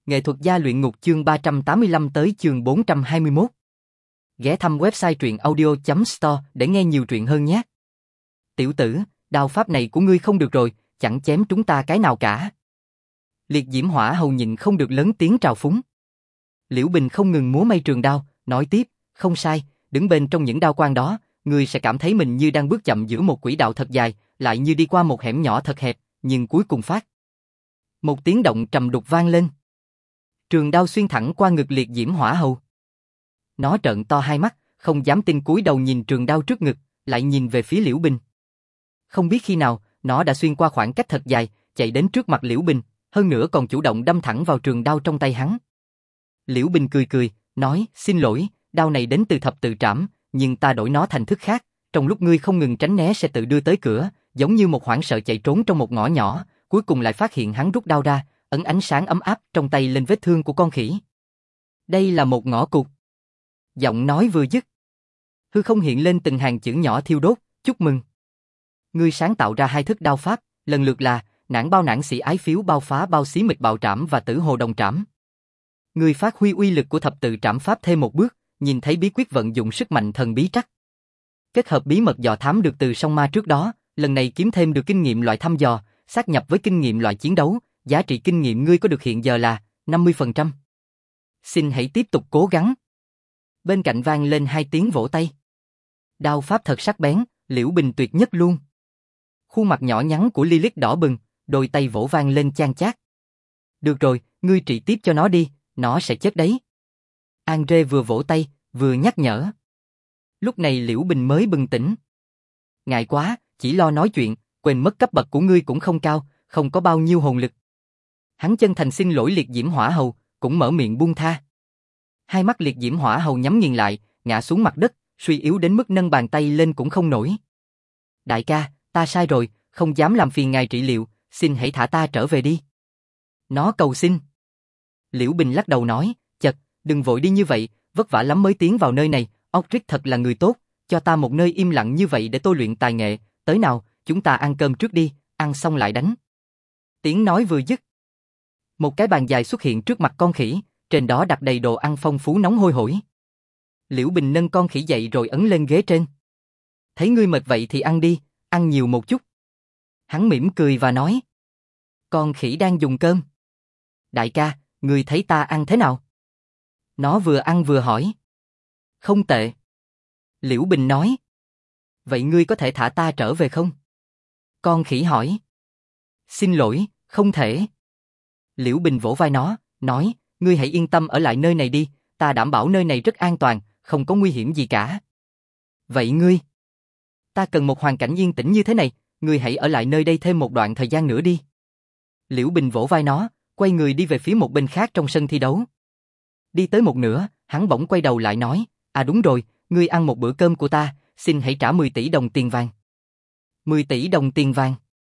Nghệ thuật gia luyện ngục chương 385 tới chương 421. Ghé thăm website truyện audio.store để nghe nhiều truyện hơn nhé. Tiểu tử, đao pháp này của ngươi không được rồi, chẳng chém chúng ta cái nào cả. Liệt Diễm Hỏa Hầu nhịn không được lớn tiếng trào phúng. Liễu Bình không ngừng múa may trường đao, nói tiếp, không sai, đứng bên trong những đao quang đó, ngươi sẽ cảm thấy mình như đang bước chậm giữa một quỹ đạo thật dài, lại như đi qua một hẻm nhỏ thật hẹp, nhưng cuối cùng phát. Một tiếng động trầm đục vang lên. Trường đao xuyên thẳng qua ngực Liệt Diễm Hỏa Hầu. Nó trợn to hai mắt, không dám tin cúi đầu nhìn trường đao trước ngực, lại nhìn về phía Liễu Bình. Không biết khi nào, nó đã xuyên qua khoảng cách thật dài, chạy đến trước mặt Liễu Bình, hơn nữa còn chủ động đâm thẳng vào trường đao trong tay hắn. Liễu Bình cười cười, nói, xin lỗi, đao này đến từ thập tự trảm, nhưng ta đổi nó thành thức khác, trong lúc ngươi không ngừng tránh né sẽ tự đưa tới cửa, giống như một hoảng sợ chạy trốn trong một ngõ nhỏ, cuối cùng lại phát hiện hắn rút đao ra, ấn ánh sáng ấm áp trong tay lên vết thương của con khỉ. Đây là một ngõ cụt. Giọng nói vừa dứt, hư không hiện lên từng hàng chữ nhỏ thiêu đốt, chúc mừng. Ngươi sáng tạo ra hai thức đao pháp, lần lượt là nản bao nản sĩ ái phiếu bao phá bao xí mịch bạo trảm và tử hồ đồng trảm. Ngươi phát huy uy lực của thập tự trảm pháp thêm một bước, nhìn thấy bí quyết vận dụng sức mạnh thần bí trắc. Kết hợp bí mật dò thám được từ song ma trước đó, lần này kiếm thêm được kinh nghiệm loại thăm dò, sát nhập với kinh nghiệm loại chiến đấu, giá trị kinh nghiệm ngươi có được hiện giờ là 50%. Xin hãy tiếp tục cố gắng. Bên cạnh vang lên hai tiếng vỗ tay. Đao pháp thật sắc bén, Liễu Bình tuyệt nhất luôn. Khuôn mặt nhỏ nhắn của Lilith đỏ bừng, đôi tay vỗ vang lên chan chát. Được rồi, ngươi trị tiếp cho nó đi, nó sẽ chết đấy. Andre vừa vỗ tay, vừa nhắc nhở. Lúc này Liễu Bình mới bừng tỉnh. Ngại quá, chỉ lo nói chuyện, quên mất cấp bậc của ngươi cũng không cao, không có bao nhiêu hồn lực. Hắn chân thành xin lỗi Liệt Diễm Hỏa Hầu, cũng mở miệng buông tha. Hai mắt Liệt Diễm Hỏa Hầu nhắm nghiền lại, ngã xuống mặt đất, suy yếu đến mức nâng bàn tay lên cũng không nổi. Đại ca, ta sai rồi, không dám làm phiền ngài trị liệu, xin hãy thả ta trở về đi. Nó cầu xin. Liễu Bình lắc đầu nói, chật, đừng vội đi như vậy, vất vả lắm mới tiến vào nơi này, Audric thật là người tốt, cho ta một nơi im lặng như vậy để tôi luyện tài nghệ, tới nào, chúng ta ăn cơm trước đi, ăn xong lại đánh. Tiếng nói vừa dứt. Một cái bàn dài xuất hiện trước mặt con khỉ, trên đó đặt đầy đồ ăn phong phú nóng hôi hổi. Liễu Bình nâng con khỉ dậy rồi ấn lên ghế trên. Thấy ngươi mệt vậy thì ăn đi, ăn nhiều một chút. Hắn mỉm cười và nói. Con khỉ đang dùng cơm. Đại ca, ngươi thấy ta ăn thế nào? Nó vừa ăn vừa hỏi. Không tệ. Liễu Bình nói. Vậy ngươi có thể thả ta trở về không? Con khỉ hỏi. Xin lỗi, không thể. Liễu Bình vỗ vai nó, nói, ngươi hãy yên tâm ở lại nơi này đi, ta đảm bảo nơi này rất an toàn, không có nguy hiểm gì cả. Vậy ngươi? Ta cần một hoàn cảnh yên tĩnh như thế này, ngươi hãy ở lại nơi đây thêm một đoạn thời gian nữa đi. Liễu Bình vỗ vai nó, quay người đi về phía một bên khác trong sân thi đấu. Đi tới một nửa, hắn bỗng quay đầu lại nói, à đúng rồi, ngươi ăn một bữa cơm của ta, xin hãy trả 10 tỷ đồng tiền vàng. 10 tỷ đồng tiền vàng.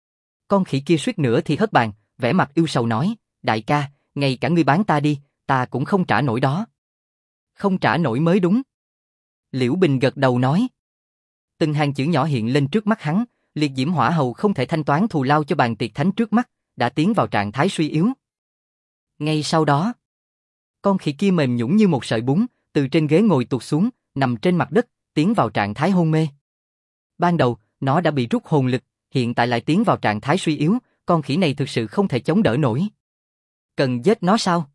Con khỉ kia suýt nữa thì hất bàn, vẻ mặt ưu sầu nói, đại ca, ngay cả ngươi bán ta đi, ta cũng không trả nổi đó. Không trả nổi mới đúng. Liễu Bình gật đầu nói. Từng hàng chữ nhỏ hiện lên trước mắt hắn, Liệt Diễm Hỏa Hầu không thể thanh toán thù lao cho bàn tiệc thánh trước mắt, đã tiến vào trạng thái suy yếu. Ngay sau đó, con khỉ kia mềm nhũn như một sợi bún, từ trên ghế ngồi tụt xuống, nằm trên mặt đất, tiến vào trạng thái hôn mê. Ban đầu, nó đã bị rút hồn lực, hiện tại lại tiến vào trạng thái suy yếu, con khỉ này thực sự không thể chống đỡ nổi. Cần giết nó sao?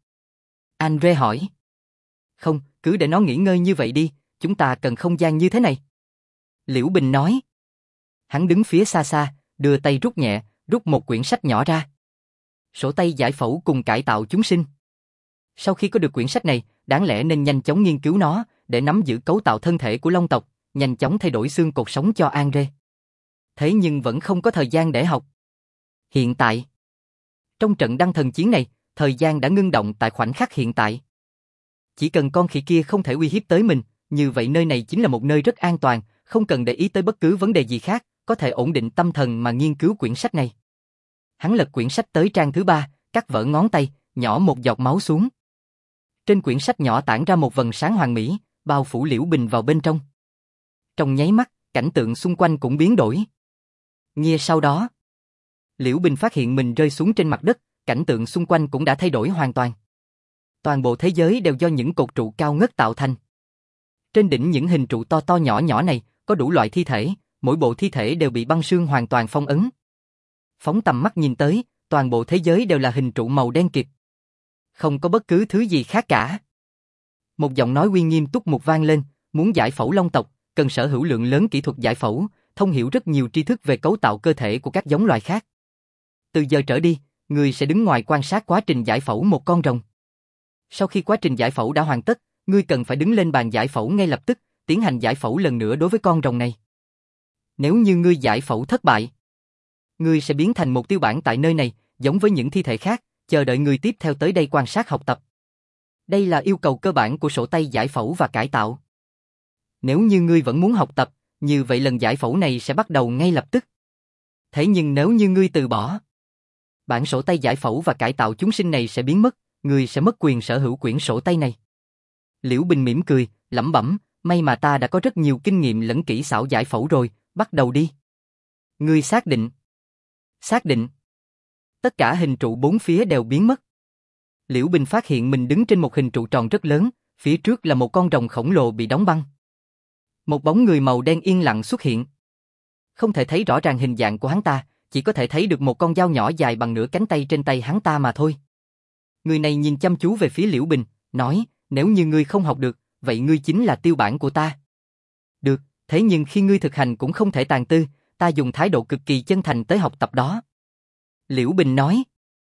Andre hỏi. Không, cứ để nó nghỉ ngơi như vậy đi, chúng ta cần không gian như thế này. Liễu Bình nói. Hắn đứng phía xa xa, đưa tay rút nhẹ, rút một quyển sách nhỏ ra. Sổ tay giải phẫu cùng cải tạo chúng sinh. Sau khi có được quyển sách này, đáng lẽ nên nhanh chóng nghiên cứu nó, để nắm giữ cấu tạo thân thể của long tộc, nhanh chóng thay đổi xương cột sống cho Andre. Thế nhưng vẫn không có thời gian để học. Hiện tại, trong trận đăng thần chiến này, thời gian đã ngưng động tại khoảnh khắc hiện tại. Chỉ cần con khỉ kia không thể uy hiếp tới mình, như vậy nơi này chính là một nơi rất an toàn, không cần để ý tới bất cứ vấn đề gì khác, có thể ổn định tâm thần mà nghiên cứu quyển sách này. Hắn lật quyển sách tới trang thứ 3, cắt vỡ ngón tay, nhỏ một giọt máu xuống. Trên quyển sách nhỏ tản ra một vầng sáng hoàn mỹ, bao phủ Liễu Bình vào bên trong. Trong nháy mắt, cảnh tượng xung quanh cũng biến đổi. Ngay sau đó, Liễu Bình phát hiện mình rơi xuống trên mặt đất, cảnh tượng xung quanh cũng đã thay đổi hoàn toàn. Toàn bộ thế giới đều do những cột trụ cao ngất tạo thành. Trên đỉnh những hình trụ to to nhỏ nhỏ này, có đủ loại thi thể, mỗi bộ thi thể đều bị băng sương hoàn toàn phong ấn. Phóng tầm mắt nhìn tới, toàn bộ thế giới đều là hình trụ màu đen kịt. Không có bất cứ thứ gì khác cả. Một giọng nói uy nghiêm túc mục vang lên, muốn giải phẫu long tộc, cần sở hữu lượng lớn kỹ thuật giải phẫu, thông hiểu rất nhiều tri thức về cấu tạo cơ thể của các giống loài khác. Từ giờ trở đi, người sẽ đứng ngoài quan sát quá trình giải phẫu một con rồng. Sau khi quá trình giải phẫu đã hoàn tất, ngươi cần phải đứng lên bàn giải phẫu ngay lập tức, tiến hành giải phẫu lần nữa đối với con rồng này. Nếu như ngươi giải phẫu thất bại, ngươi sẽ biến thành một tiêu bản tại nơi này, giống với những thi thể khác, chờ đợi người tiếp theo tới đây quan sát học tập. Đây là yêu cầu cơ bản của sổ tay giải phẫu và cải tạo. Nếu như ngươi vẫn muốn học tập, như vậy lần giải phẫu này sẽ bắt đầu ngay lập tức. Thế nhưng nếu như ngươi từ bỏ, bản sổ tay giải phẫu và cải tạo chúng sinh này sẽ biến mất, ngươi sẽ mất quyền sở hữu quyển sổ tay này. Liễu Bình mỉm cười, lẩm bẩm, may mà ta đã có rất nhiều kinh nghiệm lẫn kỹ xảo giải phẫu rồi, bắt đầu đi. Ngươi xác định. Xác định. Tất cả hình trụ bốn phía đều biến mất. Liễu Bình phát hiện mình đứng trên một hình trụ tròn rất lớn, phía trước là một con rồng khổng lồ bị đóng băng. Một bóng người màu đen yên lặng xuất hiện. Không thể thấy rõ ràng hình dạng của hắn ta, chỉ có thể thấy được một con dao nhỏ dài bằng nửa cánh tay trên tay hắn ta mà thôi. Người này nhìn chăm chú về phía Liễu Bình, nói, nếu như ngươi không học được, vậy ngươi chính là tiêu bản của ta. Được, thế nhưng khi ngươi thực hành cũng không thể tàn tư, ta dùng thái độ cực kỳ chân thành tới học tập đó. Liễu Bình nói,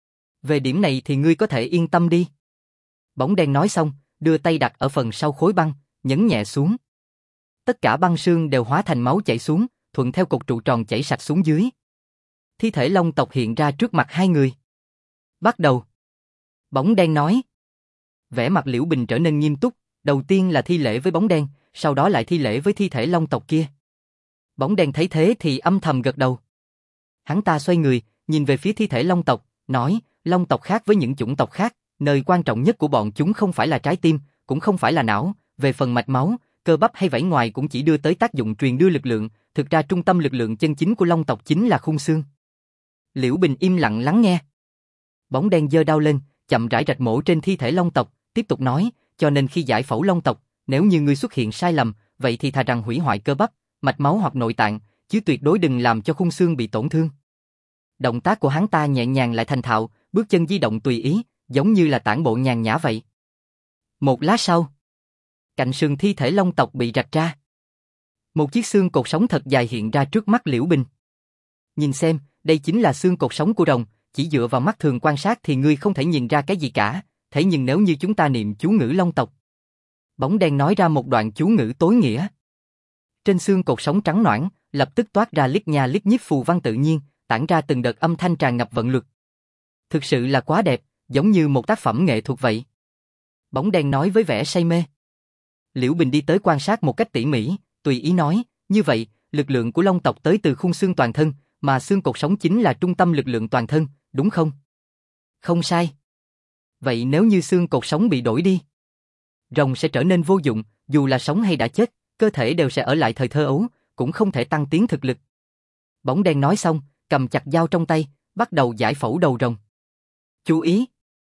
về điểm này thì ngươi có thể yên tâm đi. Bóng đen nói xong, đưa tay đặt ở phần sau khối băng, nhấn nhẹ xuống. Tất cả băng sương đều hóa thành máu chảy xuống, thuận theo cột trụ tròn chảy sạch xuống dưới. Thi thể long tộc hiện ra trước mặt hai người. Bắt đầu. Bóng đen nói. Vẻ mặt Liễu Bình trở nên nghiêm túc, đầu tiên là thi lễ với bóng đen, sau đó lại thi lễ với thi thể long tộc kia. Bóng đen thấy thế thì âm thầm gật đầu. Hắn ta xoay người, nhìn về phía thi thể long tộc, nói, long tộc khác với những chủng tộc khác, nơi quan trọng nhất của bọn chúng không phải là trái tim, cũng không phải là não, về phần mạch máu, cơ bắp hay vảy ngoài cũng chỉ đưa tới tác dụng truyền đưa lực lượng, thực ra trung tâm lực lượng chân chính của long tộc chính là khung xương. Liễu Bình im lặng lắng nghe. Bóng đen giơ đao lên, chậm rãi rạch mổ trên thi thể long tộc, tiếp tục nói, cho nên khi giải phẫu long tộc, nếu như ngươi xuất hiện sai lầm, vậy thì thà rằng hủy hoại cơ bắp, mạch máu hoặc nội tạng, chứ tuyệt đối đừng làm cho khung xương bị tổn thương. Động tác của hắn ta nhẹ nhàng lại thành thạo, bước chân di động tùy ý, giống như là tản bộ nhàn nhã vậy. Một lát sau, cạnh sườn thi thể long tộc bị rạch ra. Một chiếc xương cột sống thật dài hiện ra trước mắt Liễu Bình. Nhìn xem, đây chính là xương cột sống của rồng, chỉ dựa vào mắt thường quan sát thì ngươi không thể nhìn ra cái gì cả, thế nhưng nếu như chúng ta niệm chú ngữ long tộc. Bóng đen nói ra một đoạn chú ngữ tối nghĩa. Trên xương cột sống trắng nõn, lập tức toát ra lít nha lít nhít phù văn tự nhiên, tản ra từng đợt âm thanh tràn ngập vận luật. Thực sự là quá đẹp, giống như một tác phẩm nghệ thuật vậy. Bóng đen nói với vẻ say mê. Liễu Bình đi tới quan sát một cách tỉ mỉ, tùy ý nói, như vậy, lực lượng của long tộc tới từ khung xương toàn thân, mà xương cột sống chính là trung tâm lực lượng toàn thân, đúng không? Không sai. Vậy nếu như xương cột sống bị đổi đi, rồng sẽ trở nên vô dụng, dù là sống hay đã chết, cơ thể đều sẽ ở lại thời thơ ấu, cũng không thể tăng tiến thực lực. Bóng đen nói xong, cầm chặt dao trong tay, bắt đầu giải phẫu đầu rồng. Chú ý!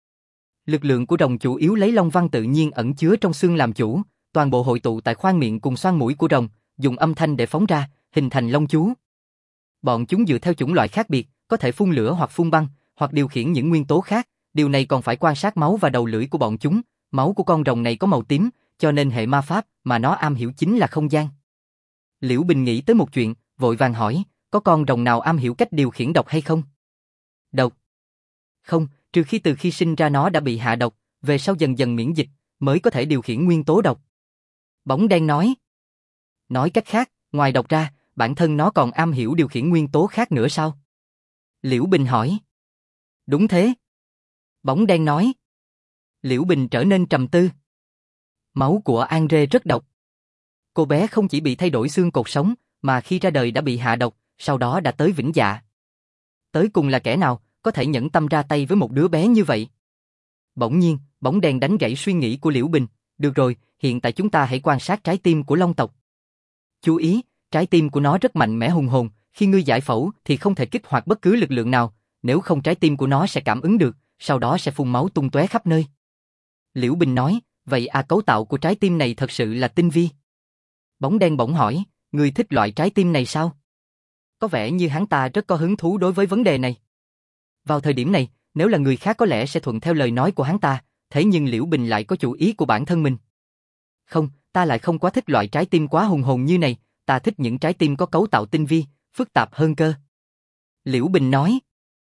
Lực lượng của rồng chủ yếu lấy long văn tự nhiên ẩn chứa trong xương làm chủ, toàn bộ hội tụ tại khoang miệng cùng xoang mũi của rồng, dùng âm thanh để phóng ra, hình thành long chú. Bọn chúng dựa theo chủng loại khác biệt, có thể phun lửa hoặc phun băng, hoặc điều khiển những nguyên tố khác, điều này còn phải quan sát máu và đầu lưỡi của bọn chúng. Máu của con rồng này có màu tím, cho nên hệ ma pháp mà nó am hiểu chính là không gian. Liễu Bình nghĩ tới một chuyện, vội vàng hỏi, có con rồng nào am hiểu cách điều khiển độc hay không? Độc? Không, trừ khi từ khi sinh ra nó đã bị hạ độc, về sau dần dần miễn dịch, mới có thể điều khiển nguyên tố độc. Bóng đen nói. Nói cách khác, ngoài độc ra, bản thân nó còn am hiểu điều khiển nguyên tố khác nữa sao? Liễu Bình hỏi. Đúng thế. Bóng đen nói. Liễu Bình trở nên trầm tư. Máu của Andre rất độc. Cô bé không chỉ bị thay đổi xương cột sống, mà khi ra đời đã bị hạ độc, sau đó đã tới vĩnh dạ. Tới cùng là kẻ nào, có thể nhẫn tâm ra tay với một đứa bé như vậy? Bỗng nhiên, bóng đen đánh gãy suy nghĩ của Liễu Bình. Được rồi, hiện tại chúng ta hãy quan sát trái tim của long tộc. Chú ý, trái tim của nó rất mạnh mẽ hùng hồn, khi ngươi giải phẫu thì không thể kích hoạt bất cứ lực lượng nào, nếu không trái tim của nó sẽ cảm ứng được, sau đó sẽ phun máu tung tóe khắp nơi. Liễu Bình nói, vậy cấu tạo của trái tim này thật sự là tinh vi. Bóng đen bỗng hỏi, ngươi thích loại trái tim này sao? Có vẻ như hắn ta rất có hứng thú đối với vấn đề này. Vào thời điểm này, nếu là người khác có lẽ sẽ thuận theo lời nói của hắn ta, thế nhưng Liễu Bình lại có chủ ý của bản thân mình. Không, ta lại không quá thích loại trái tim quá hùng hồn như này, ta thích những trái tim có cấu tạo tinh vi, phức tạp hơn cơ. Liễu Bình nói.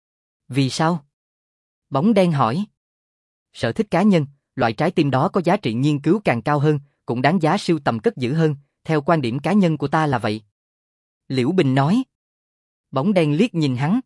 Vì sao? Bóng đen hỏi. Sở thích cá nhân, loại trái tim đó có giá trị nghiên cứu càng cao hơn, cũng đáng giá sưu tầm cất giữ hơn, theo quan điểm cá nhân của ta là vậy. Liễu Bình nói. Bóng đen liếc nhìn hắn.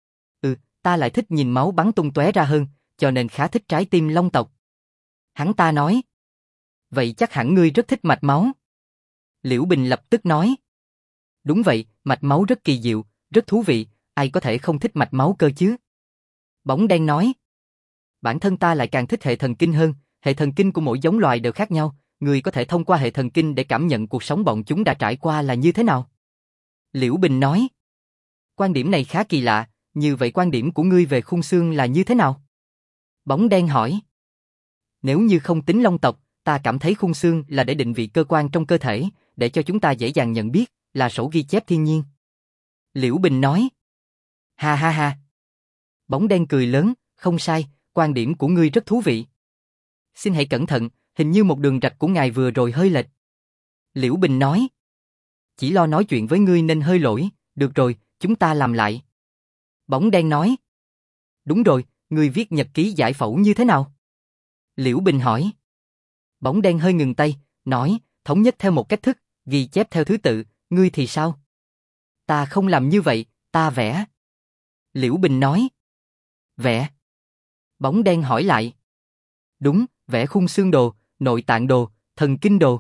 Ta lại thích nhìn máu bắn tung tóe ra hơn, cho nên khá thích trái tim long tộc. Hắn ta nói. Vậy chắc hẳn ngươi rất thích mạch máu. Liễu Bình lập tức nói. Đúng vậy, mạch máu rất kỳ diệu, rất thú vị, ai có thể không thích mạch máu cơ chứ? Bóng đen nói. Bản thân ta lại càng thích hệ thần kinh hơn, hệ thần kinh của mỗi giống loài đều khác nhau, ngươi có thể thông qua hệ thần kinh để cảm nhận cuộc sống bọn chúng đã trải qua là như thế nào. Liễu Bình nói. Quan điểm này khá kỳ lạ, như vậy quan điểm của ngươi về khung xương là như thế nào? Bóng đen hỏi. Nếu như không tính long tộc, ta cảm thấy khung xương là để định vị cơ quan trong cơ thể, để cho chúng ta dễ dàng nhận biết, là sổ ghi chép thiên nhiên. Liễu Bình nói. Ha ha ha. Bóng đen cười lớn, không sai, quan điểm của ngươi rất thú vị. Xin hãy cẩn thận, hình như một đường rạch của ngài vừa rồi hơi lệch. Liễu Bình nói. Chỉ lo nói chuyện với ngươi nên hơi lỗi, được rồi, chúng ta làm lại. Bóng đen nói. Đúng rồi, ngươi viết nhật ký giải phẫu như thế nào? Liễu Bình hỏi. Bóng đen hơi ngừng tay, nói, thống nhất theo một cách thức, ghi chép theo thứ tự, ngươi thì sao? Ta không làm như vậy, ta vẽ. Liễu Bình nói. Vẽ? Bóng đen hỏi lại. Đúng, vẽ khung xương đồ, nội tạng đồ, thần kinh đồ.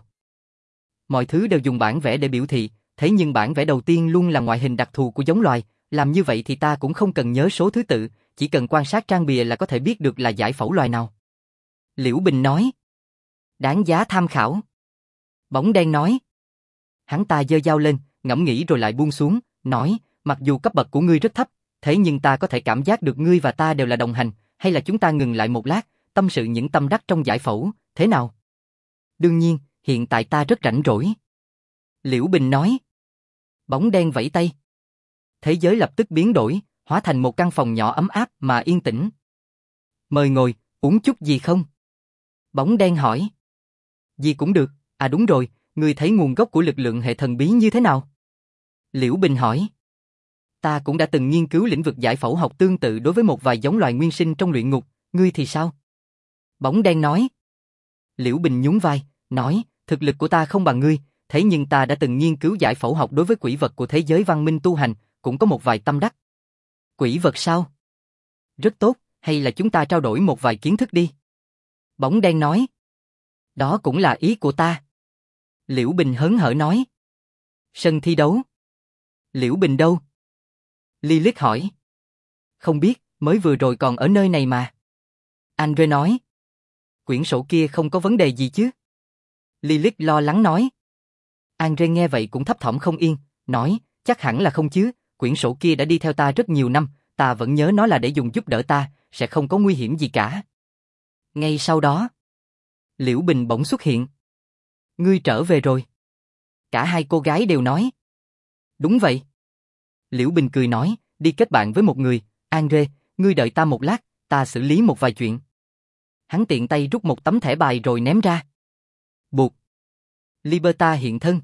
Mọi thứ đều dùng bản vẽ để biểu thị, thế nhưng bản vẽ đầu tiên luôn là ngoại hình đặc thù của giống loài, làm như vậy thì ta cũng không cần nhớ số thứ tự, chỉ cần quan sát trang bìa là có thể biết được là giải phẫu loài nào. Liễu Bình nói. Đáng giá tham khảo. Bóng đen nói. Hắn ta giơ dao lên, ngẫm nghĩ rồi lại buông xuống, nói, mặc dù cấp bậc của ngươi rất thấp, thế nhưng ta có thể cảm giác được ngươi và ta đều là đồng hành, hay là chúng ta ngừng lại một lát, tâm sự những tâm đắc trong giải phẫu, thế nào? Đương nhiên, hiện tại ta rất rảnh rỗi. Liễu Bình nói. Bóng đen vẫy tay. Thế giới lập tức biến đổi, hóa thành một căn phòng nhỏ ấm áp mà yên tĩnh. Mời ngồi, uống chút gì không? Bóng đen hỏi. Gì cũng được, đúng rồi, ngươi thấy nguồn gốc của lực lượng hệ thần bí như thế nào? Liễu Bình hỏi. Ta cũng đã từng nghiên cứu lĩnh vực giải phẫu học tương tự đối với một vài giống loài nguyên sinh trong luyện ngục, ngươi thì sao? Bóng đen nói. Liễu Bình nhún vai, nói, thực lực của ta không bằng ngươi, thế nhưng ta đã từng nghiên cứu giải phẫu học đối với quỷ vật của thế giới văn minh tu hành, cũng có một vài tâm đắc. Quỷ vật sao? Rất tốt, hay là chúng ta trao đổi một vài kiến thức đi? Bóng đen nói. Đó cũng là ý của ta. Liễu Bình hớn hở nói. Sân thi đấu. Liễu Bình đâu? Lilith hỏi. Không biết, mới vừa rồi còn ở nơi này mà. Andre nói. Quyển sổ kia không có vấn đề gì chứ? Lilith lo lắng nói. Andre nghe vậy cũng thấp thỏm không yên, nói, chắc hẳn là không chứ, quyển sổ kia đã đi theo ta rất nhiều năm, ta vẫn nhớ nó là để dùng giúp đỡ ta, sẽ không có nguy hiểm gì cả. Ngay sau đó, Liễu Bình bỗng xuất hiện. Ngươi trở về rồi. Cả hai cô gái đều nói. Đúng vậy. Liễu Bình cười nói, đi kết bạn với một người, Andre, ngươi đợi ta một lát, ta xử lý một vài chuyện. Hắn tiện tay rút một tấm thẻ bài rồi ném ra. Buộc. Liberta hiện thân.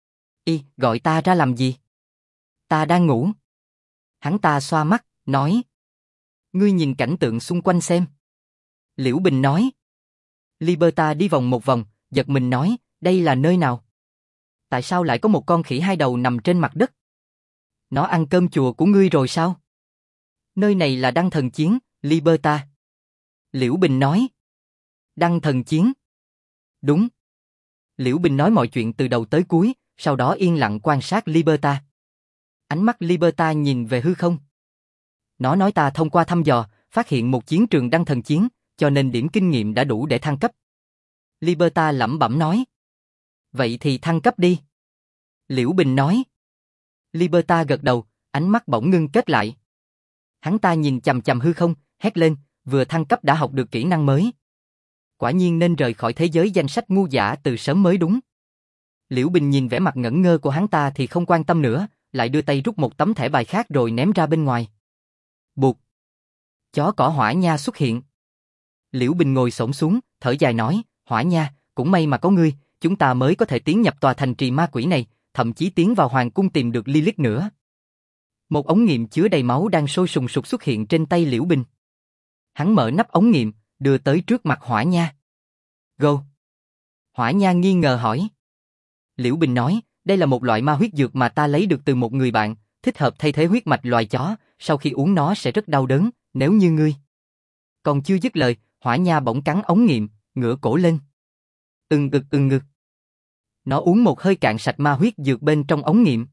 Gọi ta ra làm gì? Ta đang ngủ. Hắn ta xoa mắt, nói. Ngươi nhìn cảnh tượng xung quanh xem. Liễu Bình nói. Liberta đi vòng một vòng, giật mình nói, đây là nơi nào? Tại sao lại có một con khỉ hai đầu nằm trên mặt đất? Nó ăn cơm chùa của ngươi rồi sao? Nơi này là Đăng Thần Chiến, Liberta. Liễu Bình nói. Đăng Thần Chiến. Đúng. Liễu Bình nói mọi chuyện từ đầu tới cuối, sau đó yên lặng quan sát Liberta. Ánh mắt Liberta nhìn về hư không. Nó nói ta thông qua thăm dò, phát hiện một chiến trường Đăng Thần Chiến, cho nên điểm kinh nghiệm đã đủ để thăng cấp. Liberta lẩm bẩm nói. Vậy thì thăng cấp đi. Liễu Bình nói. Liberta gật đầu, ánh mắt bỗng ngưng kết lại. Hắn ta nhìn chằm chằm hư không, hét lên, vừa thăng cấp đã học được kỹ năng mới. quả nhiên nên rời khỏi thế giới danh sách ngu giả từ sớm mới đúng. Liễu Bình nhìn vẻ mặt ngẩn ngơ của hắn ta thì không quan tâm nữa, lại đưa tay rút một tấm thẻ bài khác rồi ném ra bên ngoài. Bụt! Chó cỏ Hỏa Nha xuất hiện. Liễu Bình ngồi xổm xuống, thở dài nói, Hỏa Nha, cũng may mà có ngươi, chúng ta mới có thể tiến nhập tòa thành trì ma quỷ này, thậm chí tiến vào hoàng cung tìm được Lilith nữa. Một ống nghiệm chứa đầy máu đang sôi sùng sục xuất hiện trên tay Liễu Bình. Hắn mở nắp ống nghiệm, đưa tới trước mặt Hỏa Nha. Go! Hỏa Nha nghi ngờ hỏi. Liễu Bình nói, đây là một loại ma huyết dược mà ta lấy được từ một người bạn, thích hợp thay thế huyết mạch loài chó, sau khi uống nó sẽ rất đau đớn, nếu như ngươi. Còn chưa dứt lời, Hỏa Nha bỗng cắn ống nghiệm, ngửa cổ lên. Ngực. Nó uống một hơi cạn sạch ma huyết dược bên trong ống nghiệm.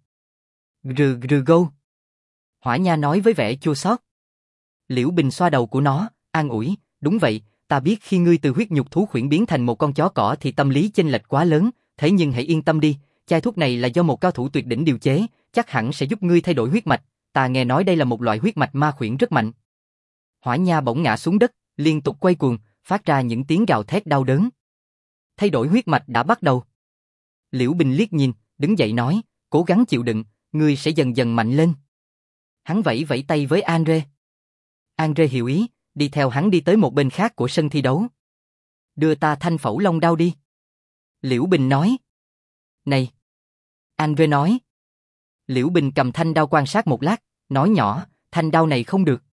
Go. Hỏa Nha nói với vẻ chua xót. Liễu Bình xoa đầu của nó, an ủi, đúng vậy, ta biết khi ngươi từ huyết nhục thú khuyển biến thành một con chó cỏ thì tâm lý chênh lệch quá lớn, thế nhưng hãy yên tâm đi, chai thuốc này là do một cao thủ tuyệt đỉnh điều chế, chắc hẳn sẽ giúp ngươi thay đổi huyết mạch, ta nghe nói đây là một loại huyết mạch ma khuyển rất mạnh. Hỏa Nha bỗng ngã xuống đất, liên tục quay cuồng, phát ra những tiếng gào thét đau đớn. Thay đổi huyết mạch đã bắt đầu. Liễu Bình liếc nhìn, đứng dậy nói, cố gắng chịu đựng, ngươi sẽ dần dần mạnh lên. Hắn vẫy vẫy tay với Andre. Andre hiểu ý, đi theo hắn đi tới một bên khác của sân thi đấu. Đưa ta thanh phẩu long đao đi. Liễu Bình nói. Này! Andre nói. Liễu Bình cầm thanh đao quan sát một lát, nói nhỏ, thanh đao này không được.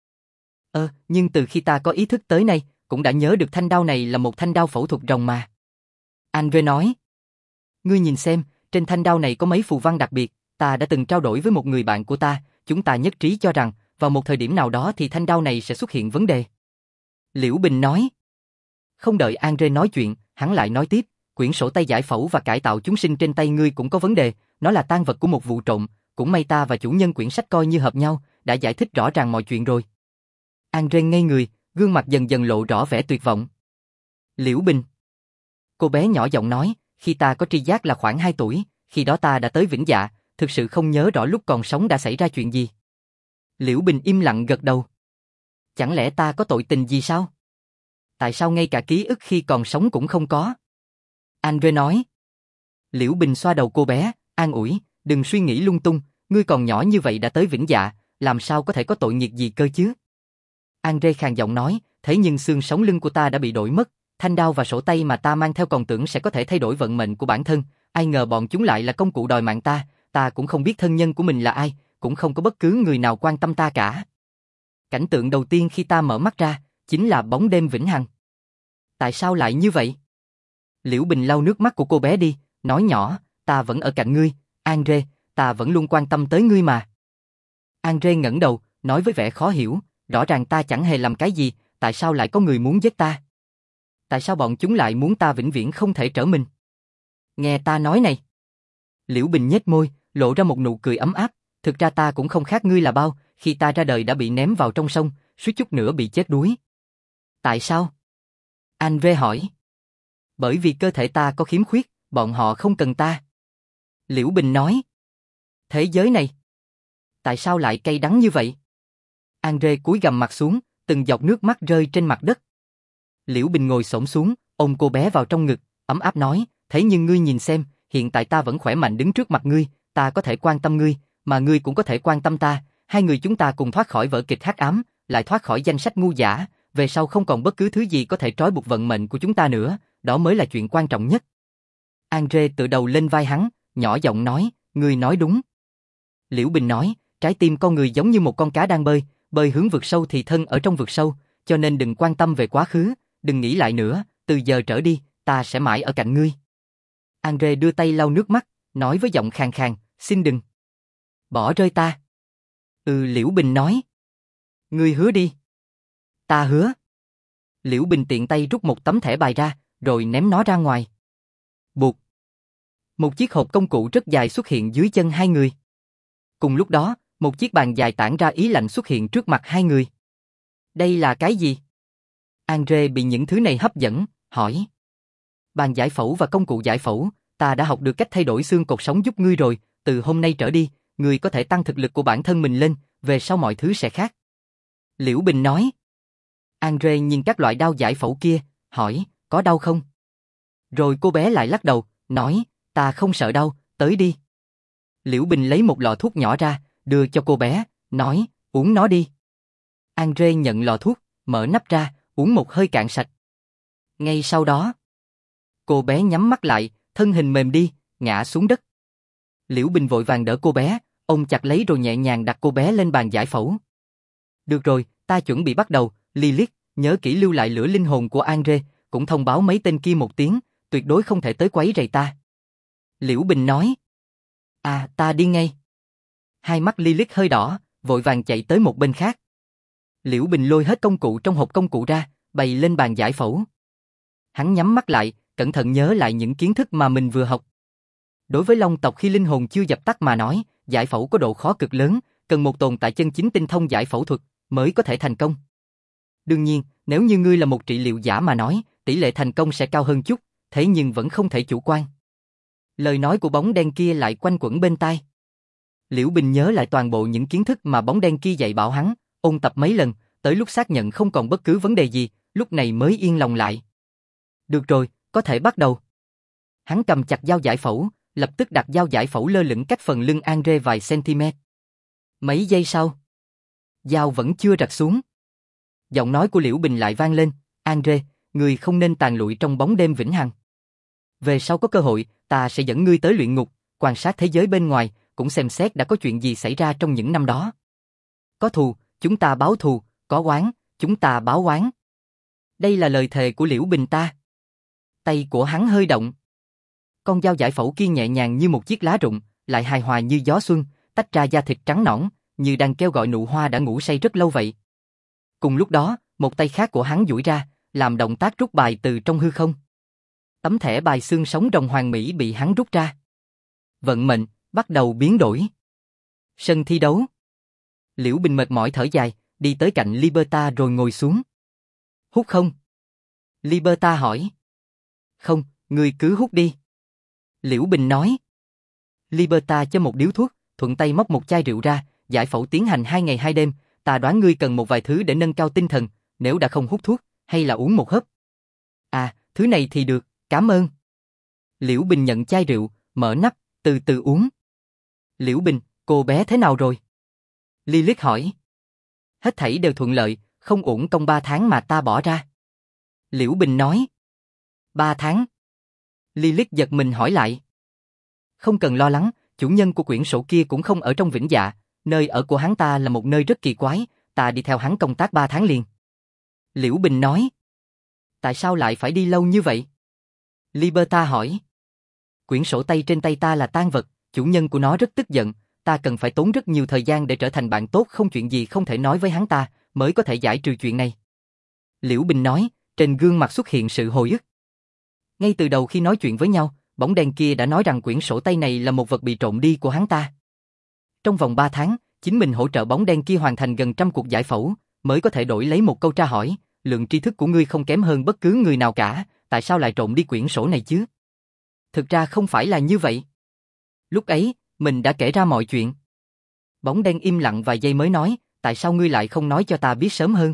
Nhưng từ khi ta có ý thức tới nay, cũng đã nhớ được thanh đao này là một thanh đao phẫu thuật rồng mà. Andre nói. Ngươi nhìn xem, trên thanh đao này có mấy phù văn đặc biệt, ta đã từng trao đổi với một người bạn của ta, chúng ta nhất trí cho rằng, vào một thời điểm nào đó thì thanh đao này sẽ xuất hiện vấn đề. Liễu Bình nói. Không đợi Andre nói chuyện, hắn lại nói tiếp, quyển sổ tay giải phẫu và cải tạo chúng sinh trên tay ngươi cũng có vấn đề, nó là tang vật của một vụ trộm, cũng may ta và chủ nhân quyển sách coi như hợp nhau, đã giải thích rõ ràng mọi chuyện rồi. Andre ngây người, gương mặt dần dần lộ rõ vẻ tuyệt vọng. Liễu Bình. Cô bé nhỏ giọng nói, khi ta có tri giác là khoảng 2 tuổi, khi đó ta đã tới Vĩnh Dạ, thực sự không nhớ rõ lúc còn sống đã xảy ra chuyện gì. Liễu Bình im lặng gật đầu. Chẳng lẽ ta có tội tình gì sao? Tại sao ngay cả ký ức khi còn sống cũng không có? Andre nói. Liễu Bình xoa đầu cô bé, an ủi, đừng suy nghĩ lung tung, ngươi còn nhỏ như vậy đã tới Vĩnh Dạ, làm sao có thể có tội nghiệp gì cơ chứ? Andre khàn giọng nói, thế nhưng xương sống lưng của ta đã bị đổi mất, thanh đao và sổ tay mà ta mang theo còn tưởng sẽ có thể thay đổi vận mệnh của bản thân, ai ngờ bọn chúng lại là công cụ đòi mạng ta cũng không biết thân nhân của mình là ai, cũng không có bất cứ người nào quan tâm ta cả. Cảnh tượng đầu tiên khi ta mở mắt ra, chính là bóng đêm vĩnh hằng. Tại sao lại như vậy? Liễu Bình lau nước mắt của cô bé đi, nói nhỏ, ta vẫn ở cạnh ngươi, Andre, ta vẫn luôn quan tâm tới ngươi mà. Andre ngẩng đầu, nói với vẻ khó hiểu, rõ ràng ta chẳng hề làm cái gì, tại sao lại có người muốn giết ta? Tại sao bọn chúng lại muốn ta vĩnh viễn không thể trở mình? Nghe ta nói này. Liễu Bình nhếch môi, lộ ra một nụ cười ấm áp, thực ra ta cũng không khác ngươi là bao, khi ta ra đời đã bị ném vào trong sông, suýt chút nữa bị chết đuối. Tại sao? Andre hỏi. Bởi vì cơ thể ta có khiếm khuyết, bọn họ không cần ta. Liễu Bình nói. Thế giới này, tại sao lại cay đắng như vậy? Andre cúi gằm mặt xuống, từng giọt nước mắt rơi trên mặt đất. Liễu Bình ngồi xổm xuống, ôm cô bé vào trong ngực, ấm áp nói, thế nhưng ngươi nhìn xem, hiện tại ta vẫn khỏe mạnh đứng trước mặt ngươi, ta có thể quan tâm ngươi, mà ngươi cũng có thể quan tâm ta, hai người chúng ta cùng thoát khỏi vở kịch hắc ám, lại thoát khỏi danh sách ngu giả, về sau không còn bất cứ thứ gì có thể trói buộc vận mệnh của chúng ta nữa, đó mới là chuyện quan trọng nhất. Andre tựa đầu lên vai hắn, nhỏ giọng nói, ngươi nói đúng. Liễu Bình nói, trái tim con người giống như một con cá đang bơi, bơi hướng vực sâu thì thân ở trong vực sâu, cho nên đừng quan tâm về quá khứ, đừng nghĩ lại nữa, từ giờ trở đi, ta sẽ mãi ở cạnh ngươi. Andre đưa tay lau nước mắt, nói với giọng khàn khàn, xin đừng bỏ rơi ta. Liễu Bình nói. Ngươi hứa đi. Ta hứa. Liễu Bình tiện tay rút một tấm thẻ bài ra, rồi ném nó ra ngoài. Bụt. Một chiếc hộp công cụ rất dài xuất hiện dưới chân hai người. Cùng lúc đó, một chiếc bàn dài tản ra ý lạnh xuất hiện trước mặt hai người. Đây là cái gì? Andre bị những thứ này hấp dẫn, hỏi. Bàn giải phẫu và công cụ giải phẫu, ta đã học được cách thay đổi xương cột sống giúp ngươi rồi, từ hôm nay trở đi, ngươi có thể tăng thực lực của bản thân mình lên, về sau mọi thứ sẽ khác. Liễu Bình nói. Andre nhìn các loại đao giải phẫu kia, hỏi, có đau không? Rồi cô bé lại lắc đầu, nói, ta không sợ đau, tới đi. Liễu Bình lấy một lọ thuốc nhỏ ra, đưa cho cô bé, nói, uống nó đi. Andre nhận lọ thuốc, mở nắp ra, uống một hơi cạn sạch. Ngay sau đó, cô bé nhắm mắt lại, thân hình mềm đi, ngã xuống đất. Liễu Bình vội vàng đỡ cô bé, ôm chặt lấy rồi nhẹ nhàng đặt cô bé lên bàn giải phẫu. Được rồi, ta chuẩn bị bắt đầu, Lilith, nhớ kỹ lưu lại lửa linh hồn của Andre, cũng thông báo mấy tên kia một tiếng, tuyệt đối không thể tới quấy rầy ta. Liễu Bình nói. À, ta đi ngay. Hai mắt Lilith hơi đỏ, vội vàng chạy tới một bên khác. Liễu Bình lôi hết công cụ trong hộp công cụ ra, bày lên bàn giải phẫu. Hắn nhắm mắt lại, cẩn thận nhớ lại những kiến thức mà mình vừa học. Đối với Long tộc khi linh hồn chưa dập tắt mà nói, giải phẫu có độ khó cực lớn, cần một tồn tại chân chính tinh thông giải phẫu thuật mới có thể thành công. Đương nhiên, nếu như ngươi là một trị liệu giả mà nói, tỷ lệ thành công sẽ cao hơn chút, thế nhưng vẫn không thể chủ quan. Lời nói của bóng đen kia lại quanh quẩn bên tai. Liễu Bình nhớ lại toàn bộ những kiến thức mà bóng đen kia dạy bảo hắn, ôn tập mấy lần, tới lúc xác nhận không còn bất cứ vấn đề gì, lúc này mới yên lòng lại. Được rồi, có thể bắt đầu. Hắn cầm chặt dao giải phẫu, lập tức đặt dao giải phẫu lơ lửng cách phần lưng Andre vài cm. Mấy giây sau, dao vẫn chưa rạch xuống. Giọng nói của Liễu Bình lại vang lên, Andre, ngươi không nên tàn lụi trong bóng đêm vĩnh hằng. Về sau có cơ hội, ta sẽ dẫn ngươi tới luyện ngục, quan sát thế giới bên ngoài, cũng xem xét đã có chuyện gì xảy ra trong những năm đó. Có thù, chúng ta báo thù, có oán, chúng ta báo oán. Đây là lời thề của Liễu Bình ta. Tay của hắn hơi động. Con dao giải phẫu kia nhẹ nhàng như một chiếc lá rụng, lại hài hòa như gió xuân, tách ra da thịt trắng nõn, như đang kêu gọi nụ hoa đã ngủ say rất lâu vậy. Cùng lúc đó, một tay khác của hắn duỗi ra, làm động tác rút bài từ trong hư không. Tấm thẻ bài xương sống rồng hoàng mỹ bị hắn rút ra. Vận mệnh bắt đầu biến đổi. Sân thi đấu. Liễu Bình mệt mỏi thở dài, đi tới cạnh Liberta rồi ngồi xuống. Hút không? Liberta hỏi. Không, ngươi cứ hút đi. Liễu Bình nói. Liberta cho một điếu thuốc, thuận tay móc một chai rượu ra, giải phẫu tiến hành 2 ngày 2 đêm, ta đoán ngươi cần một vài thứ để nâng cao tinh thần, nếu đã không hút thuốc, hay là uống một hớp. À, thứ này thì được, cảm ơn. Liễu Bình nhận chai rượu, mở nắp, từ từ uống. Liễu Bình, cô bé thế nào rồi? Lilith hỏi. Hết thảy đều thuận lợi, không uổng công 3 tháng mà ta bỏ ra. Liễu Bình nói. 3 tháng? Lilith giật mình hỏi lại. Không cần lo lắng, chủ nhân của quyển sổ kia cũng không ở trong Vĩnh Dạ, nơi ở của hắn ta là một nơi rất kỳ quái, ta đi theo hắn công tác 3 tháng liền. Liễu Bình nói. Tại sao lại phải đi lâu như vậy? Liberta hỏi. Quyển sổ tay trên tay ta là tang vật, chủ nhân của nó rất tức giận, ta cần phải tốn rất nhiều thời gian để trở thành bạn tốt không chuyện gì không thể nói với hắn ta, mới có thể giải trừ chuyện này. Liễu Bình nói, trên gương mặt xuất hiện sự hồi ức. Ngay từ đầu khi nói chuyện với nhau, bóng đen kia đã nói rằng quyển sổ tay này là một vật bị trộm đi của hắn ta. Trong vòng 3 tháng, chính mình hỗ trợ bóng đen kia hoàn thành gần 100 cuộc giải phẫu, mới có thể đổi lấy một câu tra hỏi, lượng tri thức của ngươi không kém hơn bất cứ người nào cả, tại sao lại trộm đi quyển sổ này chứ? Thực ra không phải là như vậy. Lúc ấy, mình đã kể ra mọi chuyện. Bóng đen im lặng vài giây mới nói, tại sao ngươi lại không nói cho ta biết sớm hơn?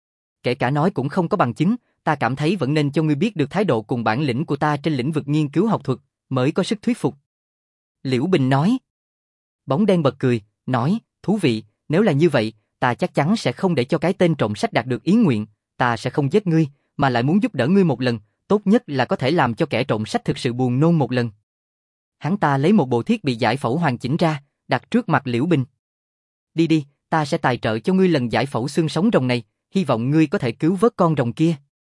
Kể cả nói cũng không có bằng chứng, ta cảm thấy vẫn nên cho ngươi biết được thái độ cùng bản lĩnh của ta trên lĩnh vực nghiên cứu học thuật, mới có sức thuyết phục. Liễu Bình nói. Bóng đen bật cười, nói, thú vị, nếu là như vậy, ta chắc chắn sẽ không để cho cái tên trộm sách đạt được ý nguyện, ta sẽ không giết ngươi, mà lại muốn giúp đỡ ngươi một lần, tốt nhất là có thể làm cho kẻ trộm sách thực sự buồn nôn một lần. Hắn ta lấy một bộ thiết bị giải phẫu hoàn chỉnh ra, đặt trước mặt Liễu Bình. Đi đi, ta sẽ tài trợ cho ngươi lần giải phẫu xương sống rồng này, hy vọng ngươi có thể cứu vớt con rồng kia.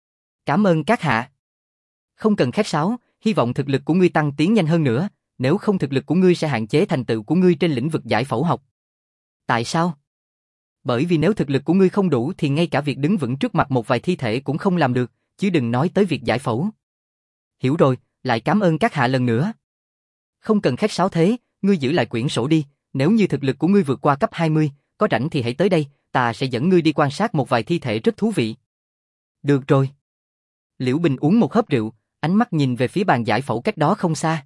Cảm ơn các hạ. Không cần khách sáo, hy vọng thực lực của ngươi tăng tiến nhanh hơn nữa, nếu không thực lực của ngươi sẽ hạn chế thành tựu của ngươi trên lĩnh vực giải phẫu học. Tại sao? Bởi vì nếu thực lực của ngươi không đủ thì ngay cả việc đứng vững trước mặt một vài thi thể cũng không làm được, chứ đừng nói tới việc giải phẫu. Hiểu rồi, lại cảm ơn các hạ lần nữa. Không cần khách sáo thế, ngươi giữ lại quyển sổ đi, nếu như thực lực của ngươi vượt qua cấp 20, có rảnh thì hãy tới đây, ta sẽ dẫn ngươi đi quan sát một vài thi thể rất thú vị. Được rồi. Liễu Bình uống một hớp rượu, ánh mắt nhìn về phía bàn giải phẫu cách đó không xa.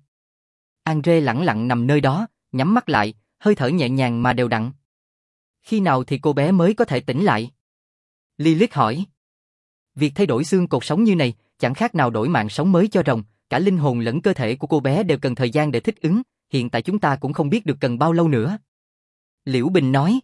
Andre lẳng lặng nằm nơi đó, nhắm mắt lại, hơi thở nhẹ nhàng mà đều đặn. Khi nào thì cô bé mới có thể tỉnh lại? Lilith hỏi. Việc thay đổi xương cột sống như này, chẳng khác nào đổi mạng sống mới cho rồng, cả linh hồn lẫn cơ thể của cô bé đều cần thời gian để thích ứng, hiện tại chúng ta cũng không biết được cần bao lâu nữa. Liễu Bình nói.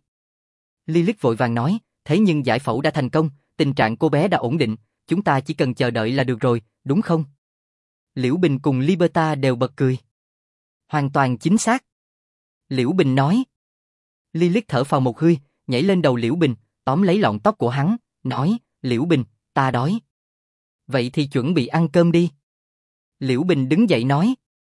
Lilith vội vàng nói, thế nhưng giải phẫu đã thành công, tình trạng cô bé đã ổn định, chúng ta chỉ cần chờ đợi là được rồi, đúng không? Liễu Bình cùng Liberta đều bật cười. Hoàn toàn chính xác. Liễu Bình nói. Lilith thở phào một hơi, nhảy lên đầu Liễu Bình, tóm lấy lọn tóc của hắn, nói, Liễu Bình, ta đói. Vậy thì chuẩn bị ăn cơm đi. Liễu Bình đứng dậy nói.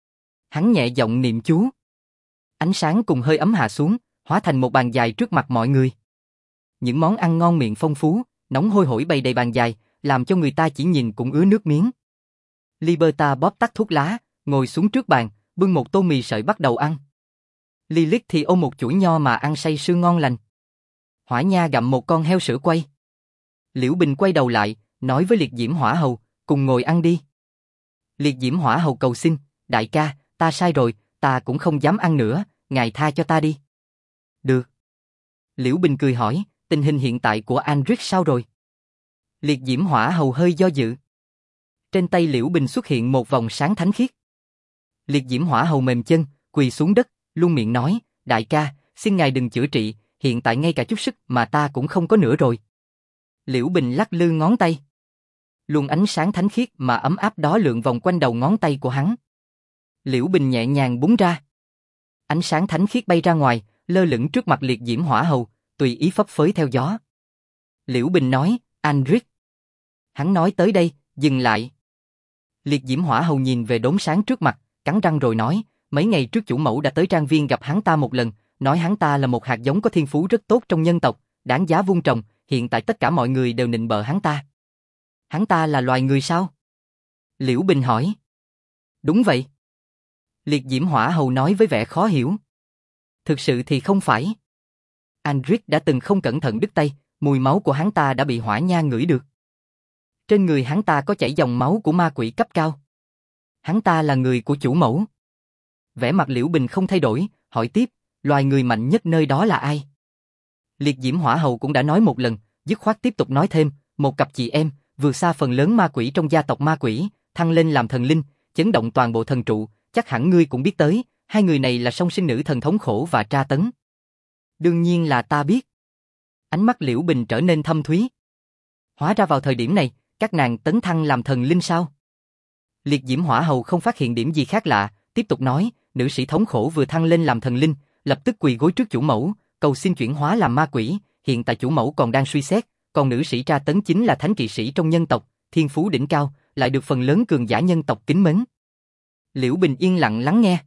Hắn nhẹ giọng niệm chú. Ánh sáng cùng hơi ấm hạ xuống, hóa thành một bàn dài trước mặt mọi người. Những món ăn ngon miệng phong phú, nóng hôi hổi bày đầy bàn dài, làm cho người ta chỉ nhìn cũng ứa nước miếng. Liberta bóp tắt thuốc lá, ngồi xuống trước bàn, bưng một tô mì sợi bắt đầu ăn. Lilith thì ôm một chuỗi nho mà ăn say sưa ngon lành. Hỏa Nha gặm một con heo sữa quay. Liễu Bình quay đầu lại, nói với Liệt Diễm Hỏa Hầu, cùng ngồi ăn đi. Liệt Diễm Hỏa Hầu cầu xin, đại ca, ta sai rồi, ta cũng không dám ăn nữa, ngài tha cho ta đi. Được. Liễu Bình cười hỏi, tình hình hiện tại của Andric sao rồi? Liệt Diễm Hỏa Hầu hơi do dự. Trên tay Liễu Bình xuất hiện một vòng sáng thánh khiết. Liệt Diễm Hỏa Hầu mềm chân, quỳ xuống đất, luôn miệng nói, đại ca, xin ngài đừng chữa trị, hiện tại ngay cả chút sức mà ta cũng không có nữa rồi. Liễu Bình lắc lư ngón tay. Luồng ánh sáng thánh khiết mà ấm áp đó lượn vòng quanh đầu ngón tay của hắn. Liễu Bình nhẹ nhàng búng ra. Ánh sáng thánh khiết bay ra ngoài, lơ lửng trước mặt Liệt Diễm Hỏa Hầu, tùy ý phấp phới theo gió. Liễu Bình nói, Andric. Hắn nói tới đây, dừng lại. Liệt Diễm Hỏa Hầu nhìn về đốm sáng trước mặt, cắn răng rồi nói, mấy ngày trước chủ mẫu đã tới trang viên gặp hắn ta một lần, nói hắn ta là một hạt giống có thiên phú rất tốt trong nhân tộc, đáng giá vun trồng, hiện tại tất cả mọi người đều nịnh bợ hắn ta. Hắn ta là loài người sao? Liễu Bình hỏi. Đúng vậy. Liệt Diễm Hỏa Hầu nói với vẻ khó hiểu. Thực sự thì không phải. Andric đã từng không cẩn thận đứt tay, mùi máu của hắn ta đã bị Hỏa Nha ngửi được. Trên người hắn ta có chảy dòng máu của ma quỷ cấp cao. Hắn ta là người của chủ mẫu. Vẻ mặt Liễu Bình không thay đổi, hỏi tiếp, loài người mạnh nhất nơi đó là ai? Liệt Diễm Hỏa Hầu cũng đã nói một lần, dứt khoát tiếp tục nói thêm, một cặp chị em, vượt xa phần lớn ma quỷ trong gia tộc ma quỷ, thăng lên làm thần linh, chấn động toàn bộ thần trụ, chắc hẳn ngươi cũng biết tới, hai người này là song sinh nữ thần thống khổ và tra tấn. Đương nhiên là ta biết. Ánh mắt Liễu Bình trở nên thâm thúy. Hóa ra vào thời điểm này, các nàng tấn thăng làm thần linh sao? Liệt Diễm Hỏa Hầu không phát hiện điểm gì khác lạ, tiếp tục nói, nữ sĩ thống khổ vừa thăng lên làm thần linh, lập tức quỳ gối trước chủ mẫu, cầu xin chuyển hóa làm ma quỷ, hiện tại chủ mẫu còn đang suy xét, còn nữ sĩ tra tấn chính là thánh kỵ sĩ trong nhân tộc, thiên phú đỉnh cao, lại được phần lớn cường giả nhân tộc kính mến. Liễu Bình yên lặng lắng nghe.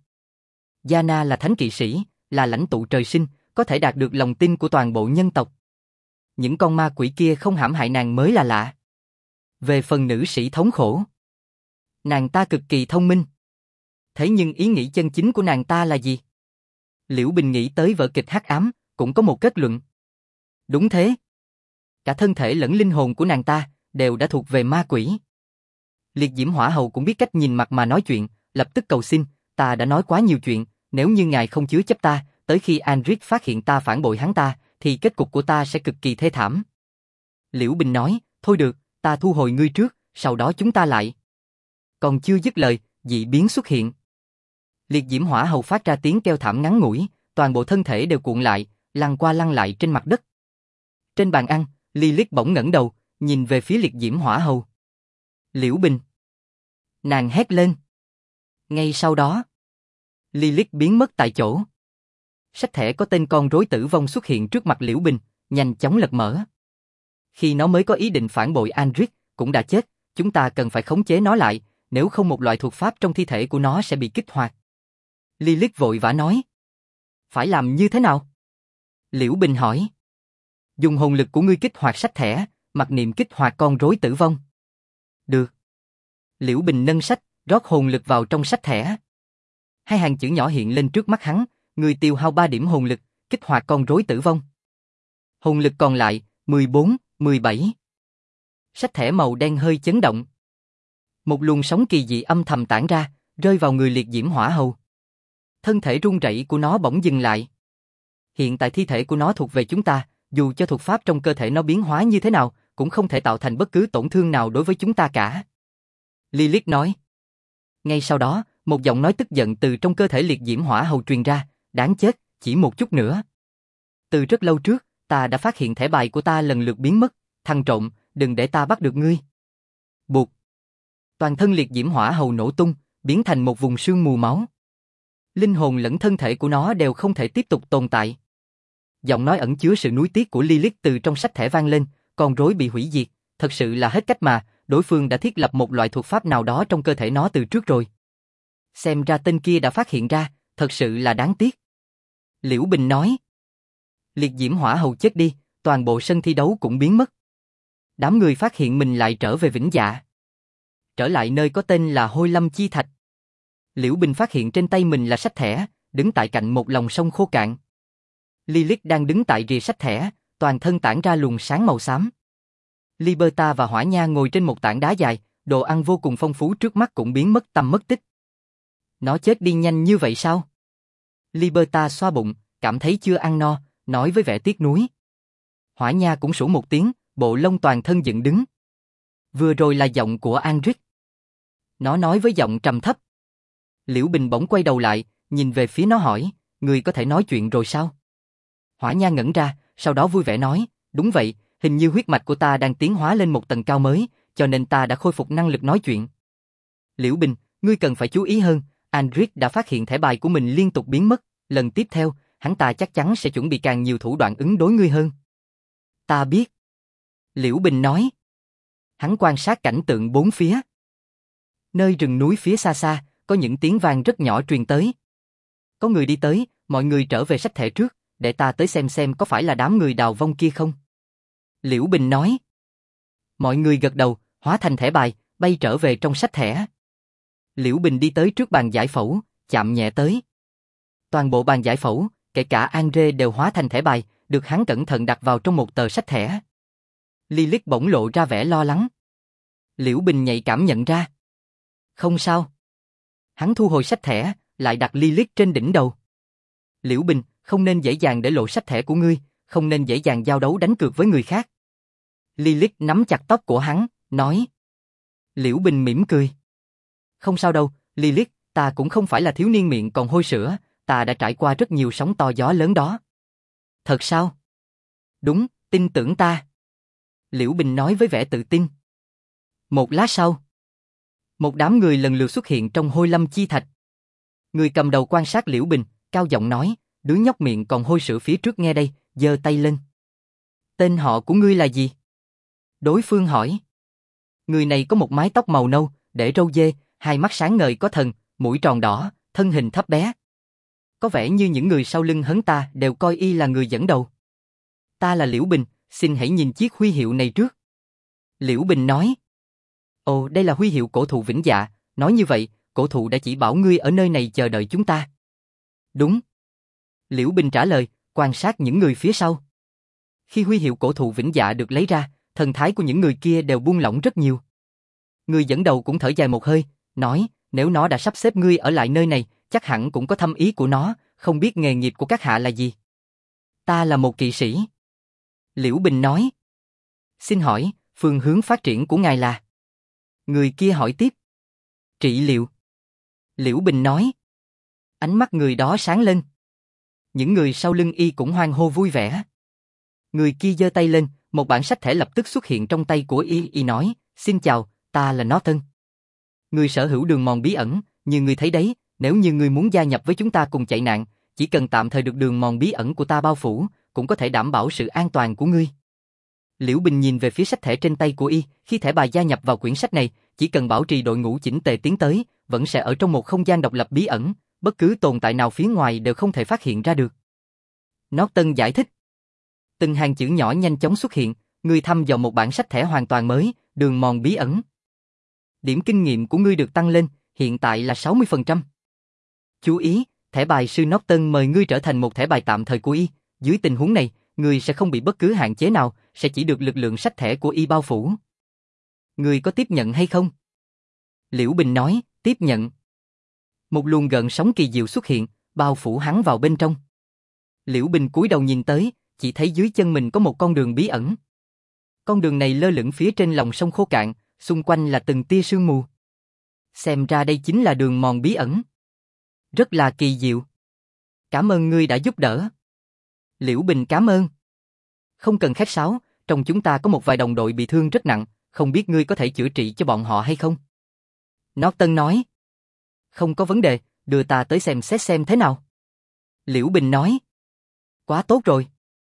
Yana là thánh kỵ sĩ, là lãnh tụ trời sinh, có thể đạt được lòng tin của toàn bộ nhân tộc. Những con ma quỷ kia không hãm hại nàng mới là lạ. Về phần nữ sĩ thống khổ, nàng ta cực kỳ thông minh. Thế nhưng ý nghĩ chân chính của nàng ta là gì? Liễu Bình nghĩ tới vở kịch Hắc Ám, cũng có một kết luận. Đúng thế. Cả thân thể lẫn linh hồn của nàng ta đều đã thuộc về ma quỷ. Liệt Diễm Hỏa Hầu cũng biết cách nhìn mặt mà nói chuyện, lập tức cầu xin, ta đã nói quá nhiều chuyện, nếu như ngài không chứa chấp ta, tới khi Andric phát hiện ta phản bội hắn ta, thì kết cục của ta sẽ cực kỳ thê thảm. Liễu Bình nói, thôi được, ta thu hồi ngươi trước, sau đó chúng ta lại. Còn chưa dứt lời, dị biến xuất hiện. Liệt Diễm Hỏa Hầu phát ra tiếng kêu thảm ngắn ngủi, toàn bộ thân thể đều cuộn lại, lăn qua lăn lại trên mặt đất. Trên bàn ăn, Lilith bỗng ngẩng đầu, nhìn về phía Liệt Diễm Hỏa Hầu. Liễu Bình. Nàng hét lên. Ngay sau đó, Lilith biến mất tại chỗ. Sách thẻ có tên con rối tử vong xuất hiện trước mặt Liễu Bình, nhanh chóng lật mở. Khi nó mới có ý định phản bội Andric, cũng đã chết, chúng ta cần phải khống chế nó lại, nếu không một loại thuật pháp trong thi thể của nó sẽ bị kích hoạt. Lilith vội vã nói. Phải làm như thế nào? Liễu Bình hỏi. Dùng hồn lực của ngươi kích hoạt sách thẻ, mặc niệm kích hoạt con rối tử vong. Được. Liễu Bình nâng sách, rót hồn lực vào trong sách thẻ. Hai hàng chữ nhỏ hiện lên trước mắt hắn, người tiêu hao 3 điểm hồn lực, kích hoạt con rối tử vong. Hồn lực còn lại, 14, 17. Sách thẻ màu đen hơi chấn động. Một luồng sóng kỳ dị âm thầm tản ra, rơi vào người Liệt Diễm Hỏa Hầu. Thân thể run rẩy của nó bỗng dừng lại. Hiện tại thi thể của nó thuộc về chúng ta, dù cho thuật pháp trong cơ thể nó biến hóa như thế nào, cũng không thể tạo thành bất cứ tổn thương nào đối với chúng ta cả. Lilith nói. Ngay sau đó, một giọng nói tức giận từ trong cơ thể liệt diễm hỏa hầu truyền ra, đáng chết, chỉ một chút nữa. Từ rất lâu trước, ta đã phát hiện thẻ bài của ta lần lượt biến mất, thằng trộm, đừng để ta bắt được ngươi. Buộc. Toàn thân liệt diễm hỏa hầu nổ tung, biến thành một vùng sương mù máu. Linh hồn lẫn thân thể của nó đều không thể tiếp tục tồn tại. Giọng nói ẩn chứa sự nuối tiếc của Lilith từ trong sách thẻ vang lên, con rối bị hủy diệt, thật sự là hết cách mà, đối phương đã thiết lập một loại thuật pháp nào đó trong cơ thể nó từ trước rồi. Xem ra tên kia đã phát hiện ra, thật sự là đáng tiếc. Liễu Bình nói. Liệt diễm hỏa hầu chết đi, toàn bộ sân thi đấu cũng biến mất. Đám người phát hiện mình lại trở về Vĩnh Dạ. Trở lại nơi có tên là Hôi Lâm Chi Thạch. Liễu Bình phát hiện trên tay mình là sách thẻ, đứng tại cạnh một lòng sông khô cạn. Lilith đang đứng tại rìa sách thẻ, toàn thân tản ra luồng sáng màu xám. Liberta và Hỏa Nha ngồi trên một tảng đá dài, đồ ăn vô cùng phong phú trước mắt cũng biến mất tăm mất tích. Nó chết đi nhanh như vậy sao? Liberta xoa bụng, cảm thấy chưa ăn no, nói với vẻ tiếc nuối. Hỏa Nha cũng sủa một tiếng, bộ lông toàn thân dựng đứng. Vừa rồi là giọng của Andric. Nó nói với giọng trầm thấp. Liễu Bình bỗng quay đầu lại, nhìn về phía nó hỏi, người có thể nói chuyện rồi sao? Hỏa Nha ngẩn ra, sau đó vui vẻ nói, đúng vậy, hình như huyết mạch của ta đang tiến hóa lên một tầng cao mới, cho nên ta đã khôi phục năng lực nói chuyện. Liễu Bình, ngươi cần phải chú ý hơn, Andric đã phát hiện thẻ bài của mình liên tục biến mất, lần tiếp theo, hắn ta chắc chắn sẽ chuẩn bị càng nhiều thủ đoạn ứng đối ngươi hơn. Ta biết. Liễu Bình nói. Hắn quan sát cảnh tượng bốn phía. Nơi rừng núi phía xa xa, có những tiếng vang rất nhỏ truyền tới. Có người đi tới, mọi người trở về sách thẻ trước, để ta tới xem có phải là đám người đào vong kia không. Liễu Bình nói. Mọi người gật đầu, hóa thành thẻ bài, bay trở về trong sách thẻ. Liễu Bình đi tới trước bàn giải phẫu, chạm nhẹ tới. Toàn bộ bàn giải phẫu, kể cả Andre đều hóa thành thẻ bài, được hắn cẩn thận đặt vào trong một tờ sách thẻ. Lilith bỗng lộ ra vẻ lo lắng. Liễu Bình nhạy cảm nhận ra. Không sao. Hắn thu hồi sách thẻ, lại đặt Lilith trên đỉnh đầu. Liễu Bình, không nên dễ dàng để lộ sách thẻ của ngươi, không nên dễ dàng giao đấu đánh cược với người khác. Lilith nắm chặt tóc của hắn, nói. Liễu Bình mỉm cười. Không sao đâu, Lilith, ta cũng không phải là thiếu niên miệng còn hôi sữa, ta đã trải qua rất nhiều sóng to gió lớn đó. Thật sao? Đúng, tin tưởng ta. Liễu Bình nói với vẻ tự tin. Một lát sau, một đám người lần lượt xuất hiện trong Hôi Lâm Chi Thạch. Người cầm đầu quan sát Liễu Bình, cao giọng nói, đứa nhóc miệng còn hôi sữa phía trước nghe đây, giơ tay lên. Tên họ của ngươi là gì? Đối phương hỏi. Người này có một mái tóc màu nâu, để râu dê, hai mắt sáng ngời có thần, mũi tròn đỏ, thân hình thấp bé. Có vẻ như những người sau lưng hắn ta đều coi y là người dẫn đầu. Ta là Liễu Bình, xin hãy nhìn chiếc huy hiệu này trước. Liễu Bình nói. Ồ, đây là huy hiệu cổ thụ Vĩnh Dạ, nói như vậy, cổ thụ đã chỉ bảo ngươi ở nơi này chờ đợi chúng ta. Đúng. Liễu Bình trả lời, quan sát những người phía sau. Khi huy hiệu cổ thụ Vĩnh Dạ được lấy ra, thần thái của những người kia đều buông lỏng rất nhiều. Người dẫn đầu cũng thở dài một hơi, nói, nếu nó đã sắp xếp ngươi ở lại nơi này, chắc hẳn cũng có thâm ý của nó, không biết nghề nghiệp của các hạ là gì. Ta là một kỵ sĩ. Liễu Bình nói. Xin hỏi, phương hướng phát triển của ngài là? Người kia hỏi tiếp. Trị liệu. Liễu Bình nói. Ánh mắt người đó sáng lên. Những người sau lưng y cũng hoan hô vui vẻ. Người kia giơ tay lên, một bản sách thẻ lập tức xuất hiện trong tay của y nói, xin chào, ta là Norton. Người sở hữu đường mòn bí ẩn, như người thấy đấy, nếu như người muốn gia nhập với chúng ta cùng chạy nạn, chỉ cần tạm thời được đường mòn bí ẩn của ta bao phủ, cũng có thể đảm bảo sự an toàn của ngươi. Liễu Bình nhìn về phía sách thẻ trên tay của y, khi thẻ bài gia nhập vào quyển sách này, chỉ cần bảo trì đội ngũ chỉnh tề tiến tới, vẫn sẽ ở trong một không gian độc lập bí ẩn, bất cứ tồn tại nào phía ngoài đều không thể phát hiện ra được. Norton giải thích. Từng hàng chữ nhỏ nhanh chóng xuất hiện, ngươi thăm dò một bản sách thẻ hoàn toàn mới, đường mòn bí ẩn. Điểm kinh nghiệm của ngươi được tăng lên, hiện tại là 60%. Chú ý, thẻ bài sư Norton mời ngươi trở thành một thẻ bài tạm thời của y, dưới tình huống này, ngươi sẽ không bị bất cứ hạn chế nào, sẽ chỉ được lực lượng sách thẻ của y bao phủ. Ngươi có tiếp nhận hay không? Liễu Bình nói, tiếp nhận. Một luồng gợn sóng kỳ diệu xuất hiện, bao phủ hắn vào bên trong. Liễu Bình cúi đầu nhìn tới, chỉ thấy dưới chân mình có một con đường bí ẩn. Con đường này lơ lửng phía trên lòng sông khô cạn, xung quanh là từng tia sương mù. Xem ra đây chính là đường mòn bí ẩn. Rất là kỳ diệu. Cảm ơn ngươi đã giúp đỡ. Liễu Bình cảm ơn. Không cần khách sáo, trong chúng ta có một vài đồng đội bị thương rất nặng, không biết ngươi có thể chữa trị cho bọn họ hay không? Norton nói. Không có vấn đề, đưa ta tới xem xét xem thế nào. Liễu Bình nói. Quá tốt rồi.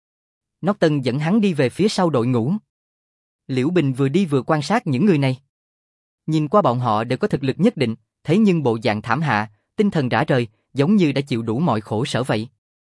Norton dẫn hắn đi về phía sau đội ngũ. Liễu Bình vừa đi vừa quan sát những người này. Nhìn qua bọn họ đều có thực lực nhất định, thế nhưng bộ dạng thảm hạ, tinh thần rã rời, giống như đã chịu đủ mọi khổ sở vậy.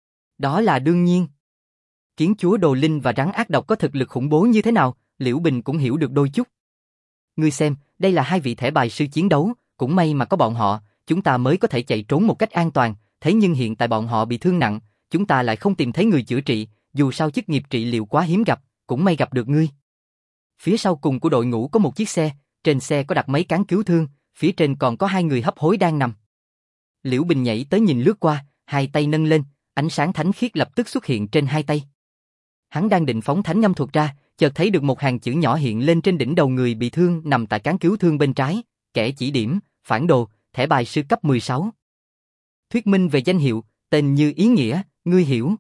Đó là đương nhiên. Kiến chúa Đồ Linh và rắn ác độc có thực lực khủng bố như thế nào, Liễu Bình cũng hiểu được đôi chút. Ngươi xem, đây là hai vị thẻ bài sư chiến đấu, cũng may mà có bọn họ, chúng ta mới có thể chạy trốn một cách an toàn, thế nhưng hiện tại bọn họ bị thương nặng, chúng ta lại không tìm thấy người chữa trị, dù sao chức nghiệp trị liệu quá hiếm gặp, cũng may gặp được ngươi. Phía sau cùng của đội ngũ có một chiếc xe, trên xe có đặt mấy cán cứu thương, phía trên còn có hai người hấp hối đang nằm. Liễu Bình nhảy tới nhìn lướt qua, hai tay nâng lên, ánh sáng thánh khiết lập tức xuất hiện trên hai tay. Hắn đang định phóng thánh ngâm thuật ra, chợt thấy được một hàng chữ nhỏ hiện lên trên đỉnh đầu người bị thương nằm tại cán cứu thương bên trái, kẻ chỉ điểm, phản đồ, thẻ bài sư cấp 16. Thuyết minh về danh hiệu, tên như ý nghĩa, ngươi hiểu.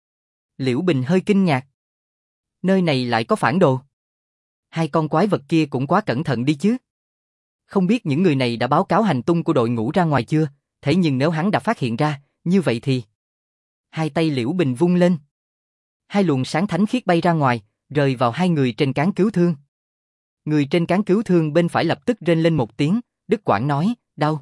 Liễu Bình hơi kinh ngạc. Nơi này lại có phản đồ. Hai con quái vật kia cũng quá cẩn thận đi chứ. Không biết những người này đã báo cáo hành tung của đội ngũ ra ngoài chưa, thế nhưng nếu hắn đã phát hiện ra, như vậy thì... Hai tay Liễu Bình vung lên. Hai luồng sáng thánh khiết bay ra ngoài, rơi vào hai người trên cán cứu thương. Người trên cán cứu thương bên phải lập tức rên lên một tiếng, đứt quãng nói, đau.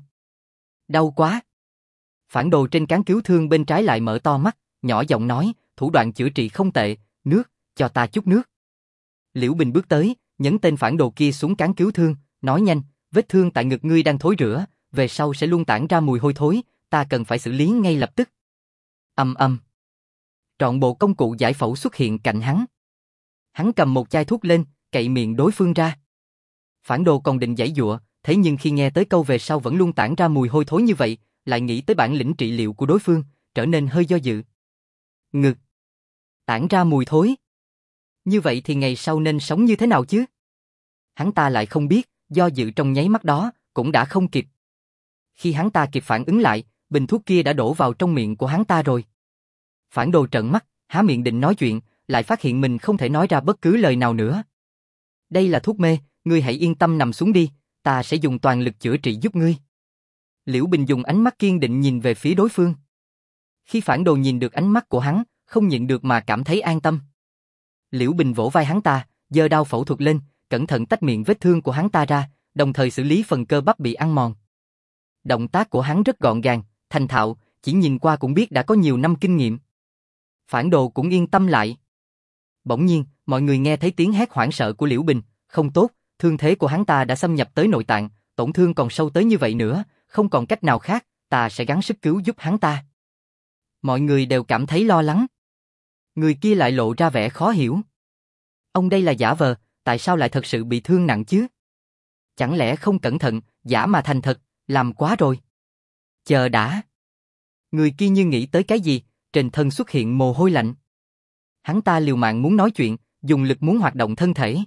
Đau quá. Phản đồ trên cán cứu thương bên trái lại mở to mắt, nhỏ giọng nói, thủ đoạn chữa trị không tệ, nước, cho ta chút nước. Liễu Bình bước tới, nhấn tên phản đồ kia xuống cán cứu thương, nói nhanh, vết thương tại ngực ngươi đang thối rữa, về sau sẽ luôn tản ra mùi hôi thối, ta cần phải xử lý ngay lập tức. Trọn bộ công cụ giải phẫu xuất hiện cạnh hắn. Hắn cầm một chai thuốc lên, cậy miệng đối phương ra. Phản đồ còn định giãy giụa, thế nhưng khi nghe tới câu về sau vẫn luôn tản ra mùi hôi thối như vậy, lại nghĩ tới bản lĩnh trị liệu của đối phương, trở nên hơi do dự. Ngực. Tản ra mùi thối. Như vậy thì ngày sau nên sống như thế nào chứ? Hắn ta lại không biết, do dự trong nháy mắt đó, cũng đã không kịp. Khi hắn ta kịp phản ứng lại, bình thuốc kia đã đổ vào trong miệng của hắn ta rồi. Phản đồ trợn mắt, há miệng định nói chuyện, lại phát hiện mình không thể nói ra bất cứ lời nào nữa. Đây là thuốc mê, ngươi hãy yên tâm nằm xuống đi, ta sẽ dùng toàn lực chữa trị giúp ngươi. Liễu Bình dùng ánh mắt kiên định nhìn về phía đối phương. Khi phản đồ nhìn được ánh mắt của hắn, không nhịn được mà cảm thấy an tâm. Liễu Bình vỗ vai hắn ta, giơ đao phẫu thuật lên, cẩn thận tách miệng vết thương của hắn ta ra, đồng thời xử lý phần cơ bắp bị ăn mòn. Động tác của hắn rất gọn gàng, thành thạo, chỉ nhìn qua cũng biết đã có nhiều năm kinh nghiệm. Phản đồ cũng yên tâm lại. Bỗng nhiên, mọi người nghe thấy tiếng hét hoảng sợ của Liễu Bình, không tốt, thương thế của hắn ta đã xâm nhập tới nội tạng, tổn thương còn sâu tới như vậy nữa, không còn cách nào khác, ta sẽ gắng sức cứu giúp hắn ta. Mọi người đều cảm thấy lo lắng. Người kia lại lộ ra vẻ khó hiểu. Ông đây là giả vờ, tại sao lại thật sự bị thương nặng chứ? Chẳng lẽ không cẩn thận, giả mà thành thật, làm quá rồi. Chờ đã. Người kia như nghĩ tới cái gì, trên thân xuất hiện mồ hôi lạnh. Hắn ta liều mạng muốn nói chuyện, dùng lực muốn hoạt động thân thể.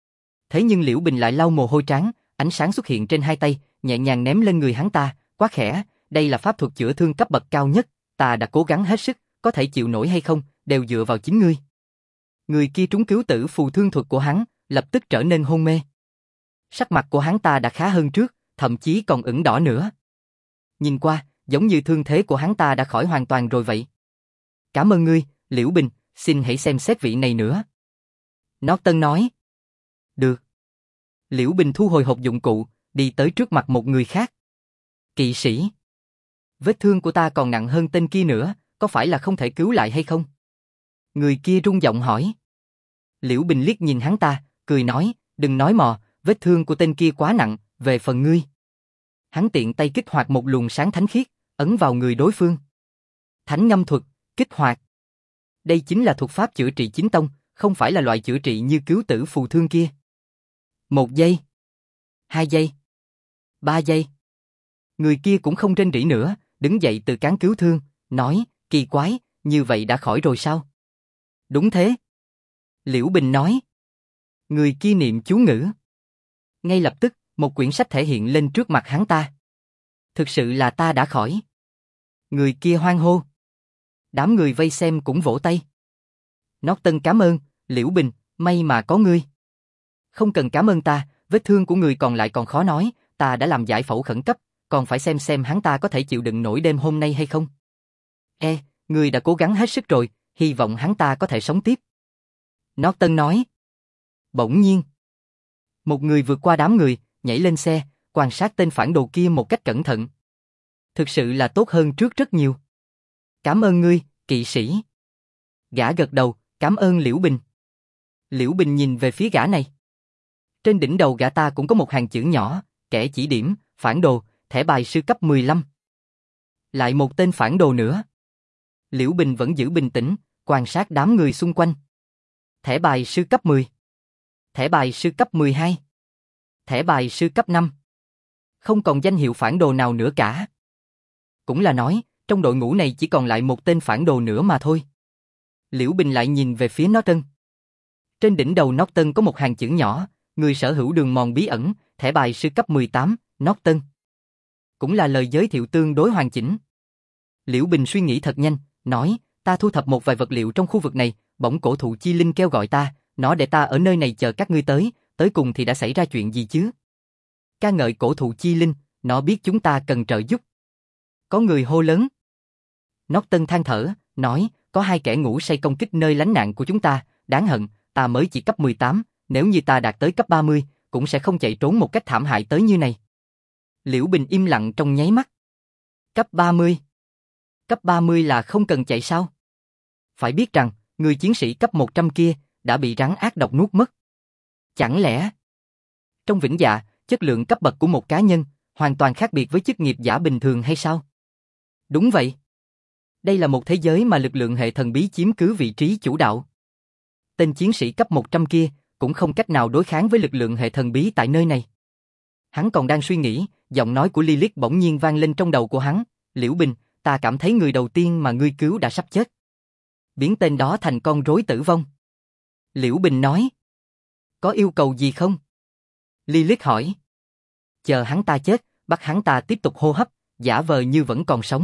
Thế nhưng Liễu Bình lại lau mồ hôi trán, ánh sáng xuất hiện trên hai tay, nhẹ nhàng ném lên người hắn ta, quá khẽ, đây là pháp thuật chữa thương cấp bậc cao nhất, ta đã cố gắng hết sức, có thể chịu nổi hay không, đều dựa vào chính ngươi. Người kia trúng cứu tử phù thương thuật của hắn, lập tức trở nên hôn mê. Sắc mặt của hắn ta đã khá hơn trước, thậm chí còn ửng đỏ nữa. Nhìn qua, giống như thương thế của hắn ta đã khỏi hoàn toàn rồi vậy. Cảm ơn ngươi, Liễu Bình, xin hãy xem xét vị này nữa. Norton nói. Được. Liễu Bình thu hồi hộp dụng cụ, đi tới trước mặt một người khác. Kỵ sĩ. Vết thương của ta còn nặng hơn tên kia nữa, có phải là không thể cứu lại hay không? Người kia run giọng hỏi. Liễu Bình liếc nhìn hắn ta, cười nói, đừng nói mò, vết thương của tên kia quá nặng, về phần ngươi. Hắn tiện tay kích hoạt một luồng sáng thánh khiết, ấn vào người đối phương. Thánh ngâm thuật, kích hoạt. Đây chính là thuật pháp chữa trị chính tông, không phải là loại chữa trị như cứu tử phù thương kia. 1 giây. 2 giây. 3 giây. Người kia cũng không rên rỉ nữa, đứng dậy từ cán cứu thương, nói, kỳ quái, như vậy đã khỏi rồi sao? Đúng thế. Liễu Bình nói. Người kia niệm chú ngữ. Ngay lập tức, Một quyển sách thể hiện lên trước mặt hắn ta. Thực sự là ta đã khỏi. Người kia hoan hô. Đám người vây xem cũng vỗ tay. Norton cảm ơn, Liễu Bình, may mà có ngươi. Không cần cảm ơn ta, vết thương của người còn lại còn khó nói, ta đã làm giải phẫu khẩn cấp, còn phải xem hắn ta có thể chịu đựng nổi đêm hôm nay hay không. Ngươi đã cố gắng hết sức rồi, hy vọng hắn ta có thể sống tiếp. Norton nói. Bỗng nhiên, một người vượt qua đám người, nhảy lên xe, quan sát tên phản đồ kia một cách cẩn thận. Thực sự là tốt hơn trước rất nhiều. Cảm ơn ngươi, kỵ sĩ. Gã gật đầu, cảm ơn Liễu Bình. Liễu Bình nhìn về phía gã này. Trên đỉnh đầu gã ta cũng có một hàng chữ nhỏ, kẻ chỉ điểm, phản đồ, thẻ bài sư cấp 15. Lại một tên phản đồ nữa. Liễu Bình vẫn giữ bình tĩnh, quan sát đám người xung quanh. Thẻ bài sư cấp 10. Thẻ bài sư cấp 12. Thẻ bài sư cấp 5. Không còn danh hiệu phản đồ nào nữa cả. Cũng là nói, trong đội ngũ này chỉ còn lại một tên phản đồ nữa mà thôi. Liễu Bình lại nhìn về phía Norton. Trên đỉnh đầu Norton có một hàng chữ nhỏ, người sở hữu đường mòn bí ẩn, thẻ bài sư cấp 18, Norton. Cũng là lời giới thiệu tương đối hoàn chỉnh. Liễu Bình suy nghĩ thật nhanh, nói, ta thu thập một vài vật liệu trong khu vực này, bỗng cổ thụ chi linh kêu gọi ta, nó để ta ở nơi này chờ các ngươi tới cùng thì đã xảy ra chuyện gì chứ? Ca ngợi cổ thụ chi linh, nó biết chúng ta cần trợ giúp. Có người hô lớn. Norton than thở, nói, có hai kẻ ngủ say công kích nơi lánh nạn của chúng ta, đáng hận, ta mới chỉ cấp 18, nếu như ta đạt tới cấp 30, cũng sẽ không chạy trốn một cách thảm hại tới như này. Liễu Bình im lặng trong nháy mắt. Cấp 30? Cấp 30 là không cần chạy sao? Phải biết rằng, người chiến sĩ cấp 100 kia đã bị rắn ác độc nuốt mất. Chẳng lẽ trong vĩnh dạ, chất lượng cấp bậc của một cá nhân hoàn toàn khác biệt với chức nghiệp giả bình thường hay sao? Đúng vậy. Đây là một thế giới mà lực lượng hệ thần bí chiếm cứ vị trí chủ đạo. Tên chiến sĩ cấp 100 kia cũng không cách nào đối kháng với lực lượng hệ thần bí tại nơi này. Hắn còn đang suy nghĩ, giọng nói của Lilith bỗng nhiên vang lên trong đầu của hắn. Liễu Bình, ta cảm thấy người đầu tiên mà ngươi cứu đã sắp chết. Biến tên đó thành con rối tử vong. Liễu Bình nói. Có yêu cầu gì không? Lilith hỏi. Chờ hắn ta chết, bắt hắn ta tiếp tục hô hấp, giả vờ như vẫn còn sống.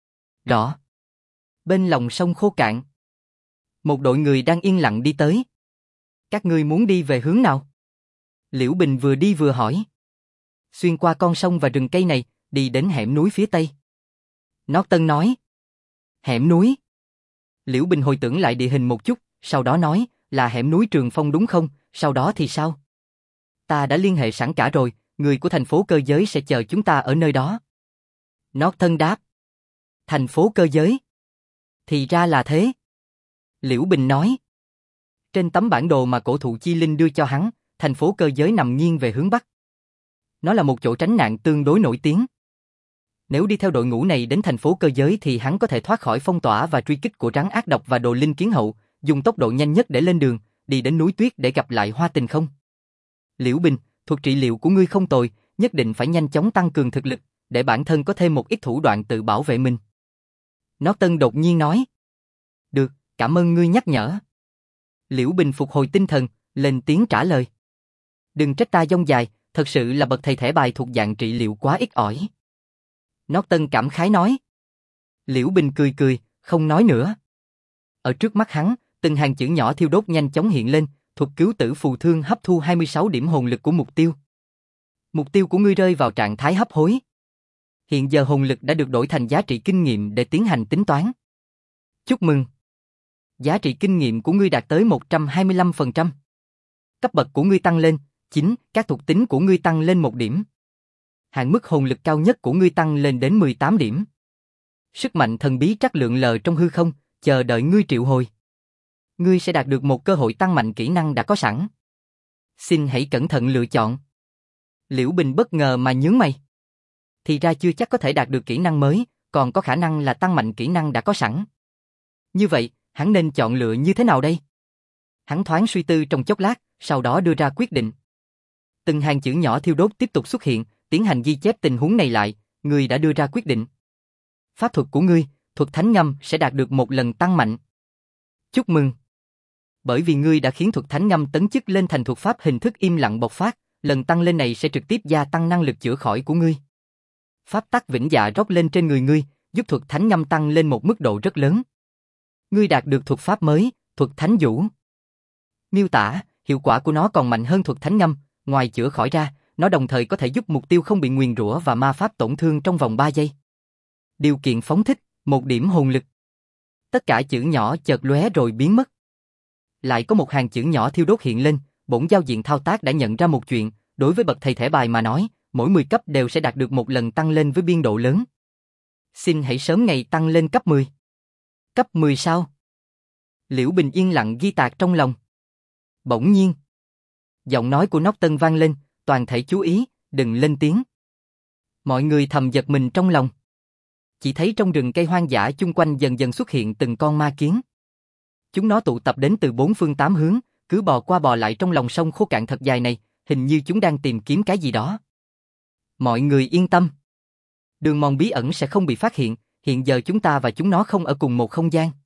Rõ. Bên lòng sông khô cạn, một đội người đang yên lặng đi tới. Các ngươi muốn đi về hướng nào? Liễu Bình vừa đi vừa hỏi. Xuyên qua con sông và rừng cây này, đi đến hẻm núi phía tây. Norton nói. Hẻm núi? Liễu Bình hồi tưởng lại địa hình một chút, sau đó nói, là hẻm núi Trường Phong đúng không? Sau đó thì sao? Ta đã liên hệ sẵn cả rồi, người của thành phố cơ giới sẽ chờ chúng ta ở nơi đó. Norton đáp. Thành phố cơ giới? Thì ra là thế. Liễu Bình nói. Trên tấm bản đồ mà cổ thụ chi linh đưa cho hắn, thành phố cơ giới nằm nghiêng về hướng bắc. Nó là một chỗ tránh nạn tương đối nổi tiếng. Nếu đi theo đội ngũ này đến thành phố cơ giới thì hắn có thể thoát khỏi phong tỏa và truy kích của rắn ác độc và đồ linh kiến hậu, dùng tốc độ nhanh nhất để lên đường, đi đến núi tuyết để gặp lại Hoa Tình không? Liễu Bình, thuật trị liệu của ngươi không tồi, nhất định phải nhanh chóng tăng cường thực lực, để bản thân có thêm một ít thủ đoạn tự bảo vệ mình. Norton đột nhiên nói. Được, cảm ơn ngươi nhắc nhở. Liễu Bình phục hồi tinh thần, lên tiếng trả lời. Đừng trách ta dông dài, thật sự là bậc thầy thẻ bài thuộc dạng trị liệu quá ít ỏi. Norton cảm khái nói. Liễu Bình cười cười, không nói nữa. Ở trước mắt hắn, từng hàng chữ nhỏ thiêu đốt nhanh chóng hiện lên, thuật cứu tử phù thương hấp thu 26 điểm hồn lực của mục tiêu. Mục tiêu của ngươi rơi vào trạng thái hấp hối. Hiện giờ hồn lực đã được đổi thành giá trị kinh nghiệm để tiến hành tính toán. Chúc mừng. Giá trị kinh nghiệm của ngươi đạt tới 125%. Cấp bậc của ngươi tăng lên, 9, các thuộc tính của ngươi tăng lên 1 điểm. Hạn mức hồn lực cao nhất của ngươi tăng lên đến 18 điểm. Sức mạnh thần bí trắc lượng lờ trong hư không, chờ đợi ngươi triệu hồi. Ngươi sẽ đạt được một cơ hội tăng mạnh kỹ năng đã có sẵn. Xin hãy cẩn thận lựa chọn. Liễu Bình bất ngờ mà nhướng mày. Thì ra chưa chắc có thể đạt được kỹ năng mới, còn có khả năng là tăng mạnh kỹ năng đã có sẵn. Như vậy, hắn nên chọn lựa như thế nào đây? Hắn thoáng suy tư trong chốc lát, sau đó đưa ra quyết định. Từng hàng chữ nhỏ thiêu đốt tiếp tục xuất hiện, tiến hành ghi chép tình huống này lại, ngươi đã đưa ra quyết định. Pháp thuật của ngươi, thuật thánh ngâm sẽ đạt được một lần tăng mạnh. Chúc mừng. Bởi vì ngươi đã khiến thuật thánh ngâm tấn chức lên thành thuật pháp hình thức im lặng bộc phát, Lần tăng lên này sẽ trực tiếp gia tăng năng lực chữa khỏi của ngươi. Pháp tắc vĩnh dạ rót lên trên người ngươi, giúp thuật thánh ngâm tăng lên một mức độ rất lớn. Ngươi đạt được thuật pháp mới, thuật thánh vũ. Miêu tả, hiệu quả của nó còn mạnh hơn thuật thánh ngâm, ngoài chữa khỏi ra, nó đồng thời có thể giúp mục tiêu không bị nguyền rủa và ma pháp tổn thương trong vòng 3 giây. Điều kiện phóng thích, 1 điểm hồn lực. Tất cả chữ nhỏ chợt lóe rồi biến mất. Lại có một hàng chữ nhỏ thiêu đốt hiện lên, bổn giao diện thao tác đã nhận ra một chuyện, đối với bậc thầy thẻ bài mà nói, mỗi 10 cấp đều sẽ đạt được một lần tăng lên với biên độ lớn. Xin hãy sớm ngày tăng lên cấp 10. Cấp 10 sao? Liễu Bình yên lặng ghi tạc trong lòng. Bỗng nhiên, giọng nói của Norton vang lên, toàn thể chú ý, đừng lên tiếng. Mọi người thầm giật mình trong lòng. Chỉ thấy trong rừng cây hoang dã chung quanh dần dần xuất hiện từng con ma kiến. Chúng nó tụ tập đến từ 4 phương 8 hướng, cứ bò qua bò lại trong lòng sông khô cạn thật dài này, hình như chúng đang tìm kiếm cái gì đó. Mọi người yên tâm. Đường mòn bí ẩn sẽ không bị phát hiện, hiện giờ chúng ta và chúng nó không ở cùng một không gian.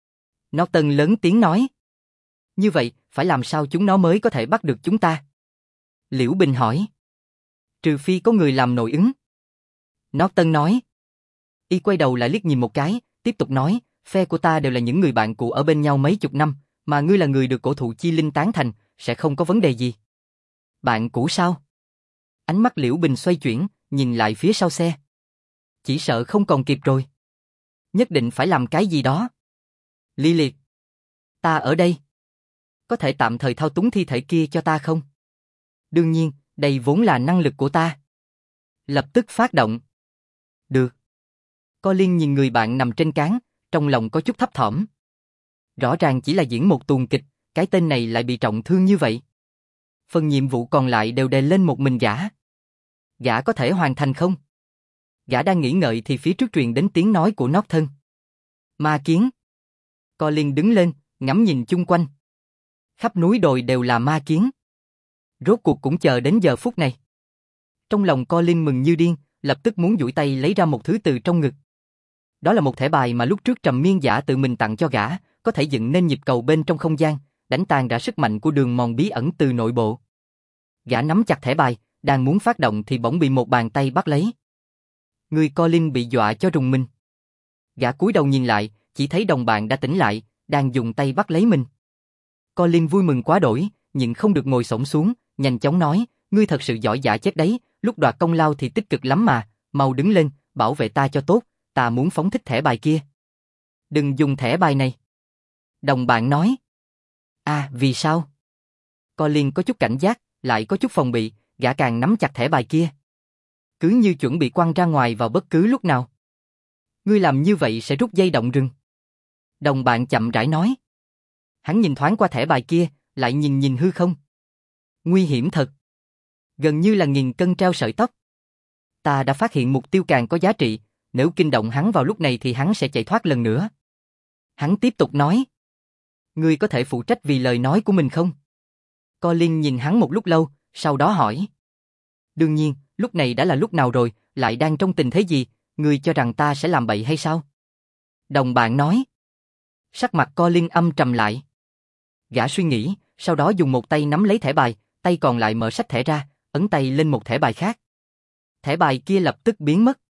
Norton lớn tiếng nói. Như vậy, phải làm sao chúng nó mới có thể bắt được chúng ta? Liễu Bình hỏi. Trừ phi có người làm nội ứng. Norton nói. Y quay đầu lại liếc nhìn một cái, tiếp tục nói, phe của ta đều là những người bạn cũ ở bên nhau mấy chục năm, mà ngươi là người được cổ thụ chi linh tán thành, sẽ không có vấn đề gì. Bạn cũ sao? Ánh mắt Liễu Bình xoay chuyển, nhìn lại phía sau xe. Chỉ sợ không còn kịp rồi. Nhất định phải làm cái gì đó. Lilith. Ta ở đây. Có thể tạm thời thao túng thi thể kia cho ta không? Đương nhiên, đây vốn là năng lực của ta. Lập tức phát động. Được. Colin nhìn người bạn nằm trên cáng, trong lòng có chút thấp thỏm. Rõ ràng chỉ là diễn một tuồng kịch, cái tên này lại bị trọng thương như vậy. Phần nhiệm vụ còn lại đều đè lên một mình gã. Gã có thể hoàn thành không? Gã đang nghĩ ngợi thì phía trước truyền đến tiếng nói của Norton. Ma kiến. Colin đứng lên, ngắm nhìn chung quanh. Khắp núi đồi đều là ma kiến. Rốt cuộc cũng chờ đến giờ phút này. Trong lòng Colin mừng như điên, lập tức muốn duỗi tay lấy ra một thứ từ trong ngực. Đó là một thẻ bài mà lúc trước Trầm Miên Giả tự mình tặng cho gã, có thể dựng nên nhịp cầu bên trong không gian, đánh tan ra sức mạnh của đường mòn bí ẩn từ nội bộ. Gã nắm chặt thẻ bài, đang muốn phát động thì bỗng bị một bàn tay bắt lấy. Người Colin bị dọa cho rùng mình. Gã cúi đầu nhìn lại, chỉ thấy đồng bạn đã tỉnh lại, đang dùng tay bắt lấy mình. Colin vui mừng quá đỗi, nhưng không được ngồi xổm xuống, nhanh chóng nói, ngươi thật sự giỏi giả chết đấy, lúc đoạt công lao thì tích cực lắm mà, mau đứng lên, bảo vệ ta cho tốt, ta muốn phóng thích thẻ bài kia. Đừng dùng thẻ bài này. Đồng bạn nói. À, vì sao? Colin có chút cảnh giác, lại có chút phòng bị, gã càng nắm chặt thẻ bài kia. Cứ như chuẩn bị quăng ra ngoài vào bất cứ lúc nào. Ngươi làm như vậy sẽ rút dây động rừng. Đồng bạn chậm rãi nói. Hắn nhìn thoáng qua thẻ bài kia, lại nhìn nhìn hư không. Nguy hiểm thật. Gần như là nghìn cân treo sợi tóc. Ta đã phát hiện mục tiêu càng có giá trị, nếu kinh động hắn vào lúc này thì hắn sẽ chạy thoát lần nữa. Hắn tiếp tục nói. Ngươi có thể phụ trách vì lời nói của mình không? Colin nhìn hắn một lúc lâu, sau đó hỏi. Đương nhiên, lúc này đã là lúc nào rồi, lại đang trong tình thế gì, ngươi cho rằng ta sẽ làm bậy hay sao? Đồng bạn nói. Sắc mặt Colin âm trầm lại. Gã suy nghĩ, sau đó dùng một tay nắm lấy thẻ bài, tay còn lại mở sách thẻ ra, ấn tay lên một thẻ bài khác. Thẻ bài kia lập tức biến mất.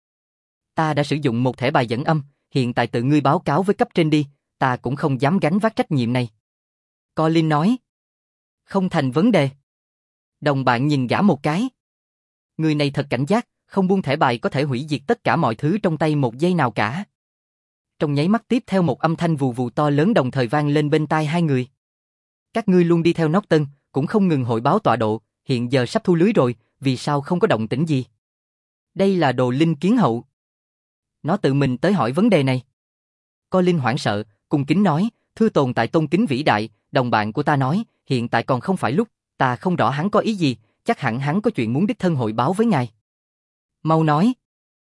Ta đã sử dụng một thẻ bài dẫn âm, hiện tại tự ngươi báo cáo với cấp trên đi, ta cũng không dám gánh vác trách nhiệm này. Colin nói. Không thành vấn đề. Đồng bạn nhìn gã một cái. Người này thật cảnh giác, không buông thẻ bài có thể hủy diệt tất cả mọi thứ trong tay một giây nào cả. Trong nháy mắt tiếp theo một âm thanh vù vù to lớn đồng thời vang lên bên tai hai người. Các ngươi luôn đi theo Norton, cũng không ngừng hội báo tọa độ, hiện giờ sắp thu lưới rồi, vì sao không có động tĩnh gì? Đây là đồ linh kiến hậu. Nó tự mình tới hỏi vấn đề này. Colin hoảng sợ, cung kính nói, thưa tồn tại tôn kính vĩ đại, đồng bạn của ta nói, hiện tại còn không phải lúc, ta không rõ hắn có ý gì, chắc hẳn hắn có chuyện muốn đích thân hội báo với ngài. Mau nói.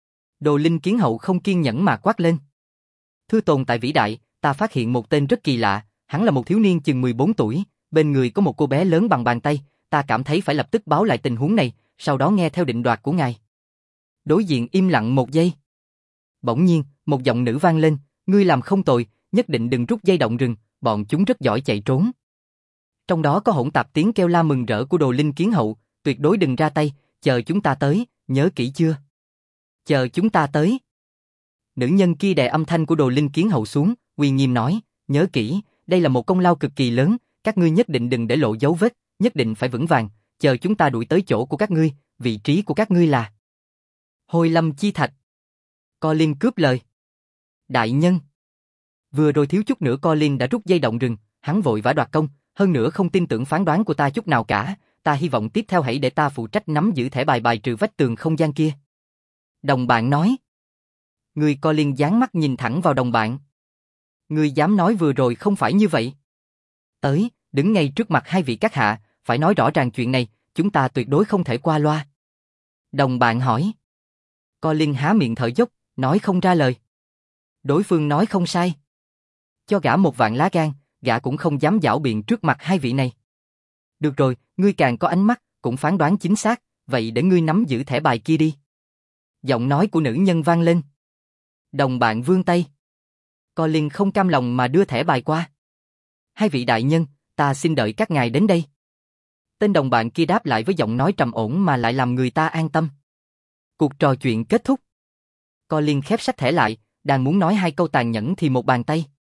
Đồ linh kiến hậu không kiên nhẫn mà quát lên. Thưa tồn tại vĩ đại, ta phát hiện một tên rất kỳ lạ, hắn là một thiếu niên chừng 14 tuổi, bên người có một cô bé lớn bằng bàn tay, ta cảm thấy phải lập tức báo lại tình huống này, sau đó nghe theo định đoạt của ngài. Đối diện im lặng một giây. Bỗng nhiên, một giọng nữ vang lên, ngươi làm không tồi, nhất định đừng rút dây động rừng, bọn chúng rất giỏi chạy trốn. Trong đó có hỗn tạp tiếng kêu la mừng rỡ của đồ linh kiến hậu, tuyệt đối đừng ra tay, chờ chúng ta tới, nhớ kỹ chưa? Chờ chúng ta tới. Nữ nhân kia đè âm thanh của Đồ Linh Kiến Hậu xuống, uy nghiêm nói, nhớ kỹ, đây là một công lao cực kỳ lớn, các ngươi nhất định đừng để lộ dấu vết, nhất định phải vững vàng, chờ chúng ta đuổi tới chỗ của các ngươi, vị trí của các ngươi là Hôi Lâm Chi Thạch. Colin cướp lời. Đại nhân. Vừa rồi thiếu chút nữa Colin đã rút dây động rừng, hắn vội vã đoạt công, hơn nữa không tin tưởng phán đoán của ta chút nào cả, ta hy vọng tiếp theo hãy để ta phụ trách nắm giữ thẻ bài bài trừ vách tường không gian kia. Đồng bạn nói. Người Colin dán mắt nhìn thẳng vào đồng bạn. Ngươi dám nói vừa rồi không phải như vậy. Tới, đứng ngay trước mặt hai vị các hạ, phải nói rõ ràng chuyện này, chúng ta tuyệt đối không thể qua loa. Đồng bạn hỏi. Colin há miệng thở dốc, nói không ra lời. Đối phương nói không sai. Cho gã một vạn lá gan, gã cũng không dám giảo biện trước mặt hai vị này. Được rồi, ngươi càng có ánh mắt, cũng phán đoán chính xác, vậy để ngươi nắm giữ thẻ bài kia đi. Giọng nói của nữ nhân vang lên. Đồng bạn vươn tay. Colin không cam lòng mà đưa thẻ bài qua. Hai vị đại nhân, ta xin đợi các ngài đến đây. Tên đồng bạn kia đáp lại với giọng nói trầm ổn mà lại làm người ta an tâm. Cuộc trò chuyện kết thúc. Colin khép sách thẻ lại, đang muốn nói hai câu tàn nhẫn thì một bàn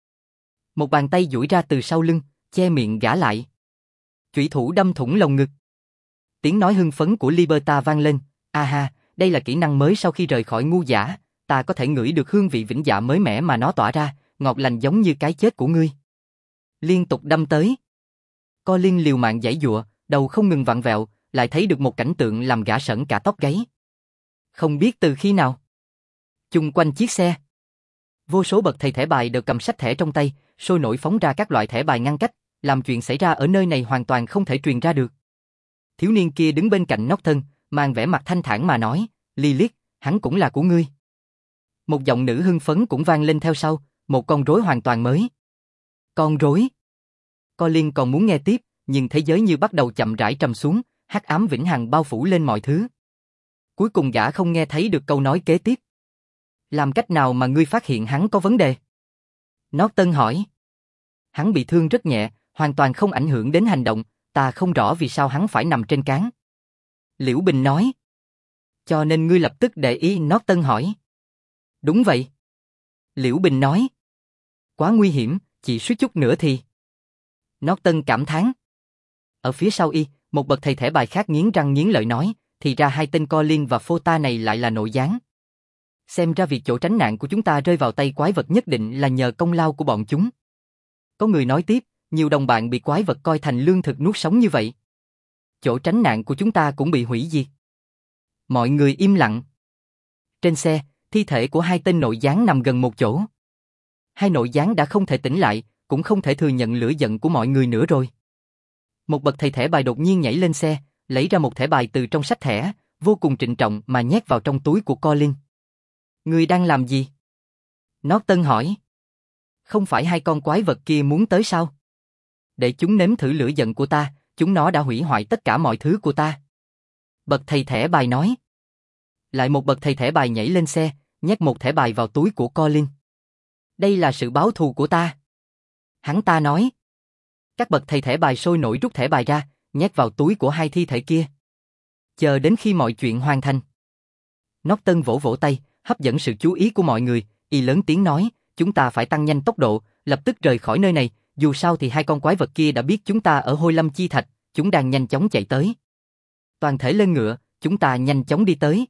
tay duỗi ra từ sau lưng, che miệng gã lại. Chủy thủ đâm thủng lồng ngực. Tiếng nói hưng phấn của Liberta vang lên. Ha, đây là kỹ năng mới sau khi rời khỏi ngu giả, ta có thể ngửi được hương vị vĩnh dạ mới mẻ mà nó tỏa ra, ngọt lành giống như cái chết của ngươi. Liên tục đâm tới. Colin liều mạng giãy giụa, đầu không ngừng vặn vẹo, lại thấy được một cảnh tượng làm gã sởn cả tóc gáy. Không biết từ khi nào, chung quanh chiếc xe, vô số bậc thầy thẻ bài đều cầm sách thẻ trong tay, sôi nổi phóng ra các loại thẻ bài ngăn cách, làm chuyện xảy ra ở nơi này hoàn toàn không thể truyền ra được. Thiếu niên kia đứng bên cạnh Norton, mang vẻ mặt thanh thản mà nói, Lilith, hắn cũng là của ngươi. Một giọng nữ hưng phấn cũng vang lên theo sau, một con rối hoàn toàn mới. Con rối. Colin còn muốn nghe tiếp, nhưng thế giới như bắt đầu chậm rãi trầm xuống, hắc ám vĩnh hằng bao phủ lên mọi thứ. Cuối cùng gã không nghe thấy được câu nói kế tiếp. Làm cách nào mà ngươi phát hiện hắn có vấn đề? Norton hỏi. Hắn bị thương rất nhẹ, hoàn toàn không ảnh hưởng đến hành động, ta không rõ vì sao hắn phải nằm trên cáng. Liễu Bình nói. Cho nên ngươi lập tức để ý, Norton hỏi. Đúng vậy. Liễu Bình nói. Quá nguy hiểm, chỉ suýt chút nữa thì. Norton cảm thán. Ở phía sau một bậc thầy thẻ bài khác nghiến răng nghiến lợi nói, thì ra hai tên Colin và Phota này lại là nội gián. Xem ra việc chỗ tránh nạn của chúng ta rơi vào tay quái vật nhất định là nhờ công lao của bọn chúng. Có người nói tiếp, nhiều đồng bạn bị quái vật coi thành lương thực nuốt sống như vậy. Chỗ tránh nạn của chúng ta cũng bị hủy diệt. Mọi người im lặng. Trên xe, thi thể của hai tên nội gián nằm gần một chỗ. Hai nội gián đã không thể tỉnh lại, cũng không thể thừa nhận lửa giận của mọi người nữa rồi. Một bậc thầy thẻ bài đột nhiên nhảy lên xe, lấy ra một thẻ bài từ trong sách thẻ, vô cùng trịnh trọng mà nhét vào trong túi của Colin. Ngươi đang làm gì? Norton hỏi. Không phải hai con quái vật kia muốn tới sao? Để chúng nếm thử lửa giận của ta, chúng nó đã hủy hoại tất cả mọi thứ của ta. Bậc thầy thẻ bài nói. Lại một bậc thầy thẻ bài nhảy lên xe, nhét một thẻ bài vào túi của Colin. Đây là sự báo thù của ta. Hắn ta nói. Các bậc thầy thẻ bài sôi nổi rút thẻ bài ra, nhét vào túi của hai thi thể kia. Chờ đến khi mọi chuyện hoàn thành. Norton vỗ vỗ tay, hấp dẫn sự chú ý của mọi người, lớn tiếng nói, chúng ta phải tăng nhanh tốc độ, lập tức rời khỏi nơi này, dù sao thì hai con quái vật kia đã biết chúng ta ở Hôi Lâm Chi Thạch, chúng đang nhanh chóng chạy tới. Toàn thể lên ngựa, chúng ta nhanh chóng đi tới.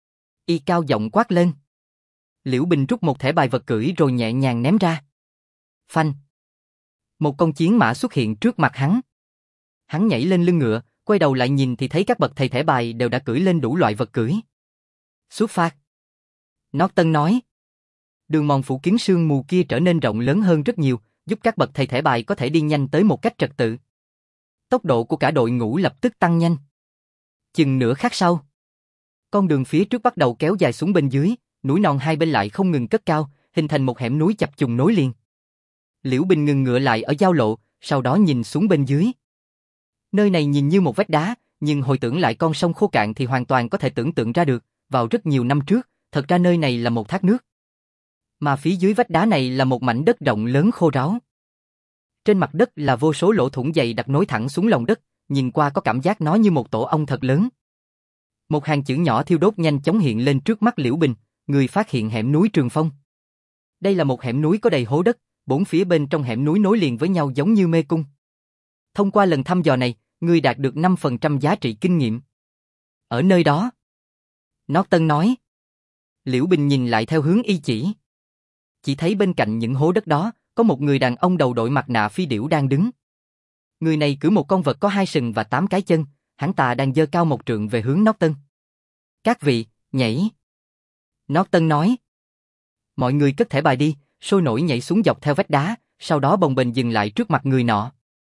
Cao giọng quát lên. Liễu Bình rút một thẻ bài vật cưỡi rồi nhẹ nhàng ném ra. Phanh. Một con chiến mã xuất hiện trước mặt hắn. Hắn nhảy lên lưng ngựa, quay đầu lại nhìn thì thấy các bậc thầy thẻ bài đều đã cưỡi lên đủ loại vật cưỡi. Xuất phát. Norton nói. Đường mòn phủ kín sương mù kia trở nên rộng lớn hơn rất nhiều, giúp các bậc thầy thẻ bài có thể đi nhanh tới một cách trật tự. Tốc độ của cả đội ngũ lập tức tăng nhanh. Chừng nửa khắc sau, con đường phía trước bắt đầu kéo dài xuống bên dưới, núi non hai bên lại không ngừng cất cao, hình thành một hẻm núi chập trùng nối liền. Liễu Bình ngừng ngựa lại ở giao lộ, sau đó nhìn xuống bên dưới. Nơi này nhìn như một vách đá, nhưng hồi tưởng lại con sông khô cạn thì hoàn toàn có thể tưởng tượng ra được, vào rất nhiều năm trước, thật ra nơi này là một thác nước. Mà phía dưới vách đá này là một mảnh đất rộng lớn khô ráo. Trên mặt đất là vô số lỗ thủng dày đặc nối thẳng xuống lòng đất, nhìn qua có cảm giác nó như một tổ ong thật lớn. Một hàng chữ nhỏ thiêu đốt nhanh chóng hiện lên trước mắt Liễu Bình, người phát hiện hẻm núi Trường Phong. Đây là một hẻm núi có đầy hố đất, bốn phía bên trong hẻm núi nối liền với nhau giống như mê cung. Thông qua lần thăm dò này, ngươi đạt được 5% giá trị kinh nghiệm. Ở nơi đó. Norton nói. Liễu Bình nhìn lại theo hướng y chỉ. Chỉ thấy bên cạnh những hố đất đó, có một người đàn ông đầu đội mặt nạ phi điểu đang đứng. Người này cưỡi một con vật có 2 sừng và 8 cái chân, hắn ta đang giơ cao một trượng về hướng Norton. Các vị, nhảy. Norton nói. Mọi người cất thẻ bài đi, sôi nổi nhảy xuống dọc theo vách đá, sau đó bồng bềnh dừng lại trước mặt người nọ.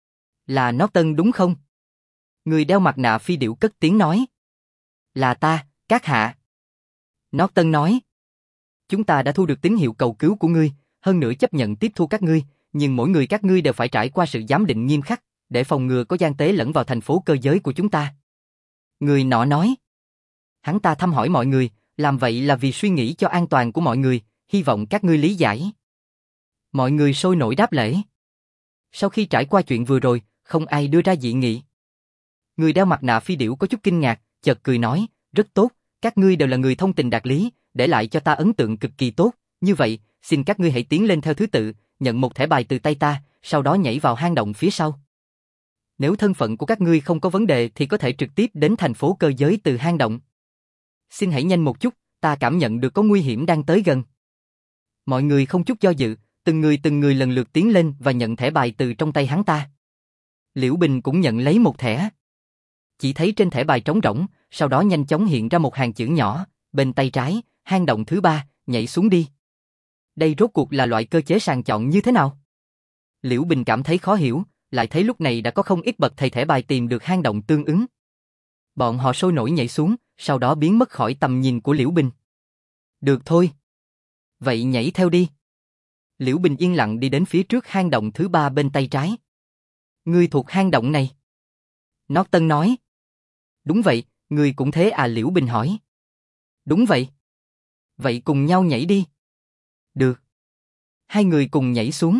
Là Norton đúng không? Người đeo mặt nạ phi điểu cất tiếng nói. Là ta, các hạ. Norton nói. Chúng ta đã thu được tín hiệu cầu cứu của ngươi, hơn nữa chấp nhận tiếp thu các ngươi, nhưng mỗi người các ngươi đều phải trải qua sự giám định nghiêm khắc, để phòng ngừa có gian tế lẫn vào thành phố cơ giới của chúng ta. Người nọ nói. Hắn ta thăm hỏi mọi người, làm vậy là vì suy nghĩ cho an toàn của mọi người, hy vọng các ngươi lý giải. Mọi người sôi nổi đáp lễ. Sau khi trải qua chuyện vừa rồi, không ai đưa ra dị nghị. Người đeo mặt nạ phi điểu có chút kinh ngạc, chợt cười nói, rất tốt, các ngươi đều là người thông tình đạt lý, để lại cho ta ấn tượng cực kỳ tốt, như vậy, xin các ngươi hãy tiến lên theo thứ tự, nhận một thẻ bài từ tay ta, sau đó nhảy vào hang động phía sau. Nếu thân phận của các ngươi không có vấn đề thì có thể trực tiếp đến thành phố cơ giới từ hang động. Xin hãy nhanh một chút, ta cảm nhận được có nguy hiểm đang tới gần. Mọi người không chút do dự, từng người lần lượt tiến lên và nhận thẻ bài từ trong tay hắn ta. Liễu Bình cũng nhận lấy một thẻ. Chỉ thấy trên thẻ bài trống rỗng, sau đó nhanh chóng hiện ra một hàng chữ nhỏ, bên tay trái, hang động thứ 3, nhảy xuống đi. Đây rốt cuộc là loại cơ chế sàng chọn như thế nào? Liễu Bình cảm thấy khó hiểu, lại thấy lúc này đã có không ít bậc thầy thẻ bài tìm được hang động tương ứng. Bọn họ sôi nổi nhảy xuống, sau đó biến mất khỏi tầm nhìn của Liễu Bình. Được thôi. Vậy nhảy theo đi. Liễu Bình yên lặng đi đến phía trước hang động thứ 3 bên tay trái. Ngươi thuộc hang động này. Norton nói. Đúng vậy, ngươi cũng thế à, Liễu Bình hỏi. Đúng vậy. Vậy cùng nhau nhảy đi. Được. Hai người cùng nhảy xuống.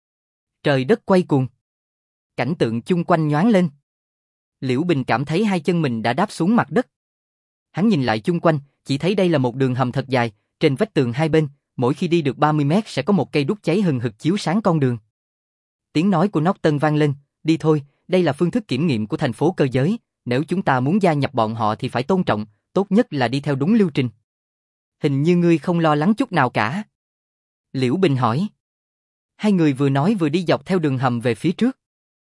Trời đất quay cuồng. Cảnh tượng chung quanh nhoáng lên. Liễu Bình cảm thấy hai chân mình đã đáp xuống mặt đất. Hắn nhìn lại chung quanh, chỉ thấy đây là một đường hầm thật dài, trên vách tường hai bên, mỗi khi đi được 30 mét sẽ có một cây đuốc cháy hừng hực chiếu sáng con đường. Tiếng nói của Norton vang lên, đi thôi, đây là phương thức kiểm nghiệm của thành phố cơ giới, nếu chúng ta muốn gia nhập bọn họ thì phải tôn trọng, tốt nhất là đi theo đúng lưu trình. Hình như ngươi không lo lắng chút nào cả. Liễu Bình hỏi. Hai người vừa nói vừa đi dọc theo đường hầm về phía trước.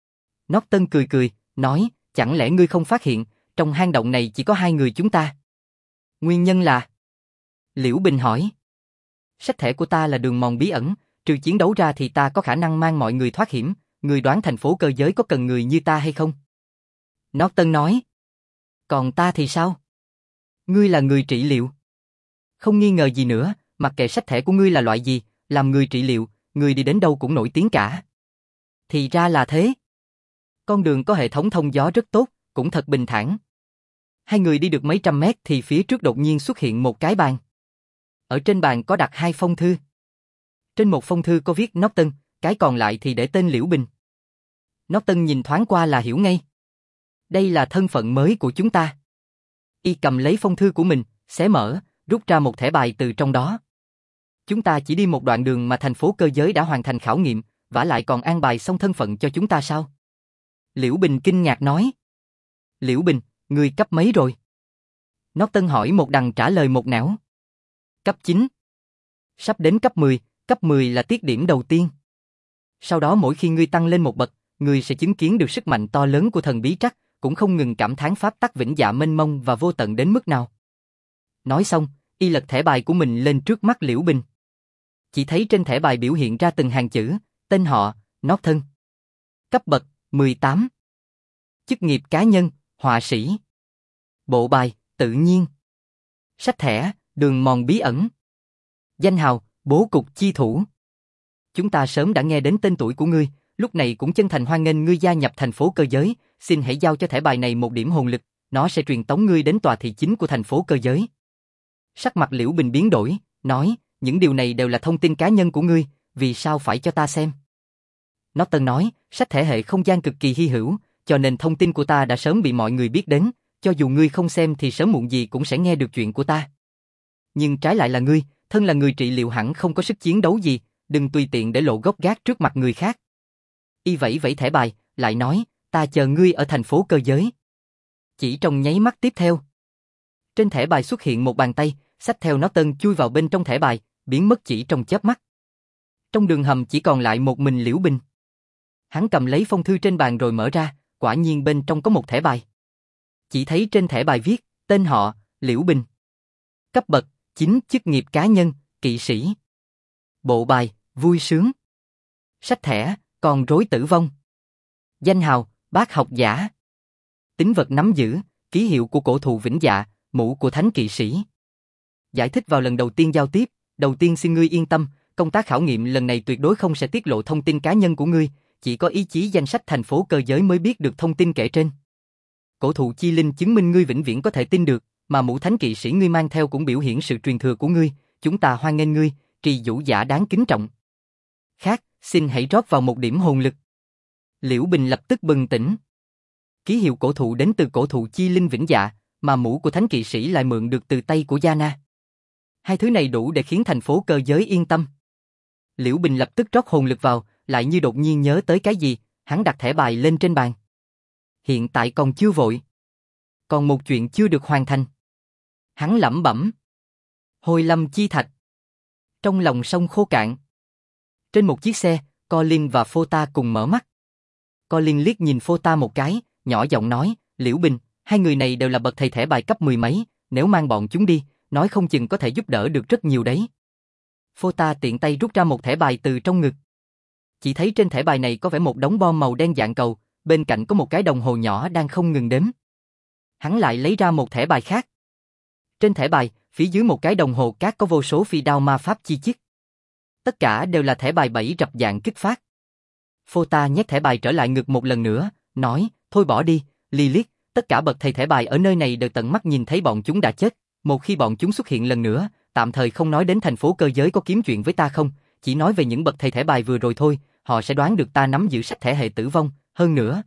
Norton cười cười, nói, chẳng lẽ ngươi không phát hiện, trong hang động này chỉ có hai người chúng ta? Nguyên nhân là? Liễu Bình hỏi. Sách thẻ của ta là đường mòn bí ẩn, trừ chiến đấu ra thì ta có khả năng mang mọi người thoát hiểm, ngươi đoán thành phố cơ giới có cần người như ta hay không? Norton nói. Còn ta thì sao? Ngươi là người trị liệu. Không nghi ngờ gì nữa, mặc kệ sách thẻ của ngươi là loại gì, làm người trị liệu, ngươi đi đến đâu cũng nổi tiếng cả. Thì ra là thế. Con đường có hệ thống thông gió rất tốt, cũng thật bình thản. Hai người đi được mấy trăm mét thì phía trước đột nhiên xuất hiện một cái bàn. Ở trên bàn có đặt 2 phong thư. Trên một phong thư có viết Norton, cái còn lại thì để tên Liễu Bình. Norton nhìn thoáng qua là hiểu ngay. Đây là thân phận mới của chúng ta. Y cầm lấy phong thư của mình, xé mở, rút ra một thẻ bài từ trong đó. Chúng ta chỉ đi một đoạn đường mà thành phố cơ giới đã hoàn thành khảo nghiệm, vả lại còn an bài xong thân phận cho chúng ta sao? Liễu Bình kinh ngạc nói. Liễu Bình, ngươi cấp mấy rồi? Norton hỏi một đằng trả lời một nẻo. Cấp 9. Sắp đến cấp 10 là tiết điểm đầu tiên. Sau đó mỗi khi ngươi tăng lên một bậc, ngươi sẽ chứng kiến được sức mạnh to lớn của thần bí trắc, cũng không ngừng cảm thán pháp tắc vĩnh dạ mênh mông và vô tận đến mức nào. Nói xong, y lật thẻ bài của mình lên trước mắt Liễu Bình. Chỉ thấy trên thẻ bài biểu hiện ra từng hàng chữ, tên họ, Norton. Cấp bậc, 18. Chức nghiệp cá nhân, họa sĩ. Bộ bài, tự nhiên. Sách thẻ, đường mòn bí ẩn. Danh hào, bố cục chi thủ. Chúng ta sớm đã nghe đến tên tuổi của ngươi, lúc này cũng chân thành hoan nghênh ngươi gia nhập thành phố cơ giới, xin hãy giao cho thẻ bài này một điểm hồn lực, nó sẽ truyền tống ngươi đến tòa thị chính của thành phố cơ giới. Sắc mặt Liễu Bình biến đổi, nói, những điều này đều là thông tin cá nhân của ngươi, vì sao phải cho ta xem? Norton nói, sách thể hệ không gian cực kỳ hy hữu, cho nên thông tin của ta đã sớm bị mọi người biết đến, cho dù ngươi không xem thì sớm muộn gì cũng sẽ nghe được chuyện của ta. Nhưng trái lại là ngươi, thân là người trị liệu hẳn không có sức chiến đấu gì, đừng tùy tiện để lộ gốc gác trước mặt người khác. Y vẫy vẫy thẻ bài, lại nói, ta chờ ngươi ở thành phố cơ giới. Chỉ trong nháy mắt tiếp theo, trên thẻ bài xuất hiện một bàn tay, xách theo nó tân chui vào bên trong thẻ bài, biến mất chỉ trong chớp mắt. Trong đường hầm chỉ còn lại một mình Liễu Bình. Hắn cầm lấy phong thư trên bàn rồi mở ra, quả nhiên bên trong có một thẻ bài. Chỉ thấy trên thẻ bài viết, tên họ, Liễu Bình. Cấp bậc, 9, chức nghiệp cá nhân, kỵ sĩ. Bộ bài, vui sướng. Sách thẻ, con rối tử vong. Danh hào, bác học giả. Tính vật nắm giữ, ký hiệu của cổ thụ vĩnh dạ, mũ của thánh kỵ sĩ. Giải thích vào lần đầu tiên giao tiếp, đầu tiên xin ngươi yên tâm, công tác khảo nghiệm lần này tuyệt đối không sẽ tiết lộ thông tin cá nhân của ngươi, chỉ có ý chí danh sách thành phố cơ giới mới biết được thông tin kể trên. Cổ thụ chi linh chứng minh ngươi vĩnh viễn có thể tin được, mà mũ thánh kỵ sĩ ngươi mang theo cũng biểu hiện sự truyền thừa của ngươi, chúng ta hoan nghênh ngươi, trì vũ giả đáng kính trọng. Khác, xin hãy rót vào một điểm hồn lực. Liễu Bình lập tức bừng tỉnh. Ký hiệu cổ thụ đến từ cổ thụ chi linh vĩnh dạ, mà mũ của thánh kỵ sĩ lại mượn được từ tay của Yana. Hai thứ này đủ để khiến thành phố cơ giới yên tâm. Liễu Bình lập tức rót hồn lực vào, lại như đột nhiên nhớ tới cái gì, hắn đặt thẻ bài lên trên bàn. Hiện tại còn chưa vội. Còn một chuyện chưa được hoàn thành. Hắn lẩm bẩm. Hồi lâm chi thạch. Trong lòng sông khô cạn. Trên một chiếc xe, Colin và Phota cùng mở mắt. Colin liếc nhìn Phota một cái, nhỏ giọng nói, Liễu Bình, hai người này đều là bậc thầy thẻ bài cấp 10 mấy, nếu mang bọn chúng đi, nói không chừng có thể giúp đỡ được rất nhiều đấy. Phota tiện tay rút ra một thẻ bài từ trong ngực. Chỉ thấy trên thẻ bài này có vẽ một đống bom màu đen dạng cầu, bên cạnh có một cái đồng hồ nhỏ đang không ngừng đếm. Hắn lại lấy ra một thẻ bài khác. Trên thẻ bài, phía dưới một cái đồng hồ cát có vô số phi đao ma pháp chi chít. Tất cả đều là thẻ bài bẫy rập dạng kích phát. Phota nhét thẻ bài trở lại ngực một lần nữa, nói, thôi bỏ đi, Lilith, tất cả bậc thầy thẻ bài ở nơi này đều tận mắt nhìn thấy bọn chúng đã chết. Một khi bọn chúng xuất hiện lần nữa, tạm thời không nói đến thành phố cơ giới có kiếm chuyện với ta không, chỉ nói về những bậc thầy thẻ bài vừa rồi thôi, họ sẽ đoán được ta nắm giữ sách thẻ hệ tử vong, hơn nữa.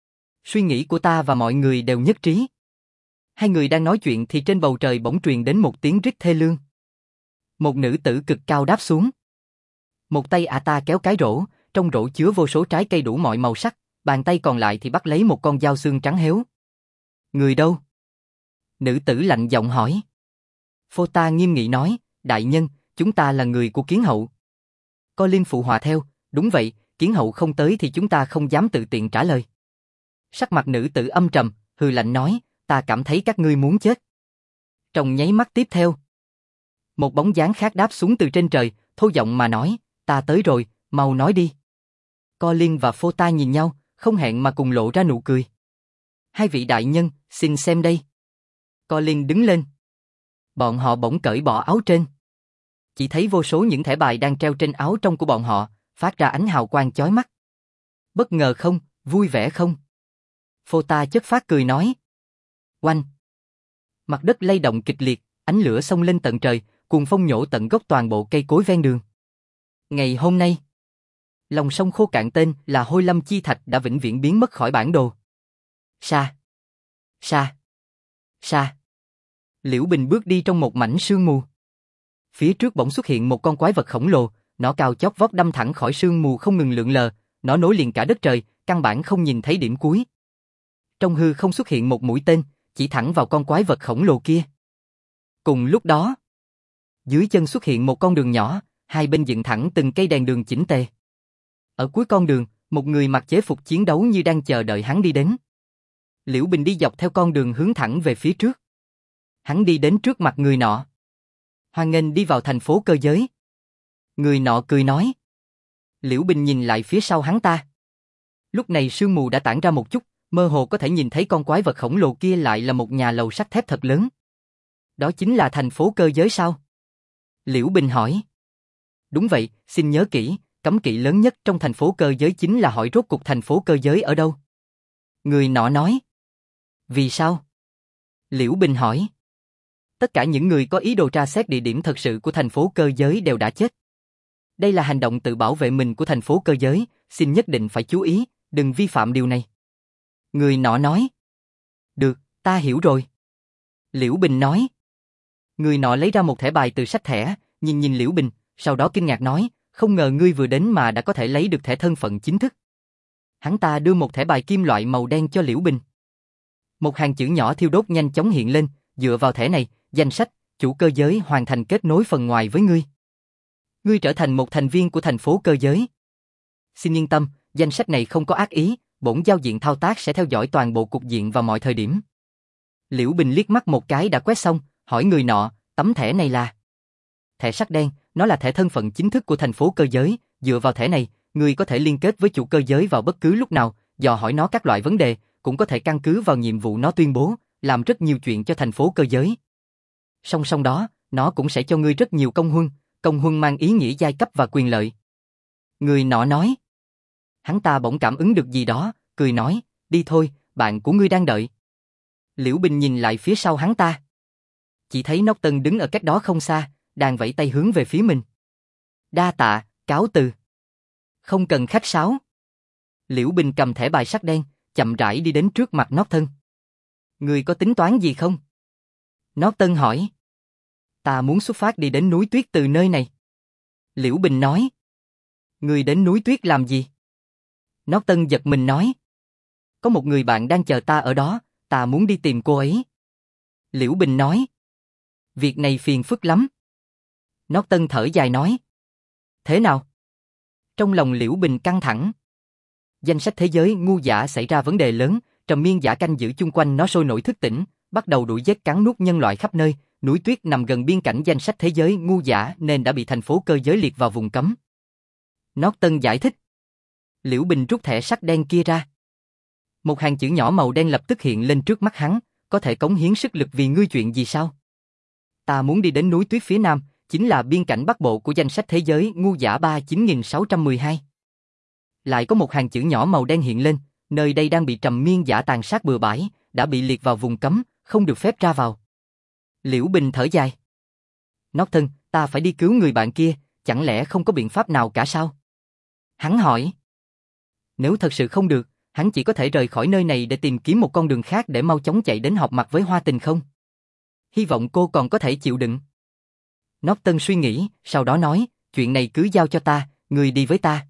Suy nghĩ của ta và mọi người đều nhất trí. Hai người đang nói chuyện thì trên bầu trời bỗng truyền đến một tiếng rít thê lương. Một nữ tử cực cao đáp xuống. Một tay ả ta kéo cái rổ, trong rổ chứa vô số trái cây đủ mọi màu sắc, bàn tay còn lại thì bắt lấy một con dao xương trắng héo. Người đâu? Nữ tử lạnh giọng hỏi. Phota nghiêm nghị nói, đại nhân, chúng ta là người của Kiến Hậu. Colin phụ họa theo, đúng vậy, Kiến Hậu không tới thì chúng ta không dám tự tiện trả lời. Sắc mặt nữ tử âm trầm, hừ lạnh nói, ta cảm thấy các ngươi muốn chết. Trong nháy mắt tiếp theo, một bóng dáng khác đáp xuống từ trên trời, thô giọng mà nói, ta tới rồi, mau nói đi. Colin và Phota nhìn nhau, không hẹn mà cùng lộ ra nụ cười. Hai vị đại nhân, xin xem đây. Colin đứng lên. Bọn họ bỗng cởi bỏ áo trên. Chỉ thấy vô số những thẻ bài đang treo trên áo trong của bọn họ, phát ra ánh hào quang chói mắt. Bất ngờ không, vui vẻ không? Phota chất phát cười nói. Oanh! Mặt đất lay động kịch liệt, ánh lửa xông lên tận trời, cuồng phong nhổ tận gốc toàn bộ cây cối ven đường. Ngày hôm nay, lòng sông khô cạn tên là Hôi Lâm Chi Thạch đã vĩnh viễn biến mất khỏi bản đồ. Sa! Sa! Sa! Liễu Bình bước đi trong một mảnh sương mù. Phía trước bỗng xuất hiện một con quái vật khổng lồ, nó cao chót vót đâm thẳng khỏi sương mù không ngừng lượn lờ, nó nối liền cả đất trời, căn bản không nhìn thấy điểm cuối. Trong hư không xuất hiện một mũi tên, chỉ thẳng vào con quái vật khổng lồ kia. Cùng lúc đó, dưới chân xuất hiện một con đường nhỏ, hai bên dựng thẳng từng cây đèn đường chỉnh tề. Ở cuối con đường, một người mặc chế phục chiến đấu như đang chờ đợi hắn đi đến. Liễu Bình đi dọc theo con đường hướng thẳng về phía trước. Hắn đi đến trước mặt người nọ. Hoan nghênh đi vào thành phố cơ giới. Người nọ cười nói. Liễu Bình nhìn lại phía sau hắn ta. Lúc này sương mù đã tản ra một chút, mơ hồ có thể nhìn thấy con quái vật khổng lồ kia lại là một nhà lầu sắt thép thật lớn. Đó chính là thành phố cơ giới sao? Liễu Bình hỏi. Đúng vậy, xin nhớ kỹ, cấm kỵ lớn nhất trong thành phố cơ giới chính là hỏi rốt cuộc thành phố cơ giới ở đâu. Người nọ nói. Vì sao? Liễu Bình hỏi. Tất cả những người có ý đồ tra xét địa điểm thật sự của thành phố cơ giới đều đã chết. Đây là hành động tự bảo vệ mình của thành phố cơ giới, xin nhất định phải chú ý, đừng vi phạm điều này. Người nọ nói. Được, ta hiểu rồi. Liễu Bình nói. Người nọ lấy ra một thẻ bài từ sách thẻ, nhìn Liễu Bình, sau đó kinh ngạc nói, không ngờ ngươi vừa đến mà đã có thể lấy được thẻ thân phận chính thức. Hắn ta đưa một thẻ bài kim loại màu đen cho Liễu Bình. Một hàng chữ nhỏ thiêu đốt nhanh chóng hiện lên, dựa vào thẻ này, danh sách, chủ cơ giới hoàn thành kết nối phần ngoài với ngươi. Ngươi trở thành một thành viên của thành phố cơ giới. Xin yên tâm, danh sách này không có ác ý, bổn giao diện thao tác sẽ theo dõi toàn bộ cục diện vào mọi thời điểm. Liễu Bình liếc mắt một cái đã quét xong, hỏi người nọ, tấm thẻ này là? Thẻ sắt đen, nó là thẻ thân phận chính thức của thành phố cơ giới, dựa vào thẻ này, ngươi có thể liên kết với chủ cơ giới vào bất cứ lúc nào, dò hỏi nó các loại vấn đề, cũng có thể căn cứ vào nhiệm vụ nó tuyên bố, làm rất nhiều chuyện cho thành phố cơ giới. Song song đó, nó cũng sẽ cho ngươi rất nhiều công huân mang ý nghĩa giai cấp và quyền lợi. Người nọ nói. Hắn ta bỗng cảm ứng được gì đó, cười nói, đi thôi, bạn của ngươi đang đợi. Liễu Bình nhìn lại phía sau hắn ta. Chỉ thấy Norton đứng ở cách đó không xa, đang vẫy tay hướng về phía mình. Đa tạ, cáo từ. Không cần khách sáo. Liễu Bình cầm thẻ bài sắt đen, chậm rãi đi đến trước mặt Norton. Ngươi có tính toán gì không? Norton hỏi. Ta muốn xuất phát đi đến núi tuyết từ nơi này. Liễu Bình nói. Ngươi đến núi tuyết làm gì? Norton giật mình nói. Có một người bạn đang chờ ta ở đó, ta muốn đi tìm cô ấy. Liễu Bình nói. Việc này phiền phức lắm. Norton thở dài nói. Thế nào? Trong lòng Liễu Bình căng thẳng. Danh sách thế giới ngu dã xảy ra vấn đề lớn, trầm miên dã canh giữ chung quanh nó sôi nổi thức tỉnh, bắt đầu đuổi giết cắn nuốt nhân loại khắp nơi, núi tuyết nằm gần biên cảnh danh sách thế giới ngu dã nên đã bị thành phố cơ giới liệt vào vùng cấm. Norton giải thích. Liễu Bình rút thẻ sắt đen kia ra. Một hàng chữ nhỏ màu đen lập tức hiện lên trước mắt hắn, có thể cống hiến sức lực vì ngươi chuyện gì sao? Ta muốn đi đến núi tuyết phía nam, chính là biên cảnh bắc bộ của danh sách thế giới ngu dã 39612. Lại có một hàng chữ nhỏ màu đen hiện lên, nơi đây đang bị trầm miên dã tàn sát bừa bãi, đã bị liệt vào vùng cấm, không được phép ra vào. Liễu Bình thở dài. Norton, ta phải đi cứu người bạn kia, chẳng lẽ không có biện pháp nào cả sao? Hắn hỏi. Nếu thật sự không được, hắn chỉ có thể rời khỏi nơi này để tìm kiếm một con đường khác để mau chóng chạy đến họp mặt với Hoa Tình không? Hy vọng cô còn có thể chịu đựng. Norton suy nghĩ, sau đó nói, chuyện này cứ giao cho ta, người đi với ta.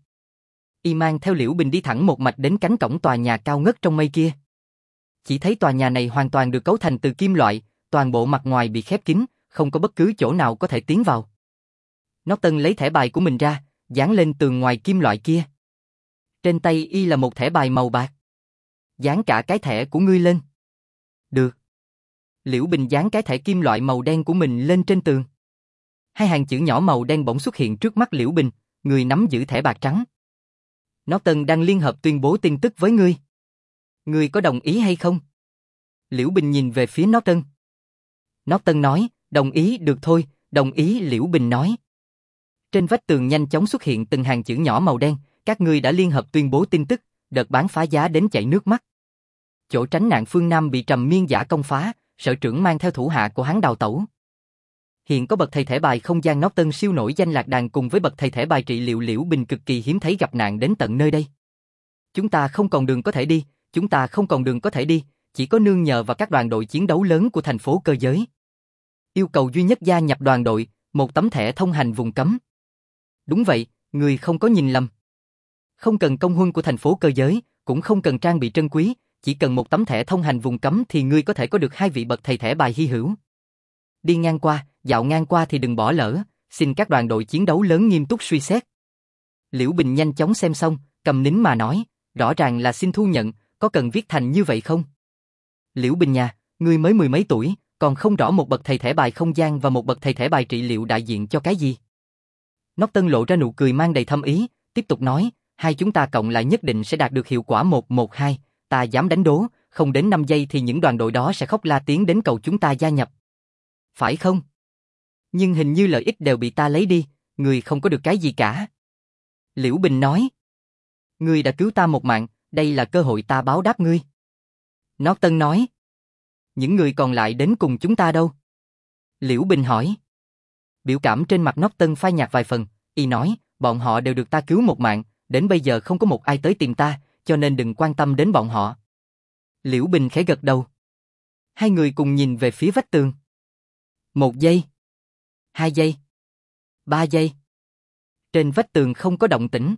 Y mang theo Liễu Bình đi thẳng một mạch đến cánh cổng tòa nhà cao ngất trong mây kia. Chỉ thấy tòa nhà này hoàn toàn được cấu thành từ kim loại, toàn bộ mặt ngoài bị khép kín, không có bất cứ chỗ nào có thể tiến vào. Norton lấy thẻ bài của mình ra, dán lên tường ngoài kim loại kia. Trên tay y là một thẻ bài màu bạc. Dán cả cái thẻ của ngươi lên. Được. Liễu Bình dán cái thẻ kim loại màu đen của mình lên trên tường. Hai hàng chữ nhỏ màu đen bỗng xuất hiện trước mắt Liễu Bình, người nắm giữ thẻ bạc trắng. Norton đang liên hợp tuyên bố tin tức với ngươi. Ngươi có đồng ý hay không? Liễu Bình nhìn về phía Norton. Norton nói, đồng ý được thôi, đồng ý. Liễu Bình nói. Trên vách tường nhanh chóng xuất hiện từng hàng chữ nhỏ màu đen, các ngươi đã liên hợp tuyên bố tin tức, đợt bán phá giá đến chảy nước mắt. Chỗ tránh nạn phương Nam bị trầm miên dã công phá, sở trưởng mang theo thủ hạ của hắn đào tẩu. Hiện có bậc thầy thẻ bài không gian Norton siêu nổi danh lạc đàn cùng với bậc thầy thẻ bài trị liệu Liễu Bình cực kỳ hiếm thấy gặp nạn đến tận nơi đây. Chúng ta không còn đường có thể đi, chúng ta không còn đường có thể đi, chỉ có nương nhờ vào các đoàn đội chiến đấu lớn của thành phố cơ giới. Yêu cầu duy nhất gia nhập đoàn đội, một tấm thẻ thông hành vùng cấm. Đúng vậy, người không có nhìn lầm. Không cần công huân của thành phố cơ giới, cũng không cần trang bị trân quý, chỉ cần một tấm thẻ thông hành vùng cấm thì ngươi có thể có được hai vị bậc thầy thẻ bài hy hữu. Đi ngang qua, dạo ngang qua thì đừng bỏ lỡ, xin các đoàn đội chiến đấu lớn nghiêm túc suy xét. Liễu Bình nhanh chóng xem xong, cầm nín mà nói, rõ ràng là xin thu nhận, có cần viết thành như vậy không? Liễu Bình nhà, ngươi mới mười mấy tuổi, còn không rõ một bậc thầy thẻ bài không gian và một bậc thầy thẻ bài trị liệu đại diện cho cái gì. Norton lộ ra nụ cười mang đầy thâm ý, tiếp tục nói, hai chúng ta cộng lại nhất định sẽ đạt được hiệu quả 1-1-2, ta dám đánh đố, không đến 5 giây thì những đoàn đội đó sẽ khóc la tiếng đến cầu chúng ta gia nhập. Phải không? Nhưng hình như lợi ích đều bị ta lấy đi, người không có được cái gì cả. Liễu Bình nói. Ngươi đã cứu ta một mạng, đây là cơ hội ta báo đáp ngươi. Norton nói. Những người còn lại đến cùng chúng ta đâu? Liễu Bình hỏi. Biểu cảm trên mặt Norton phai nhạt vài phần, y nói, bọn họ đều được ta cứu một mạng, đến bây giờ không có một ai tới tìm ta, cho nên đừng quan tâm đến bọn họ. Liễu Bình khẽ gật đầu. Hai người cùng nhìn về phía vách tường. 1 giây. 2 giây. 3 giây. Trên vách tường không có động tĩnh.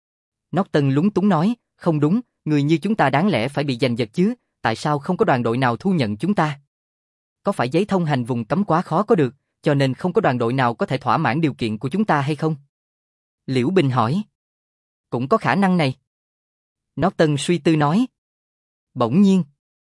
Norton lúng túng nói, không đúng, người như chúng ta đáng lẽ phải bị giành giật chứ, tại sao không có đoàn đội nào thu nhận chúng ta? Có phải giấy thông hành vùng cấm quá khó có được, cho nên không có đoàn đội nào có thể thỏa mãn điều kiện của chúng ta hay không? Liễu Bình hỏi. Cũng có khả năng này. Norton suy tư nói. Bỗng nhiên,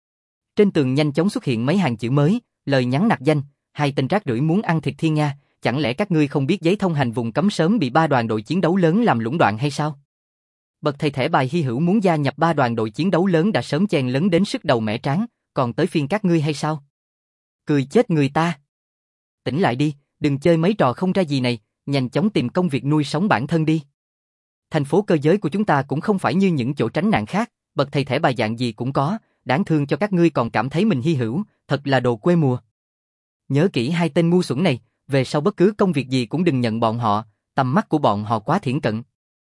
trên tường nhanh chóng xuất hiện mấy hàng chữ mới, lời nhắn nặc danh, 2 tên rác rưởi muốn ăn thịt thiên nga, chẳng lẽ các ngươi không biết giấy thông hành vùng cấm sớm bị 3 đoàn đội chiến đấu lớn làm lũng đoạn hay sao? Bậc thầy thẻ bài hy hữu muốn gia nhập 3 đoàn đội chiến đấu lớn đã sớm chen lấn đến sức đầu mẻ trán, còn tới phiên các ngươi hay sao? Cười chết người ta. Tỉnh lại đi, đừng chơi mấy trò không ra gì này, nhanh chóng tìm công việc nuôi sống bản thân đi. Thành phố cơ giới của chúng ta cũng không phải như những chỗ tránh nạn khác, bậc thầy thẻ bài dạng gì cũng có, đáng thương cho các ngươi còn cảm thấy mình hy hữu, thật là đồ quê mùa. Nhớ kỹ 2 tên ngu xuẩn này, về sau bất cứ công việc gì cũng đừng nhận bọn họ, tầm mắt của bọn họ quá thiển cận.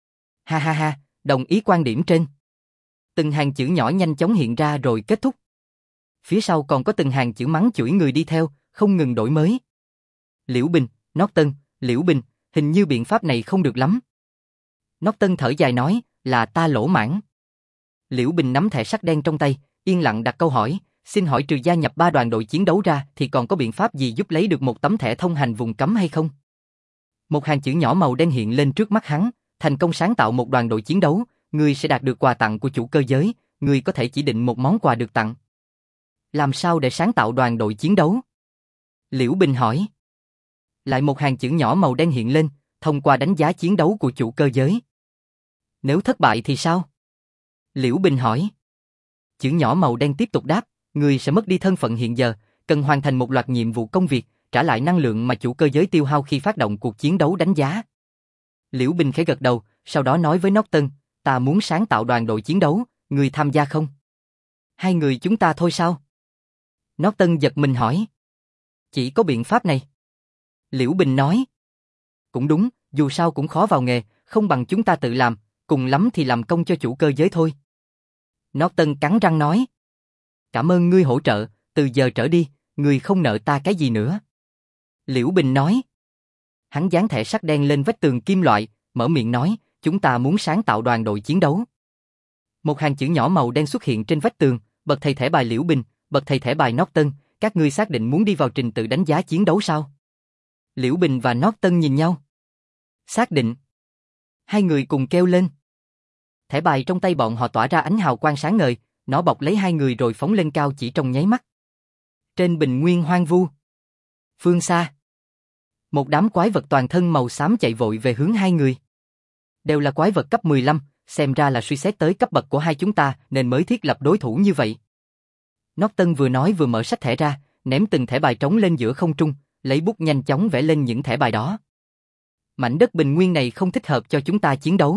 Ha ha ha, đồng ý quan điểm trên. Từng hàng chữ nhỏ nhanh chóng hiện ra rồi kết thúc. Phía sau còn có từng hàng chữ mắng chửi người đi theo, không ngừng đổi mới. Liễu Bình, Norton, Liễu Bình, hình như biện pháp này không được lắm. Norton thở dài nói, là ta lỗ mãn. Liễu Bình nắm thẻ sắt đen trong tay, yên lặng đặt câu hỏi, xin hỏi trừ gia nhập 3 đoàn đội chiến đấu ra thì còn có biện pháp gì giúp lấy được một tấm thẻ thông hành vùng cấm hay không? Một hàng chữ nhỏ màu đen hiện lên trước mắt hắn, thành công sáng tạo một đoàn đội chiến đấu, ngươi sẽ đạt được quà tặng của chủ cơ giới, ngươi có thể chỉ định một món quà được tặng. Làm sao để sáng tạo đoàn đội chiến đấu? Liễu Bình hỏi. Lại một hàng chữ nhỏ màu đen hiện lên, thông qua đánh giá chiến đấu của chủ cơ giới. Nếu thất bại thì sao? Liễu Bình hỏi. Chữ nhỏ màu đen tiếp tục đáp, ngươi sẽ mất đi thân phận hiện giờ, cần hoàn thành một loạt nhiệm vụ công việc, trả lại năng lượng mà chủ cơ giới tiêu hao khi phát động cuộc chiến đấu đánh giá. Liễu Bình khẽ gật đầu, sau đó nói với Norton, ta muốn sáng tạo đoàn đội chiến đấu, ngươi tham gia không? 2 người chúng ta thôi sao? Norton giật mình hỏi. Chỉ có biện pháp này. Liễu Bình nói. Cũng đúng, dù sao cũng khó vào nghề, không bằng chúng ta tự làm, cùng lắm thì làm công cho chủ cơ giới thôi. Norton cắn răng nói. Cảm ơn ngươi hỗ trợ, từ giờ trở đi, ngươi không nợ ta cái gì nữa. Liễu Bình nói. Hắn dán thẻ sắt đen lên vách tường kim loại, mở miệng nói, chúng ta muốn sáng tạo đoàn đội chiến đấu. Một hàng chữ nhỏ màu đen xuất hiện trên vách tường, bậc thầy thẻ bài Liễu Bình, bậc thầy thẻ bài Norton, các ngươi xác định muốn đi vào trình tự đánh giá chiến đấu sao? Liễu Bình và Norton nhìn nhau. Xác định. 2 người cùng kêu lên. Thẻ bài trong tay bọn họ tỏa ra ánh hào quang sáng ngời, nó bọc lấy 2 người rồi phóng lên cao chỉ trong nháy mắt. Trên bình nguyên hoang vu, phương xa, một đám quái vật toàn thân màu xám chạy vội về hướng 2 người. Đều là quái vật cấp 15, xem ra là suy xét tới cấp bậc của hai chúng ta nên mới thiết lập đối thủ như vậy. Norton vừa nói vừa mở sách thẻ ra, ném từng thẻ bài trống lên giữa không trung, lấy bút nhanh chóng vẽ lên những thẻ bài đó. Mảnh đất bình nguyên này không thích hợp cho chúng ta chiến đấu.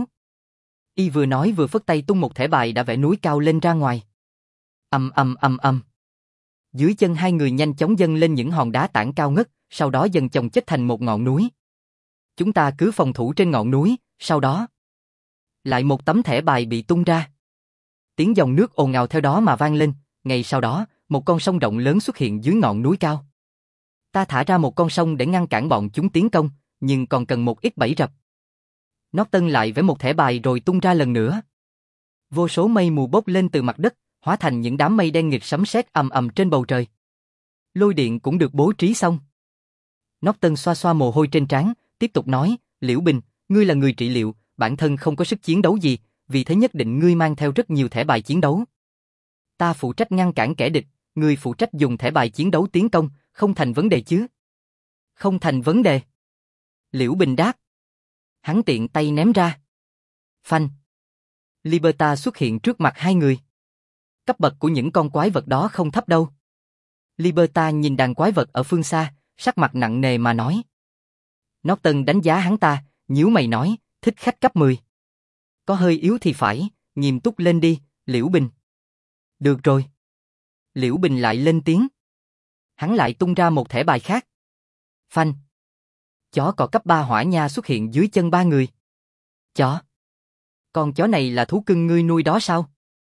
Y vừa nói vừa phất tay tung một thẻ bài đã vẽ núi cao lên ra ngoài. Ầm ầm ầm ầm. Dưới chân 2 người nhanh chóng dâng lên những hòn đá tảng cao ngất, sau đó dần chồng chất thành một ngọn núi. Chúng ta cứ phòng thủ trên ngọn núi, sau đó lại một tấm thẻ bài bị tung ra. Tiếng dòng nước ồn ào theo đó mà vang lên, ngay sau đó, một con sông rộng lớn xuất hiện dưới ngọn núi cao. Ta thả ra một con sông để ngăn cản bọn chúng tiến công, nhưng còn cần một ít bẫy rập. Norton lại vẽ một thẻ bài rồi tung ra lần nữa. Vô số mây mù bốc lên từ mặt đất, hóa thành những đám mây đen nghịch sấm sét ầm ầm trên bầu trời. Lôi điện cũng được bố trí xong. Norton xoa xoa mồ hôi trên trán, tiếp tục nói, Liễu Bình, ngươi là người trị liệu, bản thân không có sức chiến đấu gì, vì thế nhất định ngươi mang theo rất nhiều thẻ bài chiến đấu. Ta phụ trách ngăn cản kẻ địch, ngươi phụ trách dùng thẻ bài chiến đấu tiến công, không thành vấn đề chứ? Không thành vấn đề. Liễu Bình đáp. Hắn tiện tay ném ra. Phanh. Liberta xuất hiện trước mặt 2 người. Cấp bậc của những con quái vật đó không thấp đâu. Liberta nhìn đàn quái vật ở phương xa, sắc mặt nặng nề mà nói. Norton đánh giá hắn ta, nhíu mày nói, thích khách cấp 10. Có hơi yếu thì phải, nghiêm túc lên đi, Liễu Bình. Được rồi. Liễu Bình lại lên tiếng. Hắn lại tung ra một thẻ bài khác. Phanh. Chó cò cấp 3 hỏa nha xuất hiện dưới chân 3 người. Chó. Con chó này là thú cưng ngươi nuôi đó sao?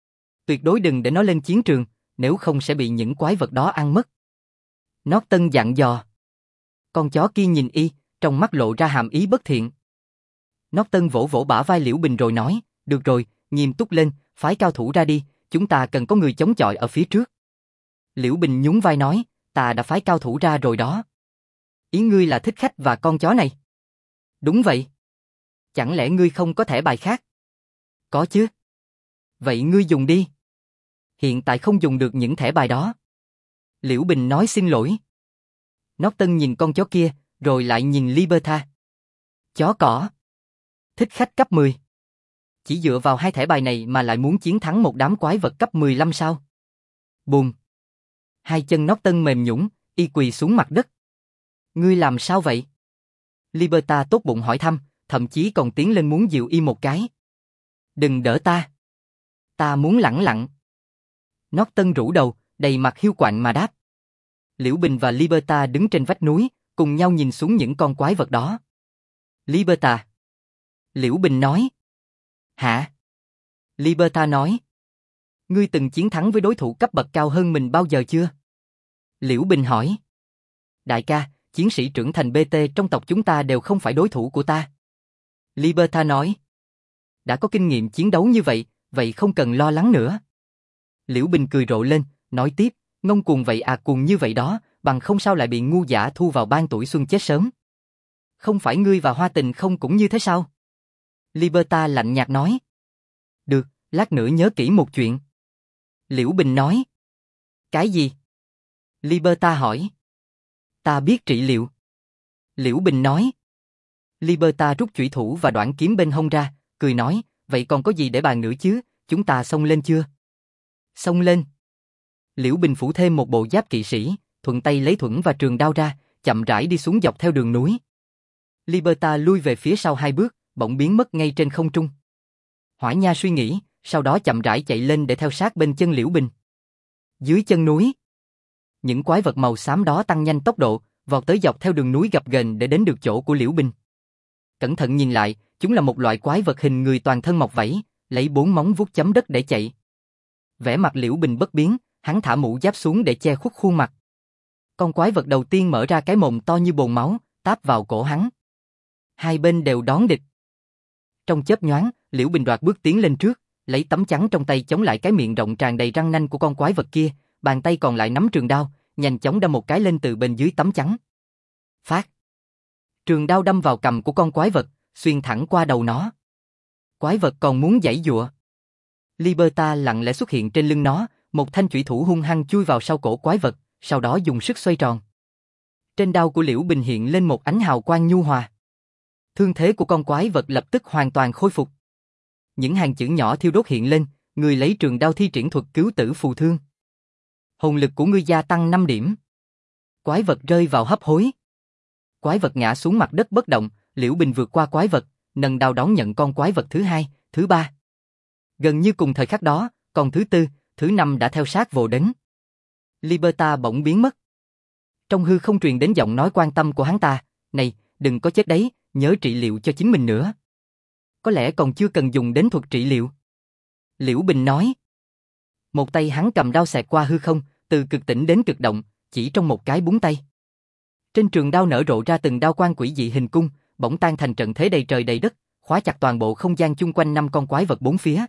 Tuyệt đối đừng để nó lên chiến trường, nếu không sẽ bị những quái vật đó ăn mất. Norton dặn dò. Con chó kia nhìn y, trong mắt lộ ra hàm ý bất thiện. Norton vỗ vỗ bả vai Liễu Bình rồi nói, được rồi, nghiêm túc lên, phái cao thủ ra đi, chúng ta cần có người chống chọi ở phía trước. Liễu Bình nhún vai nói, ta đã phái cao thủ ra rồi đó. Ý ngươi là thích khách và con chó này? Đúng vậy. Chẳng lẽ ngươi không có thẻ bài khác? Có chứ. Vậy ngươi dùng đi. Hiện tại không dùng được những thẻ bài đó. Liễu Bình nói xin lỗi. Norton nhìn con chó kia, rồi lại nhìn Liberta. Chó cỏ. Thích khách cấp 10. Chỉ dựa vào hai thẻ bài này mà lại muốn chiến thắng một đám quái vật cấp 15 sao? Bùm. Hai chân Norton mềm nhũn, y quỳ xuống mặt đất. Ngươi làm sao vậy? Liberta tốt bụng hỏi thăm, thậm chí còn tiến lên muốn dịu y một cái. Đừng đỡ ta. Ta muốn lẳng lặng. Norton rũ đầu, đầy mặt hiu quạnh mà đáp. Liễu Bình và Liberta đứng trên vách núi, cùng nhau nhìn xuống những con quái vật đó. Liberta. Liễu Bình nói. Hả? Liberta nói. Ngươi từng chiến thắng với đối thủ cấp bậc cao hơn mình bao giờ chưa? Liễu Bình hỏi. Đại ca, chiến sĩ trưởng thành BT trong tộc chúng ta đều không phải đối thủ của ta. Liberta nói. Đã có kinh nghiệm chiến đấu như vậy, vậy không cần lo lắng nữa. Liễu Bình cười rộ lên, nói tiếp, ngông cuồng vậy à, cuồng như vậy đó, bằng không sao lại bị ngu dã thu vào ban tuổi xuân chết sớm. Không phải ngươi và Hoa Tình không cũng như thế sao? Liberta lạnh nhạt nói. Được, lát nữa nhớ kỹ một chuyện. Liễu Bình nói. Cái gì? Liberta hỏi. Ta biết trị liệu. Liễu Bình nói. Liberta rút chủy thủ và đoạn kiếm bên hông ra, cười nói, vậy còn có gì để bàn nữa chứ, chúng ta xông lên chưa? Xông lên. Liễu Bình phủ thêm một bộ giáp kỵ sĩ, thuận tay lấy thuẫn và trường đao ra, chậm rãi đi xuống dọc theo đường núi. Liberta lui về phía sau 2 bước, bỗng biến mất ngay trên không trung. Hỏa Nha suy nghĩ, sau đó chậm rãi chạy lên để theo sát bên chân Liễu Bình. Dưới chân núi, những quái vật màu xám đó tăng nhanh tốc độ, vọt tới dọc theo đường núi gập ghềnh để đến được chỗ của Liễu Bình. Cẩn thận nhìn lại, chúng là một loại quái vật hình người toàn thân mọc vảy, lấy 4 móng vuốt chấm đất để chạy. Vẻ mặt Liễu Bình bất biến, hắn thả mũ giáp xuống để che khuất khuôn mặt. Con quái vật đầu tiên mở ra cái mồm to như bồn máu, táp vào cổ hắn. Hai bên đều đón địch. Trong chớp nhoáng, Liễu Bình đoạt bước tiến lên trước, lấy tấm chắn trong tay chống lại cái miệng rộng tràn đầy răng nanh của con quái vật kia, bàn tay còn lại nắm trường đao, nhanh chóng đâm một cái lên từ bên dưới tấm chắn. Phát. Trường đao đâm vào cằm của con quái vật, xuyên thẳng qua đầu nó. Quái vật còn muốn giãy giụa. Liberta lặng lẽ xuất hiện trên lưng nó, một thanh chủy thủ hung hăng chui vào sau cổ quái vật, sau đó dùng sức xoay tròn. Trên đao của Liễu Bình hiện lên một ánh hào quang nhu hòa. Thương thế của con quái vật lập tức hoàn toàn khôi phục. Những hàng chữ nhỏ thiêu đốt hiện lên, người lấy trường đao thi triển thuật cứu tử phù thương. Hồn lực của ngươi gia tăng 5 điểm. Quái vật rơi vào hấp hối. Quái vật ngã xuống mặt đất bất động, Liễu Bình vượt qua quái vật, nâng đao đón nhận con quái vật thứ 2, thứ 3. Gần như cùng thời khắc đó, con thứ 4, thứ 5 đã theo sát vồ đến. Liberta bỗng biến mất. Trong hư không truyền đến giọng nói quan tâm của hắn ta, này, đừng có chết đấy, nhớ trị liệu cho chính mình nữa. Có lẽ còn chưa cần dùng đến thuật trị liệu. Liễu Bình nói. Một tay hắn cầm đao xẹt qua hư không, từ cực tĩnh đến cực động, chỉ trong một cái búng tay. Trên trường đao nở rộ ra từng đao quang quỷ dị hình cung, bỗng tan thành trận thế đầy trời đầy đất, khóa chặt toàn bộ không gian chung quanh 5 con quái vật bốn phía.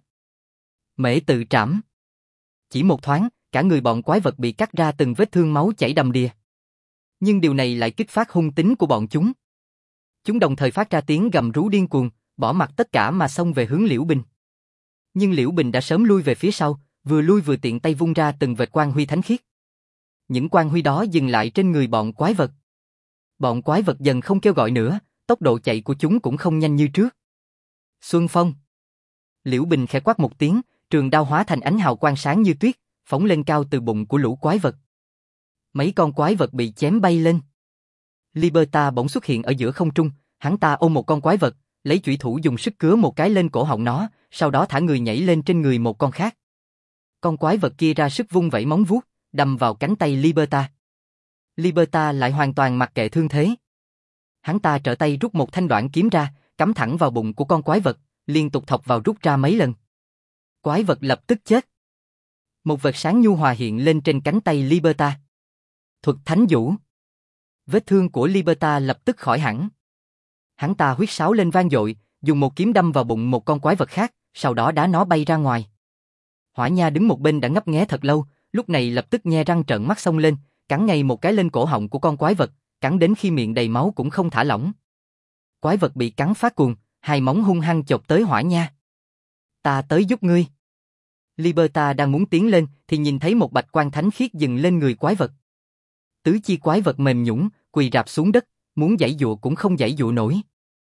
Mễ tự trảm. Chỉ một thoáng, cả người bọn quái vật bị cắt ra từng vết thương máu chảy đầm đìa. Nhưng điều này lại kích phát hung tính của bọn chúng. Chúng đồng thời phát ra tiếng gầm rú điên cuồng, bỏ mặc tất cả mà xông về hướng Liễu Bình. Nhưng Liễu Bình đã sớm lui về phía sau, vừa lui vừa tiện tay vung ra từng vệt quang huy thánh khiết. Những quang huy đó dừng lại trên người bọn quái vật. Bọn quái vật dần không kêu gọi nữa, tốc độ chạy của chúng cũng không nhanh như trước. Xuân phong. Liễu Bình khẽ quát một tiếng, trường đao hóa thành ánh hào quang sáng như tuyết, phóng lên cao từ bụng của lũ quái vật. Mấy con quái vật bị chém bay lên. Liberta bỗng xuất hiện ở giữa không trung, hắn ta ôm một con quái vật, lấy chủy thủ dùng sức cứa một cái lên cổ họng nó, sau đó thả người nhảy lên trên người một con khác. Con quái vật kia ra sức vung vẩy móng vuốt, đâm vào cánh tay Liberta. Liberta lại hoàn toàn mặc kệ thương thế. Hắn ta trở tay rút một thanh đoạn kiếm ra, cắm thẳng vào bụng của con quái vật, liên tục thọc vào rút ra mấy lần. Quái vật lập tức chết. Một vệt sáng nhu hòa hiện lên trên cánh tay Liberta. Thuật thánh vũ. Vết thương của Liberta lập tức khỏi hẳn. Hắn ta huýt sáo lên vang dội, dùng một kiếm đâm vào bụng một con quái vật khác, sau đó đá nó bay ra ngoài. Hỏa Nha đứng một bên đã ngấp nghé thật lâu, lúc này lập tức nhe răng trợn mắt xông lên, cắn ngay một cái lên cổ họng của con quái vật, cắn đến khi miệng đầy máu cũng không thả lỏng. Quái vật bị cắn phát cuồng, hai móng hung hăng chộp tới Hỏa Nha. Ta tới giúp ngươi. Liberta đang muốn tiến lên thì nhìn thấy một bạch quang thánh khiết dừng lên người quái vật. Tứ chi quái vật mềm nhũn, quỳ rạp xuống đất, muốn giãy giụa cũng không giãy giụa nổi.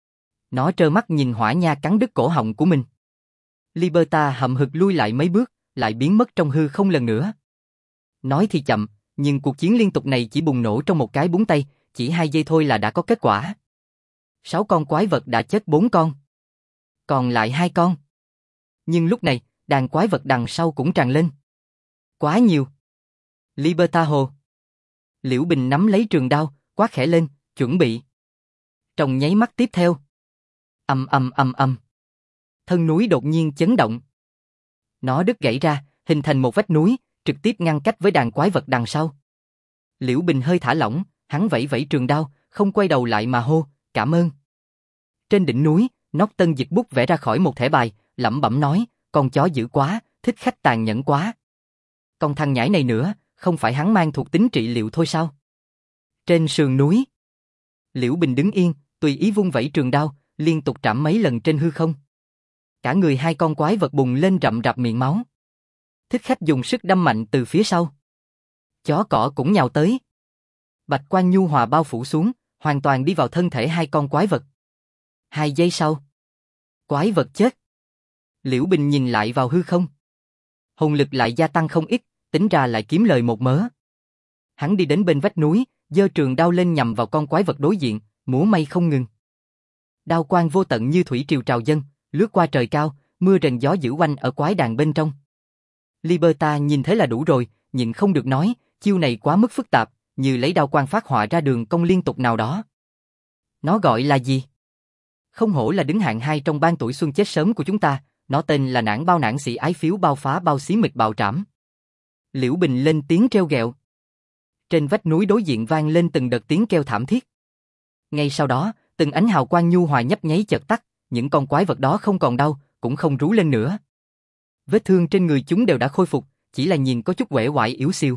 Nó trơ mắt nhìn Hỏa Nha cắn đứt cổ họng của mình. Liberta hậm hực lui lại mấy bước, lại biến mất trong hư không lần nữa. Nói thì chậm, nhưng cuộc chiến liên tục này chỉ bùng nổ trong một cái búng tay, chỉ 2 giây thôi là đã có kết quả. 6 con quái vật đã chết 4 con. Còn lại 2 con. Nhưng lúc này, đàn quái vật đằng sau cũng tràn lên. Quá nhiều. Liberta hồ. Liễu Bình nắm lấy trường đao, quát khẽ lên, chuẩn bị. Trong nháy mắt tiếp theo. Ầm ầm ầm ầm. Thân núi đột nhiên chấn động. Nó đứt gãy ra, hình thành một vách núi, trực tiếp ngăn cách với đàn quái vật đằng sau. Liễu Bình hơi thả lỏng, hắn vẫy vẫy trường đao, không quay đầu lại mà hô, cảm ơn. Trên đỉnh núi, Nóc Tân giật bút vẽ ra khỏi một thẻ bài, lẩm bẩm nói, con chó dữ quá, thích khách tàn nhẫn quá. Con thằng nhãi này nữa, không phải hắn mang thuộc tính trị liệu thôi sao? Trên sườn núi, Liễu Bình đứng yên, tùy ý vung vẩy trường đao, liên tục trảm mấy lần trên hư không. Cả người 2 con quái vật bùng lên rậm rạp miệng máu. Thích khách dùng sức đâm mạnh từ phía sau. Chó cỏ cũng nhào tới. Bạch quang nhu hòa bao phủ xuống, hoàn toàn đi vào thân thể 2 con quái vật. 2 giây sau, quái vật chết. Liễu Bình nhìn lại vào hư không. Hồn lực lại gia tăng không ít, tính ra lại kiếm lời một mớ. Hắn đi đến bên vách núi, giơ trường đao lên nhằm vào con quái vật đối diện, múa may không ngừng. Đao quang vô tận như thủy triều trào dâng, lướt qua trời cao, mưa rền gió dữ quanh ở quái đàn bên trong. Liberta nhìn thấy là đủ rồi, nhịn không được nói, chiêu này quá mức phức tạp, như lấy đao quang phát họa ra đường cong liên tục nào đó. Nó gọi là gì? Không hổ là đứng hạng 2 trong ban tuổi xuân chết sớm của chúng ta, nó tên là nản bao nản sĩ ái phiếu bao phá bao xí mịch bạo trảm. Liễu Bình lên tiếng treo ghẹo. Trên vách núi đối diện vang lên từng đợt tiếng kêu thảm thiết. Ngay sau đó, từng ánh hào quang nhu hòa nhấp nháy chợt tắt, những con quái vật đó không còn đau, cũng không rú lên nữa. Vết thương trên người chúng đều đã khôi phục, chỉ là nhìn có chút uể oải yếu xiu.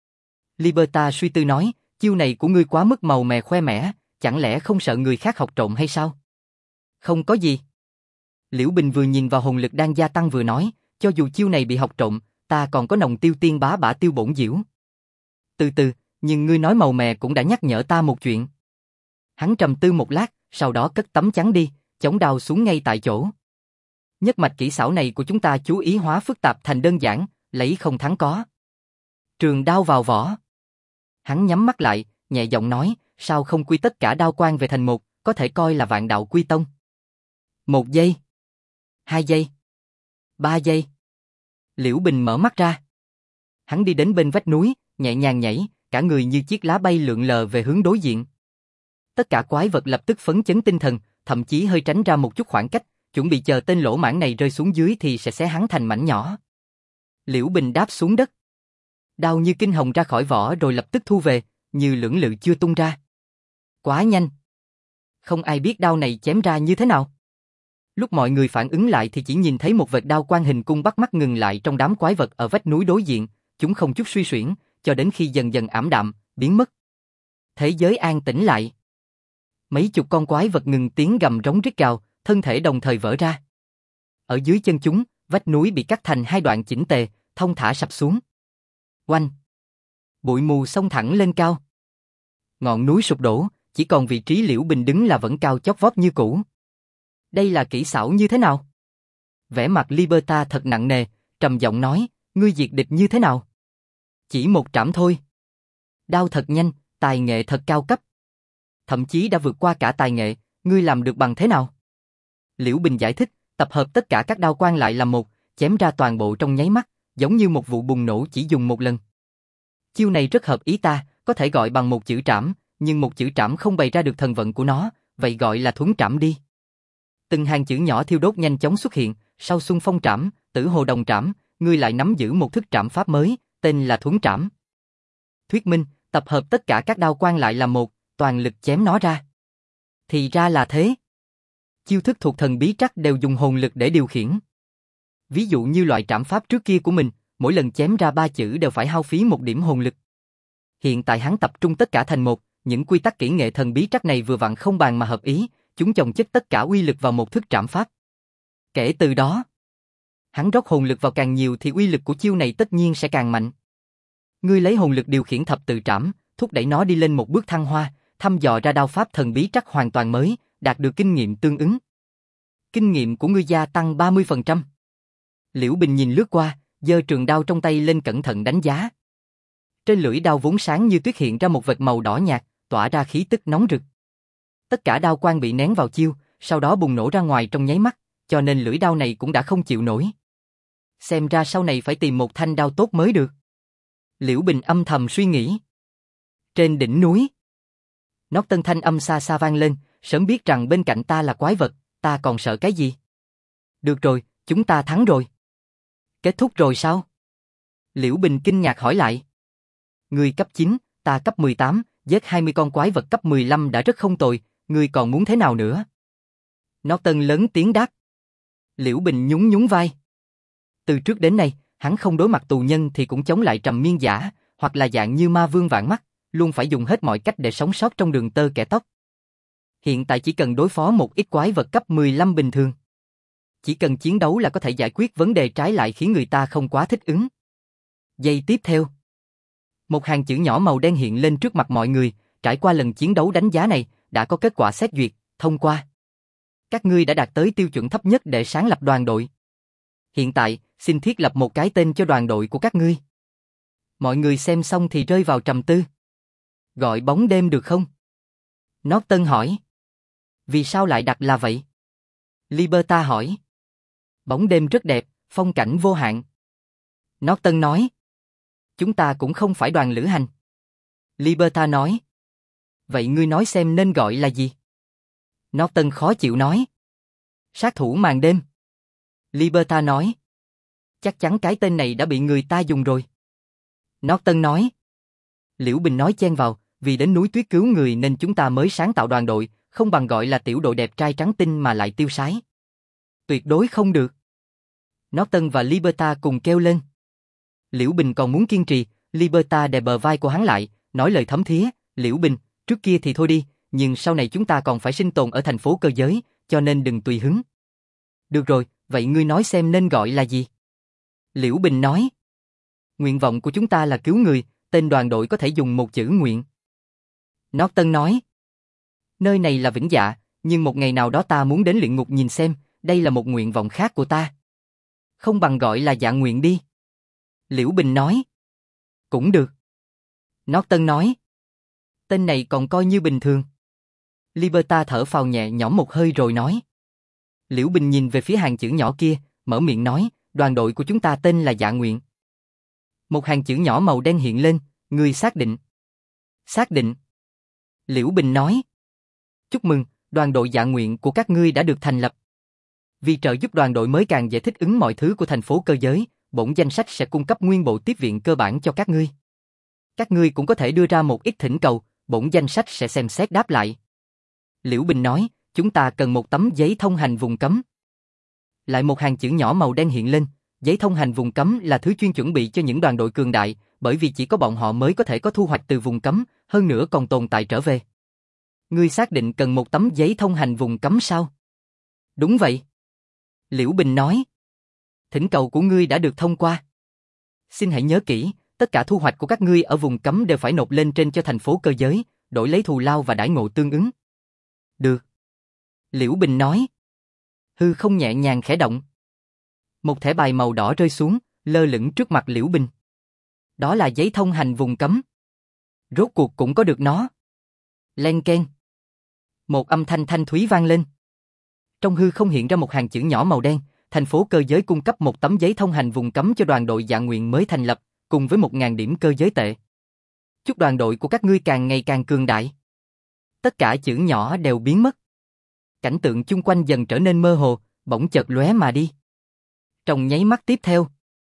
Liberta suy tư nói, chiêu này của ngươi quá mức màu mè khoe mẽ, chẳng lẽ không sợ người khác học trộm hay sao? Không có gì. Liễu Bình vừa nhìn vào hồn lực đang gia tăng vừa nói, cho dù chiêu này bị học trộm, ta còn có nồng tiêu tiên bá bả tiêu bổn diễu. Từ từ, nhưng ngươi nói màu mè cũng đã nhắc nhở ta một chuyện. Hắn trầm tư một lát, sau đó cất tấm chắn đi, chống đao xuống ngay tại chỗ. Nhất mạch kỹ xảo này của chúng ta chú ý hóa phức tạp thành đơn giản, lấy không thắng có. Trường đao vào vỏ. Hắn nhắm mắt lại, nhẹ giọng nói, sao không quy tất cả đao quang về thành một, có thể coi là vạn đạo quy tông. 1 giây. 2 giây. 3 giây. Liễu Bình mở mắt ra. Hắn đi đến bên vách núi, nhẹ nhàng nhảy, cả người như chiếc lá bay lượn lờ về hướng đối diện. Tất cả quái vật lập tức phấn chấn tinh thần, thậm chí hơi tránh ra một chút khoảng cách, chuẩn bị chờ tên lỗ mãng này rơi xuống dưới thì sẽ xé hắn thành mảnh nhỏ. Liễu Bình đáp xuống đất. Đao như kinh hồng ra khỏi vỏ rồi lập tức thu về, như lưỡng lự chưa tung ra. Quá nhanh. Không ai biết đao này chém ra như thế nào. Lúc mọi người phản ứng lại thì chỉ nhìn thấy một vệt đao quang hình cung bắt mắt ngừng lại trong đám quái vật ở vách núi đối diện, chúng không chút suy xuyển, cho đến khi dần dần ảm đạm, biến mất. Thế giới an tĩnh lại. Mấy chục con quái vật ngừng tiếng gầm rống rít gào, thân thể đồng thời vỡ ra. Ở dưới chân chúng, vách núi bị cắt thành 2 đoạn chỉnh tề, thong thả sập xuống. Oanh! Bụi mù xông thẳng lên cao. Ngọn núi sụp đổ, chỉ còn vị trí Liễu Bình đứng là vẫn cao chót vót như cũ. Đây là kỹ xảo như thế nào? Vẻ mặt Liberta thật nặng nề, trầm giọng nói, ngươi diệt địch như thế nào? Chỉ một trảm thôi. Đao thật nhanh, tài nghệ thật cao cấp. Thậm chí đã vượt qua cả tài nghệ, ngươi làm được bằng thế nào? Liễu Bình giải thích, tập hợp tất cả các đao quang lại làm một, chém ra toàn bộ trong nháy mắt, giống như một vụ bùng nổ chỉ dùng một lần. Chiêu này rất hợp ý ta, có thể gọi bằng một chữ trảm, nhưng một chữ trảm không bày ra được thần vận của nó, vậy gọi là thuấn trảm đi. Từng hàng chữ nhỏ thiêu đốt nhanh chóng xuất hiện, sau xung phong trảm, tử hồ đồng trảm, ngươi lại nắm giữ một thức trảm pháp mới, tên là Thuấn Trảm. Thuyết minh, tập hợp tất cả các đao quang lại làm một, toàn lực chém nó ra. Thì ra là thế. Chiêu thức thuộc thần bí trắc đều dùng hồn lực để điều khiển. Ví dụ như loại trảm pháp trước kia của mình, mỗi lần chém ra 3 chữ đều phải hao phí 1 điểm hồn lực. Hiện tại hắn tập trung tất cả thành một, những quy tắc kỹ nghệ thần bí trắc này vừa vặn không bàn mà hợp ý, chúng chồng chất tất cả uy lực vào một thức trảm pháp. Kể từ đó, hắn rót hồn lực vào càng nhiều thì uy lực của chiêu này tất nhiên sẽ càng mạnh. Ngươi lấy hồn lực điều khiển thập tự trảm, thúc đẩy nó đi lên một bước thăng hoa, thăm dò ra đao pháp thần bí trắc hoàn toàn mới, đạt được kinh nghiệm tương ứng. Kinh nghiệm của ngươi gia tăng 30%. Liễu Bình nhìn lướt qua, giơ trường đao trong tay lên cẩn thận đánh giá. Trên lưỡi đao vốn sáng như tuyết hiện ra một vệt màu đỏ nhạt, tỏa ra khí tức nóng rực. Tất cả đao quang bị nén vào chiêu, sau đó bùng nổ ra ngoài trong nháy mắt, cho nên lưỡi đao này cũng đã không chịu nổi. Xem ra sau này phải tìm một thanh đao tốt mới được. Liễu Bình âm thầm suy nghĩ. Trên đỉnh núi, Nót Tân thanh âm xa xa vang lên, sớm biết rằng bên cạnh ta là quái vật, ta còn sợ cái gì? Được rồi, chúng ta thắng rồi. Kết thúc rồi sao? Liễu Bình kinh ngạc hỏi lại. Ngươi cấp 9, ta cấp 18, giết 20 con quái vật cấp 15 đã rất không tồi, ngươi còn muốn thế nào nữa? Nót Tân lớn tiếng đáp. Liễu Bình nhún nhún vai. Từ trước đến nay, hắn không đối mặt tù nhân thì cũng chống lại Trầm Miên Giả, hoặc là dạng như ma vương vạn mắt, luôn phải dùng hết mọi cách để sống sót trong đường tơ kẻ tóc. Hiện tại chỉ cần đối phó một ít quái vật cấp 15 bình thường. Chỉ cần chiến đấu là có thể giải quyết vấn đề trái lại khiến người ta không quá thích ứng. Giây tiếp theo, một hàng chữ nhỏ màu đen hiện lên trước mặt mọi người, trải qua lần chiến đấu đánh giá này, đã có kết quả xét duyệt, thông qua. Các ngươi đã đạt tới tiêu chuẩn thấp nhất để sáng lập đoàn đội. Hiện tại, xin thiết lập một cái tên cho đoàn đội của các ngươi. Mọi người xem xong thì rơi vào trầm tư. Gọi bóng đêm được không? Nót Tân hỏi. Vì sao lại đặt là vậy? Liberta hỏi. Bóng đêm rất đẹp, phong cảnh vô hạn. Nót Tân nói. Chúng ta cũng không phải đoàn lữ hành. Liberta nói. Vậy ngươi nói xem nên gọi là gì? Nót Tân khó chịu nói. Sát thủ màn đêm. Liberta nói. Chắc chắn cái tên này đã bị người ta dùng rồi. Nót Tân nói. Liễu Bình nói chen vào, vì đến núi tuyết cứu người nên chúng ta mới sáng tạo đoàn đội, không bằng gọi là tiểu đội đẹp trai trắng tinh mà lại tiêu sái. Tuyệt đối không được. Nót Tân và Liberta cùng kêu lên. Liễu Bình còn muốn kiên trì, Liberta đè bờ vai của hắn lại, nói lời thấm thía, Liễu Bình, trước kia thì thôi đi, nhưng sau này chúng ta còn phải sinh tồn ở thành phố cơ giới, cho nên đừng tùy hứng. Được rồi, vậy ngươi nói xem nên gọi là gì? Liễu Bình nói. Nguyện vọng của chúng ta là cứu người, tên đoàn đội có thể dùng một chữ nguyện. Nót Tân nói. Nơi này là Vĩnh Dạ, nhưng một ngày nào đó ta muốn đến luyện ngục nhìn xem, đây là một nguyện vọng khác của ta. Không bằng gọi là Dạ Nguyện đi. Liễu Bình nói. Cũng được. Nót Tân nói. Tên này còn coi như bình thường. Liberta thở phào nhẹ nhõm một hơi rồi nói. Liễu Bình nhìn về phía hàng chữ nhỏ kia, mở miệng nói, đoàn đội của chúng ta tên là Dạ Nguyện. Một hàng chữ nhỏ màu đen hiện lên, ngươi xác định. Xác định. Liễu Bình nói. Chúc mừng, đoàn đội Dạ Nguyện của các ngươi đã được thành lập. Vì trợ giúp đoàn đội mới càng dễ thích ứng mọi thứ của thành phố cơ giới, bổn danh sách sẽ cung cấp nguyên bộ tiếp viện cơ bản cho các ngươi. Các ngươi cũng có thể đưa ra một ít thỉnh cầu, bổn danh sách sẽ xem xét đáp lại. Liễu Bình nói, chúng ta cần một tấm giấy thông hành vùng cấm. Lại một hàng chữ nhỏ màu đen hiện lên, giấy thông hành vùng cấm là thứ chuyên chuẩn bị cho những đoàn đội cường đại, bởi vì chỉ có bọn họ mới có thể có thu hoạch từ vùng cấm, hơn nữa còn tồn tại trở về. Ngươi xác định cần một tấm giấy thông hành vùng cấm sao? Đúng vậy. Liễu Bình nói. Thỉnh cầu của ngươi đã được thông qua. Xin hãy nhớ kỹ, tất cả thu hoạch của các ngươi ở vùng cấm đều phải nộp lên trên cho thành phố cơ giới, đổi lấy thù lao và đãi ngộ tương ứng. Được. Liễu Bình nói. Hư không nhẹ nhàng khẽ động. Một thẻ bài màu đỏ rơi xuống, lơ lửng trước mặt Liễu Bình. Đó là giấy thông hành vùng cấm. Rốt cuộc cũng có được nó. Len keng. Một âm thanh thanh thúy vang lên. Trong hư không hiện ra một hàng chữ nhỏ màu đen, thành phố cơ giới cung cấp một tấm giấy thông hành vùng cấm cho đoàn đội Dạ Nguyện mới thành lập, cùng với 1000 điểm cơ giới tệ. Chúc đoàn đội của các ngươi càng ngày càng cường đại. Tất cả chữ nhỏ đều biến mất. Cảnh tượng chung quanh dần trở nên mơ hồ, bỗng chợt lóe mà đi. Trong nháy mắt tiếp theo,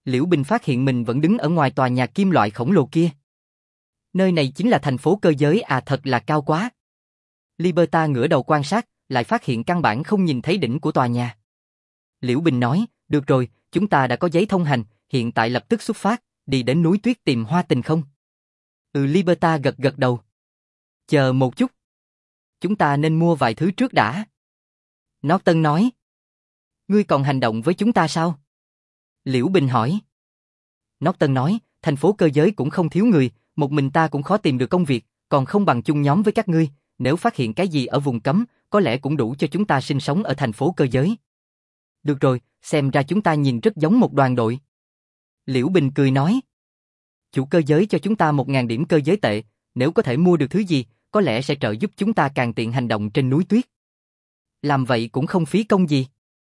Liễu Bình phát hiện mình vẫn đứng ở ngoài tòa nhà kim loại khổng lồ kia. Nơi này chính là thành phố cơ giới à, thật là cao quá. Liberta ngửa đầu quan sát, lại phát hiện căn bản không nhìn thấy đỉnh của tòa nhà. Liễu Bình nói, được rồi, chúng ta đã có giấy thông hành, hiện tại lập tức xuất phát, đi đến núi tuyết tìm Hoa Tình không? Liberta gật gật đầu. Chờ một chút. Chúng ta nên mua vài thứ trước đã. Norton nói. Ngươi còn hành động với chúng ta sao? Liễu Bình hỏi. Norton nói, thành phố cơ giới cũng không thiếu người, một mình ta cũng khó tìm được công việc, còn không bằng chung nhóm với các ngươi, nếu phát hiện cái gì ở vùng cấm, có lẽ cũng đủ cho chúng ta sinh sống ở thành phố cơ giới. Được rồi, xem ra chúng ta nhìn rất giống một đoàn đội. Liễu Bình cười nói. Chủ cơ giới cho chúng ta 1.000 điểm cơ giới tệ, nếu có thể mua được thứ gì, có lẽ sẽ trợ giúp chúng ta càng tiện hành động trên núi tuyết. Làm vậy cũng không phí công gì.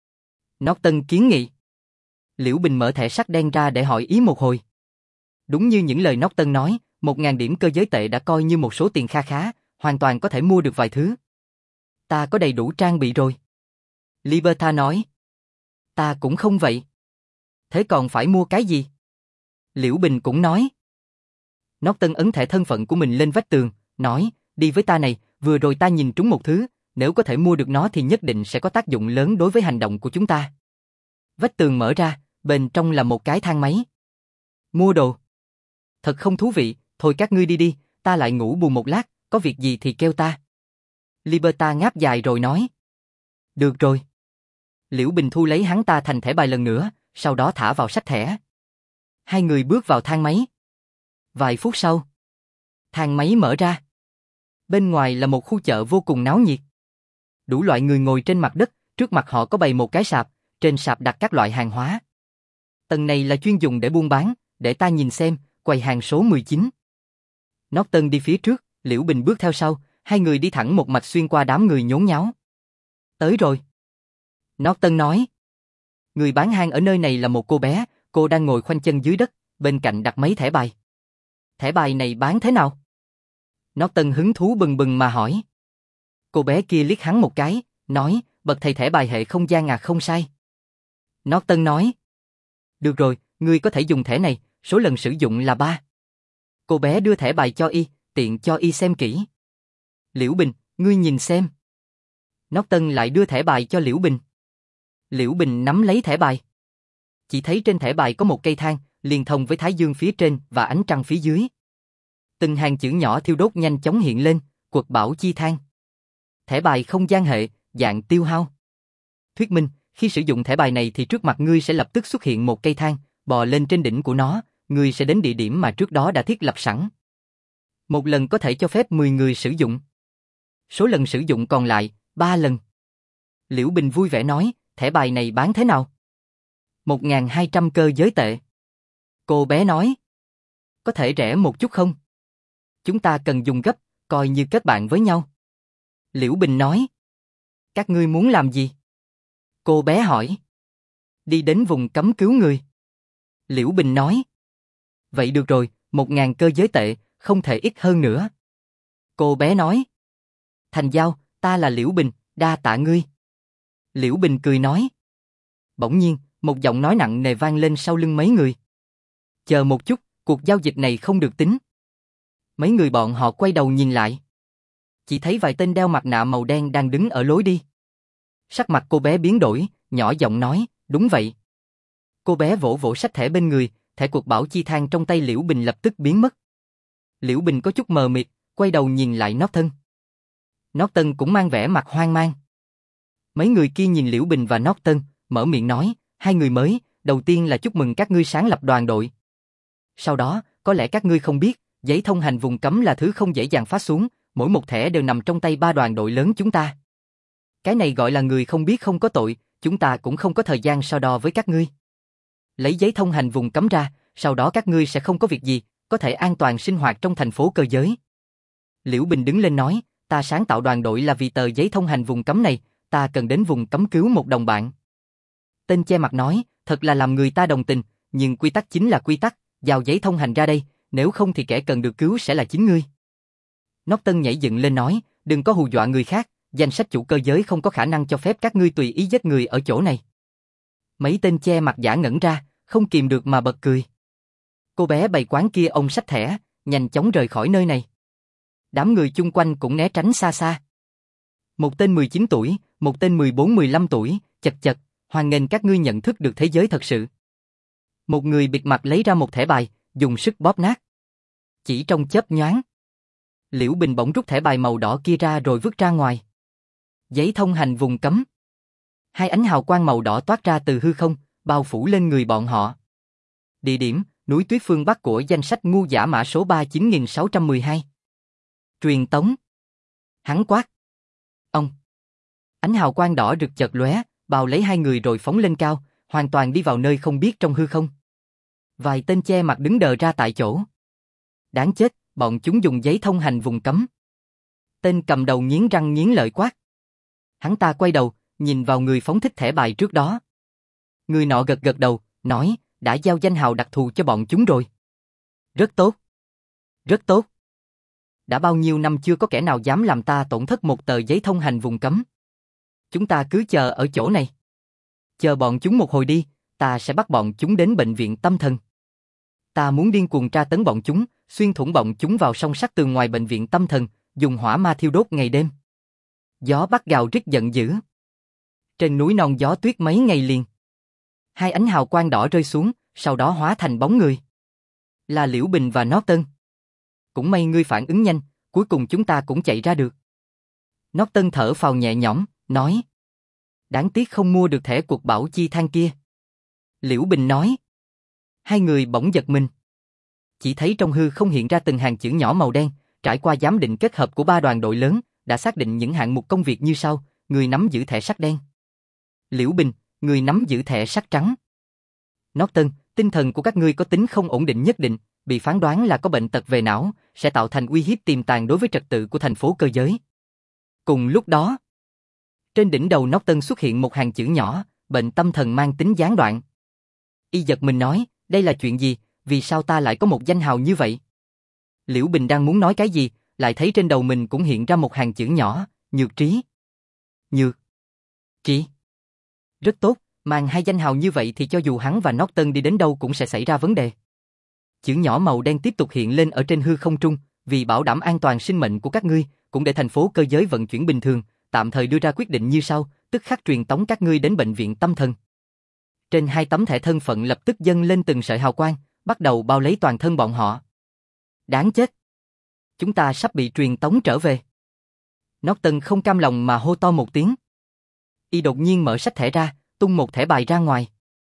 Norton kiến nghị. Liễu Bình mở thẻ sắt đen ra để hỏi ý một hồi. Đúng như những lời Norton nói, 1.000 điểm cơ giới tệ đã coi như một số tiền kha khá, hoàn toàn có thể mua được vài thứ. Ta có đầy đủ trang bị rồi. Liberta nói. Ta cũng không vậy. Thế còn phải mua cái gì? Liễu Bình cũng nói. Norton ấn thẻ thân phận của mình lên vách tường, nói, đi với ta này, vừa rồi ta nhìn trúng một thứ, nếu có thể mua được nó thì nhất định sẽ có tác dụng lớn đối với hành động của chúng ta. Vách tường mở ra, bên trong là một cái thang máy. Mua đồ. Thật không thú vị, thôi các ngươi đi đi, ta lại ngủ bù một lát, có việc gì thì kêu ta. Liberta ngáp dài rồi nói. Được rồi. Liễu Bình thu lấy hắn ta thành thẻ bài lần nữa, sau đó thả vào sách thẻ. Hai người bước vào thang máy. Vài phút sau, thang máy mở ra. Bên ngoài là một khu chợ vô cùng náo nhiệt. Đủ loại người ngồi trên mặt đất, trước mặt họ có bày một cái sạp, trên sạp đặt các loại hàng hóa. Tầng này là chuyên dùng để buôn bán, để ta nhìn xem, quầy hàng số 19. Norton đi phía trước, Liễu Bình bước theo sau, hai người đi thẳng một mạch xuyên qua đám người nhốn nháo. Tới rồi. Norton nói. Người bán hàng ở nơi này là một cô bé, cô đang ngồi khoanh chân dưới đất, bên cạnh đặt mấy thẻ bài. Thẻ bài này bán thế nào? Norton hứng thú bừng bừng mà hỏi. Cô bé kia liếc hắn một cái, nói, bậc thầy thẻ bài hệ không gian à, không sai. Norton nói. Được rồi, ngươi có thể dùng thẻ này, số lần sử dụng là 3. Cô bé đưa thẻ bài cho y, tiện cho y xem kỹ. Liễu Bình, ngươi nhìn xem. Norton lại đưa thẻ bài cho Liễu Bình. Liễu Bình nắm lấy thẻ bài. Chỉ thấy trên thẻ bài có một cây than, liên thông với thái dương phía trên và ánh trăng phía dưới. Từng hàng chữ nhỏ thiêu đốt nhanh chóng hiện lên, quật bảo chi than. Thẻ bài không gian hệ, dạng tiêu hao. Thuyết minh, khi sử dụng thẻ bài này thì trước mặt ngươi sẽ lập tức xuất hiện một cây than, bò lên trên đỉnh của nó, ngươi sẽ đến địa điểm mà trước đó đã thiết lập sẵn. Một lần có thể cho phép 10 người sử dụng. Số lần sử dụng còn lại, 3 lần. Liễu Bình vui vẻ nói, thẻ bài này bán thế nào? 1.200 cơ giới tệ. Cô bé nói. Có thể rẻ một chút không? Chúng ta cần dùng gấp, coi như kết bạn với nhau. Liễu Bình nói. Các ngươi muốn làm gì? Cô bé hỏi. Đi đến vùng cấm cứu người. Liễu Bình nói. Vậy được rồi, 1.000 cơ giới tệ, không thể ít hơn nữa. Cô bé nói. Thành giao, ta là Liễu Bình, đa tạ ngươi. Liễu Bình cười nói. Bỗng nhiên, một giọng nói nặng nề vang lên sau lưng mấy người. Chờ một chút, cuộc giao dịch này không được tính. Mấy người bọn họ quay đầu nhìn lại. Chỉ thấy vài tên đeo mặt nạ màu đen đang đứng ở lối đi. Sắc mặt cô bé biến đổi, nhỏ giọng nói, đúng vậy. Cô bé vỗ vỗ sách thẻ bên người, thẻ cuộc bảo chi than trong tay Liễu Bình lập tức biến mất. Liễu Bình có chút mờ mịt, quay đầu nhìn lại Norton. Norton cũng mang vẻ mặt hoang mang. Mấy người kia nhìn Liễu Bình và Norton, mở miệng nói, hai người mới, đầu tiên là chúc mừng các ngươi sáng lập đoàn đội. Sau đó, có lẽ các ngươi không biết, giấy thông hành vùng cấm là thứ không dễ dàng phá xuống, mỗi một thẻ đều nằm trong tay 3 đoàn đội lớn chúng ta. Cái này gọi là người không biết không có tội, chúng ta cũng không có thời gian so đo với các ngươi. Lấy giấy thông hành vùng cấm ra, sau đó các ngươi sẽ không có việc gì, có thể an toàn sinh hoạt trong thành phố cơ giới. Liễu Bình đứng lên nói, ta sáng tạo đoàn đội là vì tờ giấy thông hành vùng cấm này, ta cần đến vùng cấm cứu một đồng bạn. Tên che mặt nói, thật là làm người ta đồng tình, nhưng quy tắc chính là quy tắc, giao giấy thông hành ra đây, nếu không thì kẻ cần được cứu sẽ là chính ngươi. Norton nhảy dựng lên nói, đừng có hù dọa người khác, danh sách chủ cơ giới không có khả năng cho phép các ngươi tùy ý giết người ở chỗ này. Mấy tên che mặt giả ngẩn ra, không kìm được mà bật cười. Cô bé bày quán kia ông xách thẻ, nhanh chóng rời khỏi nơi này. Đám người chung quanh cũng né tránh xa xa. Một tên 19 tuổi, một tên 14-15 tuổi, chật chật, hoan nghênh các ngươi nhận thức được thế giới thật sự. Một người bịt mặt lấy ra một thẻ bài, dùng sức bóp nát. Chỉ trong chớp nhoáng, Liễu Bình bỗng rút thẻ bài màu đỏ kia ra rồi vứt ra ngoài. Giấy thông hành vùng cấm. Hai ánh hào quang màu đỏ toát ra từ hư không, bao phủ lên người bọn họ. Địa điểm, núi tuyết phương Bắc của danh sách ngu giả mã số 39612. Truyền tống. Hắn quát. Ông. Ánh hào quang đỏ rực chợt lóe, bao lấy hai người rồi phóng lên cao, hoàn toàn đi vào nơi không biết trong hư không. Vài tên che mặt đứng đờ ra tại chỗ. Đáng chết, bọn chúng dùng giấy thông hành vùng cấm. Tên cầm đầu nghiến răng nghiến lợi quát. Hắn ta quay đầu, nhìn vào người phóng thích thẻ bài trước đó. Người nọ gật gật đầu, nói, đã giao danh hào đặc thù cho bọn chúng rồi. Rất tốt. Rất tốt. Đã bao nhiêu năm chưa có kẻ nào dám làm ta tổn thất một tờ giấy thông hành vùng cấm. Chúng ta cứ chờ ở chỗ này. Chờ bọn chúng một hồi đi, ta sẽ bắt bọn chúng đến bệnh viện tâm thần. Ta muốn điên cuồng tra tấn bọn chúng, xuyên thủng bọn chúng vào song sắt tường ngoài bệnh viện tâm thần, dùng hỏa ma thiêu đốt ngày đêm. Gió bắc gào rít giận dữ. Trên núi non gió tuyết mấy ngày liền. Hai ánh hào quang đỏ rơi xuống, sau đó hóa thành bóng người. Là Liễu Bình và Norton. Cũng may ngươi phản ứng nhanh, cuối cùng chúng ta cũng chạy ra được. Norton thở phào nhẹ nhõm, nói. Đáng tiếc không mua được thẻ cuộc bảo chi thang kia. Liễu Bình nói. Hai người bỗng giật mình. Chỉ thấy trong hư không hiện ra từng hàng chữ nhỏ màu đen, trải qua giám định kết hợp của 3 đoàn đội lớn, đã xác định những hạng mục công việc như sau, người nắm giữ thẻ sắt đen. Liễu Bình, người nắm giữ thẻ sắt trắng. Norton, tinh thần của các ngươi có tính không ổn định nhất định, bị phán đoán là có bệnh tật về não, sẽ tạo thành uy hiếp tiềm tàng đối với trật tự của thành phố cơ giới. Cùng lúc đó, trên đỉnh đầu Norton xuất hiện một hàng chữ nhỏ, bệnh tâm thần mang tính gián đoạn. Y giật mình nói, đây là chuyện gì, vì sao ta lại có một danh hào như vậy? Liễu Bình đang muốn nói cái gì, lại thấy trên đầu mình cũng hiện ra một hàng chữ nhỏ, nhược trí. Nhược trí. Rất tốt, mang hai danh hào như vậy thì cho dù hắn và Norton đi đến đâu cũng sẽ xảy ra vấn đề. Chữ nhỏ màu đen tiếp tục hiện lên ở trên hư không trung, vì bảo đảm an toàn sinh mệnh của các ngươi, cũng để thành phố cơ giới vận chuyển bình thường, tạm thời đưa ra quyết định như sau, tức khắc truyền tống các ngươi đến bệnh viện tâm thần. Trên hai tấm thẻ thân phận lập tức dâng lên từng sợi hào quang, bắt đầu bao lấy toàn thân bọn họ. Đáng chết! Chúng ta sắp bị truyền tống trở về. Norton không cam lòng mà hô to một tiếng. Y đột nhiên mở sách thẻ ra, tung một thẻ bài ra ngoài.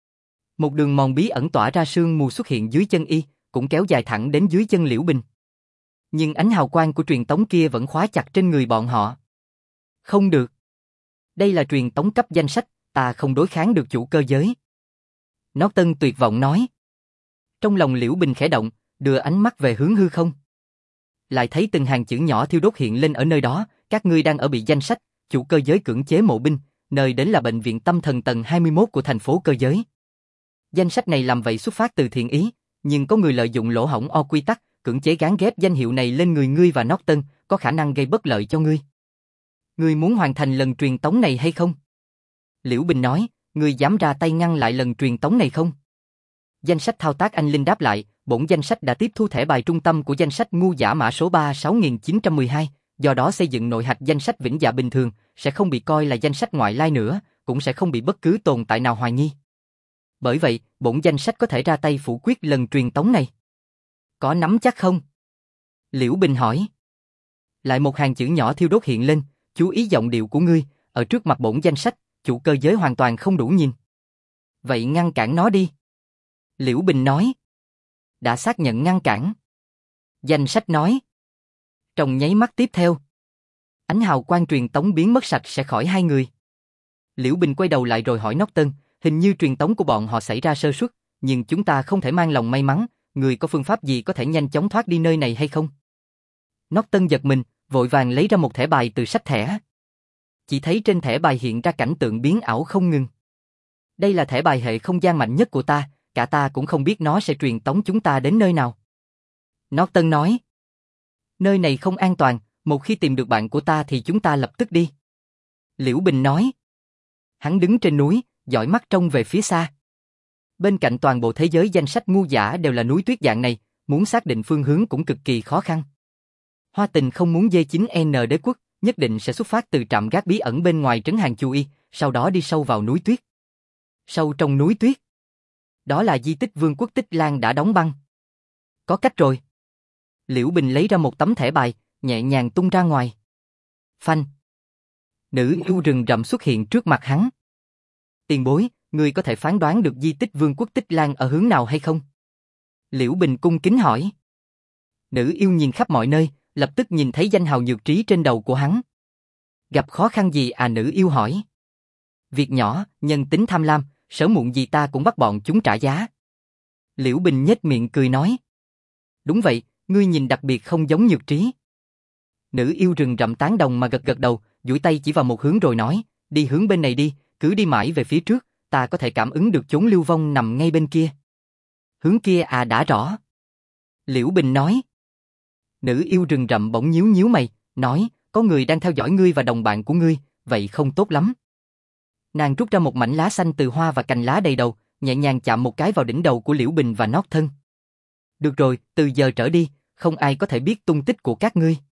Một đường mòn bí ẩn tỏa ra sương mù xuất hiện dưới chân Y, cũng kéo dài thẳng đến dưới chân Liễu Bình. Nhưng ánh hào quang của truyền tống kia vẫn khóa chặt trên người bọn họ. Không được. Đây là truyền tống cấp danh sách, ta không đối kháng được chủ cơ giới. Norton tuyệt vọng nói. Trong lòng Liễu Bình khẽ động, đưa ánh mắt về hướng hư không. Lại thấy từng hàng chữ nhỏ thiêu đốt hiện lên ở nơi đó, các ngươi đang ở bị danh sách, chủ cơ giới cưỡng chế mộ binh, nơi đến là bệnh viện tâm thần tầng 21 của thành phố cơ giới. Danh sách này làm vậy xuất phát từ thiện ý, nhưng có người lợi dụng lỗ hổng quy tắc, cưỡng chế gán ghép danh hiệu này lên người ngươi và Norton, có khả năng gây bất lợi cho ngươi. Ngươi muốn hoàn thành lần truyền tống này hay không? Liễu Bình nói, ngươi dám ra tay ngăn lại lần truyền tống này không? Danh sách thao tác anh Linh đáp lại, bổn danh sách đã tiếp thu thẻ bài trung tâm của danh sách ngu giả mã số 36912, do đó xây dựng nội hạch danh sách vĩnh dạ bình thường, sẽ không bị coi là danh sách ngoại lai nữa, cũng sẽ không bị bất cứ tồn tại nào hoài nghi. Bởi vậy, bổn danh sách có thể ra tay phủ quyết lần truyền tống này. Có nắm chắc không? Liễu Bình hỏi. Lại một hàng chữ nhỏ thiêu đốt hiện lên, chú ý giọng điệu của ngươi, ở trước mặt bổn danh sách, chủ cơ giới hoàn toàn không đủ nhìn. Vậy ngăn cản nó đi. Liễu Bình nói. Đã xác nhận ngăn cản. Danh sách nói. Trong nháy mắt tiếp theo, ánh hào quang truyền tống biến mất sạch sẽ khỏi hai người. Liễu Bình quay đầu lại rồi hỏi Norton, hình như truyền tống của bọn họ xảy ra sơ suất, nhưng chúng ta không thể mang lòng may mắn, người có phương pháp gì có thể nhanh chóng thoát đi nơi này hay không? Norton giật mình, vội vàng lấy ra một thẻ bài từ sách thẻ. Chỉ thấy trên thẻ bài hiện ra cảnh tượng biến ảo không ngừng. Đây là thẻ bài hệ không gian mạnh nhất của ta, cả ta cũng không biết nó sẽ truyền tống chúng ta đến nơi nào. Norton nói. Nơi này không an toàn, một khi tìm được bạn của ta thì chúng ta lập tức đi. Liễu Bình nói. Hắn đứng trên núi, dõi mắt trông về phía xa. Bên cạnh toàn bộ thế giới danh sách ngu giả đều là núi tuyết dạng này, muốn xác định phương hướng cũng cực kỳ khó khăn. Hoa Tình không muốn D9N đế quốc, nhất định sẽ xuất phát từ trạm gác bí ẩn bên ngoài trấn Hàng Chu Y, sau đó đi sâu vào núi tuyết. Sâu trong núi tuyết. Đó là di tích Vương quốc Tích Lan đã đóng băng. Có cách rồi. Liễu Bình lấy ra một tấm thẻ bài, nhẹ nhàng tung ra ngoài. Phanh. Nữ yêu rừng rậm xuất hiện trước mặt hắn. Tiền bối, ngươi có thể phán đoán được di tích Vương quốc Tích Lan ở hướng nào hay không? Liễu Bình cung kính hỏi. Nữ yêu nhìn khắp mọi nơi, lập tức nhìn thấy danh hào nhược trí trên đầu của hắn. Gặp khó khăn gì à, nữ yêu hỏi. Việc nhỏ, nhân tính tham lam, sớm muộn gì ta cũng bắt bọn chúng trả giá. Liễu Bình nhếch miệng cười nói. Đúng vậy, ngươi nhìn đặc biệt không giống nhược trí. Nữ yêu rừng rậm tán đồng mà gật gật đầu, duỗi tay chỉ vào một hướng rồi nói, đi hướng bên này đi, cứ đi mãi về phía trước, ta có thể cảm ứng được chốn lưu vong nằm ngay bên kia. Hướng kia à, đã rõ. Liễu Bình nói. Nữ yêu rừng rậm bỗng nhíu nhíu mày, nói, có người đang theo dõi ngươi và đồng bạn của ngươi, vậy không tốt lắm. Nàng rút ra một mảnh lá xanh từ hoa và cành lá đầy đầu, nhẹ nhàng chạm một cái vào đỉnh đầu của Liễu Bình và nót thân. Được rồi, từ giờ trở đi, không ai có thể biết tung tích của các ngươi.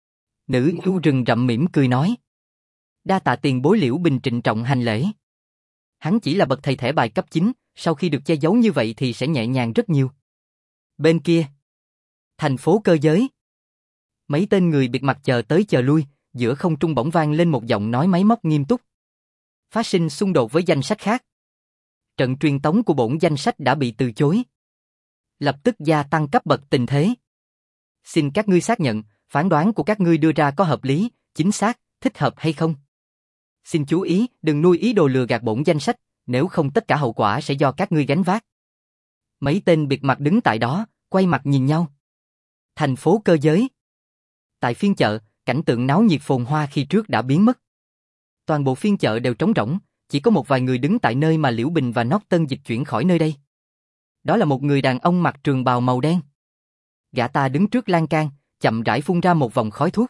Nữ yêu rừng rậm mỉm cười nói. Đa tạ tiền bối. Liễu Bình trịnh trọng hành lễ. Hắn chỉ là bậc thầy thẻ bài cấp 9, sau khi được che giấu như vậy thì sẽ nhẹ nhàng rất nhiều. Bên kia, thành phố cơ giới. Mấy tên người bịt mặt chờ tới chờ lui, giữa không trung bỗng vang lên một giọng nói máy móc nghiêm túc. Phát sinh xung đột với danh sách khác. Trận truyền tống của bổn danh sách đã bị từ chối. Lập tức gia tăng cấp bậc tình thế. Xin các ngươi xác nhận, phán đoán của các ngươi đưa ra có hợp lý, chính xác, thích hợp hay không? Xin chú ý, đừng nuôi ý đồ lừa gạt bổn danh sách, nếu không tất cả hậu quả sẽ do các ngươi gánh vác. Mấy tên bịt mặt đứng tại đó, quay mặt nhìn nhau. Thành phố cơ giới. Tại phiên chợ, cảnh tượng náo nhiệt phồn hoa khi trước đã biến mất. Toàn bộ phiên chợ đều trống rỗng, chỉ có một vài người đứng tại nơi mà Liễu Bình và Nót Tân dịch chuyển khỏi nơi đây. Đó là một người đàn ông mặc trường bào màu đen. Gã ta đứng trước lan can, chậm rãi phun ra một vòng khói thuốc.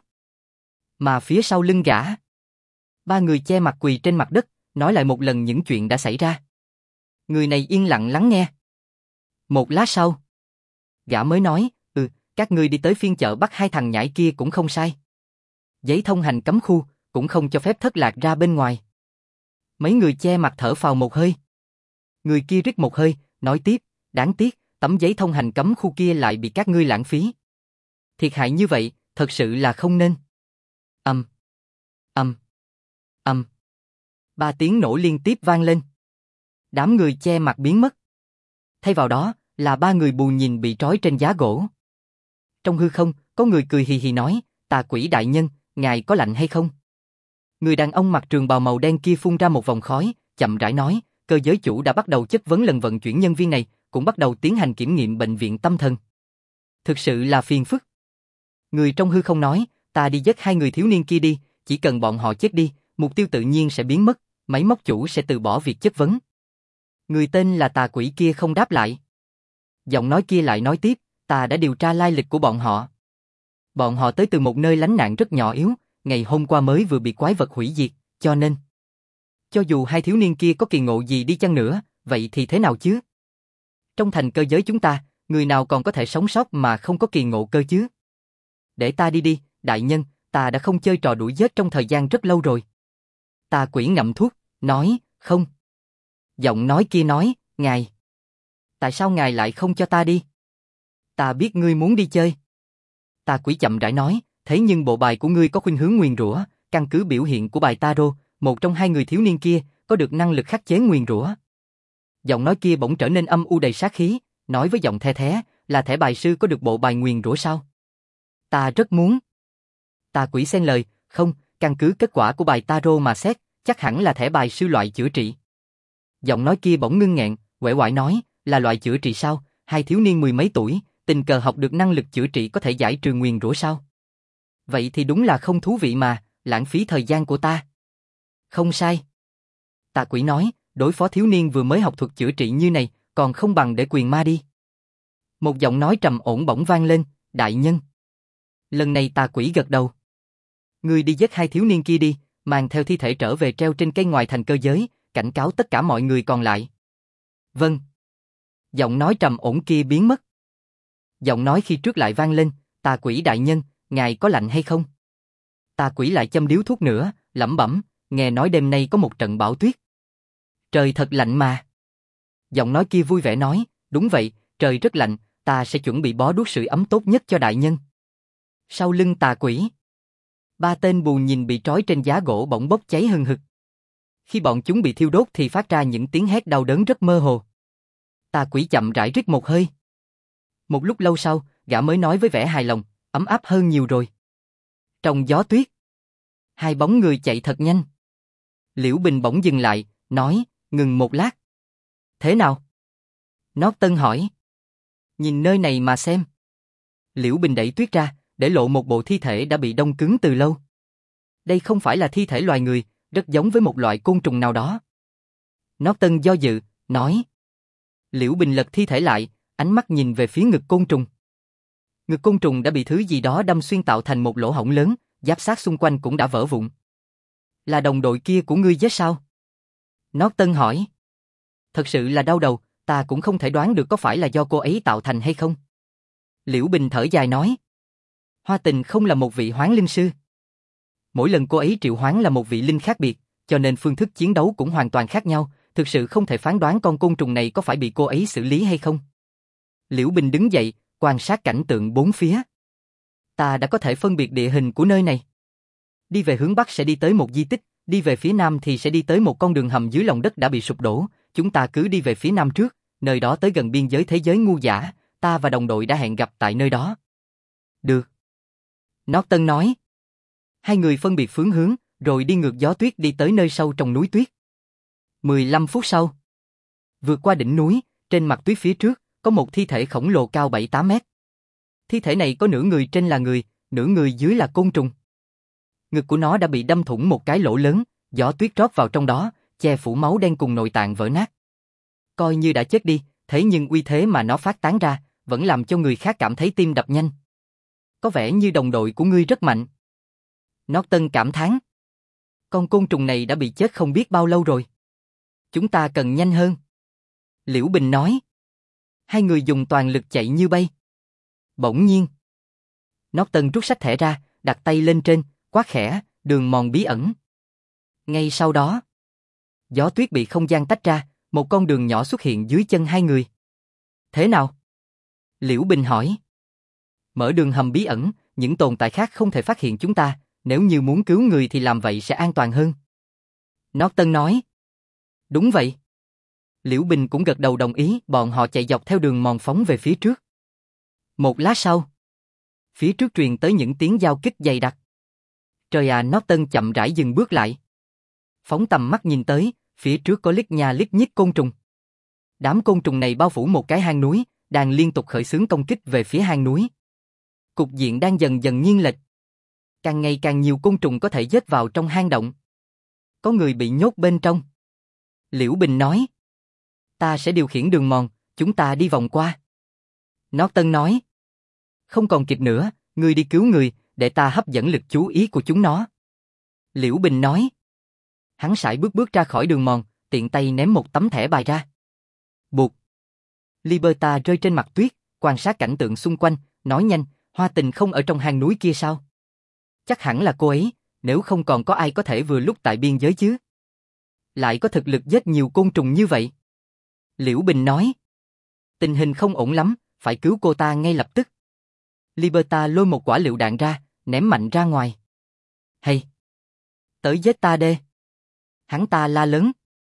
Mà phía sau lưng gã, ba người che mặt quỳ trên mặt đất, nói lại một lần những chuyện đã xảy ra. Người này yên lặng lắng nghe. Một lát sau, gã mới nói, các ngươi đi tới phiên chợ bắt hai thằng nhãi kia cũng không sai. Giấy thông hành cấm khu, cũng không cho phép thất lạc ra bên ngoài. Mấy người che mặt thở phào một hơi. Người kia rít một hơi, nói tiếp, đáng tiếc, tấm giấy thông hành cấm khu kia lại bị các ngươi lãng phí. Thiệt hại như vậy, thật sự là không nên. Ba tiếng nổ liên tiếp vang lên. Đám người che mặt biến mất. Thay vào đó, là ba người bù nhìn bị trói trên giá gỗ. Trong hư không, có người cười hì hì nói, Tà Quỷ đại nhân, ngài có lạnh hay không? Người đàn ông mặc trường bào màu đen kia phun ra một vòng khói, chậm rãi nói, cơ giới chủ đã bắt đầu chất vấn lần vận chuyển nhân viên này, cũng bắt đầu tiến hành kiểm nghiệm bệnh viện tâm thần. Thực sự là phiền phức. Người trong hư không nói, ta đi giết hai người thiếu niên kia đi, chỉ cần bọn họ chết đi, mục tiêu tự nhiên sẽ biến mất, máy móc chủ sẽ từ bỏ việc chất vấn. Người tên là Tà Quỷ kia không đáp lại. Giọng nói kia lại nói tiếp, ta đã điều tra lai lịch của bọn họ. Bọn họ tới từ một nơi lánh nạn rất nhỏ yếu, ngày hôm qua mới vừa bị quái vật hủy diệt, cho nên cho dù hai thiếu niên kia có kỳ ngộ gì đi chăng nữa, vậy thì thế nào chứ? Trong thành cơ giới chúng ta, người nào còn có thể sống sót mà không có kỳ ngộ cơ chứ? Để ta đi đi, đại nhân, ta đã không chơi trò đuổi giết trong thời gian rất lâu rồi. Tà Quỷ ngậm thuốc, nói, không. Giọng nói kia nói, ngài. Tại sao ngài lại không cho ta đi? Ta biết ngươi muốn đi chơi. Tà Quỷ chậm rãi nói, thế nhưng bộ bài của ngươi có khuynh hướng nguyền rủa, căn cứ biểu hiện của bài tarot, một trong hai người thiếu niên kia có được năng lực khắc chế nguyền rủa. Giọng nói kia bỗng trở nên âm u đầy sát khí, nói với giọng the thé, là thẻ bài sư có được bộ bài nguyền rủa sao? Ta rất muốn. Tà Quỷ xen lời, không, căn cứ kết quả của bài tarot mà xét, chắc hẳn là thẻ bài sư loại chữa trị. Giọng nói kia bỗng ngưng nghẹn, uể oải nói, là loại chữa trị sao? Hai thiếu niên mười mấy tuổi, tình cờ học được năng lực chữa trị có thể giải trừ nguyền rủa sao? Vậy thì đúng là không thú vị mà, lãng phí thời gian của ta. Không sai. Tà Quỷ nói, đối phó thiếu niên vừa mới học thuật chữa trị như này, còn không bằng để quyền ma đi. Một giọng nói trầm ổn bỗng vang lên, đại nhân. Lần này Tà Quỷ gật đầu. Ngươi đi giết hai thiếu niên kia đi, mang theo thi thể trở về treo trên cây ngoài thành cơ giới, cảnh cáo tất cả mọi người còn lại. Vâng. Giọng nói trầm ổn kia biến mất. Giọng nói khi trước lại vang lên, Tà Quỷ đại nhân, ngài có lạnh hay không? Tà Quỷ lại châm điếu thuốc nữa, lẩm bẩm, nghe nói đêm nay có một trận bão tuyết. Trời thật lạnh mà. Giọng nói kia vui vẻ nói, đúng vậy, trời rất lạnh, ta sẽ chuẩn bị bó đuốc sưởi ấm tốt nhất cho đại nhân. Sau lưng Tà Quỷ, ba tên bù nhìn bị trói trên giá gỗ bỗng bốc cháy hừng hực. Khi bọn chúng bị thiêu đốt thì phát ra những tiếng hét đau đớn rất mơ hồ. Tà Quỷ chậm rãi rít một hơi. Một lúc lâu sau, gã mới nói với vẻ hài lòng, ấm áp hơn nhiều rồi. Trong gió tuyết, hai bóng người chạy thật nhanh. Liễu Bình bỗng dừng lại, nói, ngừng một lát. Thế nào? Nót Tân hỏi. Nhìn nơi này mà xem. Liễu Bình đẩy tuyết ra, để lộ một bộ thi thể đã bị đông cứng từ lâu. Đây không phải là thi thể loài người, rất giống với một loại côn trùng nào đó. Nót Tân do dự, nói. Liễu Bình lật thi thể lại, ánh mắt nhìn về phía ngực côn trùng. Ngực côn trùng đã bị thứ gì đó đâm xuyên tạo thành một lỗ hổng lớn, giáp xác xung quanh cũng đã vỡ vụn. Là đồng đội kia của ngươi giết sao? Nót Tân hỏi. Thật sự là đau đầu, ta cũng không thể đoán được có phải là do cô ấy tạo thành hay không. Liễu Bình thở dài nói. Hoa Tình không là một vị hoán linh sư. Mỗi lần cô ấy triệu hoán là một vị linh khác biệt, cho nên phương thức chiến đấu cũng hoàn toàn khác nhau, thực sự không thể phán đoán con côn trùng này có phải bị cô ấy xử lý hay không. Liễu Bình đứng dậy, quan sát cảnh tượng bốn phía. Ta đã có thể phân biệt địa hình của nơi này. Đi về hướng Bắc sẽ đi tới một di tích, đi về phía Nam thì sẽ đi tới một con đường hầm dưới lòng đất đã bị sụp đổ, chúng ta cứ đi về phía Nam trước, nơi đó tới gần biên giới thế giới ngu dã, ta và đồng đội đã hẹn gặp tại nơi đó. Được. Nót Tân nói. Hai người phân biệt phương hướng, rồi đi ngược gió tuyết đi tới nơi sâu trong núi tuyết. 15 phút sau, vượt qua đỉnh núi, trên mặt tuyết phía trước, có một thi thể khổng lồ cao 7-8 mét. Thi thể này có nửa người trên là người, nửa người dưới là côn trùng. Ngực của nó đã bị đâm thủng một cái lỗ lớn, gió tuyết rót vào trong đó, che phủ máu đen cùng nội tạng vỡ nát. Coi như đã chết đi, thế nhưng uy thế mà nó phát tán ra, vẫn làm cho người khác cảm thấy tim đập nhanh. Có vẻ như đồng đội của ngươi rất mạnh. Nót Tân cảm thán. Con côn trùng này đã bị chết không biết bao lâu rồi. Chúng ta cần nhanh hơn. Liễu Bình nói. Hai người dùng toàn lực chạy như bay. Bỗng nhiên, Nót Tân rút sách thẻ ra, đặt tay lên trên, quát khẽ, đường mòn bí ẩn. Ngay sau đó, gió tuyết bị không gian tách ra, một con đường nhỏ xuất hiện dưới chân hai người. Thế nào? Liễu Bình hỏi. Mở đường hầm bí ẩn, những tồn tại khác không thể phát hiện chúng ta, nếu như muốn cứu người thì làm vậy sẽ an toàn hơn. Nót Tân nói. Đúng vậy. Liễu Bình cũng gật đầu đồng ý, bọn họ chạy dọc theo đường mòn phóng về phía trước. Một lát sau, phía trước truyền tới những tiếng giao kích dày đặc. Trời à, Nót Tân chậm rãi dừng bước lại. Phóng tầm mắt nhìn tới, phía trước có lít nha lít nhít côn trùng. Đám côn trùng này bao phủ một cái hang núi, đang liên tục khởi xướng công kích về phía hang núi. Cục diện đang dần dần nghiêng lệch. Càng ngày càng nhiều côn trùng có thể giết vào trong hang động. Có người bị nhốt bên trong. Liễu Bình nói. Ta sẽ điều khiển đường mòn, chúng ta đi vòng qua. Nót Tân nói. Không còn kịp nữa, ngươi đi cứu người, để ta hấp dẫn lực chú ý của chúng nó. Liễu Bình nói. Hắn sải bước ra khỏi đường mòn, tiện tay ném một tấm thẻ bài ra. Bụt. Liberta rơi trên mặt tuyết, quan sát cảnh tượng xung quanh, nói nhanh, Hoa Tình không ở trong hang núi kia sao? Chắc hẳn là cô ấy, nếu không còn có ai có thể vừa lúc tại biên giới chứ. Lại có thực lực giết nhiều côn trùng như vậy. Liễu Bình nói. Tình hình không ổn lắm, phải cứu cô ta ngay lập tức. Liberta lôi một quả lựu đạn ra, ném mạnh ra ngoài. Hay! Tới giết ta đê! Hắn ta la lớn.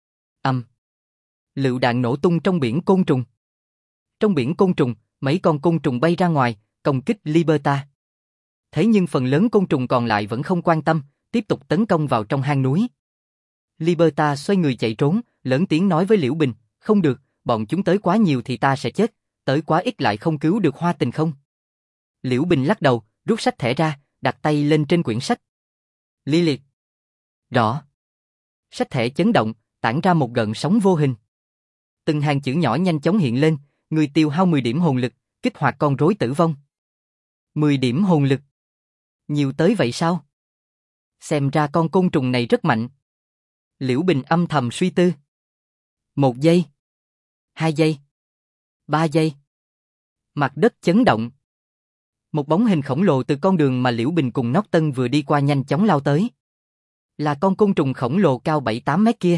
Lựu đạn nổ tung trong biển côn trùng. Trong biển côn trùng, mấy con côn trùng bay ra ngoài, công kích Liberta. Thế nhưng phần lớn côn trùng còn lại vẫn không quan tâm, tiếp tục tấn công vào trong hang núi. Liberta xoay người chạy trốn, lớn tiếng nói với Liễu Bình, không được, bọn chúng tới quá nhiều thì ta sẽ chết, tới quá ít lại không cứu được Hoa Tình không? Liễu Bình lắc đầu, rút sách thẻ ra, đặt tay lên trên quyển sách. Lilith. Rõ. Sách thẻ chấn động, tản ra một gợn sóng vô hình. Từng hàng chữ nhỏ nhanh chóng hiện lên, người tiêu hao 10 điểm hồn lực, kích hoạt con rối tử vong. 10 điểm hồn lực. Nhiều tới vậy sao? Xem ra con côn trùng này rất mạnh. Liễu Bình âm thầm suy tư. 1 giây. 2 giây. 3 giây. Mặt đất chấn động. Một bóng hình khổng lồ từ con đường mà Liễu Bình cùng Nóc Tân vừa đi qua nhanh chóng lao tới. Là con côn trùng khổng lồ cao 7-8 mét kia.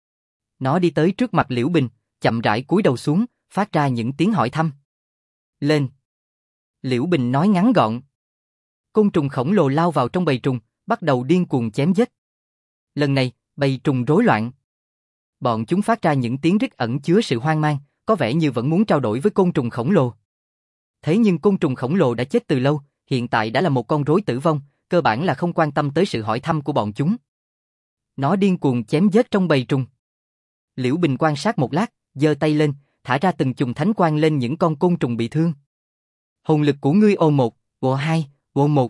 Nó đi tới trước mặt Liễu Bình, chậm rãi cúi đầu xuống, phát ra những tiếng hỏi thăm. Lên. Liễu Bình nói ngắn gọn. Côn trùng khổng lồ lao vào trong bầy trùng, bắt đầu điên cuồng chém giết. Lần này, bầy trùng rối loạn. Bọn chúng phát ra những tiếng rít ẩn chứa sự hoang mang, có vẻ như vẫn muốn trao đổi với côn trùng khổng lồ. Thế nhưng côn trùng khổng lồ đã chết từ lâu, hiện tại đã là một con rối tử vong, cơ bản là không quan tâm tới sự hỏi thăm của bọn chúng. Nó điên cuồng chém giết trong bầy trùng. Liễu Bình quan sát một lát, giơ tay lên, thả ra từng chùm thánh quang lên những con côn trùng bị thương. Hồn lực của ngươi ô1, ô2, ô1.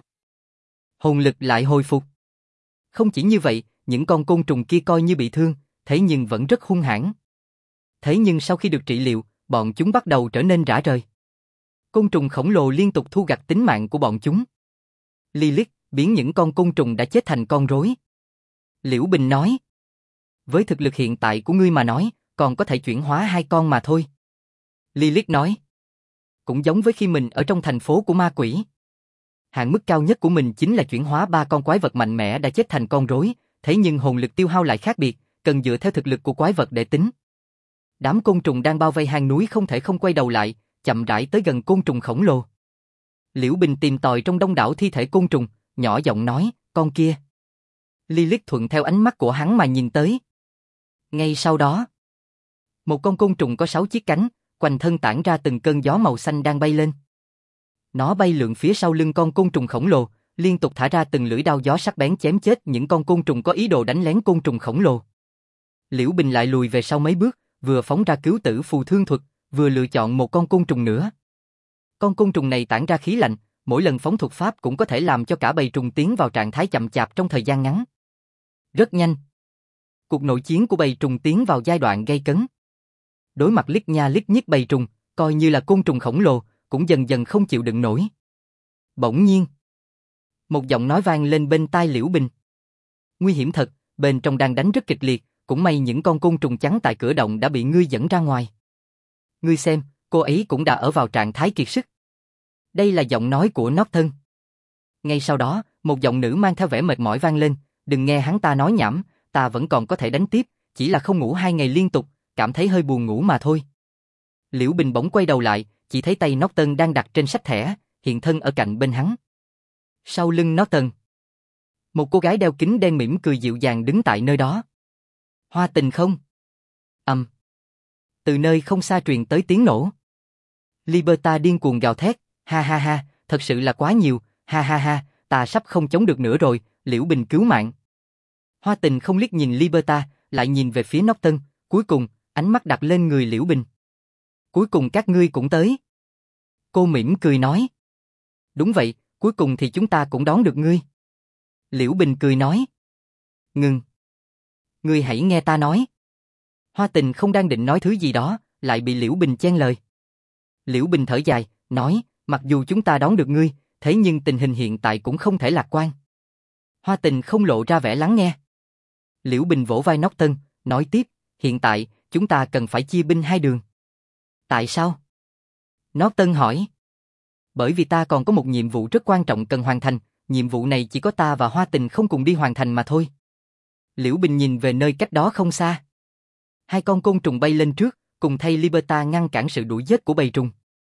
Hồn lực lại hồi phục. Không chỉ như vậy, những con côn trùng kia coi như bị thương, thế nhưng vẫn rất hung hãn. Thế nhưng sau khi được trị liệu, bọn chúng bắt đầu trở nên rã rời. Côn trùng khổng lồ liên tục thu gặt tính mạng của bọn chúng. Lilith biến những con côn trùng đã chết thành con rối. Liễu Bình nói. Với thực lực hiện tại của ngươi mà nói, còn có thể chuyển hóa 2 con mà thôi. Lilith nói. Cũng giống với khi mình ở trong thành phố của ma quỷ. Hạn mức cao nhất của mình chính là chuyển hóa 3 con quái vật mạnh mẽ đã chết thành con rối, thế nhưng hồn lực tiêu hao lại khác biệt, cần dựa theo thực lực của quái vật để tính. Đám côn trùng đang bao vây hang núi không thể không quay đầu lại, chậm rãi tới gần côn trùng khổng lồ. Liễu Bình tìm tòi trong đông đảo thi thể côn trùng, nhỏ giọng nói, con kia. Lilith thuận theo ánh mắt của hắn mà nhìn tới. Ngay sau đó, một con côn trùng có 6 chiếc cánh, quanh thân tản ra từng cơn gió màu xanh đang bay lên. Nó bay lượn phía sau lưng con côn trùng khổng lồ, liên tục thả ra từng lưỡi đao gió sắc bén chém chết những con côn trùng có ý đồ đánh lén côn trùng khổng lồ. Liễu Bình lại lùi về sau mấy bước, vừa phóng ra cứu tử phù thương thuật, vừa lựa chọn một con côn trùng nữa. Con côn trùng này tản ra khí lạnh, mỗi lần phóng thuật pháp cũng có thể làm cho cả bầy trùng tiến vào trạng thái chậm chạp trong thời gian ngắn. Rất nhanh, cuộc nội chiến của bầy trùng tiến vào giai đoạn gay cấn. Đối mặt lít nha lít nhít bầy trùng, coi như là côn trùng khổng lồ, cũng dần dần không chịu đựng nổi. Bỗng nhiên, một giọng nói vang lên bên tai Liễu Bình. Nguy hiểm thật, bên trong đang đánh rất kịch liệt, cũng may những con côn trùng trắng tại cửa động đã bị ngươi dẫn ra ngoài. Ngươi xem, cô ấy cũng đã ở vào trạng thái kiệt sức. Đây là giọng nói của Nóc Thân. Ngay sau đó, một giọng nữ mang theo vẻ mệt mỏi vang lên, đừng nghe hắn ta nói nhảm, ta vẫn còn có thể đánh tiếp, chỉ là không ngủ 2 ngày liên tục, cảm thấy hơi buồn ngủ mà thôi. Liễu Bình bỗng quay đầu lại, chỉ thấy tay Nóc Tân đang đặt trên sách thẻ, hiện thân ở cạnh bên hắn. Sau lưng Nóc Tân, một cô gái đeo kính đen mỉm cười dịu dàng đứng tại nơi đó. Hoa Tình không? Từ nơi không xa truyền tới tiếng nổ. Liberta điên cuồng gào thét, ha ha ha, thật sự là quá nhiều, ha ha ha, ta sắp không chống được nữa rồi, Liễu Bình cứu mạng. Hoa Tình không liếc nhìn Liberta, lại nhìn về phía Nóc Tân, cuối cùng, ánh mắt đặt lên người Liễu Bình. Cuối cùng các ngươi cũng tới. Cô mỉm cười nói. Đúng vậy, cuối cùng thì chúng ta cũng đón được ngươi. Liễu Bình cười nói. Ngừng. Ngươi hãy nghe ta nói. Hoa Tình không đang định nói thứ gì đó, lại bị Liễu Bình chen lời. Liễu Bình thở dài, nói, mặc dù chúng ta đón được ngươi, thế nhưng tình hình hiện tại cũng không thể lạc quan. Hoa Tình không lộ ra vẻ lắng nghe. Liễu Bình vỗ vai Nóc Tân, nói tiếp, hiện tại, chúng ta cần phải chia binh 2 đường. Tại sao? Nóc Tân hỏi. Bởi vì ta còn có một nhiệm vụ rất quan trọng cần hoàn thành, nhiệm vụ này chỉ có ta và Hoa Tình không cùng đi hoàn thành mà thôi. Liễu Bình nhìn về nơi cách đó không xa. 2 con côn trùng bay lên trước, cùng thay Liberta ngăn cản sự đuổi giết của bầy trùng.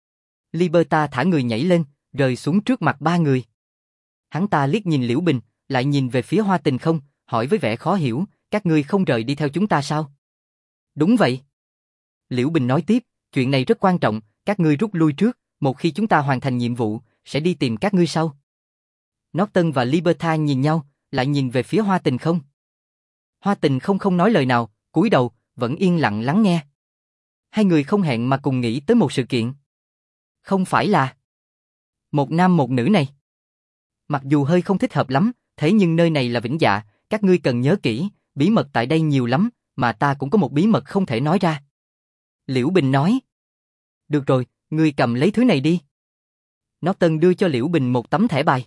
Liberta thả người nhảy lên, rơi xuống trước mặt 3 người. Hắn ta liếc nhìn Liễu Bình, lại nhìn về phía Hoa Tình không, hỏi với vẻ khó hiểu, các ngươi không rời đi theo chúng ta sao? Đúng vậy. Liễu Bình nói tiếp, chuyện này rất quan trọng, các ngươi rút lui trước, một khi chúng ta hoàn thành nhiệm vụ, sẽ đi tìm các ngươi sau. Norton và Liberta nhìn nhau, lại nhìn về phía Hoa Tình không. Hoa Tình không nói lời nào, cúi đầu, vẫn yên lặng lắng nghe. 2 người không hẹn mà cùng nghĩ tới một sự kiện. Không phải là một nam một nữ này. Mặc dù hơi không thích hợp lắm, thế nhưng nơi này là Vĩnh Dạ, các ngươi cần nhớ kỹ, bí mật tại đây nhiều lắm, mà ta cũng có một bí mật không thể nói ra. Liễu Bình nói. Được rồi, ngươi cầm lấy thứ này đi. Norton đưa cho Liễu Bình một tấm thẻ bài.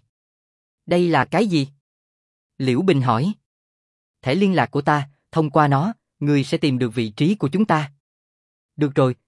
Đây là cái gì? Liễu Bình hỏi. Thẻ liên lạc của ta, thông qua nó, ngươi sẽ tìm được vị trí của chúng ta. Được rồi,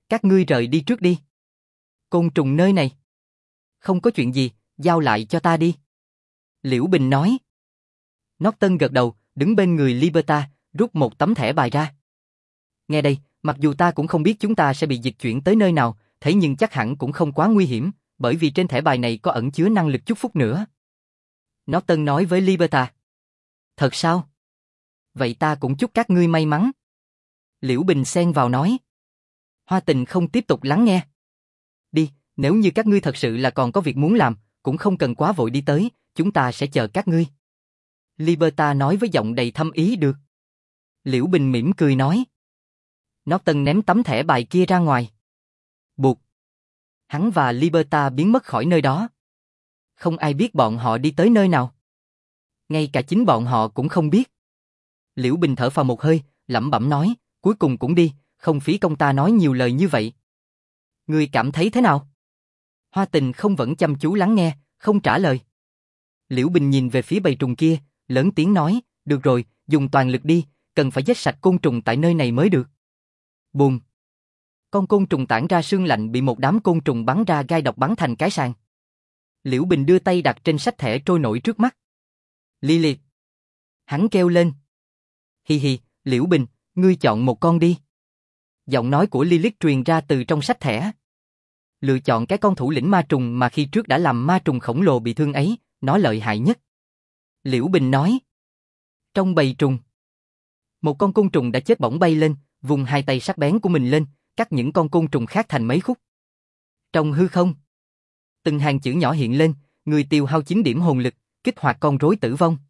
Các ngươi rời đi trước đi. Côn trùng nơi này. Không có chuyện gì, giao lại cho ta đi. Liễu Bình nói. Norton gật đầu, đứng bên người Liberta, rút một tấm thẻ bài ra. Nghe đây, mặc dù ta cũng không biết chúng ta sẽ bị dịch chuyển tới nơi nào, thế nhưng chắc hẳn cũng không quá nguy hiểm, bởi vì trên thẻ bài này có ẩn chứa năng lực chúc phúc nữa. Norton nói với Liberta. Thật sao? Vậy ta cũng chúc các ngươi may mắn. Liễu Bình xen vào nói. Hoa Tình không tiếp tục lắng nghe. Đi, nếu như các ngươi thật sự là còn có việc muốn làm, cũng không cần quá vội đi tới, chúng ta sẽ chờ các ngươi. Liberta nói với giọng đầy thâm ý được. Liễu Bình mỉm cười nói. Norton ném tấm thẻ bài kia ra ngoài. Buộc. Hắn và Liberta biến mất khỏi nơi đó. Không ai biết bọn họ đi tới nơi nào. Ngay cả chính bọn họ cũng không biết. Liễu Bình thở phào một hơi, lẩm bẩm nói, cuối cùng cũng đi, không phí công ta nói nhiều lời như vậy. Ngươi cảm thấy thế nào? Hoa Tình không vẫn chăm chú lắng nghe, không trả lời. Liễu Bình nhìn về phía bầy trùng kia, lớn tiếng nói, được rồi, dùng toàn lực đi, cần phải giết sạch côn trùng tại nơi này mới được. Bùm. Con côn trùng tản ra sương lạnh bị một đám côn trùng bắn ra gai độc bắn thành cái sàng. Liễu Bình đưa tay đặt trên sách thẻ trôi nổi trước mắt. Lilith. Hắn kêu lên. Hi hi, Liễu Bình, ngươi chọn một con đi. Giọng nói của Lilith truyền ra từ trong sách thẻ. Lựa chọn cái con thủ lĩnh ma trùng mà khi trước đã làm ma trùng khổng lồ bị thương ấy, nó lợi hại nhất. Liễu Bình nói. Trong bầy trùng, một con côn trùng đã chết bỗng bay lên, vùng hai tay sắc bén của mình lên, cắt những con côn trùng khác thành mấy khúc. Trong hư không, từng hàng chữ nhỏ hiện lên, người tiêu hao 9 điểm hồn lực, kích hoạt con rối tử vong.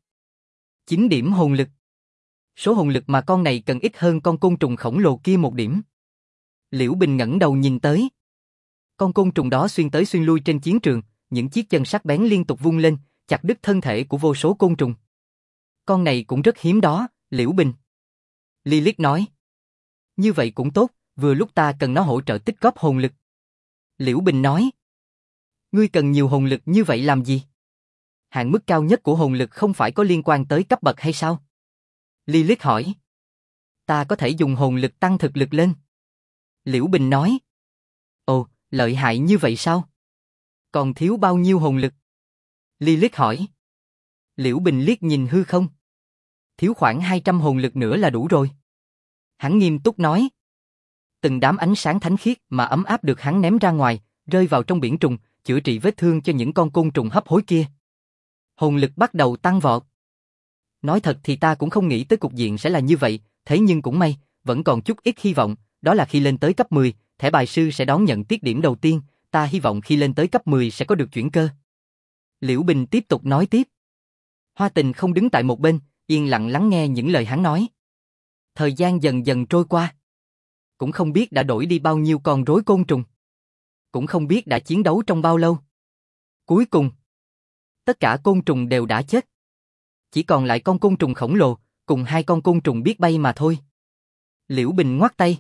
9 điểm hồn lực. Số hồn lực mà con này cần ít hơn con côn trùng khổng lồ kia 1 điểm. Liễu Bình ngẩng đầu nhìn tới. Con côn trùng đó xuyên tới xuyên lui trên chiến trường, những chiếc chân sắc bén liên tục vung lên, chặt đứt thân thể của vô số côn trùng. Con này cũng rất hiếm đó, Liễu Bình. Lilith nói. Như vậy cũng tốt, vừa lúc ta cần nó hỗ trợ tích góp hồn lực. Liễu Bình nói. Ngươi cần nhiều hồn lực như vậy làm gì? Hạn mức cao nhất của hồn lực không phải có liên quan tới cấp bậc hay sao? Lilith hỏi. Ta có thể dùng hồn lực tăng thực lực lên. Liễu Bình nói. Ồ, lợi hại như vậy sao? Còn thiếu bao nhiêu hồn lực? Lilith hỏi. Liễu Bình liếc nhìn hư không. Thiếu khoảng 200 hồn lực nữa là đủ rồi. Hắn nghiêm túc nói. Từng đám ánh sáng thánh khiết mà ấm áp được hắn ném ra ngoài, rơi vào trong biển trùng, chữa trị vết thương cho những con côn trùng hấp hối kia. Hồn lực bắt đầu tăng vọt. Nói thật thì ta cũng không nghĩ tới cục diện sẽ là như vậy, thế nhưng cũng may, vẫn còn chút ít hy vọng, đó là khi lên tới cấp 10, thẻ bài sư sẽ đón nhận tiết điểm đầu tiên, ta hy vọng khi lên tới cấp 10 sẽ có được chuyển cơ. Liễu Bình tiếp tục nói tiếp. Hoa Tình không đứng tại một bên, yên lặng lắng nghe những lời hắn nói. Thời gian dần dần trôi qua. Cũng không biết đã đổi đi bao nhiêu con rối côn trùng. Cũng không biết đã chiến đấu trong bao lâu. Cuối cùng, tất cả côn trùng đều đã chết. Chỉ còn lại con côn trùng khổng lồ, cùng 2 con côn trùng biết bay mà thôi. Liễu Bình ngoắt tay.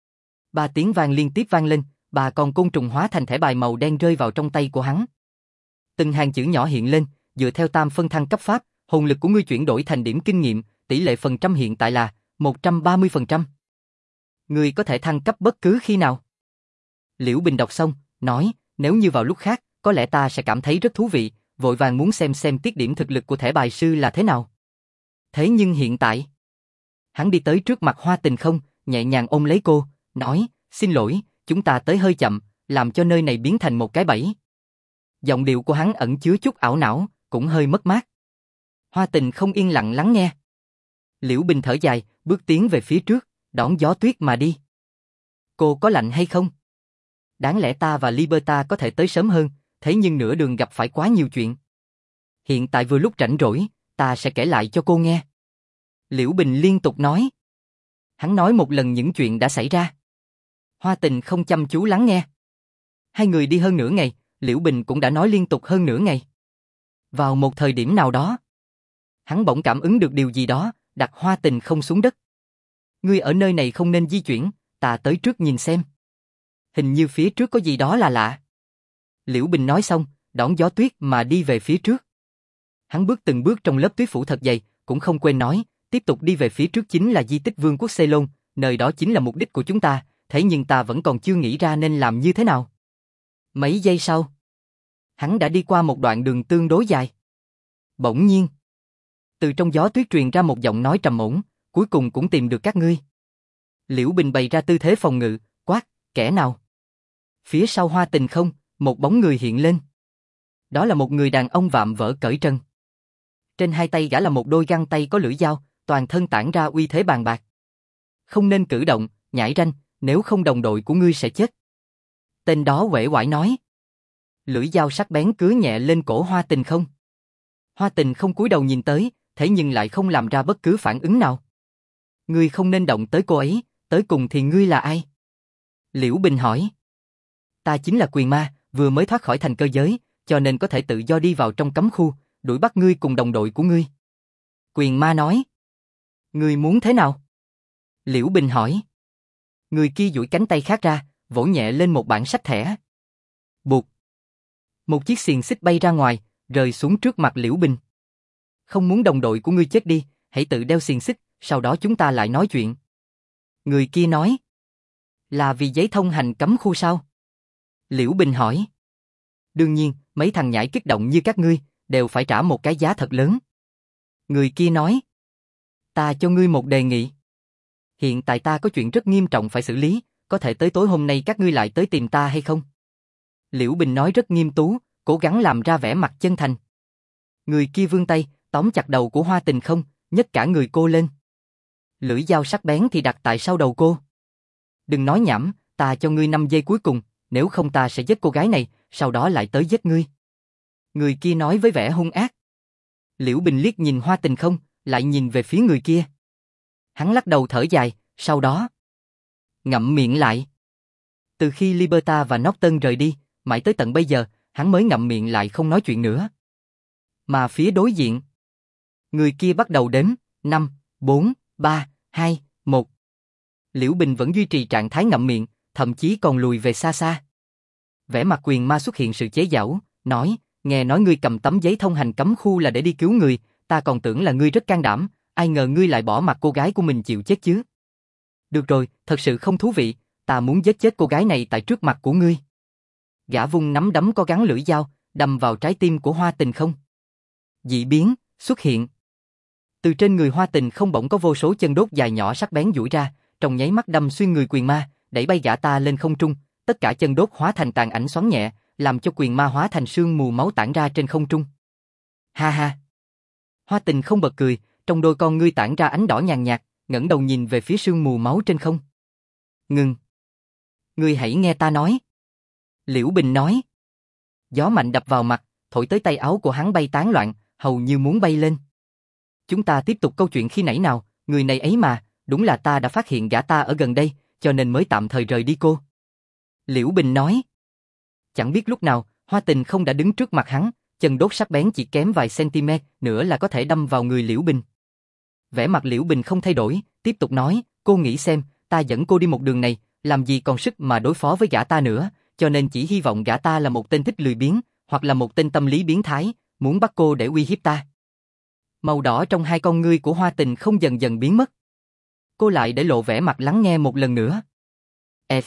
3 tiếng vang liên tiếp vang lên, 3 con côn trùng hóa thành thẻ bài màu đen rơi vào trong tay của hắn. Từng hàng chữ nhỏ hiện lên, dựa theo tam phân thăng cấp pháp, hồn lực của ngươi chuyển đổi thành điểm kinh nghiệm, tỷ lệ phần trăm hiện tại là 130%. Ngươi có thể thăng cấp bất cứ khi nào. Liễu Bình đọc xong, nói, nếu như vào lúc khác, có lẽ ta sẽ cảm thấy rất thú vị, vội vàng muốn xem tiết điểm thực lực của thẻ bài sư là thế nào. Thế nhưng hiện tại, hắn đi tới trước mặt Hoa Tình không, nhẹ nhàng ôm lấy cô, nói, xin lỗi, chúng ta tới hơi chậm, làm cho nơi này biến thành một cái bẫy. Giọng điệu của hắn ẩn chứa chút ảo não, cũng hơi mất mát. Hoa Tình không yên lặng lắng nghe. Liễu Bình thở dài, bước tiến về phía trước, đón gió tuyết mà đi. Cô có lạnh hay không? Đáng lẽ ta và Liberta có thể tới sớm hơn, thế nhưng nửa đường gặp phải quá nhiều chuyện. Hiện tại vừa lúc rảnh rỗi, ta sẽ kể lại cho cô nghe. Liễu Bình liên tục nói. Hắn nói một lần những chuyện đã xảy ra. Hoa Tình không chăm chú lắng nghe. Hai người đi hơn nửa ngày, Liễu Bình cũng đã nói liên tục hơn nửa ngày. Vào một thời điểm nào đó, hắn bỗng cảm ứng được điều gì đó, đặt Hoa Tình không xuống đất. Ngươi ở nơi này không nên di chuyển, ta tới trước nhìn xem. Hình như phía trước có gì đó là lạ. Liễu Bình nói xong, đón gió tuyết mà đi về phía trước. Hắn bước từng bước trong lớp tuyết phủ thật dày, cũng không quên nói, tiếp tục đi về phía trước chính là di tích Vương quốc Ceylon, nơi đó chính là mục đích của chúng ta, thế nhưng ta vẫn còn chưa nghĩ ra nên làm như thế nào. Mấy giây sau, hắn đã đi qua một đoạn đường tương đối dài. Bỗng nhiên, từ trong gió tuyết truyền ra một giọng nói trầm ổn, cuối cùng cũng tìm được các ngươi. Liễu Bình bày ra tư thế phòng ngự, quát, kẻ nào? Phía sau Hoa Tình không, một bóng người hiện lên. Đó là một người đàn ông vạm vỡ cởi trần. Trên hai tay gã là một đôi găng tay có lưỡi dao, toàn thân tản ra uy thế bàn bạc. Không nên cử động, nhãi ranh, nếu không đồng đội của ngươi sẽ chết. Tên đó uể oải nói. Lưỡi dao sắc bén cứa nhẹ lên cổ Hoa Tình không. Hoa Tình không cúi đầu nhìn tới, thế nhưng lại không làm ra bất cứ phản ứng nào. Ngươi không nên động tới cô ấy, tới cùng thì ngươi là ai? Liễu Bình hỏi. Ta chính là Quyền Ma, vừa mới thoát khỏi thành cơ giới, cho nên có thể tự do đi vào trong cấm khu, đuổi bắt ngươi cùng đồng đội của ngươi. Quyền Ma nói. Ngươi muốn thế nào? Liễu Bình hỏi. Người kia duỗi cánh tay khác ra, vỗ nhẹ lên một bản sách thẻ. Bụt. Một chiếc xiềng xích bay ra ngoài, rơi xuống trước mặt Liễu Bình. Không muốn đồng đội của ngươi chết đi, hãy tự đeo xiềng xích, sau đó chúng ta lại nói chuyện. Người kia nói. Là vì giấy thông hành cấm khu sao? Liễu Bình hỏi. Đương nhiên, mấy thằng nhãi kích động như các ngươi, đều phải trả một cái giá thật lớn. Người kia nói. Ta cho ngươi một đề nghị. Hiện tại ta có chuyện rất nghiêm trọng phải xử lý, có thể tới tối hôm nay các ngươi lại tới tìm ta hay không? Liễu Bình nói rất nghiêm túc, cố gắng làm ra vẻ mặt chân thành. Người kia vươn tay, tóm chặt đầu của Hoa Tình không, nhấc cả người cô lên. Lưỡi dao sắc bén thì đặt tại sau đầu cô. Đừng nói nhảm, ta cho ngươi 5 giây cuối cùng, nếu không ta sẽ giết cô gái này, sau đó lại tới giết ngươi. Người kia nói với vẻ hung ác. Liễu Bình liếc nhìn Hoa Tình không, lại nhìn về phía người kia. Hắn lắc đầu thở dài, sau đó ngậm miệng lại. Từ khi Liberta và Norton rời đi, mãi tới tận bây giờ, hắn mới ngậm miệng lại không nói chuyện nữa. Mà phía đối diện, người kia bắt đầu đếm, 5, 4, 3, 2, 1. Liễu Bình vẫn duy trì trạng thái ngậm miệng, thậm chí còn lùi về xa xa. Vẻ mặt Quyền Ma xuất hiện sự chế giễu, nói, nghe nói ngươi cầm tấm giấy thông hành cấm khu là để đi cứu người, ta còn tưởng là ngươi rất can đảm, ai ngờ ngươi lại bỏ mặc cô gái của mình chịu chết chứ. Được rồi, thật sự không thú vị, ta muốn giết chết cô gái này tại trước mặt của ngươi. Gã vung nắm đấm có gắn lưỡi dao, đâm vào trái tim của Hoa Tình không. Dị biến xuất hiện. Từ trên người Hoa Tình không bỗng có vô số chân đốt dài nhỏ sắc bén duỗi ra, trong nháy mắt đâm xuyên người Quyền Ma, đẩy bay gã ta lên không trung, tất cả chân đốt hóa thành tàn ảnh xoắn nhẹ, làm cho Quyền Ma hóa thành sương mù máu tản ra trên không trung. Ha ha. Hoa Tình không bật cười, trong đôi con ngươi tản ra ánh đỏ nhàn nhạt, ngẩng đầu nhìn về phía sương mù máu trên không. Ngừng. Ngươi hãy nghe ta nói. Liễu Bình nói. Gió mạnh đập vào mặt, thổi tới tay áo của hắn bay tán loạn, hầu như muốn bay lên. Chúng ta tiếp tục câu chuyện khi nãy nào, người này ấy mà, đúng là ta đã phát hiện gã ta ở gần đây, cho nên mới tạm thời rời đi cô. Liễu Bình nói. Chẳng biết lúc nào, Hoa Tình không đã đứng trước mặt hắn, chân đốt sắc bén chỉ kém vài cm nữa là có thể đâm vào người Liễu Bình. Vẻ mặt Liễu Bình không thay đổi, tiếp tục nói, cô nghĩ xem, ta dẫn cô đi một đường này, làm gì còn sức mà đối phó với gã ta nữa, cho nên chỉ hy vọng gã ta là một tên thích lười biếng, hoặc là một tên tâm lý biến thái, muốn bắt cô để uy hiếp ta. Màu đỏ trong hai con ngươi của Hoa Tình không dần dần biến mất. Cô lại để lộ vẻ mặt lắng nghe một lần nữa. F.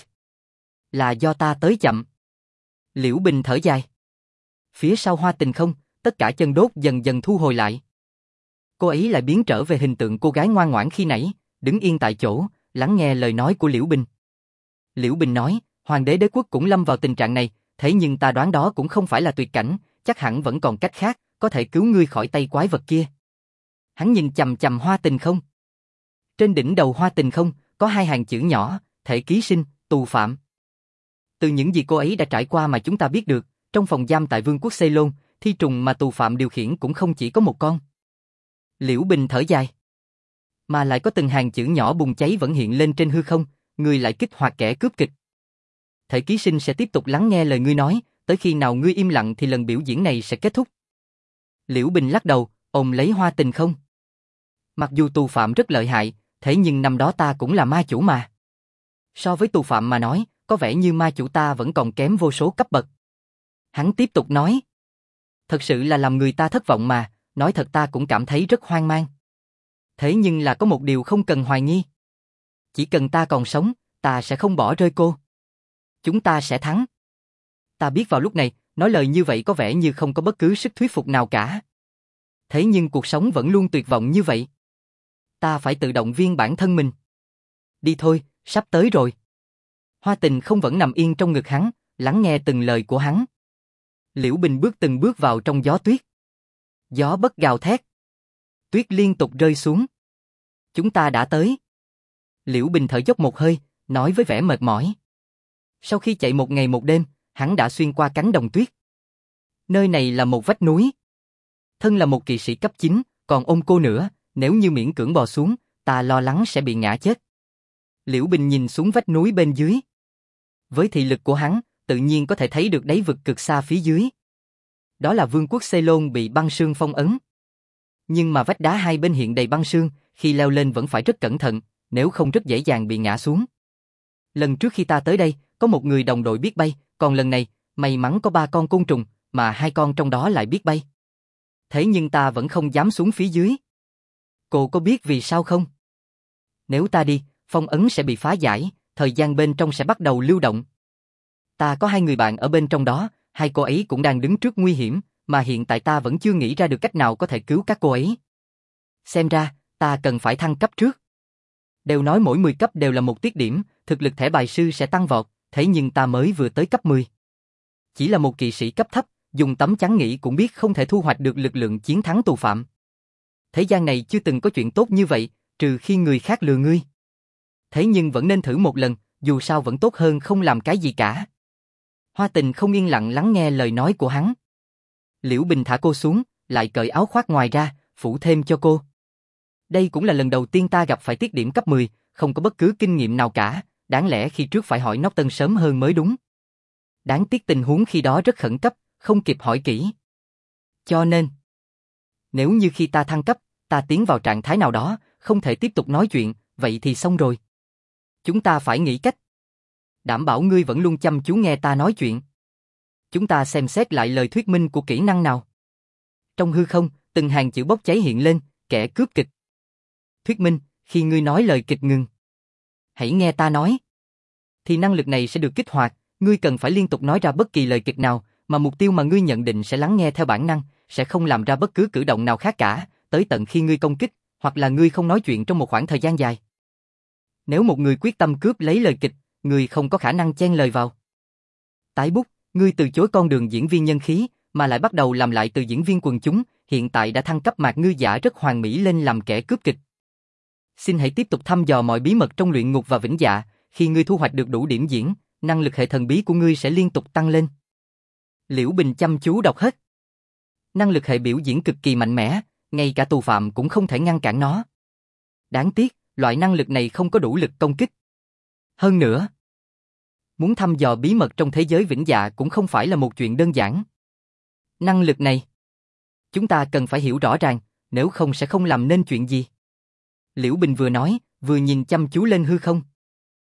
Là do ta tới chậm. Liễu Bình thở dài. Phía sau Hoa Tình không, tất cả chân đốt dần dần thu hồi lại. Cô ấy lại biến trở về hình tượng cô gái ngoan ngoãn khi nãy, đứng yên tại chỗ, lắng nghe lời nói của Liễu Bình. Liễu Bình nói, Hoàng đế đế quốc cũng lâm vào tình trạng này, thế nhưng ta đoán đó cũng không phải là tuyệt cảnh, chắc hẳn vẫn còn cách khác, có thể cứu ngươi khỏi tay quái vật kia. Hắn nhìn chằm chằm Hoa Tình không. Trên đỉnh đầu Hoa Tình không, có hai hàng chữ nhỏ, thể ký sinh, tù phạm. Từ những gì cô ấy đã trải qua mà chúng ta biết được, trong phòng giam tại Vương quốc Ceylon, thi trùng mà tù phạm điều khiển cũng không chỉ có một con. Liễu Bình thở dài. Mà lại có từng hàng chữ nhỏ bùng cháy vẫn hiện lên trên hư không, ngươi lại kích hoạt kẻ cướp kịch. Thể ký sinh sẽ tiếp tục lắng nghe lời ngươi nói, tới khi nào ngươi im lặng thì lần biểu diễn này sẽ kết thúc. Liễu Bình lắc đầu, ôm lấy Hoa Tình không. Mặc dù tù phạm rất lợi hại, thế nhưng năm đó ta cũng là ma chủ mà. So với tù phạm mà nói, có vẻ như ma chủ ta vẫn còn kém vô số cấp bậc. Hắn tiếp tục nói. Thật sự là làm người ta thất vọng mà, nói thật ta cũng cảm thấy rất hoang mang. Thế nhưng là có một điều không cần hoài nghi. Chỉ cần ta còn sống, ta sẽ không bỏ rơi cô. Chúng ta sẽ thắng. Ta biết vào lúc này, nói lời như vậy có vẻ như không có bất cứ sức thuyết phục nào cả. Thế nhưng cuộc sống vẫn luôn tuyệt vọng như vậy. Ta phải tự động viên bản thân mình. Đi thôi, sắp tới rồi. Hoa Tình không vẫn nằm yên trong ngực hắn, lắng nghe từng lời của hắn. Liễu Bình bước từng bước vào trong gió tuyết. Gió bất gào thét. Tuyết liên tục rơi xuống. Chúng ta đã tới. Liễu Bình thở dốc một hơi, nói với vẻ mệt mỏi. Sau khi chạy một ngày một đêm, hắn đã xuyên qua cánh đồng tuyết. Nơi này là một vách núi. Thân là một kỵ sĩ cấp 9, còn ôm cô nữa, nếu như miễn cưỡng bò xuống, ta lo lắng sẽ bị ngã chết. Liễu Bình nhìn xuống vách núi bên dưới. Với thị lực của hắn, tự nhiên có thể thấy được đáy vực cực xa phía dưới. Đó là vương quốc Ceylon bị băng sương phong ấn. Nhưng mà vách đá hai bên hiện đầy băng sương, khi leo lên vẫn phải rất cẩn thận, nếu không rất dễ dàng bị ngã xuống. Lần trước khi ta tới đây, có một người đồng đội biết bay, còn lần này, may mắn có 3 con côn trùng, mà 2 con trong đó lại biết bay. Thế nhưng ta vẫn không dám xuống phía dưới. Cô có biết vì sao không? Nếu ta đi, phong ấn sẽ bị phá giải, thời gian bên trong sẽ bắt đầu lưu động. Ta có 2 người bạn ở bên trong đó, 2 cô ấy cũng đang đứng trước nguy hiểm, mà hiện tại ta vẫn chưa nghĩ ra được cách nào có thể cứu các cô ấy. Xem ra, ta cần phải thăng cấp trước. Đều nói mỗi 10 cấp đều là một tiết điểm, thực lực thẻ bài sư sẽ tăng vọt, thế nhưng ta mới vừa tới cấp 10. Chỉ là một kỵ sĩ cấp thấp, dùng tấm chắn nghĩ cũng biết không thể thu hoạch được lực lượng chiến thắng tù phạm. Thế gian này chưa từng có chuyện tốt như vậy, trừ khi người khác lừa ngươi. Thế nhưng vẫn nên thử một lần, dù sao vẫn tốt hơn không làm cái gì cả. Hoa Tình không yên lặng lắng nghe lời nói của hắn. Liễu Bình thả cô xuống, lại cởi áo khoác ngoài ra, phủ thêm cho cô. Đây cũng là lần đầu tiên ta gặp phải tiết điểm cấp 10, không có bất cứ kinh nghiệm nào cả, đáng lẽ khi trước phải hỏi Norton sớm hơn mới đúng. Đáng tiếc tình huống khi đó rất khẩn cấp, không kịp hỏi kỹ. Cho nên, nếu như khi ta thăng cấp, ta tiến vào trạng thái nào đó, không thể tiếp tục nói chuyện, vậy thì xong rồi. Chúng ta phải nghĩ cách. Đảm bảo ngươi vẫn luôn chăm chú nghe ta nói chuyện. Chúng ta xem xét lại lời thuyết minh của kỹ năng nào. Trong hư không, từng hàng chữ bốc cháy hiện lên, kẻ cướp kịch. Thuyết minh, khi ngươi nói lời kịch ngừng. Hãy nghe ta nói. Thì năng lực này sẽ được kích hoạt, ngươi cần phải liên tục nói ra bất kỳ lời kịch nào, mà mục tiêu mà ngươi nhận định sẽ lắng nghe theo bản năng, sẽ không làm ra bất cứ cử động nào khác cả, tới tận khi ngươi công kích, hoặc là ngươi không nói chuyện trong một khoảng thời gian dài. Nếu một người quyết tâm cướp lấy lời kịch, ngươi không có khả năng chen lời vào. Tái bút, ngươi từ chối con đường diễn viên nhân khí, mà lại bắt đầu làm lại từ diễn viên quần chúng, hiện tại đã thăng cấp mạc ngư giả rất hoàn mỹ lên làm kẻ cướp kịch. Xin hãy tiếp tục thăm dò mọi bí mật trong luyện ngục và vĩnh dạ, khi ngươi thu hoạch được đủ điểm diễn, năng lực hệ thần bí của ngươi sẽ liên tục tăng lên. Liễu Bình chăm chú đọc hết. Năng lực hệ biểu diễn cực kỳ mạnh mẽ, ngay cả tù phạm cũng không thể ngăn cản nó. Đáng tiếc, loại năng lực này không có đủ lực công kích. Hơn nữa, muốn thăm dò bí mật trong thế giới vĩnh dạ cũng không phải là một chuyện đơn giản. Năng lực này, chúng ta cần phải hiểu rõ ràng, nếu không sẽ không làm nên chuyện gì. Liễu Bình vừa nói, vừa nhìn chăm chú lên hư không.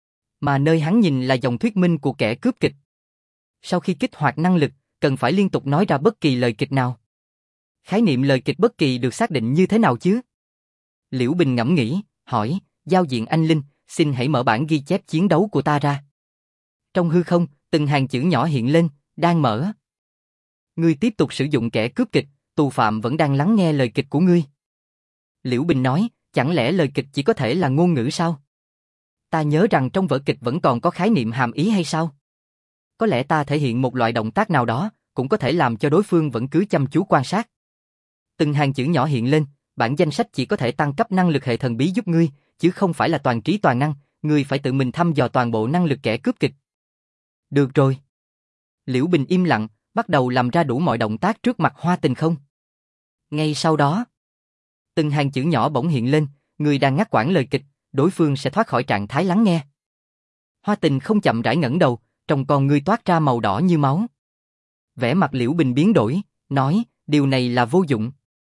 Mà nơi hắn nhìn là dòng thuyết minh của kẻ cướp kịch. Sau khi kích hoạt năng lực, cần phải liên tục nói ra bất kỳ lời kịch nào. Khái niệm lời kịch bất kỳ được xác định như thế nào chứ? Liễu Bình ngẫm nghĩ, hỏi, giao diện anh Linh, xin hãy mở bản ghi chép chiến đấu của ta ra. Trong hư không, từng hàng chữ nhỏ hiện lên, đang mở. Ngươi tiếp tục sử dụng kẻ cướp kịch, tù phạm vẫn đang lắng nghe lời kịch của ngươi. Liễu Bình nói, chẳng lẽ lời kịch chỉ có thể là ngôn ngữ sao? Ta nhớ rằng trong vở kịch vẫn còn có khái niệm hàm ý hay sao? Có lẽ ta thể hiện một loại động tác nào đó, cũng có thể làm cho đối phương vẫn cứ chăm chú quan sát. Từng hàng chữ nhỏ hiện lên, bản danh sách chỉ có thể tăng cấp năng lực hệ thần bí giúp ngươi, chứ không phải là toàn trí toàn năng, ngươi phải tự mình thăm dò toàn bộ năng lực kẻ cướp kịch. Được rồi. Liễu Bình im lặng, bắt đầu làm ra đủ mọi động tác trước mặt Hoa Tình không. Ngay sau đó, từng hàng chữ nhỏ bỗng hiện lên, người đang ngắt quãng lời kịch, đối phương sẽ thoát khỏi trạng thái lắng nghe. Hoa Tình không chậm rãi ngẩng đầu, trong con ngươi toát ra màu đỏ như máu. Vẻ mặt Liễu Bình biến đổi, nói, điều này là vô dụng.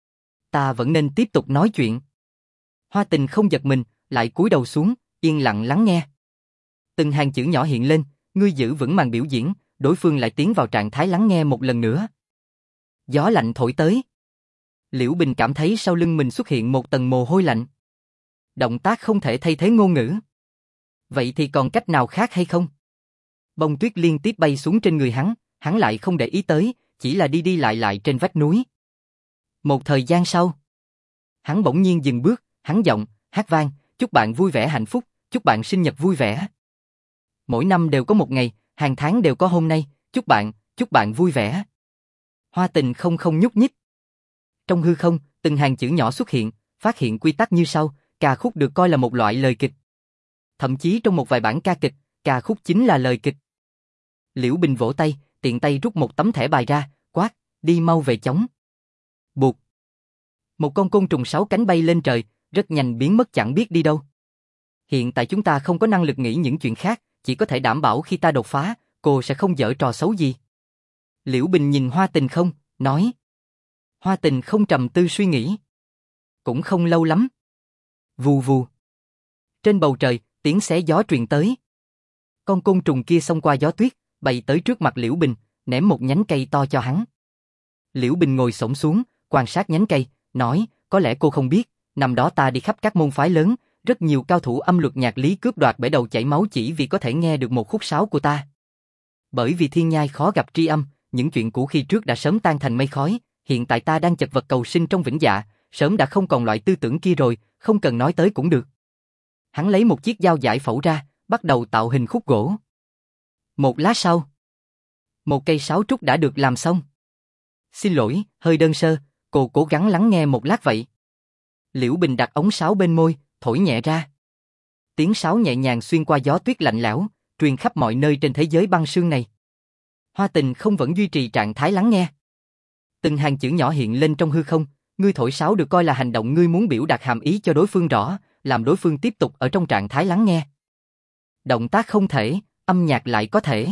Ta vẫn nên tiếp tục nói chuyện. Hoa Tình không giật mình, lại cúi đầu xuống, yên lặng lắng nghe. Từng hàng chữ nhỏ hiện lên, ngươi giữ vững màn biểu diễn, đối phương lại tiến vào trạng thái lắng nghe một lần nữa. Gió lạnh thổi tới. Liễu Bình cảm thấy sau lưng mình xuất hiện một tầng mồ hôi lạnh. Động tác không thể thay thế ngôn ngữ. Vậy thì còn cách nào khác hay không? Bông tuyết liên tiếp bay xuống trên người hắn lại không để ý tới, chỉ là đi đi lại lại trên vách núi. Một thời gian sau, hắn bỗng nhiên dừng bước, hắn giọng, hát vang, chúc bạn vui vẻ hạnh phúc, chúc bạn sinh nhật vui vẻ. Mỗi năm đều có một ngày, hàng tháng đều có hôm nay, chúc bạn vui vẻ. Hoa Tình không nhúc nhích. Trong hư không, từng hàng chữ nhỏ xuất hiện, phát hiện quy tắc như sau, ca khúc được coi là một loại lời kịch. Thậm chí trong một vài bản ca kịch, ca khúc chính là lời kịch. Liễu Bình vỗ tay, tiện tay rút một tấm thẻ bài ra, quát, đi mau về chóng. Buộc. Một con côn trùng 6 cánh bay lên trời, rất nhanh biến mất chẳng biết đi đâu. Hiện tại chúng ta không có năng lực nghĩ những chuyện khác, chỉ có thể đảm bảo khi ta đột phá, cô sẽ không giở trò xấu gì. Liễu Bình nhìn Hoa Tình không, nói. Hoa Tình không trầm tư suy nghĩ. Cũng không lâu lắm. Vù vù. Trên bầu trời, tiếng xé gió truyền tới. Con côn trùng kia xông qua gió tuyết, bay tới trước mặt Liễu Bình, ném một nhánh cây to cho hắn. Liễu Bình ngồi xổm xuống, quan sát nhánh cây, nói, có lẽ cô không biết, năm đó ta đi khắp các môn phái lớn, rất nhiều cao thủ âm luật nhạc lý cướp đoạt bể đầu chảy máu chỉ vì có thể nghe được một khúc sáo của ta. Bởi vì thiên nhai khó gặp tri âm, những chuyện cũ khi trước đã sớm tan thành mây khói, hiện tại ta đang chật vật cầu sinh trong vĩnh dạ, sớm đã không còn loại tư tưởng kia rồi, không cần nói tới cũng được. Hắn lấy một chiếc dao giải phẫu ra, bắt đầu tạo hình khúc gỗ. Một lát sau, một cây sáo trúc đã được làm xong. Xin lỗi, hơi đơn sơ, cô cố gắng lắng nghe một lát vậy. Liễu Bình đặt ống sáo bên môi, thổi nhẹ ra. Tiếng sáo nhẹ nhàng xuyên qua gió tuyết lạnh lẽo, truyền khắp mọi nơi trên thế giới băng sương này. Hoa Tình không vẫn duy trì trạng thái lắng nghe. Từng hàng chữ nhỏ hiện lên trong hư không, ngươi thổi sáo được coi là hành động ngươi muốn biểu đạt hàm ý cho đối phương rõ, làm đối phương tiếp tục ở trong trạng thái lắng nghe. Động tác không thể, âm nhạc lại có thể.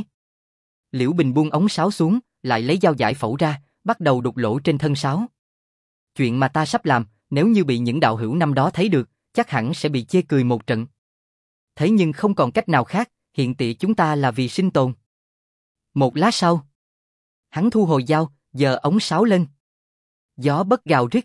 Liễu Bình buông ống sáo xuống, lại lấy dao giải phẫu ra, bắt đầu đục lỗ trên thân sáo. Chuyện mà ta sắp làm, nếu như bị những đạo hữu năm đó thấy được, chắc hẳn sẽ bị chê cười một trận. Thế nhưng không còn cách nào khác, hiện tại chúng ta là vì sinh tồn. Một lát sau, hắn thu hồi dao, giơ ống sáo lên. Gió bất gào rít.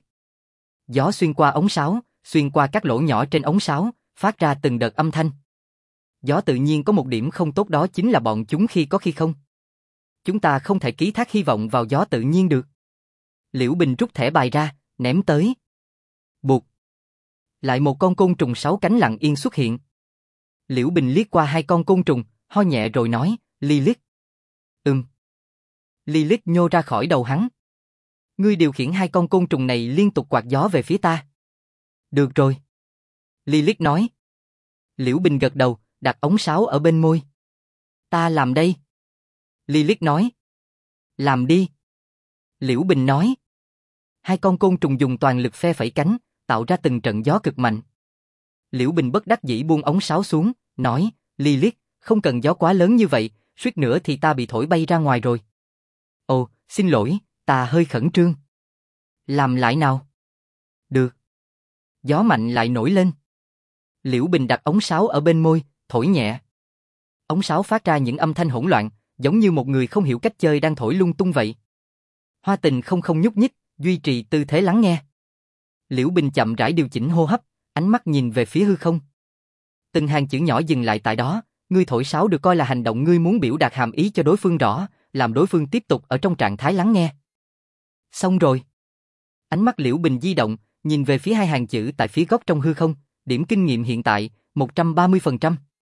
Gió xuyên qua ống sáo, xuyên qua các lỗ nhỏ trên ống sáo, phát ra từng đợt âm thanh. Gió tự nhiên có một điểm không tốt, đó chính là bọn chúng khi có khi không. Chúng ta không thể ký thác hy vọng vào gió tự nhiên được. Liễu Bình rút thẻ bài ra, ném tới. Bụt. Lại một con côn trùng 6 cánh lặng yên xuất hiện. Liễu Bình liếc qua hai con côn trùng, ho nhẹ rồi nói, Lilith. Lilith nhô ra khỏi đầu hắn. Ngươi điều khiển hai con côn trùng này liên tục quạt gió về phía ta. Được rồi. Lilith nói. Liễu Bình gật đầu, đặt ống sáo ở bên môi. Ta làm đây. Lilith nói. Làm đi. Liễu Bình nói. Hai con côn trùng dùng toàn lực phe phẩy cánh, tạo ra từng trận gió cực mạnh. Liễu Bình bất đắc dĩ buông ống sáo xuống, nói, Lilith, không cần gió quá lớn như vậy, suýt nữa thì ta bị thổi bay ra ngoài rồi. Ồ, xin lỗi, ta hơi khẩn trương. Làm lại nào. Được. Gió mạnh lại nổi lên. Liễu Bình đặt ống sáo ở bên môi, thổi nhẹ. Ống sáo phát ra những âm thanh hỗn loạn, giống như một người không hiểu cách chơi đang thổi lung tung vậy. Hoa Tình không nhúc nhích, duy trì tư thế lắng nghe. Liễu Bình chậm rãi điều chỉnh hô hấp, ánh mắt nhìn về phía hư không. Từng hàng chữ nhỏ dừng lại tại đó, ngươi thổi sáo được coi là hành động ngươi muốn biểu đạt hàm ý cho đối phương rõ, làm đối phương tiếp tục ở trong trạng thái lắng nghe. Xong rồi. Ánh mắt Liễu Bình di động, nhìn về phía hai hàng chữ tại phía góc trong hư không, điểm kinh nghiệm hiện tại, 130%.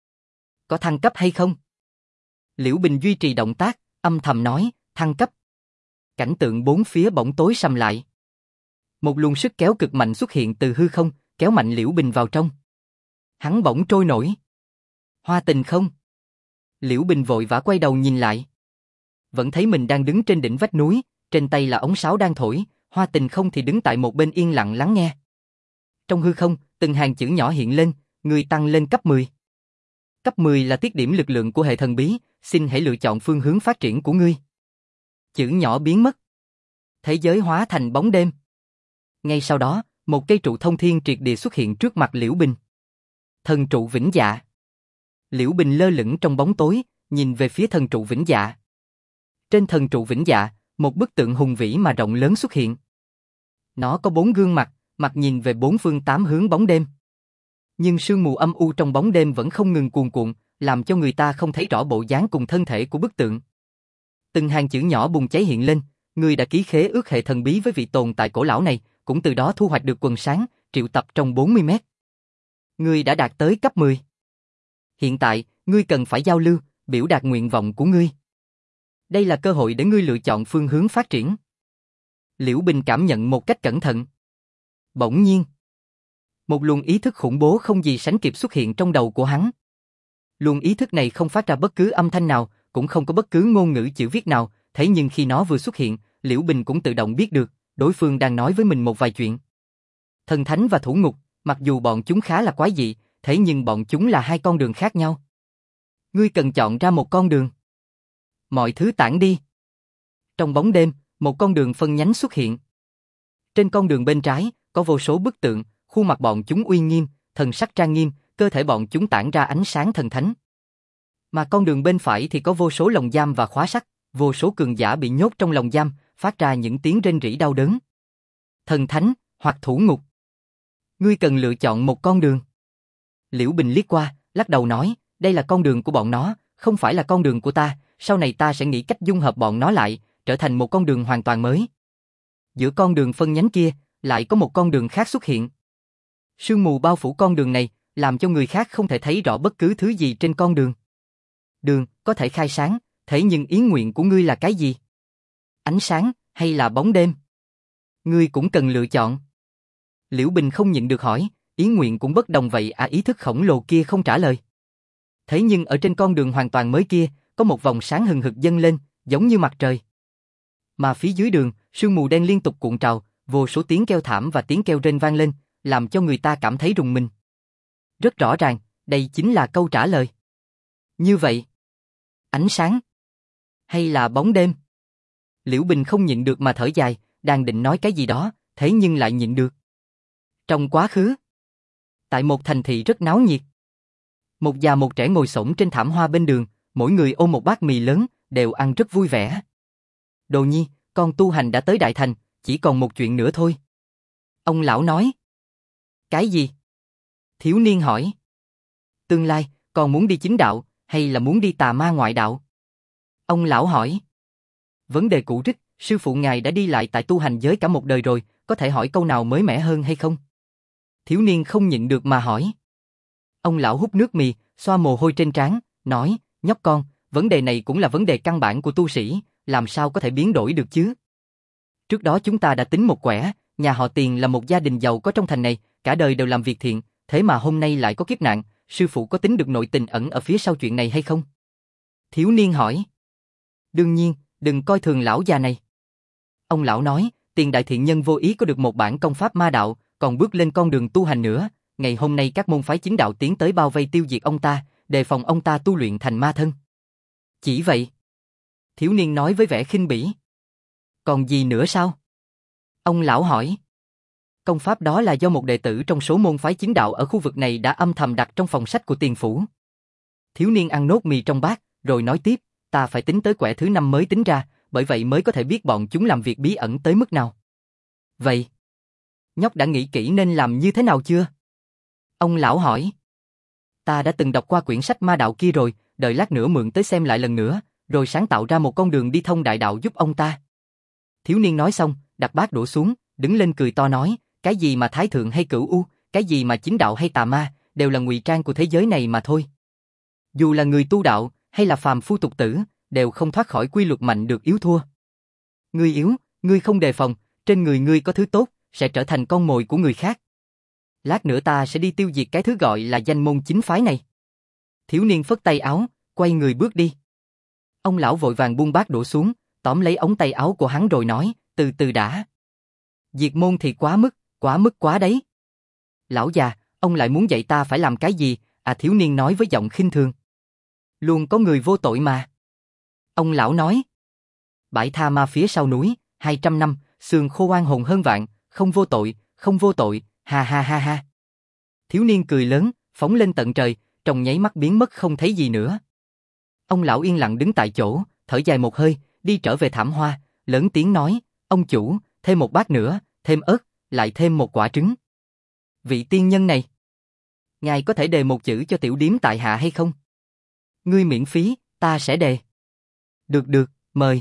Có thăng cấp hay không? Liễu Bình duy trì động tác, âm thầm nói, thăng cấp. Cảnh tượng bốn phía bỗng tối sầm lại. Một luồng sức kéo cực mạnh xuất hiện từ hư không, kéo mạnh Liễu Bình vào trong. Hắn bỗng trôi nổi. Hoa Tình không? Liễu Bình vội vã quay đầu nhìn lại. Vẫn thấy mình đang đứng trên đỉnh vách núi, trên tay là ống sáo đang thổi, Hoa Tình không thì đứng tại một bên yên lặng lắng nghe. Trong hư không, từng hàng chữ nhỏ hiện lên, người tăng lên cấp 10. Cấp 10 là tiết điểm lực lượng của hệ thần bí, xin hãy lựa chọn phương hướng phát triển của ngươi. Chữ nhỏ biến mất. Thế giới hóa thành bóng đêm. Ngay sau đó, một cây trụ thông thiên triệt địa xuất hiện trước mặt Liễu Bình. Thần trụ vĩnh dạ. Liễu Bình lơ lửng trong bóng tối, nhìn về phía thần trụ vĩnh dạ. Trên thần trụ vĩnh dạ, một bức tượng hùng vĩ mà rộng lớn xuất hiện. Nó có 4 gương mặt, mặt nhìn về 4 phương 8 hướng bóng đêm. Nhưng sương mù âm u trong bóng đêm vẫn không ngừng cuồn cuộn, làm cho người ta không thấy rõ bộ dáng cùng thân thể của bức tượng. Từng hàng chữ nhỏ bùng cháy hiện lên, ngươi đã ký khế ước hệ thần bí với vị tồn tại cổ lão này, cũng từ đó thu hoạch được quần sáng, triệu tập trong 40 mét. Ngươi đã đạt tới cấp 10. Hiện tại, ngươi cần phải giao lưu, biểu đạt nguyện vọng của ngươi. Đây là cơ hội để ngươi lựa chọn phương hướng phát triển. Liễu Bình cảm nhận một cách cẩn thận. Bỗng nhiên, một luồng ý thức khủng bố không gì sánh kịp xuất hiện trong đầu của hắn. Luồng ý thức này không phát ra bất cứ âm thanh nào, cũng không có bất cứ ngôn ngữ chữ viết nào, thế nhưng khi nó vừa xuất hiện, Liễu Bình cũng tự động biết được, đối phương đang nói với mình một vài chuyện. Thần thánh và thủ ngục, mặc dù bọn chúng khá là quái dị, thế nhưng bọn chúng là hai con đường khác nhau. Ngươi cần chọn ra một con đường. Mọi thứ tản đi. Trong bóng đêm, một con đường phân nhánh xuất hiện. Trên con đường bên trái, có vô số bức tượng, khuôn mặt bọn chúng uy nghiêm, thần sắc trang nghiêm, cơ thể bọn chúng tản ra ánh sáng thần thánh. Mà con đường bên phải thì có vô số lồng giam và khóa sắt, vô số cường giả bị nhốt trong lồng giam, phát ra những tiếng rên rỉ đau đớn. Thần thánh, hoặc thủ ngục. Ngươi cần lựa chọn một con đường. Liễu Bình liếc qua, lắc đầu nói, đây là con đường của bọn nó, không phải là con đường của ta, sau này ta sẽ nghĩ cách dung hợp bọn nó lại, trở thành một con đường hoàn toàn mới. Giữa con đường phân nhánh kia, lại có một con đường khác xuất hiện. Sương mù bao phủ con đường này, làm cho người khác không thể thấy rõ bất cứ thứ gì trên con đường. Đường, có thể khai sáng, thế nhưng ý nguyện của ngươi là cái gì? Ánh sáng, hay là bóng đêm? Ngươi cũng cần lựa chọn. Liễu Bình không nhịn được hỏi, ý nguyện cũng bất đồng vậy à? Ý thức khổng lồ kia không trả lời. Thế nhưng ở trên con đường hoàn toàn mới kia, có một vòng sáng hừng hực dâng lên, giống như mặt trời. Mà phía dưới đường, sương mù đen liên tục cuộn trào, vô số tiếng kêu thảm và tiếng kêu rên vang lên, làm cho người ta cảm thấy rùng mình. Rất rõ ràng, đây chính là câu trả lời. Như vậy, ánh sáng hay là bóng đêm? Liễu Bình không nhịn được mà thở dài, đang định nói cái gì đó, thế nhưng lại nhịn được. Trong quá khứ, tại một thành thị rất náo nhiệt, một già một trẻ ngồi xổm trên thảm hoa bên đường, mỗi người ôm một bát mì lớn, đều ăn rất vui vẻ. Đồ Nhi, con tu hành đã tới đại thành, chỉ còn một chuyện nữa thôi. Ông lão nói. Cái gì? Thiếu niên hỏi. Tương lai, con muốn đi chính đạo, hay là muốn đi tà ma ngoại đạo? Ông lão hỏi. Vấn đề cũ rích, sư phụ ngài đã đi lại tại tu hành giới cả một đời rồi, có thể hỏi câu nào mới mẻ hơn hay không? Thiếu niên không nhịn được mà hỏi. Ông lão hút nước mì, xoa mồ hôi trên trán, nói, nhóc con, vấn đề này cũng là vấn đề căn bản của tu sĩ, làm sao có thể biến đổi được chứ? Trước đó chúng ta đã tính một quẻ, nhà họ Tiền là một gia đình giàu có trong thành này, cả đời đều làm việc thiện, thế mà hôm nay lại có kiếp nạn, sư phụ có tính được nội tình ẩn ở phía sau chuyện này hay không? Thiếu niên hỏi. Đương nhiên, đừng coi thường lão già này. Ông lão nói, Tiền đại thiện nhân vô ý có được một bản công pháp ma đạo, còn bước lên con đường tu hành nữa, ngày hôm nay các môn phái chính đạo tiến tới bao vây tiêu diệt ông ta, đề phòng ông ta tu luyện thành ma thân. Chỉ vậy. Thiếu niên nói với vẻ khinh bỉ. Còn gì nữa sao? Ông lão hỏi. Công pháp đó là do một đệ tử trong số môn phái chính đạo ở khu vực này đã âm thầm đặt trong phòng sách của Tiền phủ. Thiếu niên ăn nốt mì trong bát, rồi nói tiếp, ta phải tính tới quẻ thứ 5 mới tính ra, bởi vậy mới có thể biết bọn chúng làm việc bí ẩn tới mức nào. Vậy, nhóc đã nghĩ kỹ nên làm như thế nào chưa? Ông lão hỏi. Ta đã từng đọc qua quyển sách ma đạo kia rồi, đợi lát nữa mượn tới xem lại lần nữa, rồi sáng tạo ra một con đường đi thông đại đạo giúp ông ta. Thiếu niên nói xong, đặt bát đổ xuống, đứng lên cười to nói, cái gì mà thái thượng hay cửu u, cái gì mà chính đạo hay tà ma, đều là ngụy trang của thế giới này mà thôi. Dù là người tu đạo, hay là phàm phu tục tử, đều không thoát khỏi quy luật mạnh được yếu thua. Ngươi yếu, ngươi không đề phòng, trên người ngươi có thứ tốt, sẽ trở thành con mồi của người khác. Lát nữa ta sẽ đi tiêu diệt cái thứ gọi là danh môn chính phái này. Thiếu niên phất tay áo, quay người bước đi. Ông lão vội vàng buông bát đổ xuống, tóm lấy ống tay áo của hắn rồi nói, từ từ đã. Diệt môn thì quá mức quá đấy. Lão già, ông lại muốn dạy ta phải làm cái gì? À, thiếu niên nói với giọng khinh thường. Luôn có người vô tội mà. Ông lão nói. Bãi tha ma phía sau núi, 200 năm, xương khô oan hồn hơn vạn, không vô tội, ha ha ha ha. Thiếu niên cười lớn, phóng lên tận trời, trong nháy mắt biến mất không thấy gì nữa. Ông lão yên lặng đứng tại chỗ, thở dài một hơi, đi trở về thảm hoa, lớn tiếng nói, ông chủ, thêm một bát nữa, thêm ớt, lại thêm một quả trứng. Vị tiên nhân này, ngài có thể đề một chữ cho tiểu điếm tại hạ hay không? Ngươi miễn phí, ta sẽ đề. Được, mời.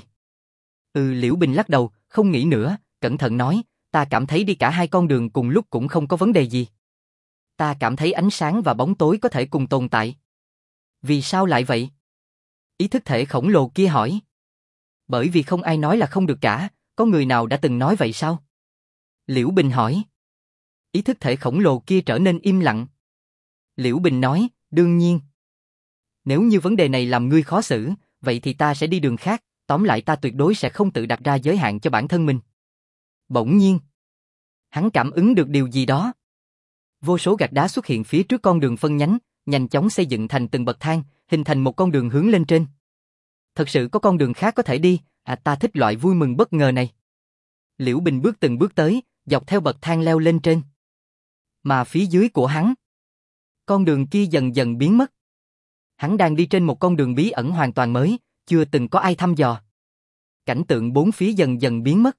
Liễu Bình lắc đầu, không nghĩ nữa, cẩn thận nói, ta cảm thấy đi cả hai con đường cùng lúc cũng không có vấn đề gì. Ta cảm thấy ánh sáng và bóng tối có thể cùng tồn tại. Vì sao lại vậy? Ý thức thể khổng lồ kia hỏi. Bởi vì không ai nói là không được cả, có người nào đã từng nói vậy sao? Liễu Bình hỏi. Ý thức thể khổng lồ kia trở nên im lặng. Liễu Bình nói, đương nhiên. Nếu như vấn đề này làm ngươi khó xử, vậy thì ta sẽ đi đường khác, tóm lại ta tuyệt đối sẽ không tự đặt ra giới hạn cho bản thân mình. Bỗng nhiên, hắn cảm ứng được điều gì đó. Vô số gạch đá xuất hiện phía trước con đường phân nhánh, nhanh chóng xây dựng thành từng bậc thang, hình thành một con đường hướng lên trên. Thật sự có con đường khác có thể đi, ta thích loại vui mừng bất ngờ này. Liễu Bình bước từng bước tới, dọc theo bậc thang leo lên trên. Mà phía dưới của hắn, con đường kia dần dần biến mất. Hắn đang đi trên một con đường bí ẩn hoàn toàn mới, chưa từng có ai thăm dò. Cảnh tượng bốn phía dần dần biến mất.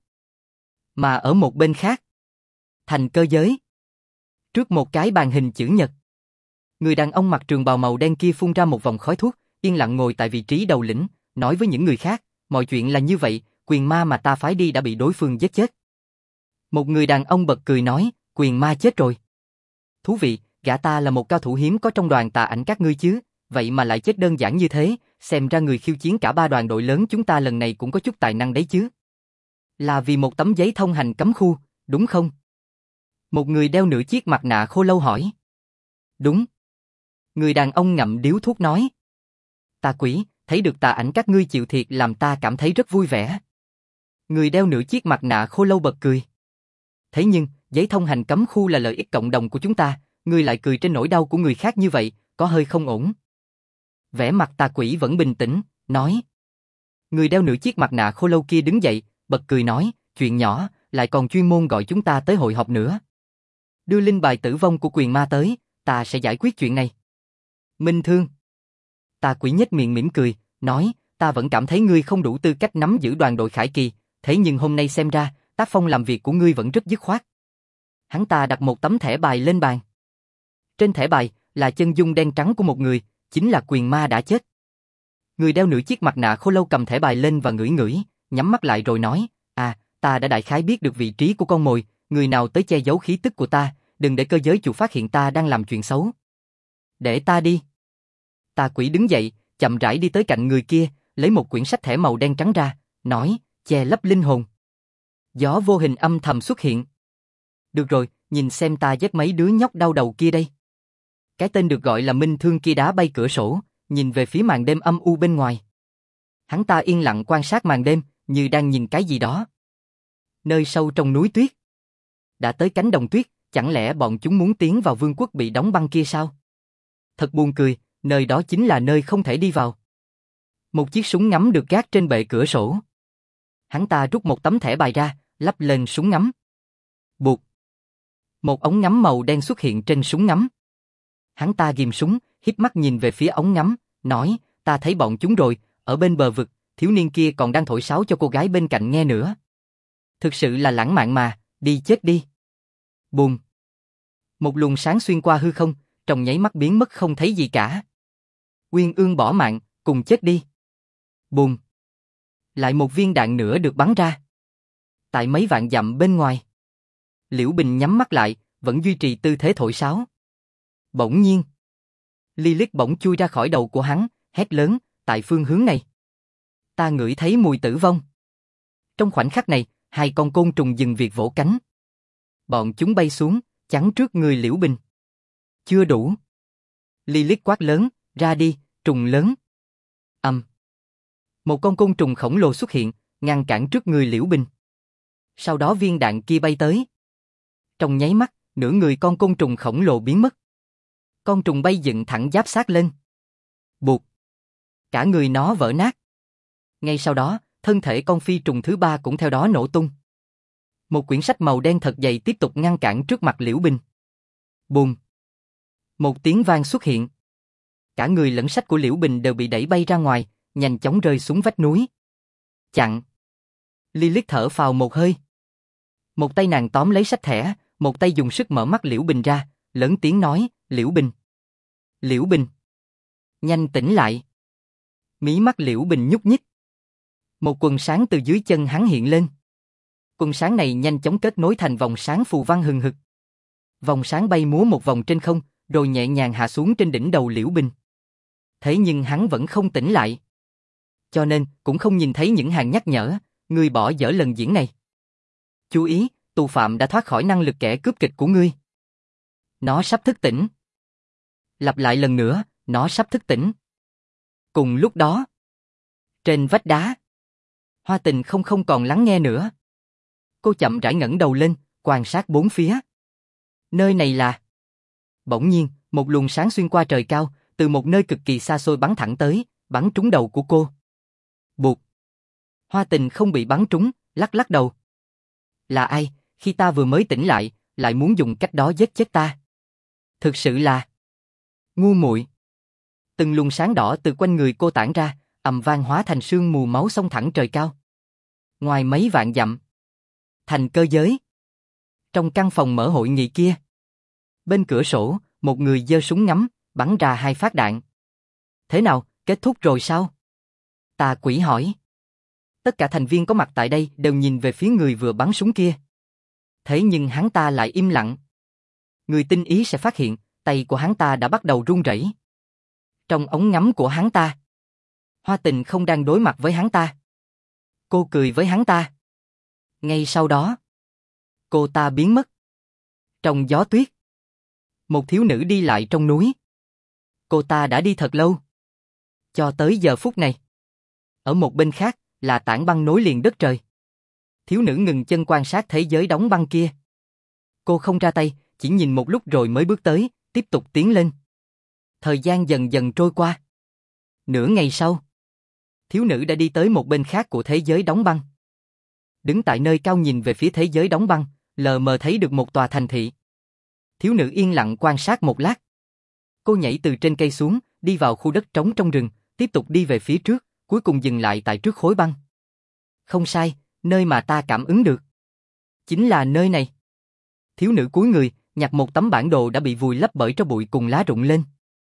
Mà ở một bên khác, thành cơ giới. Trước một cái bàn hình chữ nhật, người đàn ông mặc trường bào màu đen kia phun ra một vòng khói thuốc, yên lặng ngồi tại vị trí đầu lĩnh, nói với những người khác, mọi chuyện là như vậy, quyền ma mà ta phái đi đã bị đối phương giết chết. Một người đàn ông bật cười nói, quyền ma chết rồi. Thú vị, gã ta là một cao thủ hiếm có trong đoàn Tà Ảnh các ngươi chứ, vậy mà lại chết đơn giản như thế, xem ra người khiêu chiến cả ba đoàn đội lớn chúng ta lần này cũng có chút tài năng đấy chứ. Là vì một tấm giấy thông hành cấm khu, đúng không? Một người đeo nửa chiếc mặt nạ khô lâu hỏi. Đúng. Người đàn ông ngậm điếu thuốc nói. Tà quỷ, thấy được Tà Ảnh các ngươi chịu thiệt làm ta cảm thấy rất vui vẻ. Người đeo nửa chiếc mặt nạ khô lâu bật cười. Thế nhưng, giấy thông hành cấm khu là lợi ích cộng đồng của chúng ta, ngươi lại cười trên nỗi đau của người khác như vậy, có hơi không ổn. Vẻ mặt Tà quỷ vẫn bình tĩnh, nói. Người đeo nửa chiếc mặt nạ khô lâu kia đứng dậy, bật cười nói, chuyện nhỏ, lại còn chuyên môn gọi chúng ta tới hội họp nữa. Đưa linh bài tử vong của quyền ma tới, ta sẽ giải quyết chuyện này. Minh Thương. Tà quỷ nhếch miệng mỉm cười, nói, ta vẫn cảm thấy ngươi không đủ tư cách nắm giữ đoàn đội Khải Kỳ, thế nhưng hôm nay xem ra, tác phong làm việc của ngươi vẫn rất dứt khoát. Hắn ta đặt một tấm thẻ bài lên bàn. Trên thẻ bài là chân dung đen trắng của một người, chính là quyền ma đã chết. Người đeo nửa chiếc mặt nạ khô lâu cầm thẻ bài lên và ngửi ngửi, nhắm mắt lại rồi nói, ta đã đại khái biết được vị trí của con mồi, người nào tới che giấu khí tức của ta, đừng để cơ giới chủ phát hiện ta đang làm chuyện xấu. Để ta đi. Tà quỷ đứng dậy, chậm rãi đi tới cạnh người kia, lấy một quyển sách thẻ màu đen trắng ra, nói, che lấp linh hồn. Gió vô hình âm thầm xuất hiện. Được rồi, nhìn xem ta giết mấy đứa nhóc đau đầu kia đây. Cái tên được gọi là Minh Thương kia đá bay cửa sổ, nhìn về phía màn đêm âm u bên ngoài. Hắn ta yên lặng quan sát màn đêm, như đang nhìn cái gì đó. Nơi sâu trong núi tuyết. Đã tới cánh đồng tuyết, chẳng lẽ bọn chúng muốn tiến vào vương quốc bị đóng băng kia sao? Thật buồn cười, nơi đó chính là nơi không thể đi vào. Một chiếc súng ngắm được gác trên bệ cửa sổ. Hắn ta rút một tấm thẻ bài ra, lắp lên súng ngắm. Buộc. Một ống ngắm màu đen xuất hiện trên súng ngắm. Hắn ta ghim súng, híp mắt nhìn về phía ống ngắm, nói, ta thấy bọn chúng rồi, ở bên bờ vực, thiếu niên kia còn đang thổi sáo cho cô gái bên cạnh nghe nữa. Thực sự là lãng mạn mà, đi chết đi. Bùm. Một luồng sáng xuyên qua hư không, trong nháy mắt biến mất không thấy gì cả. Uyên ương bỏ mạng, cùng chết đi. Bùm. Lại một viên đạn nữa được bắn ra. Tại mấy vạn dặm bên ngoài. Liễu Bình nhắm mắt lại, vẫn duy trì tư thế thổi sáo. Bỗng nhiên, Lilith bỗng chui ra khỏi đầu của hắn, hét lớn, tại phương hướng này. Ta ngửi thấy mùi tử vong. Trong khoảnh khắc này, hai con côn trùng dừng việc vỗ cánh. Bọn chúng bay xuống, chắn trước người Liễu Bình. Chưa đủ. Lilith quát lớn, ra đi, trùng lớn. Một con côn trùng khổng lồ xuất hiện, ngăn cản trước người Liễu Bình. Sau đó viên đạn kia bay tới. Trong nháy mắt, nửa người con côn trùng khổng lồ biến mất. Con trùng bay dựng thẳng giáp sát lên. Buộc. Cả người nó vỡ nát. Ngay sau đó, thân thể con phi trùng thứ ba cũng theo đó nổ tung. Một quyển sách màu đen thật dày tiếp tục ngăn cản trước mặt Liễu Bình. Bùm. Một tiếng vang xuất hiện. Cả người lẫn sách của Liễu Bình đều bị đẩy bay ra ngoài, nhanh chóng rơi xuống vách núi. Chặn. Lilith thở phào một hơi. Một tay nàng tóm lấy sách thẻ, một tay dùng sức mở mắt Liễu Bình ra, lớn tiếng nói, Liễu Bình. Liễu Bình. Nhanh tỉnh lại. Mí mắt Liễu Bình nhúc nhích. Một quần sáng từ dưới chân hắn hiện lên. Quần sáng này nhanh chóng kết nối thành vòng sáng phù văn hừng hực. Vòng sáng bay múa một vòng trên không, rồi nhẹ nhàng hạ xuống trên đỉnh đầu Liễu Bình. Thế nhưng hắn vẫn không tỉnh lại. Cho nên, cũng không nhìn thấy những hàng nhắc nhở, ngươi bỏ dở lần diễn này. Chú ý, tù phạm đã thoát khỏi năng lực kẻ cướp kịch của ngươi. Nó sắp thức tỉnh. Lặp lại lần nữa, nó sắp thức tỉnh. Cùng lúc đó, trên vách đá, Hoa Tình không còn lắng nghe nữa. Cô chậm rãi ngẩng đầu lên, quan sát bốn phía. Nơi này là... Bỗng nhiên, một luồng sáng xuyên qua trời cao, từ một nơi cực kỳ xa xôi bắn thẳng tới, bắn trúng đầu của cô. Bụt. Hoa Tình không bị bắn trúng, lắc lắc đầu. Là ai, khi ta vừa mới tỉnh lại muốn dùng cách đó giết chết ta? Thực sự là... ngu muội. Từng luồng sáng đỏ từ quanh người cô tản ra, ầm vang hóa thành sương mù máu xông thẳng trời cao. Ngoài mấy vạn dặm, thành cơ giới. Trong căn phòng mở hội nghị kia, bên cửa sổ, một người giơ súng ngắm, bắn ra 2 phát đạn. Thế nào, kết thúc rồi sao? Tà quỷ hỏi. Tất cả thành viên có mặt tại đây đều nhìn về phía người vừa bắn súng kia. Thế nhưng hắn ta lại im lặng. Người tinh ý sẽ phát hiện, tay của hắn ta đã bắt đầu run rẩy. Trong ống ngắm của hắn ta, Hoa Tình không đang đối mặt với hắn ta. Cô cười với hắn ta. Ngay sau đó, cô ta biến mất. Trong gió tuyết, một thiếu nữ đi lại trong núi. Cô ta đã đi thật lâu. Cho tới giờ phút này. Ở một bên khác, là tảng băng nối liền đất trời. Thiếu nữ ngừng chân quan sát thế giới đóng băng kia. Cô không ra tay, chỉ nhìn một lúc rồi mới bước tới, tiếp tục tiến lên. Thời gian dần dần trôi qua. Nửa ngày sau, thiếu nữ đã đi tới một bên khác của thế giới đóng băng. Đứng tại nơi cao nhìn về phía thế giới đóng băng, lờ mờ thấy được một tòa thành thị. Thiếu nữ yên lặng quan sát một lát. Cô nhảy từ trên cây xuống, đi vào khu đất trống trong rừng, tiếp tục đi về phía trước, cuối cùng dừng lại tại trước khối băng. Không sai, nơi mà ta cảm ứng được. Chính là nơi này. Thiếu nữ cúi người, nhặt một tấm bản đồ đã bị vùi lấp bởi tro bụi cùng lá rụng lên.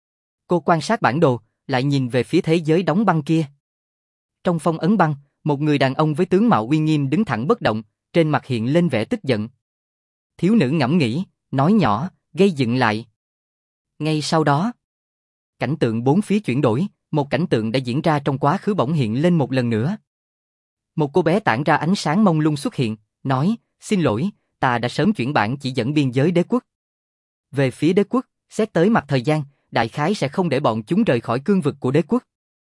Cô quan sát bản đồ, lại nhìn về phía thế giới đóng băng kia. Trong phong ấn băng, một người đàn ông với tướng mạo uy nghiêm đứng thẳng bất động, trên mặt hiện lên vẻ tức giận. Thiếu nữ ngẫm nghĩ, nói nhỏ, gây dựng lại. Ngay sau đó, cảnh tượng bốn phía chuyển đổi, một cảnh tượng đã diễn ra trong quá khứ bỗng hiện lên một lần nữa. Một cô bé tản ra ánh sáng mông lung xuất hiện, nói, xin lỗi, ta đã sớm chuyển bản chỉ dẫn biên giới đế quốc. Về phía đế quốc, xét tới mặt thời gian, đại khái sẽ không để bọn chúng rời khỏi cương vực của đế quốc.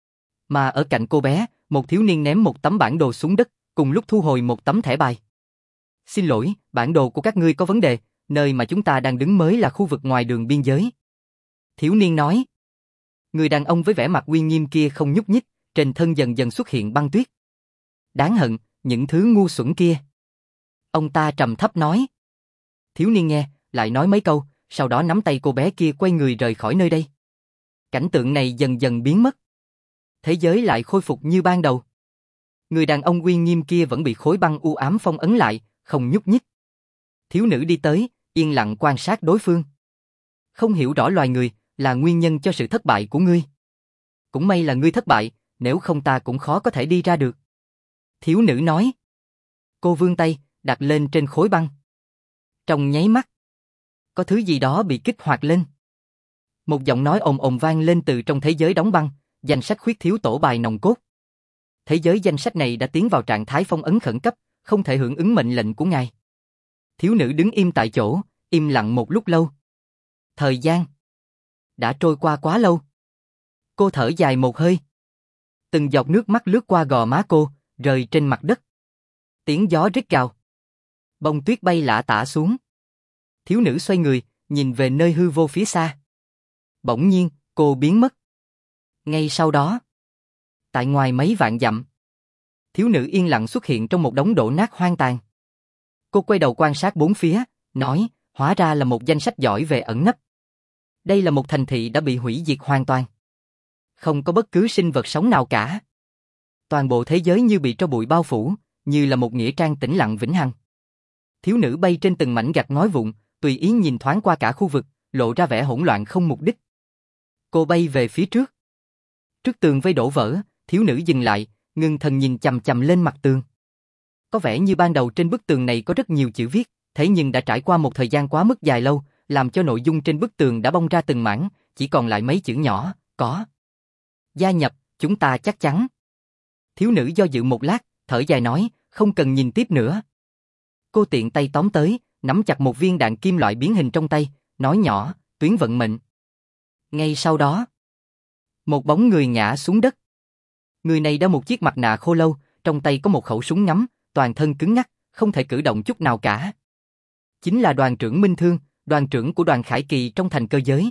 Mà ở cạnh cô bé, một thiếu niên ném một tấm bản đồ xuống đất, cùng lúc thu hồi một tấm thẻ bài. Xin lỗi, bản đồ của các ngươi có vấn đề, nơi mà chúng ta đang đứng mới là khu vực ngoài đường biên giới. Thiếu niên nói. Người đàn ông với vẻ mặt uy nghiêm kia không nhúc nhích, trên thân dần dần xuất hiện băng tuyết. Đáng hận, những thứ ngu xuẩn kia. Ông ta trầm thấp nói. Thiếu niên nghe, lại nói mấy câu, sau đó nắm tay cô bé kia quay người rời khỏi nơi đây. Cảnh tượng này dần dần biến mất. Thế giới lại khôi phục như ban đầu. Người đàn ông uy nghiêm kia vẫn bị khối băng u ám phong ấn lại, không nhúc nhích. Thiếu nữ đi tới, yên lặng quan sát đối phương. Không hiểu rõ loài người là nguyên nhân cho sự thất bại của ngươi. Cũng may là ngươi thất bại, nếu không ta cũng khó có thể đi ra được. Thiếu nữ nói. Cô vươn tay, đặt lên trên khối băng. Trong nháy mắt, có thứ gì đó bị kích hoạt lên. Một giọng nói ồm ồm vang lên từ trong thế giới đóng băng, danh sách khuyết thiếu tổ bài nòng cốt. Thế giới danh sách này đã tiến vào trạng thái phong ấn khẩn cấp, không thể hưởng ứng mệnh lệnh của ngài. Thiếu nữ đứng im tại chỗ, im lặng một lúc lâu. Thời gian đã trôi qua quá lâu. Cô thở dài một hơi. Từng giọt nước mắt lướt qua gò má cô, rơi trên mặt đất. Tiếng gió rít gào. Bông tuyết bay lả tả xuống. Thiếu nữ xoay người, nhìn về nơi hư vô phía xa. Bỗng nhiên, cô biến mất. Ngay sau đó, tại ngoài mấy vạn dặm, thiếu nữ yên lặng xuất hiện trong một đống đổ nát hoang tàn. Cô quay đầu quan sát bốn phía, nói, hóa ra là một danh sách giỏi về ẩn nấp. Đây là một thành thị đã bị hủy diệt hoàn toàn. Không có bất cứ sinh vật sống nào cả. Toàn bộ thế giới như bị tro bụi bao phủ, như là một nghĩa trang tĩnh lặng vĩnh hằng. Thiếu nữ bay trên từng mảnh gạch ngói vụn, tùy ý nhìn thoáng qua cả khu vực, lộ ra vẻ hỗn loạn không mục đích. Cô bay về phía trước. Trước tường vây đổ vỡ, thiếu nữ dừng lại, ngưng thần nhìn chằm chằm lên mặt tường. Có vẻ như ban đầu trên bức tường này có rất nhiều chữ viết, thế nhưng đã trải qua một thời gian quá mức dài lâu, làm cho nội dung trên bức tường đã bong ra từng mảng, chỉ còn lại mấy chữ nhỏ, có. Gia nhập, chúng ta chắc chắn. Thiếu nữ do dự một lát, thở dài nói, không cần nhìn tiếp nữa. Cô tiện tay tóm tới, nắm chặt một viên đạn kim loại biến hình trong tay, nói nhỏ, tuyến vận mệnh. Ngay sau đó, một bóng người ngã xuống đất. Người này đeo một chiếc mặt nạ khô lâu, trong tay có một khẩu súng ngắm, toàn thân cứng ngắc, không thể cử động chút nào cả. Chính là đoàn trưởng Minh Thương, đoàn trưởng của đoàn Khải Kỳ trong thành cơ giới.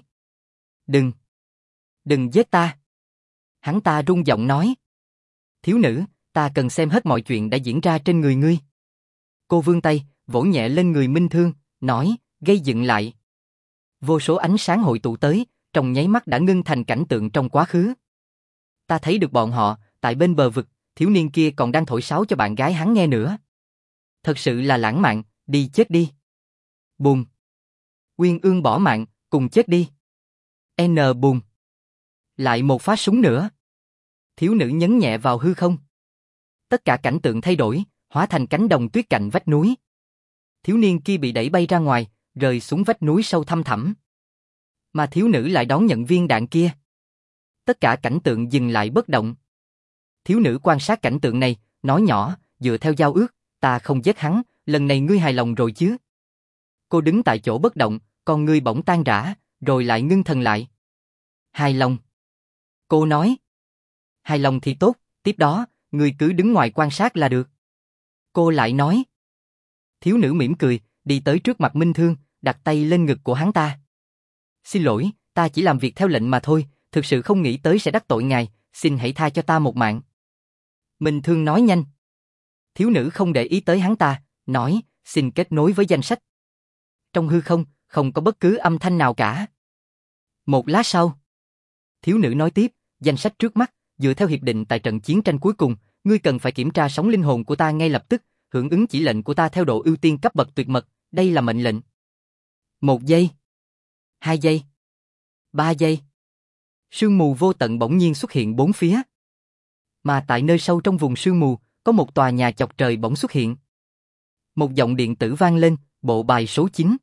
Đừng giết ta. Hắn ta run giọng nói. Thiếu nữ, ta cần xem hết mọi chuyện đã diễn ra trên người ngươi. Cô vươn tay, vỗ nhẹ lên người Minh Thương, nói, gây dựng lại. Vô số ánh sáng hội tụ tới, trong nháy mắt đã ngưng thành cảnh tượng trong quá khứ. Ta thấy được bọn họ, tại bên bờ vực, thiếu niên kia còn đang thổi sáo cho bạn gái hắn nghe nữa. Thật sự là lãng mạn, đi chết đi. Bùm. Uyên ương bỏ mạng, cùng chết đi. Bùm. Lại một phát súng nữa. Thiếu nữ nhấn nhẹ vào hư không. Tất cả cảnh tượng thay đổi, hóa thành cánh đồng tuyết cạnh vách núi. Thiếu niên kia bị đẩy bay ra ngoài, rơi xuống vách núi sâu thăm thẳm. Mà thiếu nữ lại đón nhận viên đạn kia. Tất cả cảnh tượng dừng lại bất động. Thiếu nữ quan sát cảnh tượng này, nói nhỏ, dựa theo giao ước, ta không giết hắn, lần này ngươi hài lòng rồi chứ? Cô đứng tại chỗ bất động, con ngươi bỗng tan rã, rồi lại ngưng thần lại. Hài lòng. Cô nói. Hài lòng thì tốt, tiếp đó, ngươi cứ đứng ngoài quan sát là được. Cô lại nói. Thiếu nữ mỉm cười, đi tới trước mặt Minh Thương, đặt tay lên ngực của hắn ta. Xin lỗi, ta chỉ làm việc theo lệnh mà thôi, thực sự không nghĩ tới sẽ đắc tội ngài, xin hãy tha cho ta một mạng. Minh Thương nói nhanh. Thiếu nữ không để ý tới hắn ta, nói, xin kết nối với danh sách. Trong hư không, không có bất cứ âm thanh nào cả. Một lát sau, thiếu nữ nói tiếp, danh sách trước mắt, dựa theo hiệp định tại trận chiến tranh cuối cùng, ngươi cần phải kiểm tra sóng linh hồn của ta ngay lập tức, hưởng ứng chỉ lệnh của ta theo độ ưu tiên cấp bậc tuyệt mật, đây là mệnh lệnh. 1 giây, 2 giây, 3 giây. Sương mù vô tận bỗng nhiên xuất hiện bốn phía. Mà tại nơi sâu trong vùng sương mù, có một tòa nhà chọc trời bỗng xuất hiện. Một giọng điện tử vang lên, bộ bài số 9.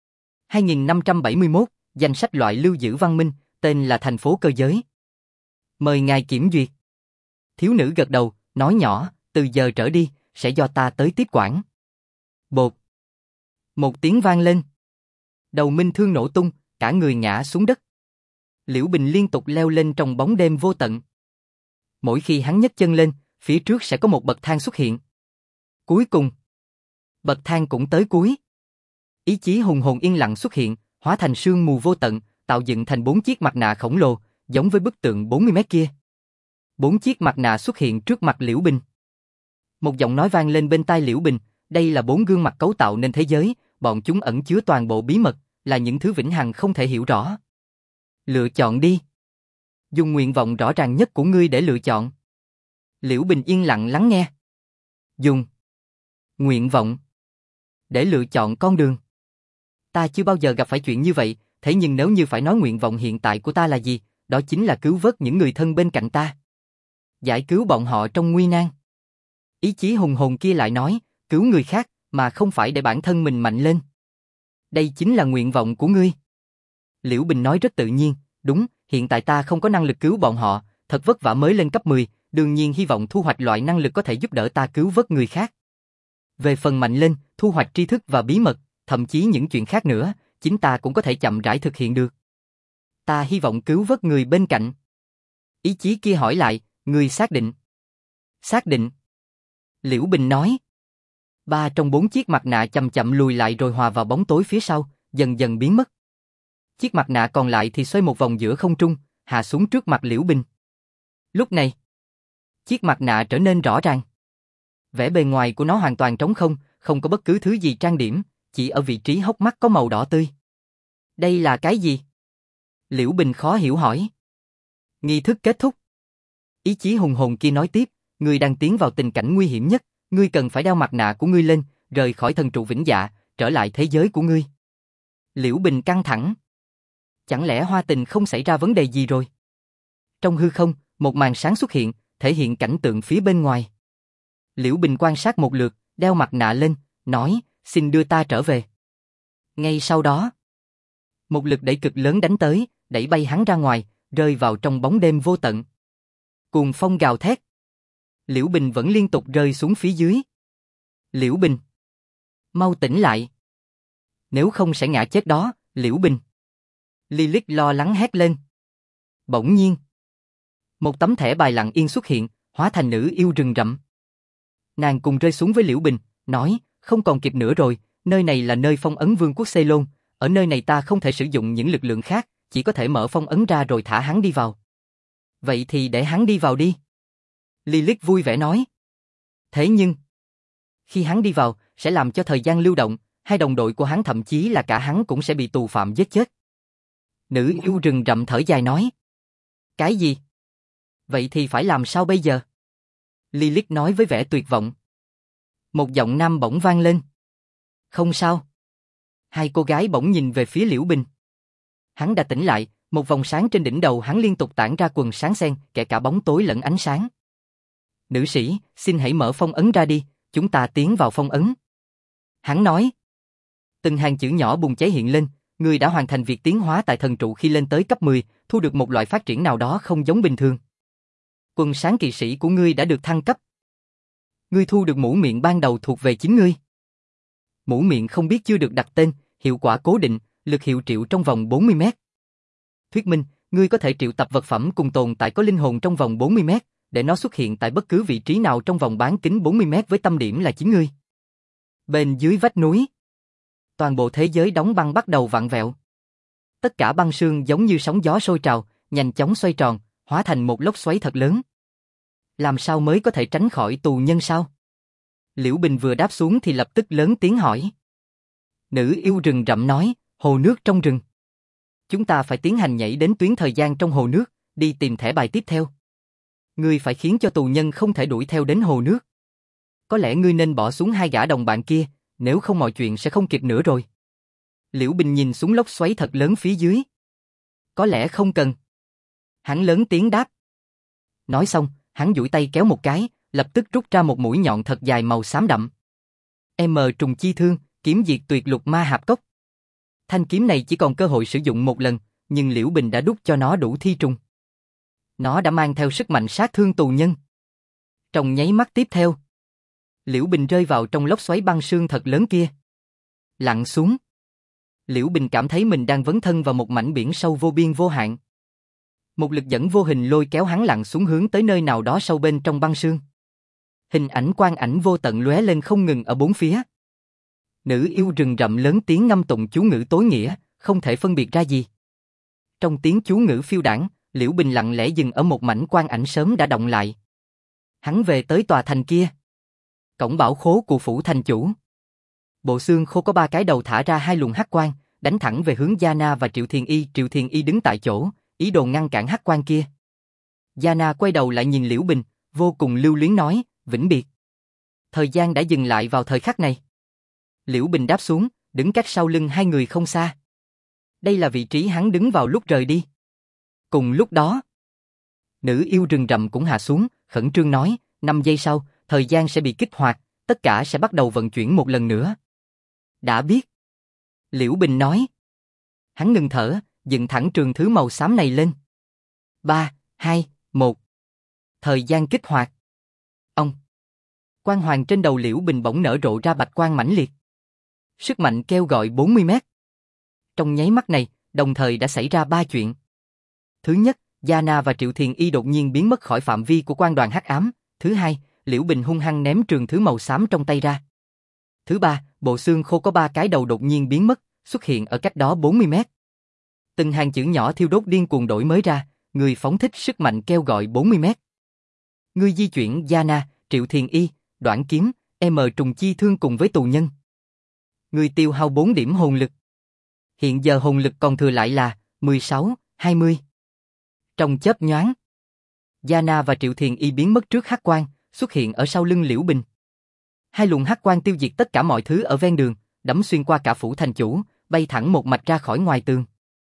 2571, danh sách loại lưu giữ văn minh, tên là thành phố cơ giới. Mời ngài kiểm duyệt. Thiếu nữ gật đầu, nói nhỏ, từ giờ trở đi, sẽ do ta tới tiếp quản. Bột. Một tiếng vang lên. Đầu Minh Thương nổ tung, cả người ngã xuống đất. Liễu Bình liên tục leo lên trong bóng đêm vô tận. Mỗi khi hắn nhấc chân lên, phía trước sẽ có một bậc thang xuất hiện. Cuối cùng, bậc thang cũng tới cuối. Ý chí hùng hồn yên lặng xuất hiện, hóa thành sương mù vô tận, tạo dựng thành 4 chiếc mặt nạ khổng lồ, giống với bức tượng 40 mét kia. 4 chiếc mặt nạ xuất hiện trước mặt Liễu Bình. Một giọng nói vang lên bên tai Liễu Bình, đây là 4 gương mặt cấu tạo nên thế giới, bọn chúng ẩn chứa toàn bộ bí mật, là những thứ vĩnh hằng không thể hiểu rõ. Lựa chọn đi. Dùng nguyện vọng rõ ràng nhất của ngươi để lựa chọn. Liễu Bình yên lặng lắng nghe. Dùng nguyện vọng để lựa chọn con đường. Ta chưa bao giờ gặp phải chuyện như vậy, thế nhưng nếu như phải nói nguyện vọng hiện tại của ta là gì, đó chính là cứu vớt những người thân bên cạnh ta. Giải cứu bọn họ trong nguy nan. Ý chí hùng hồn kia lại nói, cứu người khác, mà không phải để bản thân mình mạnh lên. Đây chính là nguyện vọng của ngươi. Liễu Bình nói rất tự nhiên, đúng, hiện tại ta không có năng lực cứu bọn họ, thật vất vả mới lên cấp 10, đương nhiên hy vọng thu hoạch loại năng lực có thể giúp đỡ ta cứu vớt người khác. Về phần mạnh lên, thu hoạch tri thức và bí mật, thậm chí những chuyện khác nữa, chính ta cũng có thể chậm rãi thực hiện được. Ta hy vọng cứu vớt người bên cạnh. Ý chí kia hỏi lại, ngươi xác định? Xác định. Liễu Bình nói. 3 trong 4 chiếc mặt nạ chậm chậm lùi lại rồi hòa vào bóng tối phía sau, dần dần biến mất. Chiếc mặt nạ còn lại thì xoay một vòng giữa không trung, hạ xuống trước mặt Liễu Bình. Lúc này, chiếc mặt nạ trở nên rõ ràng. Vẻ bề ngoài của nó hoàn toàn trống không, không có bất cứ thứ gì trang điểm, chỉ ở vị trí hốc mắt có màu đỏ tươi. Đây là cái gì? Liễu Bình khó hiểu hỏi. Nghi thức kết thúc. Ý chí hùng hồn kia nói tiếp, ngươi đang tiến vào tình cảnh nguy hiểm nhất, ngươi cần phải đeo mặt nạ của ngươi lên, rời khỏi thần trụ vĩnh dạ, trở lại thế giới của ngươi. Liễu Bình căng thẳng. Chẳng lẽ Hoa Tình không xảy ra vấn đề gì rồi? Trong hư không, một màn sáng xuất hiện, thể hiện cảnh tượng phía bên ngoài. Liễu Bình quan sát một lượt, đeo mặt nạ lên, nói, xin đưa ta trở về. Ngay sau đó, một lực đẩy cực lớn đánh tới, đẩy bay hắn ra ngoài, rơi vào trong bóng đêm vô tận. Cuồng phong gào thét. Liễu Bình vẫn liên tục rơi xuống phía dưới. Liễu Bình, mau tỉnh lại. Nếu không sẽ ngã chết đó, Liễu Bình. Lilith lo lắng hét lên. Bỗng nhiên, một tấm thẻ bài lặng yên xuất hiện, hóa thành nữ yêu rừng rậm. Nàng cùng rơi xuống với Liễu Bình, nói, không còn kịp nữa rồi, nơi này là nơi phong ấn vương quốc Ceylon, ở nơi này ta không thể sử dụng những lực lượng khác, chỉ có thể mở phong ấn ra rồi thả hắn đi vào. Vậy thì để hắn đi vào đi. Lilith vui vẻ nói. Thế nhưng, khi hắn đi vào, sẽ làm cho thời gian lưu động, hai đồng đội của hắn thậm chí là cả hắn cũng sẽ bị tù phạm giết chết. Nữ yêu rừng rậm thở dài nói. Cái gì? Vậy thì phải làm sao bây giờ? Lilith nói với vẻ tuyệt vọng. Một giọng nam bỗng vang lên. Không sao. Hai cô gái bỗng nhìn về phía Liễu Bình. Hắn đã tỉnh lại, một vòng sáng trên đỉnh đầu hắn liên tục tản ra quần sáng xen, kể cả bóng tối lẫn ánh sáng. Nữ sĩ, xin hãy mở phong ấn ra đi, chúng ta tiến vào phong ấn. Hắn nói. Từng hàng chữ nhỏ bùng cháy hiện lên, ngươi đã hoàn thành việc tiến hóa tại thần trụ khi lên tới cấp 10, thu được một loại phát triển nào đó không giống bình thường. Quần sáng kỵ sĩ của ngươi đã được thăng cấp. Ngươi thu được mũ miệng ban đầu thuộc về chính ngươi. Mũ miệng không biết chưa được đặt tên, hiệu quả cố định, lực hiệu triệu trong vòng 40 mét. Thuyết minh, ngươi có thể triệu tập vật phẩm cùng tồn tại có linh hồn trong vòng 40 mét, để nó xuất hiện tại bất cứ vị trí nào trong vòng bán kính 40 mét với tâm điểm là chính ngươi. Bên dưới vách núi, toàn bộ thế giới đóng băng bắt đầu vặn vẹo. Tất cả băng sương giống như sóng gió sôi trào, nhanh chóng xoay tròn, hóa thành một lốc xoáy thật lớn. Làm sao mới có thể tránh khỏi tù nhân sao? Liễu Bình vừa đáp xuống thì lập tức lớn tiếng hỏi. Nữ yêu rừng rậm nói, hồ nước trong rừng. Chúng ta phải tiến hành nhảy đến tuyến thời gian trong hồ nước, đi tìm thẻ bài tiếp theo. Ngươi phải khiến cho tù nhân không thể đuổi theo đến hồ nước. Có lẽ ngươi nên bỏ xuống hai gã đồng bạn kia, nếu không mọi chuyện sẽ không kịp nữa rồi. Liễu Bình nhìn xuống lốc xoáy thật lớn phía dưới. Có lẽ không cần. Hắn lớn tiếng đáp. Nói xong, hắn duỗi tay kéo một cái, lập tức rút ra một mũi nhọn thật dài màu xám đậm. M trùng chi thương, kiếm diệt tuyệt lục ma hạp cốc. Thanh kiếm này chỉ còn cơ hội sử dụng một lần, nhưng Liễu Bình đã đúc cho nó đủ thi trùng. Nó đã mang theo sức mạnh sát thương tù nhân. Trong nháy mắt tiếp theo, Liễu Bình rơi vào trong lốc xoáy băng sương thật lớn kia. Lặn xuống. Liễu Bình cảm thấy mình đang vấn thân vào một mảnh biển sâu vô biên vô hạn. Một lực dẫn vô hình lôi kéo hắn lặn xuống hướng tới nơi nào đó sâu bên trong băng sương. Hình ảnh quang ảnh vô tận lóe lên không ngừng ở bốn phía. Nữ yêu rừng rậm lớn tiếng ngâm tụng chú ngữ tối nghĩa, không thể phân biệt ra gì. Trong tiếng chú ngữ phiêu đãng, Liễu Bình lặng lẽ dừng ở một mảnh quang ảnh sớm đã động lại. Hắn về tới tòa thành kia. Cổng bảo khố của phủ thành chủ. Bộ xương khô có 3 cái đầu thả ra 2 luồng hắc quang, đánh thẳng về hướng Giana và Triệu Thiền Y. Triệu Thiền Y đứng tại chỗ, ý đồ ngăn cản hắc quang kia. Giana quay đầu lại nhìn Liễu Bình, vô cùng lưu luyến nói, vĩnh biệt. Thời gian đã dừng lại vào thời khắc này. Liễu Bình đáp xuống, đứng cách sau lưng hai người không xa. Đây là vị trí hắn đứng vào lúc rời đi. Cùng lúc đó, nữ yêu rừng rậm cũng hạ xuống, khẩn trương nói, 5 giây sau, thời gian sẽ bị kích hoạt, tất cả sẽ bắt đầu vận chuyển một lần nữa. Đã biết. Liễu Bình nói. Hắn ngừng thở, dựng thẳng trường thứ màu xám này lên. 3, 2, 1. Thời gian kích hoạt. Ông. Quang hoàng trên đầu Liễu Bình bỗng nở rộ ra bạch quang mãnh liệt. Sức mạnh kêu gọi 40 mét. Trong nháy mắt này, đồng thời đã xảy ra 3 chuyện. Thứ nhất, Giana và Triệu Thiền Y đột nhiên biến mất khỏi phạm vi của quang đoàn hắc ám. Thứ hai, Liễu Bình hung hăng ném trường thứ màu xám trong tay ra. Thứ ba, bộ xương khô có 3 cái đầu đột nhiên biến mất, xuất hiện ở cách đó 40 mét. Từng hàng chữ nhỏ thiêu đốt điên cuồng đổi mới ra, người phóng thích sức mạnh kêu gọi 40 mét. Người di chuyển Giana, Triệu Thiền Y, Đoản Kiếm, M trùng chi thương cùng với tù nhân. Người tiêu hao 4 điểm hồn lực. Hiện giờ hồn lực còn thừa lại là 16, 20. Trong chớp nhoáng, Giana và Triệu Thiền Y biến mất trước hắc quang, xuất hiện ở sau lưng Liễu Bình. 2 luồng hắc quang tiêu diệt tất cả mọi thứ ở ven đường, đắm xuyên qua cả phủ thành chủ, bay thẳng một mạch ra khỏi ngoài tường.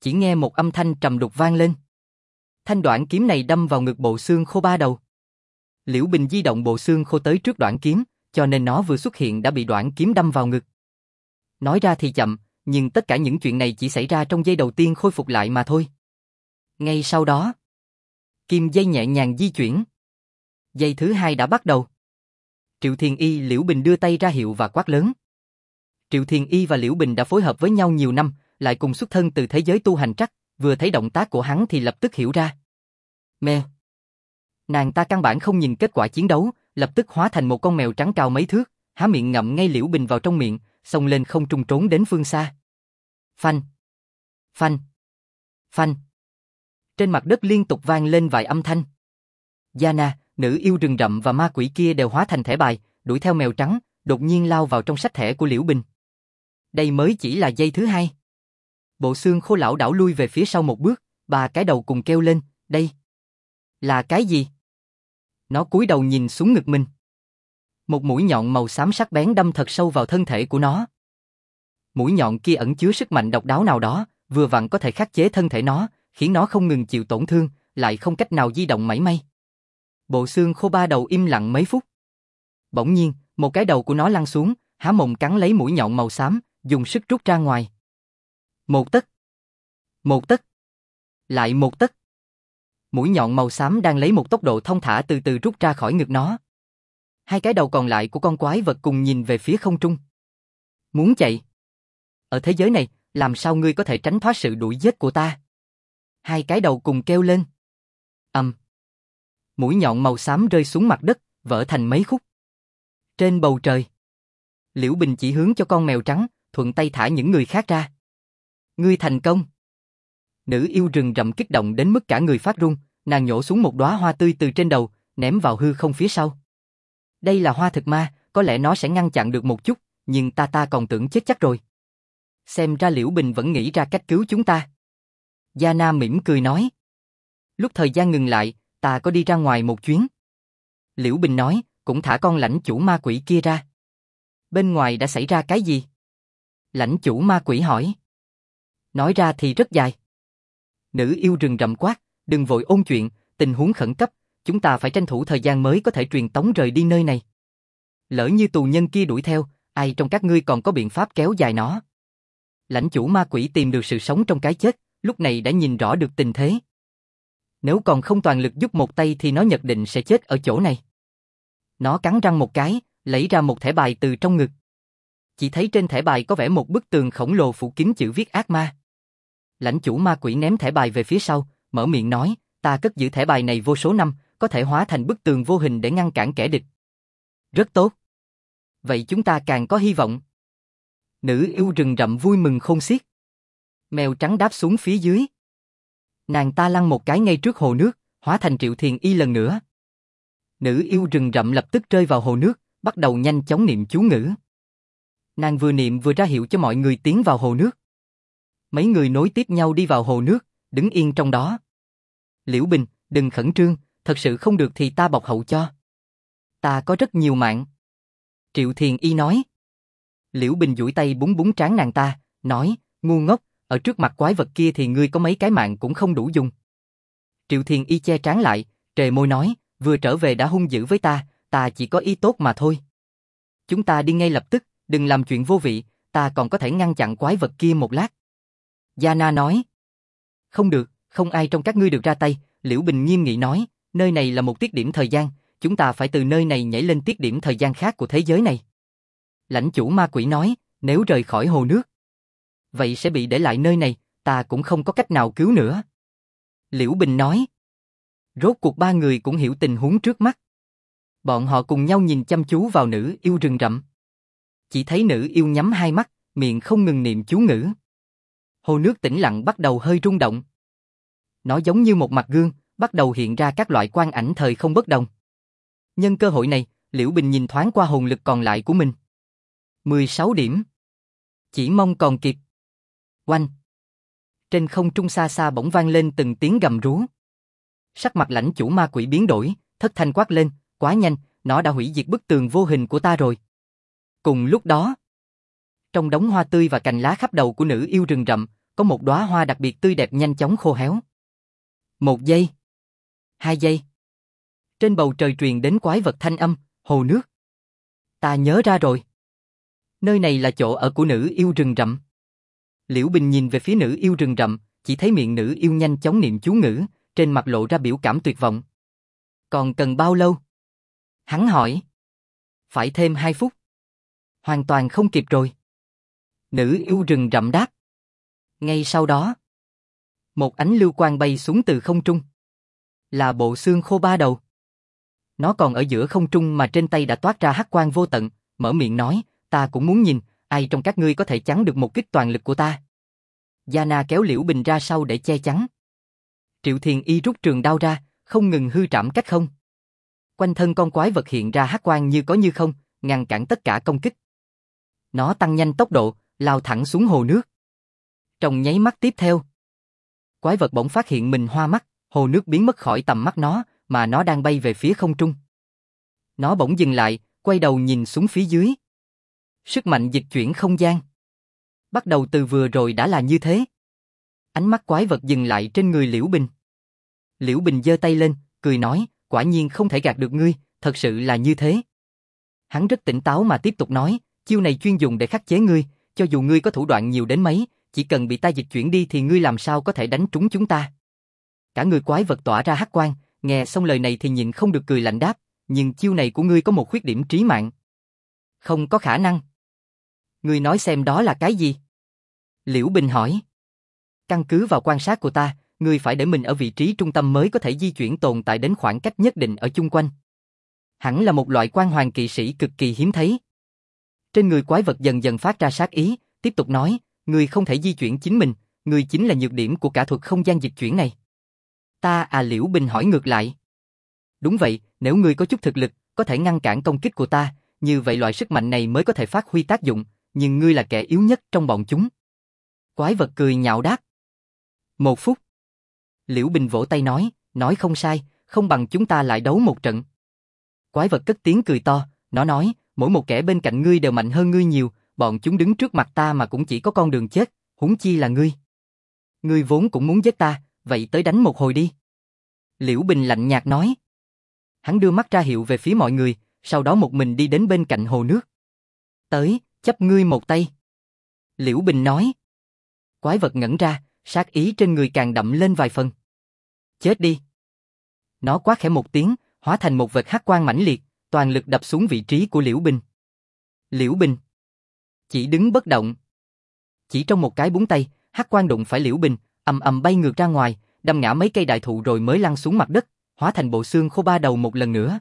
Chỉ nghe một âm thanh trầm đục vang lên. Thanh đoạn kiếm này đâm vào ngực Bộ Xương Khô ba đầu. Liễu Bình di động Bộ Xương Khô tới trước đoạn kiếm, cho nên nó vừa xuất hiện đã bị đoạn kiếm đâm vào ngực. Nói ra thì chậm, nhưng tất cả những chuyện này chỉ xảy ra trong giây đầu tiên khôi phục lại mà thôi. Ngay sau đó, kim dây nhẹ nhàng di chuyển. Giây thứ hai đã bắt đầu. Triệu Thiên Y, Liễu Bình đưa tay ra hiệu và quát lớn. Triệu Thiên Y và Liễu Bình đã phối hợp với nhau nhiều năm, lại cùng xuất thân từ thế giới tu hành trắc, vừa thấy động tác của hắn thì lập tức hiểu ra. Mèo. Nàng ta căn bản không nhìn kết quả chiến đấu, lập tức hóa thành một con mèo trắng cao mấy thước, há miệng ngậm ngay Liễu Bình vào trong miệng, xông lên không trung trốn đến phương xa. Phanh, phanh, phanh. Trên mặt đất liên tục vang lên vài âm thanh. Yana, nữ yêu rừng rậm và ma quỷ kia đều hóa thành thẻ bài, đuổi theo mèo trắng, đột nhiên lao vào trong sách thẻ của Liễu Bình. Đây mới chỉ là giây thứ hai. Bộ Xương Khô lão đảo lui về phía sau một bước, ba cái đầu cùng kêu lên, đây là cái gì? Nó cúi đầu nhìn xuống ngực mình. Một mũi nhọn màu xám sắc bén đâm thật sâu vào thân thể của nó. Mũi nhọn kia ẩn chứa sức mạnh độc đáo nào đó, vừa vặn có thể khắc chế thân thể nó, khiến nó không ngừng chịu tổn thương, lại không cách nào di động mảy may. Bộ Xương Khô ba đầu im lặng mấy phút. Bỗng nhiên, một cái đầu của nó lăn xuống, há mồm cắn lấy mũi nhọn màu xám, dùng sức rút ra ngoài. Một tấc, một tấc, lại một tấc. Mũi nhọn màu xám đang lấy một tốc độ thong thả từ từ rút ra khỏi ngực nó. Hai cái đầu còn lại của con quái vật cùng nhìn về phía không trung. Muốn chạy? Ở thế giới này, làm sao ngươi có thể tránh thoát sự đuổi giết của ta? Hai cái đầu cùng kêu lên. Mũi nhọn màu xám rơi xuống mặt đất, vỡ thành mấy khúc. Trên bầu trời, Liễu Bình chỉ hướng cho con mèo trắng, thuận tay thả những người khác ra. Ngươi thành công. Nữ yêu rừng rậm kích động đến mức cả người phát run, nàng nhổ xuống một đóa hoa tươi từ trên đầu, ném vào hư không phía sau. Đây là hoa thực ma, có lẽ nó sẽ ngăn chặn được một chút, nhưng ta còn tưởng chết chắc rồi. Xem ra Liễu Bình vẫn nghĩ ra cách cứu chúng ta. Yana mỉm cười nói. Lúc thời gian ngừng lại, ta có đi ra ngoài một chuyến. Liễu Bình nói, cũng thả con lãnh chủ ma quỷ kia ra. Bên ngoài đã xảy ra cái gì? Lãnh chủ ma quỷ hỏi. Nói ra thì rất dài. Nữ yêu rừng rậm quát, đừng vội ôn chuyện, tình huống khẩn cấp, chúng ta phải tranh thủ thời gian mới có thể truyền tống rời đi nơi này. Lỡ như tù nhân kia đuổi theo, ai trong các ngươi còn có biện pháp kéo dài nó? Lãnh chủ ma quỷ tìm được sự sống trong cái chết, lúc này đã nhìn rõ được tình thế. Nếu còn không toàn lực giúp một tay thì nó nhất định sẽ chết ở chỗ này. Nó cắn răng một cái, lấy ra một thẻ bài từ trong ngực. Chỉ thấy trên thẻ bài có vẽ một bức tường khổng lồ phủ kín chữ viết ác ma. Lãnh chủ ma quỷ ném thẻ bài về phía sau, mở miệng nói, ta cất giữ thẻ bài này vô số năm, có thể hóa thành bức tường vô hình để ngăn cản kẻ địch. Rất tốt. Vậy chúng ta càng có hy vọng. Nữ yêu rừng rậm vui mừng khôn xiết. Mèo trắng đáp xuống phía dưới. Nàng ta lăn một cái ngay trước hồ nước, hóa thành Triệu Thiền Y lần nữa. Nữ yêu rừng rậm lập tức rơi vào hồ nước, bắt đầu nhanh chóng niệm chú ngữ. Nàng vừa niệm vừa ra hiệu cho mọi người tiến vào hồ nước. Mấy người nối tiếp nhau đi vào hồ nước, đứng yên trong đó. Liễu Bình, đừng khẩn trương, thật sự không được thì ta bọc hậu cho. Ta có rất nhiều mạng. Triệu Thiền Y nói. Liễu Bình duỗi tay búng búng trán nàng ta, nói, ngu ngốc, ở trước mặt quái vật kia thì ngươi có mấy cái mạng cũng không đủ dùng. Triệu Thiền Y che trán lại, trề môi nói, vừa trở về đã hung dữ với ta chỉ có ý tốt mà thôi. Chúng ta đi ngay lập tức, đừng làm chuyện vô vị, ta còn có thể ngăn chặn quái vật kia một lát. Yana nói. Không được, không ai trong các ngươi được ra tay, Liễu Bình nghiêm nghị nói, nơi này là một tiết điểm thời gian, chúng ta phải từ nơi này nhảy lên tiết điểm thời gian khác của thế giới này. Lãnh chủ ma quỷ nói, nếu rời khỏi hồ nước, vậy sẽ bị để lại nơi này, ta cũng không có cách nào cứu nữa. Liễu Bình nói. Rốt cuộc ba người cũng hiểu tình huống trước mắt. Bọn họ cùng nhau nhìn chăm chú vào nữ yêu rừng rậm. Chỉ thấy nữ yêu nhắm hai mắt, miệng không ngừng niệm chú ngữ. Hồ nước tĩnh lặng bắt đầu hơi rung động. Nó giống như một mặt gương, bắt đầu hiện ra các loại quang ảnh thời không bất đồng. Nhân cơ hội này, Liễu Bình nhìn thoáng qua hồn lực còn lại của mình. 16 điểm. Chỉ mong còn kịp. Oanh. Trên không trung xa xa bỗng vang lên từng tiếng gầm rú. Sắc mặt lãnh chủ ma quỷ biến đổi, thất thanh quát lên, quá nhanh, nó đã hủy diệt bức tường vô hình của ta rồi. Cùng lúc đó, trong đống hoa tươi và cành lá khắp đầu của nữ yêu rừng rậm, có một đóa hoa đặc biệt tươi đẹp nhanh chóng khô héo. 1 giây. 2 giây. Trên bầu trời truyền đến quái vật thanh âm, hồ nước. Ta nhớ ra rồi. Nơi này là chỗ ở của nữ yêu rừng rậm. Liễu Bình nhìn về phía nữ yêu rừng rậm, chỉ thấy miệng nữ yêu nhanh chóng niệm chú ngữ, trên mặt lộ ra biểu cảm tuyệt vọng. Còn cần bao lâu? Hắn hỏi. Phải thêm 2 phút. Hoàn toàn không kịp rồi. Nữ yêu rừng rậm đáp. Ngay sau đó, một ánh lưu quang bay xuống từ không trung. Là bộ xương khô 3 đầu. Nó còn ở giữa không trung mà trên tay đã toát ra hắc quang vô tận, mở miệng nói, ta cũng muốn nhìn, ai trong các ngươi có thể chắn được một kích toàn lực của ta. Yana kéo Liễu Bình ra sau để che chắn. Triệu Thiền Y rút trường đao ra, không ngừng hư trảm cách không. Quanh thân con quái vật hiện ra hắc quang như có như không, ngăn cản tất cả công kích. Nó tăng nhanh tốc độ, lao thẳng xuống hồ nước. Trong nháy mắt tiếp theo, quái vật bỗng phát hiện mình hoa mắt, hồ nước biến mất khỏi tầm mắt nó, mà nó đang bay về phía không trung. Nó bỗng dừng lại, quay đầu nhìn xuống phía dưới. Sức mạnh dịch chuyển không gian. Bắt đầu từ vừa rồi đã là như thế. Ánh mắt quái vật dừng lại trên người Liễu Bình. Liễu Bình giơ tay lên, cười nói, quả nhiên không thể gạt được ngươi, thật sự là như thế. Hắn rất tỉnh táo mà tiếp tục nói, chiêu này chuyên dùng để khắc chế ngươi, cho dù ngươi có thủ đoạn nhiều đến mấy, chỉ cần bị ta dịch chuyển đi thì ngươi làm sao có thể đánh trúng chúng ta. Cả người quái vật tỏa ra hắc quang, nghe xong lời này thì nhịn không được cười lạnh đáp, nhưng chiêu này của ngươi có một khuyết điểm trí mạng. Không có khả năng. Ngươi nói xem đó là cái gì? Liễu Bình hỏi. Căn cứ vào quan sát của ta, ngươi phải để mình ở vị trí trung tâm mới có thể di chuyển tồn tại đến khoảng cách nhất định ở chung quanh. Hẳn là một loại quan hoàng kỵ sĩ cực kỳ hiếm thấy. Trên người quái vật dần dần phát ra sát ý, tiếp tục nói, ngươi không thể di chuyển chính mình, ngươi chính là nhược điểm của cả thuật không gian dịch chuyển này. Ta à, Liễu Bình hỏi ngược lại. Đúng vậy, nếu ngươi có chút thực lực, có thể ngăn cản công kích của ta, như vậy loại sức mạnh này mới có thể phát huy tác dụng, nhưng ngươi là kẻ yếu nhất trong bọn chúng. Quái vật cười nhạo đáp. 1 phút. Liễu Bình vỗ tay nói không sai, không bằng chúng ta lại đấu một trận. Quái vật cất tiếng cười to, nó nói, mỗi một kẻ bên cạnh ngươi đều mạnh hơn ngươi nhiều, bọn chúng đứng trước mặt ta mà cũng chỉ có con đường chết, huống chi là ngươi. Ngươi vốn cũng muốn giết ta, vậy tới đánh một hồi đi. Liễu Bình lạnh nhạt nói. Hắn đưa mắt ra hiệu về phía mọi người, sau đó một mình đi đến bên cạnh hồ nước. Tới, chấp ngươi một tay. Liễu Bình nói. Quái vật ngẩn ra, sát ý trên người càng đậm lên vài phần. Chết đi. Nó quát khẽ một tiếng, hóa thành một vệt hắc quang mãnh liệt, toàn lực đập xuống vị trí của Liễu Bình. Liễu Bình chỉ đứng bất động. Chỉ trong một cái búng tay, hắc quang đụng phải Liễu Bình, ầm ầm bay ngược ra ngoài, đâm ngã mấy cây đại thụ rồi mới lăn xuống mặt đất, hóa thành bộ xương khô 3 đầu một lần nữa.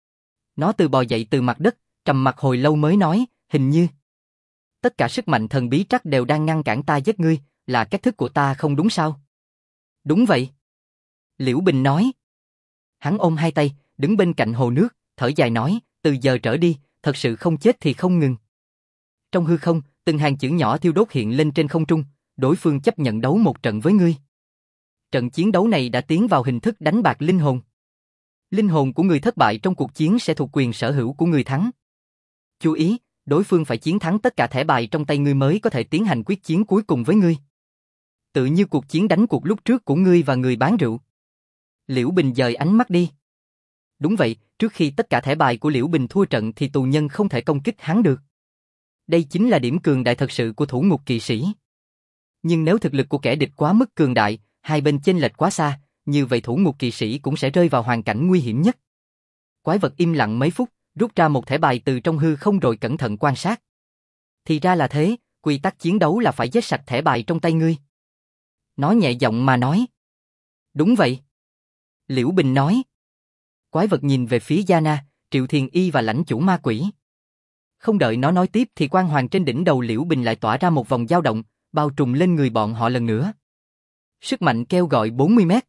Nó từ bò dậy từ mặt đất, trầm mặc hồi lâu mới nói, hình như tất cả sức mạnh thần bí trắc đều đang ngăn cản ta giết ngươi, là cách thức của ta không đúng sao? Đúng vậy. Liễu Bình nói. Hắn ôm hai tay, đứng bên cạnh hồ nước, thở dài nói, từ giờ trở đi, thật sự không chết thì không ngừng. Trong hư không, từng hàng chữ nhỏ thiêu đốt hiện lên trên không trung, đối phương chấp nhận đấu một trận với ngươi. Trận chiến đấu này đã tiến vào hình thức đánh bạc linh hồn. Linh hồn của người thất bại trong cuộc chiến sẽ thuộc quyền sở hữu của người thắng. Chú ý, đối phương phải chiến thắng tất cả thẻ bài trong tay ngươi mới có thể tiến hành quyết chiến cuối cùng với ngươi. Tự như cuộc chiến đánh cuộc lúc trước của ngươi và người bán rượu. Liễu Bình dời ánh mắt đi. Đúng vậy, trước khi tất cả thẻ bài của Liễu Bình thua trận thì tù nhân không thể công kích hắn được. Đây chính là điểm cường đại thật sự của thủ ngục kỵ sĩ. Nhưng nếu thực lực của kẻ địch quá mức cường đại, hai bên chênh lệch quá xa, như vậy thủ ngục kỵ sĩ cũng sẽ rơi vào hoàn cảnh nguy hiểm nhất. Quái vật im lặng mấy phút, rút ra một thẻ bài từ trong hư không rồi cẩn thận quan sát. Thì ra là thế, quy tắc chiến đấu là phải giết sạch thẻ bài trong tay ngươi. Nó nhẹ giọng mà nói. Đúng vậy. Liễu Bình nói. Quái vật nhìn về phía Yana, Triệu Thiền Y và lãnh chủ ma quỷ. Không đợi nó nói tiếp thì quang hoàng trên đỉnh đầu Liễu Bình lại tỏa ra một vòng dao động, bao trùm lên người bọn họ lần nữa. Sức mạnh kêu gọi 40 mét.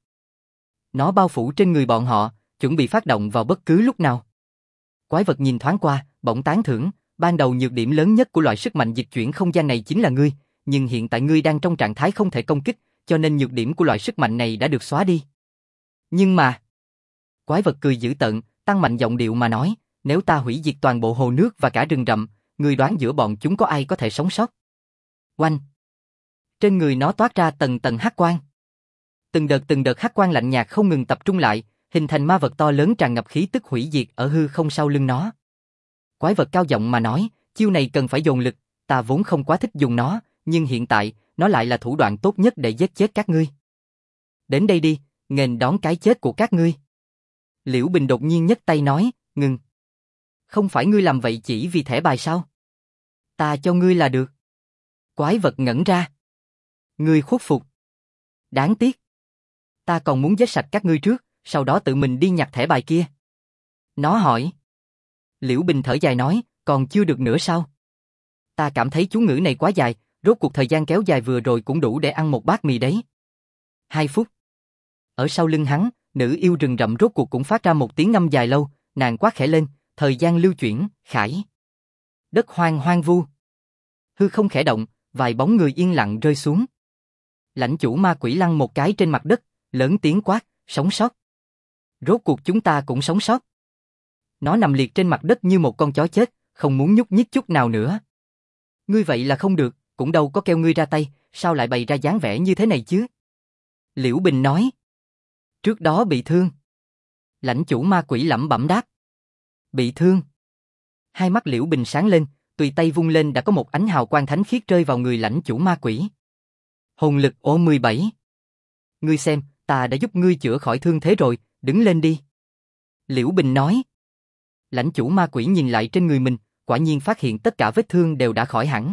Nó bao phủ trên người bọn họ, chuẩn bị phát động vào bất cứ lúc nào. Quái vật nhìn thoáng qua, bỗng tán thưởng, ban đầu nhược điểm lớn nhất của loại sức mạnh dịch chuyển không gian này chính là ngươi, nhưng hiện tại ngươi đang trong trạng thái không thể công kích, cho nên nhược điểm của loại sức mạnh này đã được xóa đi. Nhưng mà... Quái vật cười dữ tợn, tăng mạnh giọng điệu mà nói, nếu ta hủy diệt toàn bộ hồ nước và cả rừng rậm, ngươi đoán giữa bọn chúng có ai có thể sống sót? Oanh! Trên người nó toát ra tầng tầng hắc quang. Từng đợt hắc quang lạnh nhạt không ngừng tập trung lại, hình thành ma vật to lớn tràn ngập khí tức hủy diệt ở hư không sau lưng nó. Quái vật cao giọng mà nói, chiêu này cần phải dồn lực, ta vốn không quá thích dùng nó, nhưng hiện tại, nó lại là thủ đoạn tốt nhất để giết chết các ngươi. Đến đây đi, nghênh đón cái chết của các ngươi. Liễu Bình đột nhiên nhấc tay nói, ngừng. Không phải ngươi làm vậy chỉ vì thẻ bài sao? Ta cho ngươi là được. Quái vật ngẩn ra. Ngươi khuất phục. Đáng tiếc. Ta còn muốn giết sạch các ngươi trước, sau đó tự mình đi nhặt thẻ bài kia. Nó hỏi. Liễu Bình thở dài nói, còn chưa được nữa sao? Ta cảm thấy chú ngữ này quá dài, rốt cuộc thời gian kéo dài vừa rồi cũng đủ để ăn một bát mì đấy. 2 phút. Ở sau lưng hắn, nữ yêu rừng rậm rốt cuộc cũng phát ra một tiếng ngâm dài lâu, nàng quát khẽ lên, thời gian lưu chuyển, khải. Đất hoang hoang vu. Hư không khẽ động, vài bóng người yên lặng rơi xuống. Lãnh chủ ma quỷ lăn một cái trên mặt đất, lớn tiếng quát, sống sót. Rốt cuộc chúng ta cũng sống sót. Nó nằm liệt trên mặt đất như một con chó chết, không muốn nhúc nhích chút nào nữa. Ngươi vậy là không được, cũng đâu có kêu ngươi ra tay, sao lại bày ra dáng vẻ như thế này chứ? Liễu Bình nói. Trước đó bị thương. Lãnh chủ ma quỷ lẩm bẩm đáp. Bị thương. Hai mắt Liễu Bình sáng lên, tùy tay vung lên đã có một ánh hào quang thánh khiết rơi vào người lãnh chủ ma quỷ. Hồn lực O17. Ngươi xem, ta đã giúp ngươi chữa khỏi thương thế rồi, đứng lên đi. Liễu Bình nói. Lãnh chủ ma quỷ nhìn lại trên người mình, quả nhiên phát hiện tất cả vết thương đều đã khỏi hẳn.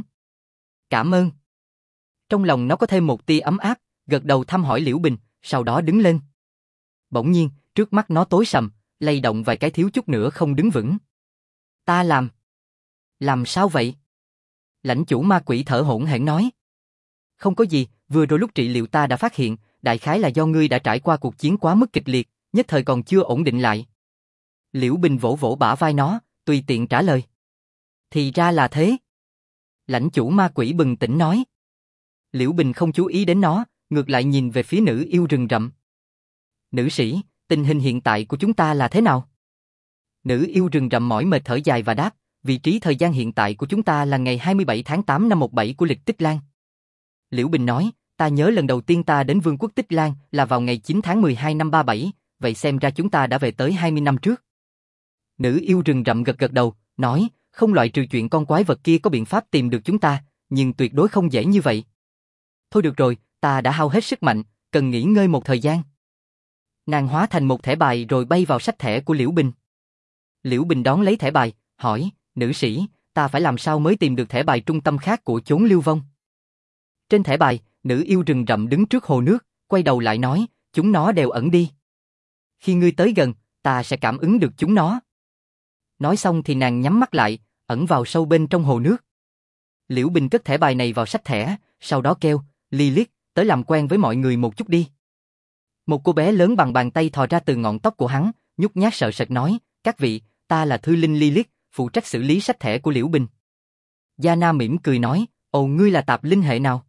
Cảm ơn. Trong lòng nó có thêm một tia ấm áp, gật đầu thăm hỏi Liễu Bình, sau đó đứng lên. Bỗng nhiên, trước mắt nó tối sầm, lay động vài cái thiếu chút nữa không đứng vững. Ta làm. Làm sao vậy? Lãnh chủ ma quỷ thở hổn hển nói. Không có gì, vừa rồi lúc trị liệu ta đã phát hiện, đại khái là do ngươi đã trải qua cuộc chiến quá mức kịch liệt, nhất thời còn chưa ổn định lại. Liễu Bình vỗ vỗ bả vai nó, tùy tiện trả lời. Thì ra là thế. Lãnh chủ ma quỷ bừng tỉnh nói. Liễu Bình không chú ý đến nó, ngược lại nhìn về phía nữ yêu rừng rậm. Nữ sĩ, tình hình hiện tại của chúng ta là thế nào? Nữ yêu rừng rậm mỏi mệt thở dài và đáp, vị trí thời gian hiện tại của chúng ta là ngày 27 tháng 8 năm 17 của lịch Tích Lan. Liễu Bình nói, ta nhớ lần đầu tiên ta đến Vương quốc Tích Lan là vào ngày 9 tháng 12 năm 37, vậy xem ra chúng ta đã về tới 20 năm trước. Nữ yêu rừng rậm gật gật đầu, nói, không loại trừ chuyện con quái vật kia có biện pháp tìm được chúng ta, nhưng tuyệt đối không dễ như vậy. Thôi được rồi, ta đã hao hết sức mạnh, cần nghỉ ngơi một thời gian. Nàng hóa thành một thẻ bài rồi bay vào sách thẻ của Liễu Bình. Liễu Bình đón lấy thẻ bài, hỏi, nữ sĩ, ta phải làm sao mới tìm được thẻ bài trung tâm khác của chốn lưu vong? Trên thẻ bài, nữ yêu rừng rậm đứng trước hồ nước, quay đầu lại nói, chúng nó đều ẩn đi. Khi ngươi tới gần, ta sẽ cảm ứng được chúng nó. Nói xong thì nàng nhắm mắt lại, ẩn vào sâu bên trong hồ nước. Liễu Bình cất thẻ bài này vào sách thẻ, sau đó kêu, Lilith, tới làm quen với mọi người một chút đi. Một cô bé lớn bằng bàn tay thò ra từ ngọn tóc của hắn, nhút nhát sợ sệt nói, các vị, ta là thư linh Lilith, phụ trách xử lý sách thẻ của Liễu Bình. Yana mỉm cười nói, ồ ngươi là tạp linh hệ nào?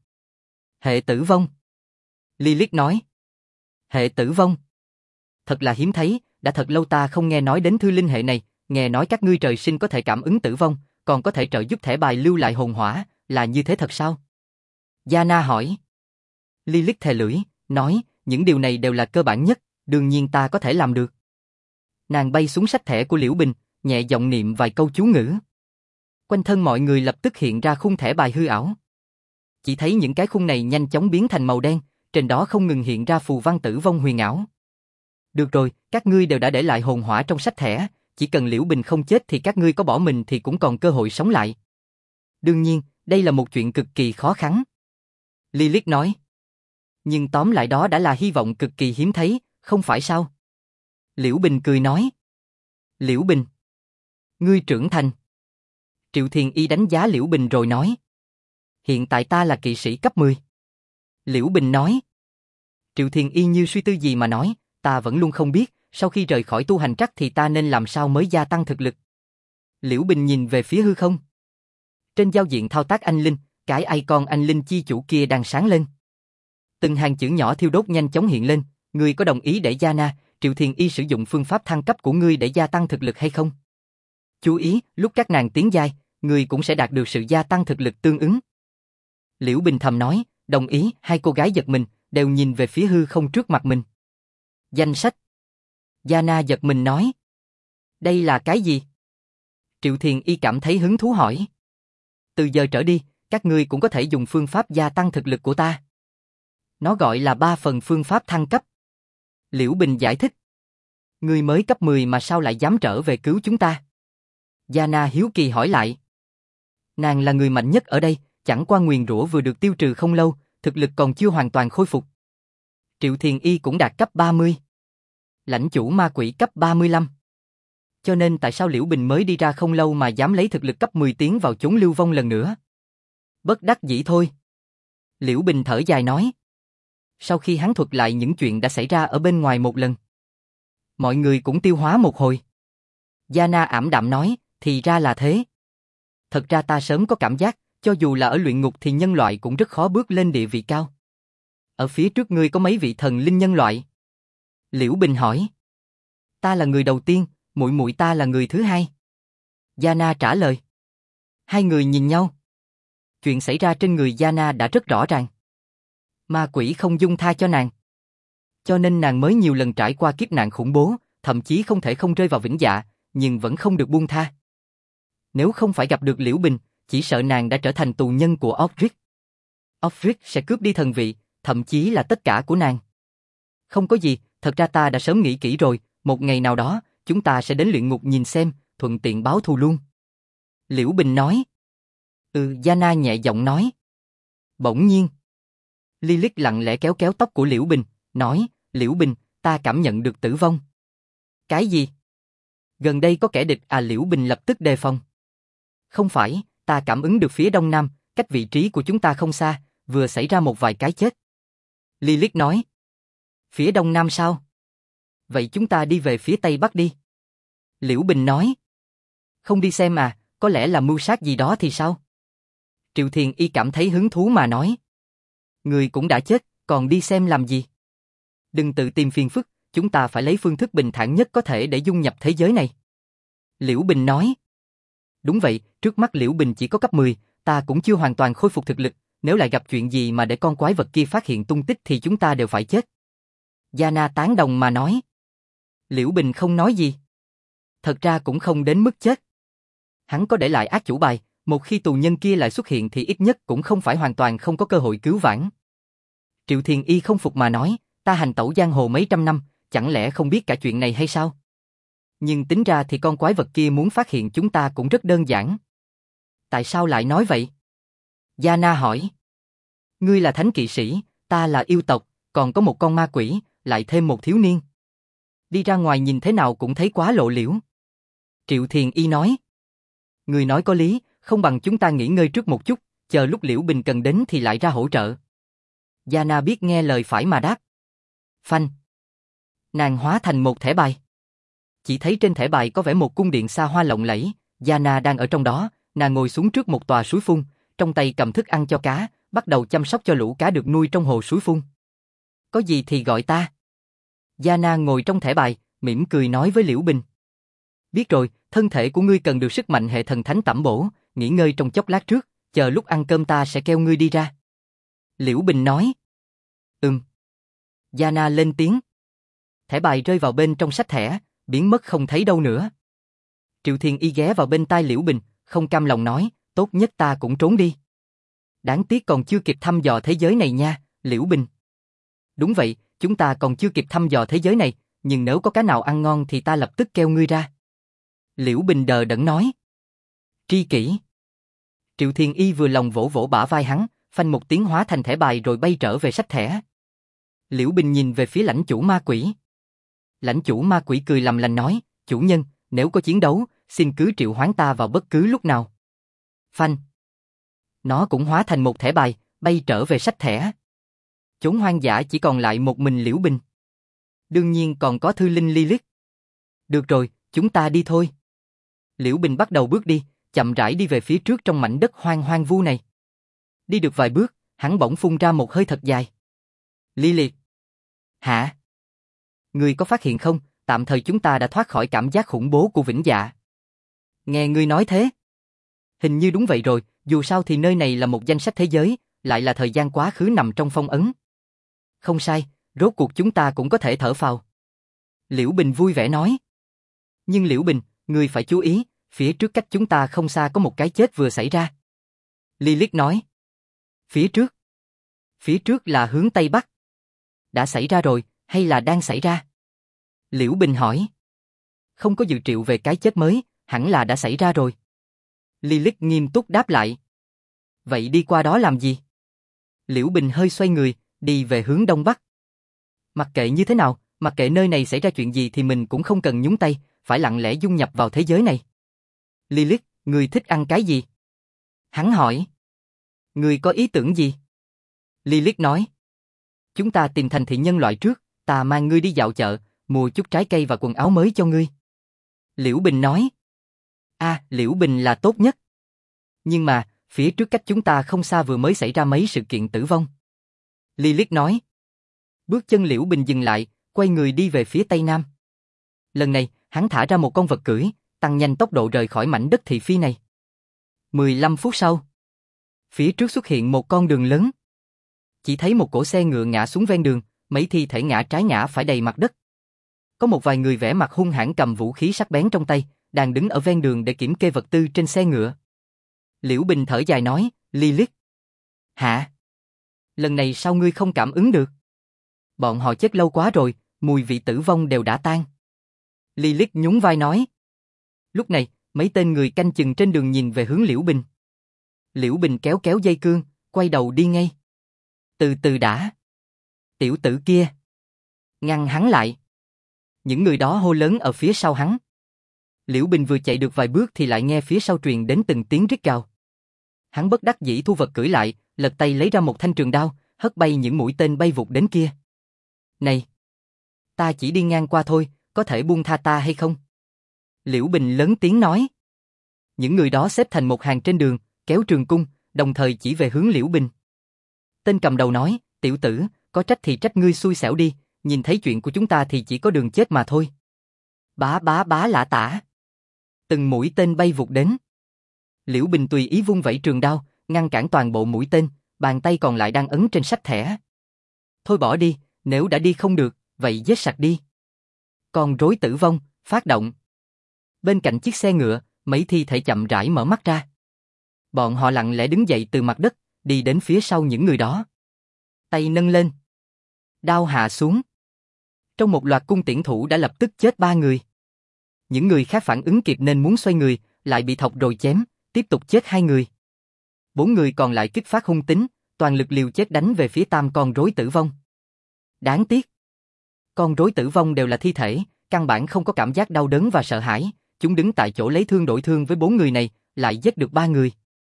Hệ tử vong. Lilith nói. Hệ tử vong. Thật là hiếm thấy, đã thật lâu ta không nghe nói đến thư linh hệ này, nghe nói các ngươi trời sinh có thể cảm ứng tử vong, còn có thể trợ giúp thẻ bài lưu lại hồn hỏa, là như thế thật sao? Yana hỏi. Lilith thè lưỡi, nói, những điều này đều là cơ bản nhất, đương nhiên ta có thể làm được. Nàng bay xuống sách thẻ của Liễu Bình, nhẹ giọng niệm vài câu chú ngữ. Quanh thân mọi người lập tức hiện ra khung thẻ bài hư ảo. Chỉ thấy những cái khung này nhanh chóng biến thành màu đen, trên đó không ngừng hiện ra phù văn tử vong huyền ảo. Được rồi, các ngươi đều đã để lại hồn hỏa trong sách thẻ, chỉ cần Liễu Bình không chết thì các ngươi có bỏ mình thì cũng còn cơ hội sống lại. Đương nhiên, đây là một chuyện cực kỳ khó khăn. Lilith nói. Nhưng tóm lại đó đã là hy vọng cực kỳ hiếm thấy, không phải sao? Liễu Bình cười nói. Liễu Bình. Ngươi trưởng thành. Triệu Thiền Y đánh giá Liễu Bình rồi nói. Hiện tại ta là kỵ sĩ cấp 10. Liễu Bình nói. Triệu Thiền Y như suy tư gì mà nói, ta vẫn luôn không biết, sau khi rời khỏi tu hành trắc thì ta nên làm sao mới gia tăng thực lực. Liễu Bình nhìn về phía hư không. Trên giao diện thao tác anh linh, cái icon anh linh chi chủ kia đang sáng lên. Từng hàng chữ nhỏ thiêu đốt nhanh chóng hiện lên, ngươi có đồng ý để Yana, Triệu Thiền Y sử dụng phương pháp thăng cấp của ngươi để gia tăng thực lực hay không? Chú ý, lúc các nàng tiến giai, ngươi cũng sẽ đạt được sự gia tăng thực lực tương ứng. Liễu Bình thầm nói, Đồng ý, hai cô gái giật mình, đều nhìn về phía hư không trước mặt mình. Danh sách. Yana giật mình nói. Đây là cái gì? Triệu Thiền Y cảm thấy hứng thú hỏi. Từ giờ trở đi, các ngươi cũng có thể dùng phương pháp gia tăng thực lực của ta. Nó gọi là 3 phần phương pháp thăng cấp. Liễu Bình giải thích. Ngươi mới cấp 10 mà sao lại dám trở về cứu chúng ta? Yana hiếu kỳ hỏi lại. Nàng là người mạnh nhất ở đây, chẳng qua nguyền rủa vừa được tiêu trừ không lâu, thực lực còn chưa hoàn toàn khôi phục. Triệu Thiền Y cũng đạt cấp 30. Lãnh chủ ma quỷ cấp 35. Cho nên tại sao Liễu Bình mới đi ra không lâu mà dám lấy thực lực cấp 10 tiến vào chốn lưu vong lần nữa? Bất đắc dĩ thôi. Liễu Bình thở dài nói. Sau khi hắn thuật lại những chuyện đã xảy ra ở bên ngoài một lần, mọi người cũng tiêu hóa một hồi. Yana ảm đạm nói, thì ra là thế. Thật ra ta sớm có cảm giác, cho dù là ở luyện ngục thì nhân loại cũng rất khó bước lên địa vị cao. Ở phía trước ngươi có mấy vị thần linh nhân loại? Liễu Bình hỏi. Ta là người đầu tiên, muội muội ta là người thứ hai. Yana trả lời. Hai người nhìn nhau. Chuyện xảy ra trên người Yana đã rất rõ ràng. Ma quỷ không dung tha cho nàng. Cho nên nàng mới nhiều lần trải qua kiếp nạn khủng bố, thậm chí không thể không rơi vào vĩnh dạ, nhưng vẫn không được buông tha. Nếu không phải gặp được Liễu Bình, chỉ sợ nàng đã trở thành tù nhân của Ogrix. Ogrix sẽ cướp đi thần vị, thậm chí là tất cả của nàng. Không có gì, thật ra ta đã sớm nghĩ kỹ rồi, một ngày nào đó, chúng ta sẽ đến luyện ngục nhìn xem, thuận tiện báo thù luôn. Liễu Bình nói. Yana nhẹ giọng nói. Bỗng nhiên, Lilith lặng lẽ kéo kéo tóc của Liễu Bình, nói, Liễu Bình, ta cảm nhận được tử vong. Cái gì? Gần đây có kẻ địch à? Liễu Bình lập tức đề phòng. Không phải, ta cảm ứng được phía đông nam, cách vị trí của chúng ta không xa, vừa xảy ra một vài cái chết. Lilith nói. Phía đông nam sao? Vậy chúng ta đi về phía tây bắc đi. Liễu Bình nói. Không đi xem à, có lẽ là mưu sát gì đó thì sao? Triệu Thiền Y cảm thấy hứng thú mà nói. Người cũng đã chết, còn đi xem làm gì? Đừng tự tìm phiền phức, chúng ta phải lấy phương thức bình thản nhất có thể để dung nhập thế giới này. Liễu Bình nói. Đúng vậy, trước mắt Liễu Bình chỉ có cấp 10, ta cũng chưa hoàn toàn khôi phục thực lực, nếu lại gặp chuyện gì mà để con quái vật kia phát hiện tung tích thì chúng ta đều phải chết. Yana tán đồng mà nói. Liễu Bình không nói gì. Thật ra cũng không đến mức chết. Hắn có để lại ác chủ bài, một khi tù nhân kia lại xuất hiện thì ít nhất cũng không phải hoàn toàn không có cơ hội cứu vãn. Triệu Thiền Y không phục mà nói, ta hành tẩu giang hồ mấy trăm năm, chẳng lẽ không biết cả chuyện này hay sao? Nhưng tính ra thì con quái vật kia muốn phát hiện chúng ta cũng rất đơn giản. Tại sao lại nói vậy? Yana hỏi. Ngươi là thánh kỵ sĩ, ta là yêu tộc, còn có một con ma quỷ, lại thêm một thiếu niên. Đi ra ngoài nhìn thế nào cũng thấy quá lộ liễu. Triệu Thiền Y nói. Ngươi nói có lý, không bằng chúng ta nghỉ ngơi trước một chút, chờ lúc Liễu Bình cần đến thì lại ra hỗ trợ. Yana biết nghe lời phải mà đáp. Phanh. Nàng hóa thành một thẻ bài. Chỉ thấy trên thẻ bài có vẽ một cung điện xa hoa lộng lẫy, Yana đang ở trong đó, nàng ngồi xuống trước một tòa suối phun, trong tay cầm thức ăn cho cá, bắt đầu chăm sóc cho lũ cá được nuôi trong hồ suối phun. Có gì thì gọi ta. Yana ngồi trong thẻ bài, mỉm cười nói với Liễu Bình. Biết rồi, thân thể của ngươi cần được sức mạnh hệ thần thánh tẩm bổ, nghỉ ngơi trong chốc lát trước, chờ lúc ăn cơm ta sẽ kêu ngươi đi ra. Liễu Bình nói. Yana lên tiếng. Thẻ bài rơi vào bên trong sách thẻ, biến mất không thấy đâu nữa. Triệu Thiền Y ghé vào bên tai Liễu Bình, không cam lòng nói, tốt nhất ta cũng trốn đi. Đáng tiếc còn chưa kịp thăm dò thế giới này nha, Liễu Bình. Đúng vậy, chúng ta còn chưa kịp thăm dò thế giới này, nhưng nếu có cá nào ăn ngon thì ta lập tức kêu ngươi ra. Liễu Bình đờ đẫn nói. Tri kỷ. Triệu Thiền Y vừa lòng vỗ vỗ bả vai hắn, phanh một tiếng hóa thành thẻ bài rồi bay trở về sách thẻ. Liễu Bình nhìn về phía lãnh chủ ma quỷ. Lãnh chủ ma quỷ cười làm lành nói, chủ nhân, nếu có chiến đấu, xin cứ triệu hoán ta vào bất cứ lúc nào. Phanh. Nó cũng hóa thành một thẻ bài, bay trở về sách thẻ. Chốn hoang dã chỉ còn lại một mình Liễu Bình. Đương nhiên còn có thư linh Lilith. Được rồi, chúng ta đi thôi. Liễu Bình bắt đầu bước đi, chậm rãi đi về phía trước trong mảnh đất hoang vu này. Đi được vài bước, hắn bỗng phun ra một hơi thật dài. Lilith. Hả? Ngươi có phát hiện không, tạm thời chúng ta đã thoát khỏi cảm giác khủng bố của vĩnh dạ. Nghe ngươi nói thế. Hình như đúng vậy rồi, dù sao thì nơi này là một danh sách thế giới, lại là thời gian quá khứ nằm trong phong ấn. Không sai, rốt cuộc chúng ta cũng có thể thở phào. Liễu Bình vui vẻ nói. Nhưng Liễu Bình, ngươi phải chú ý, phía trước cách chúng ta không xa có một cái chết vừa xảy ra. Lilith nói. Phía trước? Phía trước là hướng Tây Bắc. Đã xảy ra rồi, hay là đang xảy ra? Liễu Bình hỏi. Không có dự triệu về cái chết mới, hẳn là đã xảy ra rồi. Lilith nghiêm túc đáp lại. Vậy đi qua đó làm gì? Liễu Bình hơi xoay người, đi về hướng Đông Bắc. Mặc kệ như thế nào, mặc kệ nơi này xảy ra chuyện gì thì mình cũng không cần nhúng tay, phải lặng lẽ dung nhập vào thế giới này. Lilith, ngươi thích ăn cái gì? Hắn hỏi. Ngươi có ý tưởng gì? Lilith nói. Chúng ta tìm thành thị nhân loại trước, ta mang ngươi đi dạo chợ, mua chút trái cây và quần áo mới cho ngươi. Liễu Bình nói. Liễu Bình là tốt nhất. Nhưng mà, phía trước cách chúng ta không xa vừa mới xảy ra mấy sự kiện tử vong. Lilith nói. Bước chân Liễu Bình dừng lại, quay người đi về phía Tây Nam. Lần này, hắn thả ra một con vật cưỡi, tăng nhanh tốc độ rời khỏi mảnh đất thị phi này. 15 phút sau, phía trước xuất hiện một con đường lớn. Chỉ thấy một cỗ xe ngựa ngã xuống ven đường, mấy thi thể ngã trái ngã phải đầy mặt đất. Có một vài người vẻ mặt hung hãn cầm vũ khí sắc bén trong tay, đang đứng ở ven đường để kiểm kê vật tư trên xe ngựa. Liễu Bình thở dài nói, Lilith. Hả? Lần này sao ngươi không cảm ứng được? Bọn họ chết lâu quá rồi, mùi vị tử vong đều đã tan. Lilith nhún vai nói. Lúc này, mấy tên người canh chừng trên đường nhìn về hướng Liễu Bình. Liễu Bình kéo kéo dây cương, quay đầu đi ngay. Từ từ đã. Tiểu tử kia. Ngăn hắn lại. Những người đó hô lớn ở phía sau hắn. Liễu Bình vừa chạy được vài bước thì lại nghe phía sau truyền đến từng tiếng rít gào. Hắn bất đắc dĩ thu vật cưỡi lại, lật tay lấy ra một thanh trường đao, hất bay những mũi tên bay vụt đến kia. Này! Ta chỉ đi ngang qua thôi, có thể buông tha ta hay không? Liễu Bình lớn tiếng nói. Những người đó xếp thành một hàng trên đường, kéo trường cung, đồng thời chỉ về hướng Liễu Bình. Tên cầm đầu nói, tiểu tử, có trách thì trách ngươi xui xẻo đi, nhìn thấy chuyện của chúng ta thì chỉ có đường chết mà thôi. Bá bá bá lả tả. Từng mũi tên bay vụt đến. Liễu Bình tùy ý vung vẩy trường đao, ngăn cản toàn bộ mũi tên, bàn tay còn lại đang ấn trên sách thẻ. Thôi bỏ đi, nếu đã đi không được, vậy giết sạch đi. Con rối tử vong, phát động. Bên cạnh chiếc xe ngựa, mấy thi thể chậm rãi mở mắt ra. Bọn họ lặng lẽ đứng dậy từ mặt đất, đi đến phía sau những người đó. Tay nâng lên. Đao hạ xuống. Trong một loạt cung tiễn thủ đã lập tức chết 3 người. Những người khác phản ứng kịp nên muốn xoay người, lại bị thọc rồi chém, tiếp tục chết 2 người. 4 người còn lại kích phát hung tính, toàn lực liều chết đánh về phía tam con rối tử vong. Đáng tiếc. Con rối tử vong đều là thi thể, căn bản không có cảm giác đau đớn và sợ hãi, chúng đứng tại chỗ lấy thương đổi thương với 4 người này, lại giết được 3 người.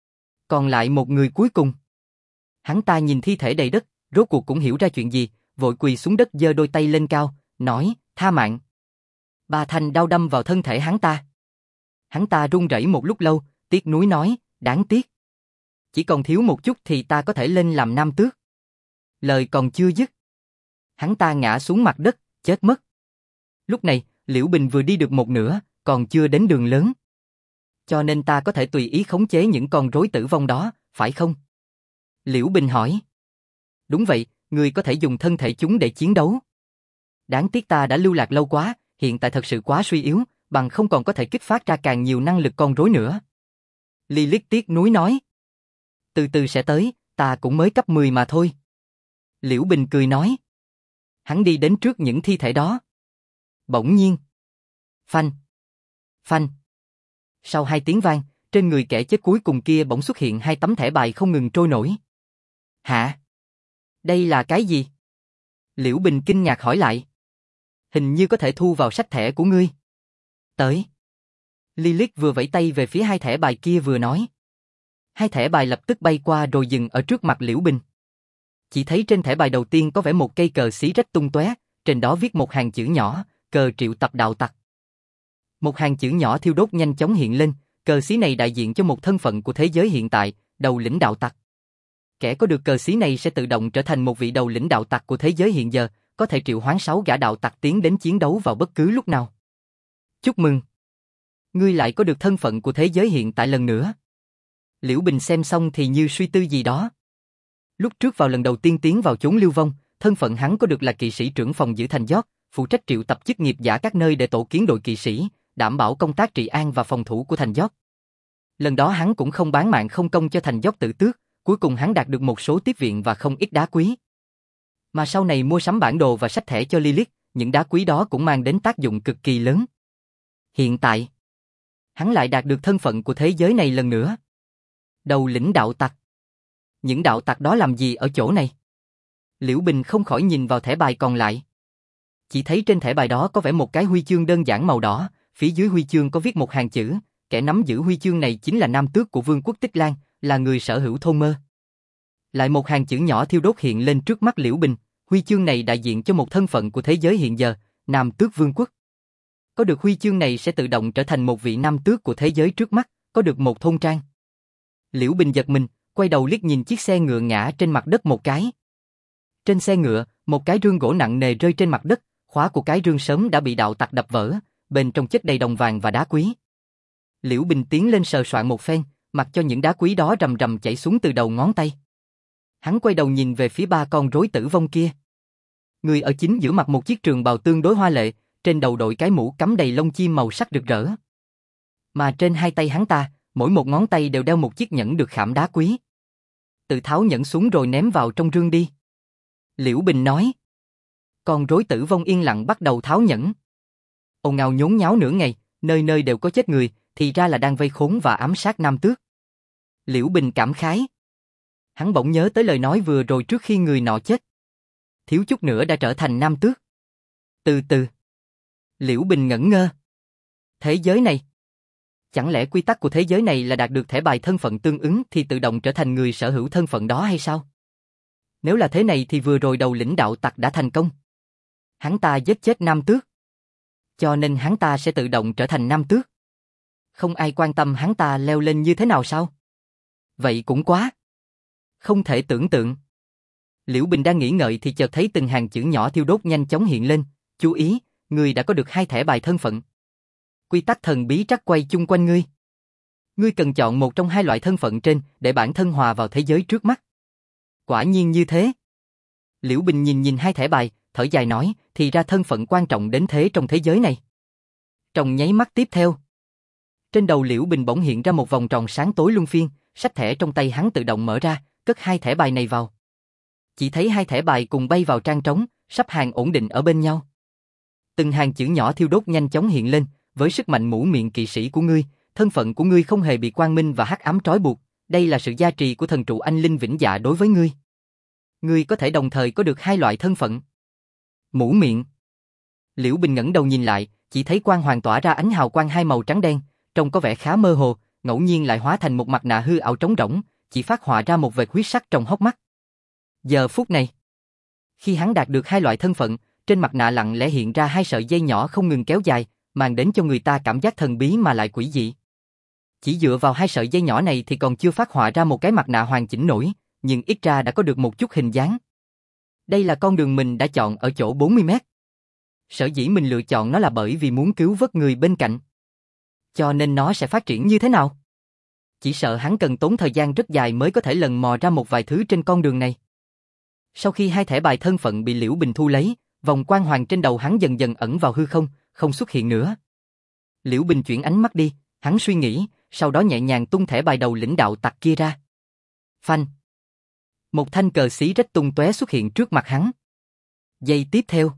Còn lại một người cuối cùng. Hắn ta nhìn thi thể đầy đất, rốt cuộc cũng hiểu ra chuyện gì, vội quỳ xuống đất giơ đôi tay lên cao, nói, tha mạng. 3 thanh đao đâm vào thân thể hắn ta. Hắn ta run rẩy một lúc lâu, tiếc nuối nói, đáng tiếc. Chỉ còn thiếu một chút thì ta có thể lên làm nam tước. Lời còn chưa dứt. Hắn ta ngã xuống mặt đất, chết mất. Lúc này, Liễu Bình vừa đi được một nửa, còn chưa đến đường lớn. Cho nên ta có thể tùy ý khống chế những con rối tử vong đó, phải không? Liễu Bình hỏi. Đúng vậy, ngươi có thể dùng thân thể chúng để chiến đấu. Đáng tiếc ta đã lưu lạc lâu quá, hiện tại thật sự quá suy yếu, bằng không còn có thể kích phát ra càng nhiều năng lực con rối nữa. Lilith tiếc nuối nói. Từ từ sẽ tới, ta cũng mới cấp 10 mà thôi. Liễu Bình cười nói. Hắn đi đến trước những thi thể đó. Bỗng nhiên. Phanh. Phanh. Sau 2 tiếng vang, trên người kẻ chết cuối cùng kia bỗng xuất hiện 2 tấm thẻ bài không ngừng trôi nổi. Hả? Đây là cái gì? Liễu Bình kinh ngạc hỏi lại. Hình như có thể thu vào sách thẻ của ngươi. Tới. Lilith vừa vẫy tay về phía 2 thẻ bài kia vừa nói. 2 thẻ bài lập tức bay qua rồi dừng ở trước mặt Liễu Bình. Chỉ thấy trên thẻ bài đầu tiên có vẽ một cây cờ xí rách tung tóe, trên đó viết một hàng chữ nhỏ, cờ triệu tập đạo tặc. Một hàng chữ nhỏ thiêu đốt nhanh chóng hiện lên, cờ xí này đại diện cho một thân phận của thế giới hiện tại, đầu lĩnh đạo tặc. Kẻ có được cờ xí này sẽ tự động trở thành một vị đầu lĩnh đạo tặc của thế giới hiện giờ, có thể triệu hoán 6 gã đạo tặc tiến đến chiến đấu vào bất cứ lúc nào. Chúc mừng! Ngươi lại có được thân phận của thế giới hiện tại lần nữa. Liễu Bình xem xong thì như suy tư gì đó. Lúc trước vào lần đầu tiên tiến vào chốn lưu vong, thân phận hắn có được là kỵ sĩ trưởng phòng giữ thành York, phụ trách triệu tập chức nghiệp giả các nơi để tổ kiến đội kỵ sĩ, đảm bảo công tác trị an và phòng thủ của thành York. Lần đó hắn cũng không bán mạng không công cho thành York tự tước, cuối cùng hắn đạt được một số tiếp viện và không ít đá quý. Mà sau này mua sắm bản đồ và sách thẻ cho Lilith, những đá quý đó cũng mang đến tác dụng cực kỳ lớn. Hiện tại, hắn lại đạt được thân phận của thế giới này lần nữa. Đầu lĩnh đạo tặc. Những đạo tặc đó làm gì ở chỗ này? Liễu Bình không khỏi nhìn vào thẻ bài còn lại. Chỉ thấy trên thẻ bài đó có vẽ một cái huy chương đơn giản màu đỏ, phía dưới huy chương có viết một hàng chữ, kẻ nắm giữ huy chương này chính là nam tước của Vương quốc Tích Lan, là người sở hữu thôn mơ. Lại một hàng chữ nhỏ thiêu đốt hiện lên trước mắt Liễu Bình, huy chương này đại diện cho một thân phận của thế giới hiện giờ, Nam Tước Vương quốc. Có được huy chương này sẽ tự động trở thành một vị nam tước của thế giới trước mắt, có được một thôn trang. Liễu Bình giật mình, quay đầu liếc nhìn chiếc xe ngựa ngã trên mặt đất một cái. Trên xe ngựa, một cái rương gỗ nặng nề rơi trên mặt đất, khóa của cái rương sớm đã bị đạo tặc đập vỡ, bên trong chất đầy đồng vàng và đá quý. Liễu Bình tiến lên sờ soạn một phen, mặc cho những đá quý đó rầm rầm chảy xuống từ đầu ngón tay. Hắn quay đầu nhìn về phía ba con rối tử vong kia. Người ở chính giữa mặc một chiếc trường bào tương đối hoa lệ, trên đầu đội cái mũ cắm đầy lông chim màu sắc rực rỡ. Mà trên hai tay hắn ta, mỗi một ngón tay đều đeo một chiếc nhẫn được khảm đá quý. Tự tháo nhẫn xuống rồi ném vào trong rương đi. Liễu Bình nói. Con rối tử vong yên lặng bắt đầu tháo nhẫn. Ồn ào nhốn nháo nửa ngày, nơi nơi đều có chết người, thì ra là đang vây khốn và ám sát nam tước. Liễu Bình cảm khái. Hắn bỗng nhớ tới lời nói vừa rồi trước khi người nọ chết. Thiếu chút nữa đã trở thành nam tước. Từ từ. Liễu Bình ngẩn ngơ. Thế giới này. Chẳng lẽ quy tắc của thế giới này là đạt được thẻ bài thân phận tương ứng thì tự động trở thành người sở hữu thân phận đó hay sao? Nếu là thế này thì vừa rồi đầu lĩnh đạo tặc đã thành công. Hắn ta giết chết nam tước. Cho nên hắn ta sẽ tự động trở thành nam tước. Không ai quan tâm hắn ta leo lên như thế nào sao? Vậy cũng quá. Không thể tưởng tượng. Liễu Bình đang nghĩ ngợi thì chợt thấy từng hàng chữ nhỏ thiêu đốt nhanh chóng hiện lên. Chú ý, ngươi đã có được 2 thẻ bài thân phận. Quy tắc thần bí trắc quay chung quanh ngươi. Ngươi cần chọn một trong 2 loại thân phận trên để bản thân hòa vào thế giới trước mắt. Quả nhiên như thế. Liễu Bình nhìn 2 thẻ bài, thở dài nói, thì ra thân phận quan trọng đến thế trong thế giới này. Trong nháy mắt tiếp theo, trên đầu Liễu Bình bỗng hiện ra một vòng tròn sáng tối luân phiên, sách thẻ trong tay hắn tự động mở ra, cất 2 thẻ bài này vào. Chỉ thấy 2 thẻ bài cùng bay vào trang trống, sắp hàng ổn định ở bên nhau. Từng hàng chữ nhỏ thiêu đốt nhanh chóng hiện lên, với sức mạnh mũ miệng kỵ sĩ của ngươi, thân phận của ngươi không hề bị quang minh và hắc ám trói buộc, đây là sự gia trì của thần trụ anh linh vĩnh dạ đối với ngươi. Ngươi có thể đồng thời có được 2 loại thân phận. Mũ miệng. Liễu Bình ngẩng đầu nhìn lại, chỉ thấy quang hoàng tỏa ra ánh hào quang 2 màu trắng đen, trông có vẻ khá mơ hồ, ngẫu nhiên lại hóa thành một mặt nạ hư ảo trống rỗng, chỉ phát họa ra một vệt huyết sắc trong hốc mắt. Giờ phút này, khi hắn đạt được 2 loại thân phận, trên mặt nạ lặng lẽ hiện ra 2 sợi dây nhỏ không ngừng kéo dài, mang đến cho người ta cảm giác thần bí mà lại quỷ dị. Chỉ dựa vào 2 sợi dây nhỏ này thì còn chưa phát họa ra một cái mặt nạ hoàn chỉnh nổi, nhưng ít ra đã có được một chút hình dáng. Đây là con đường mình đã chọn ở chỗ 40 mét. Sở dĩ mình lựa chọn nó là bởi vì muốn cứu vớt người bên cạnh. Cho nên nó sẽ phát triển như thế nào? Chỉ sợ hắn cần tốn thời gian rất dài mới có thể lần mò ra một vài thứ trên con đường này. Sau khi 2 thẻ bài thân phận bị Liễu Bình thu lấy, vòng quang hoàng trên đầu hắn dần dần ẩn vào hư không, không xuất hiện nữa. Liễu Bình chuyển ánh mắt đi, hắn suy nghĩ, sau đó nhẹ nhàng tung thẻ bài đầu lĩnh đạo tặc kia ra. Phanh. Một thanh cờ xí rách tung tóe xuất hiện trước mặt hắn. Giây tiếp theo,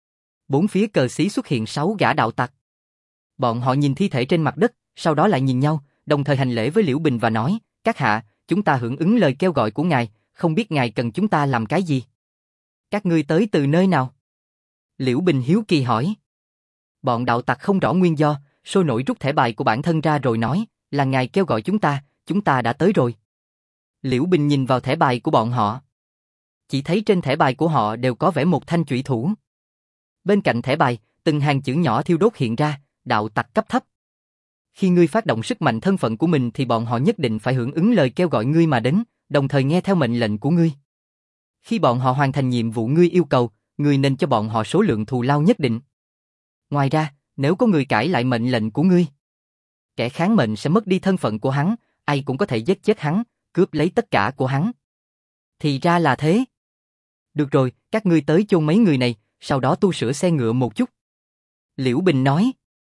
4 phía cờ xí xuất hiện 6 gã đạo tặc. Bọn họ nhìn thi thể trên mặt đất, sau đó lại nhìn nhau, đồng thời hành lễ với Liễu Bình và nói, các hạ, chúng ta hưởng ứng lời kêu gọi của ngài, không biết ngài cần chúng ta làm cái gì? Các ngươi tới từ nơi nào? Liễu Bình hiếu kỳ hỏi. Bọn đạo tặc không rõ nguyên do, sôi nổi rút thẻ bài của bản thân ra rồi nói, là ngài kêu gọi chúng ta đã tới rồi. Liễu Bình nhìn vào thẻ bài của bọn họ. Chỉ thấy trên thẻ bài của họ đều có vẽ một thanh chủy thủ. Bên cạnh thẻ bài, từng hàng chữ nhỏ thiêu đốt hiện ra, đạo tặc cấp thấp. Khi ngươi phát động sức mạnh thân phận của mình thì bọn họ nhất định phải hưởng ứng lời kêu gọi ngươi mà đến, đồng thời nghe theo mệnh lệnh của ngươi. Khi bọn họ hoàn thành nhiệm vụ ngươi yêu cầu, ngươi nên cho bọn họ số lượng thù lao nhất định. Ngoài ra, nếu có người cãi lại mệnh lệnh của ngươi, kẻ kháng mệnh sẽ mất đi thân phận của hắn, ai cũng có thể giết chết hắn, cướp lấy tất cả của hắn. Thì ra là thế. Được rồi, các ngươi tới chôn mấy người này, sau đó tu sửa xe ngựa một chút. Liễu Bình nói.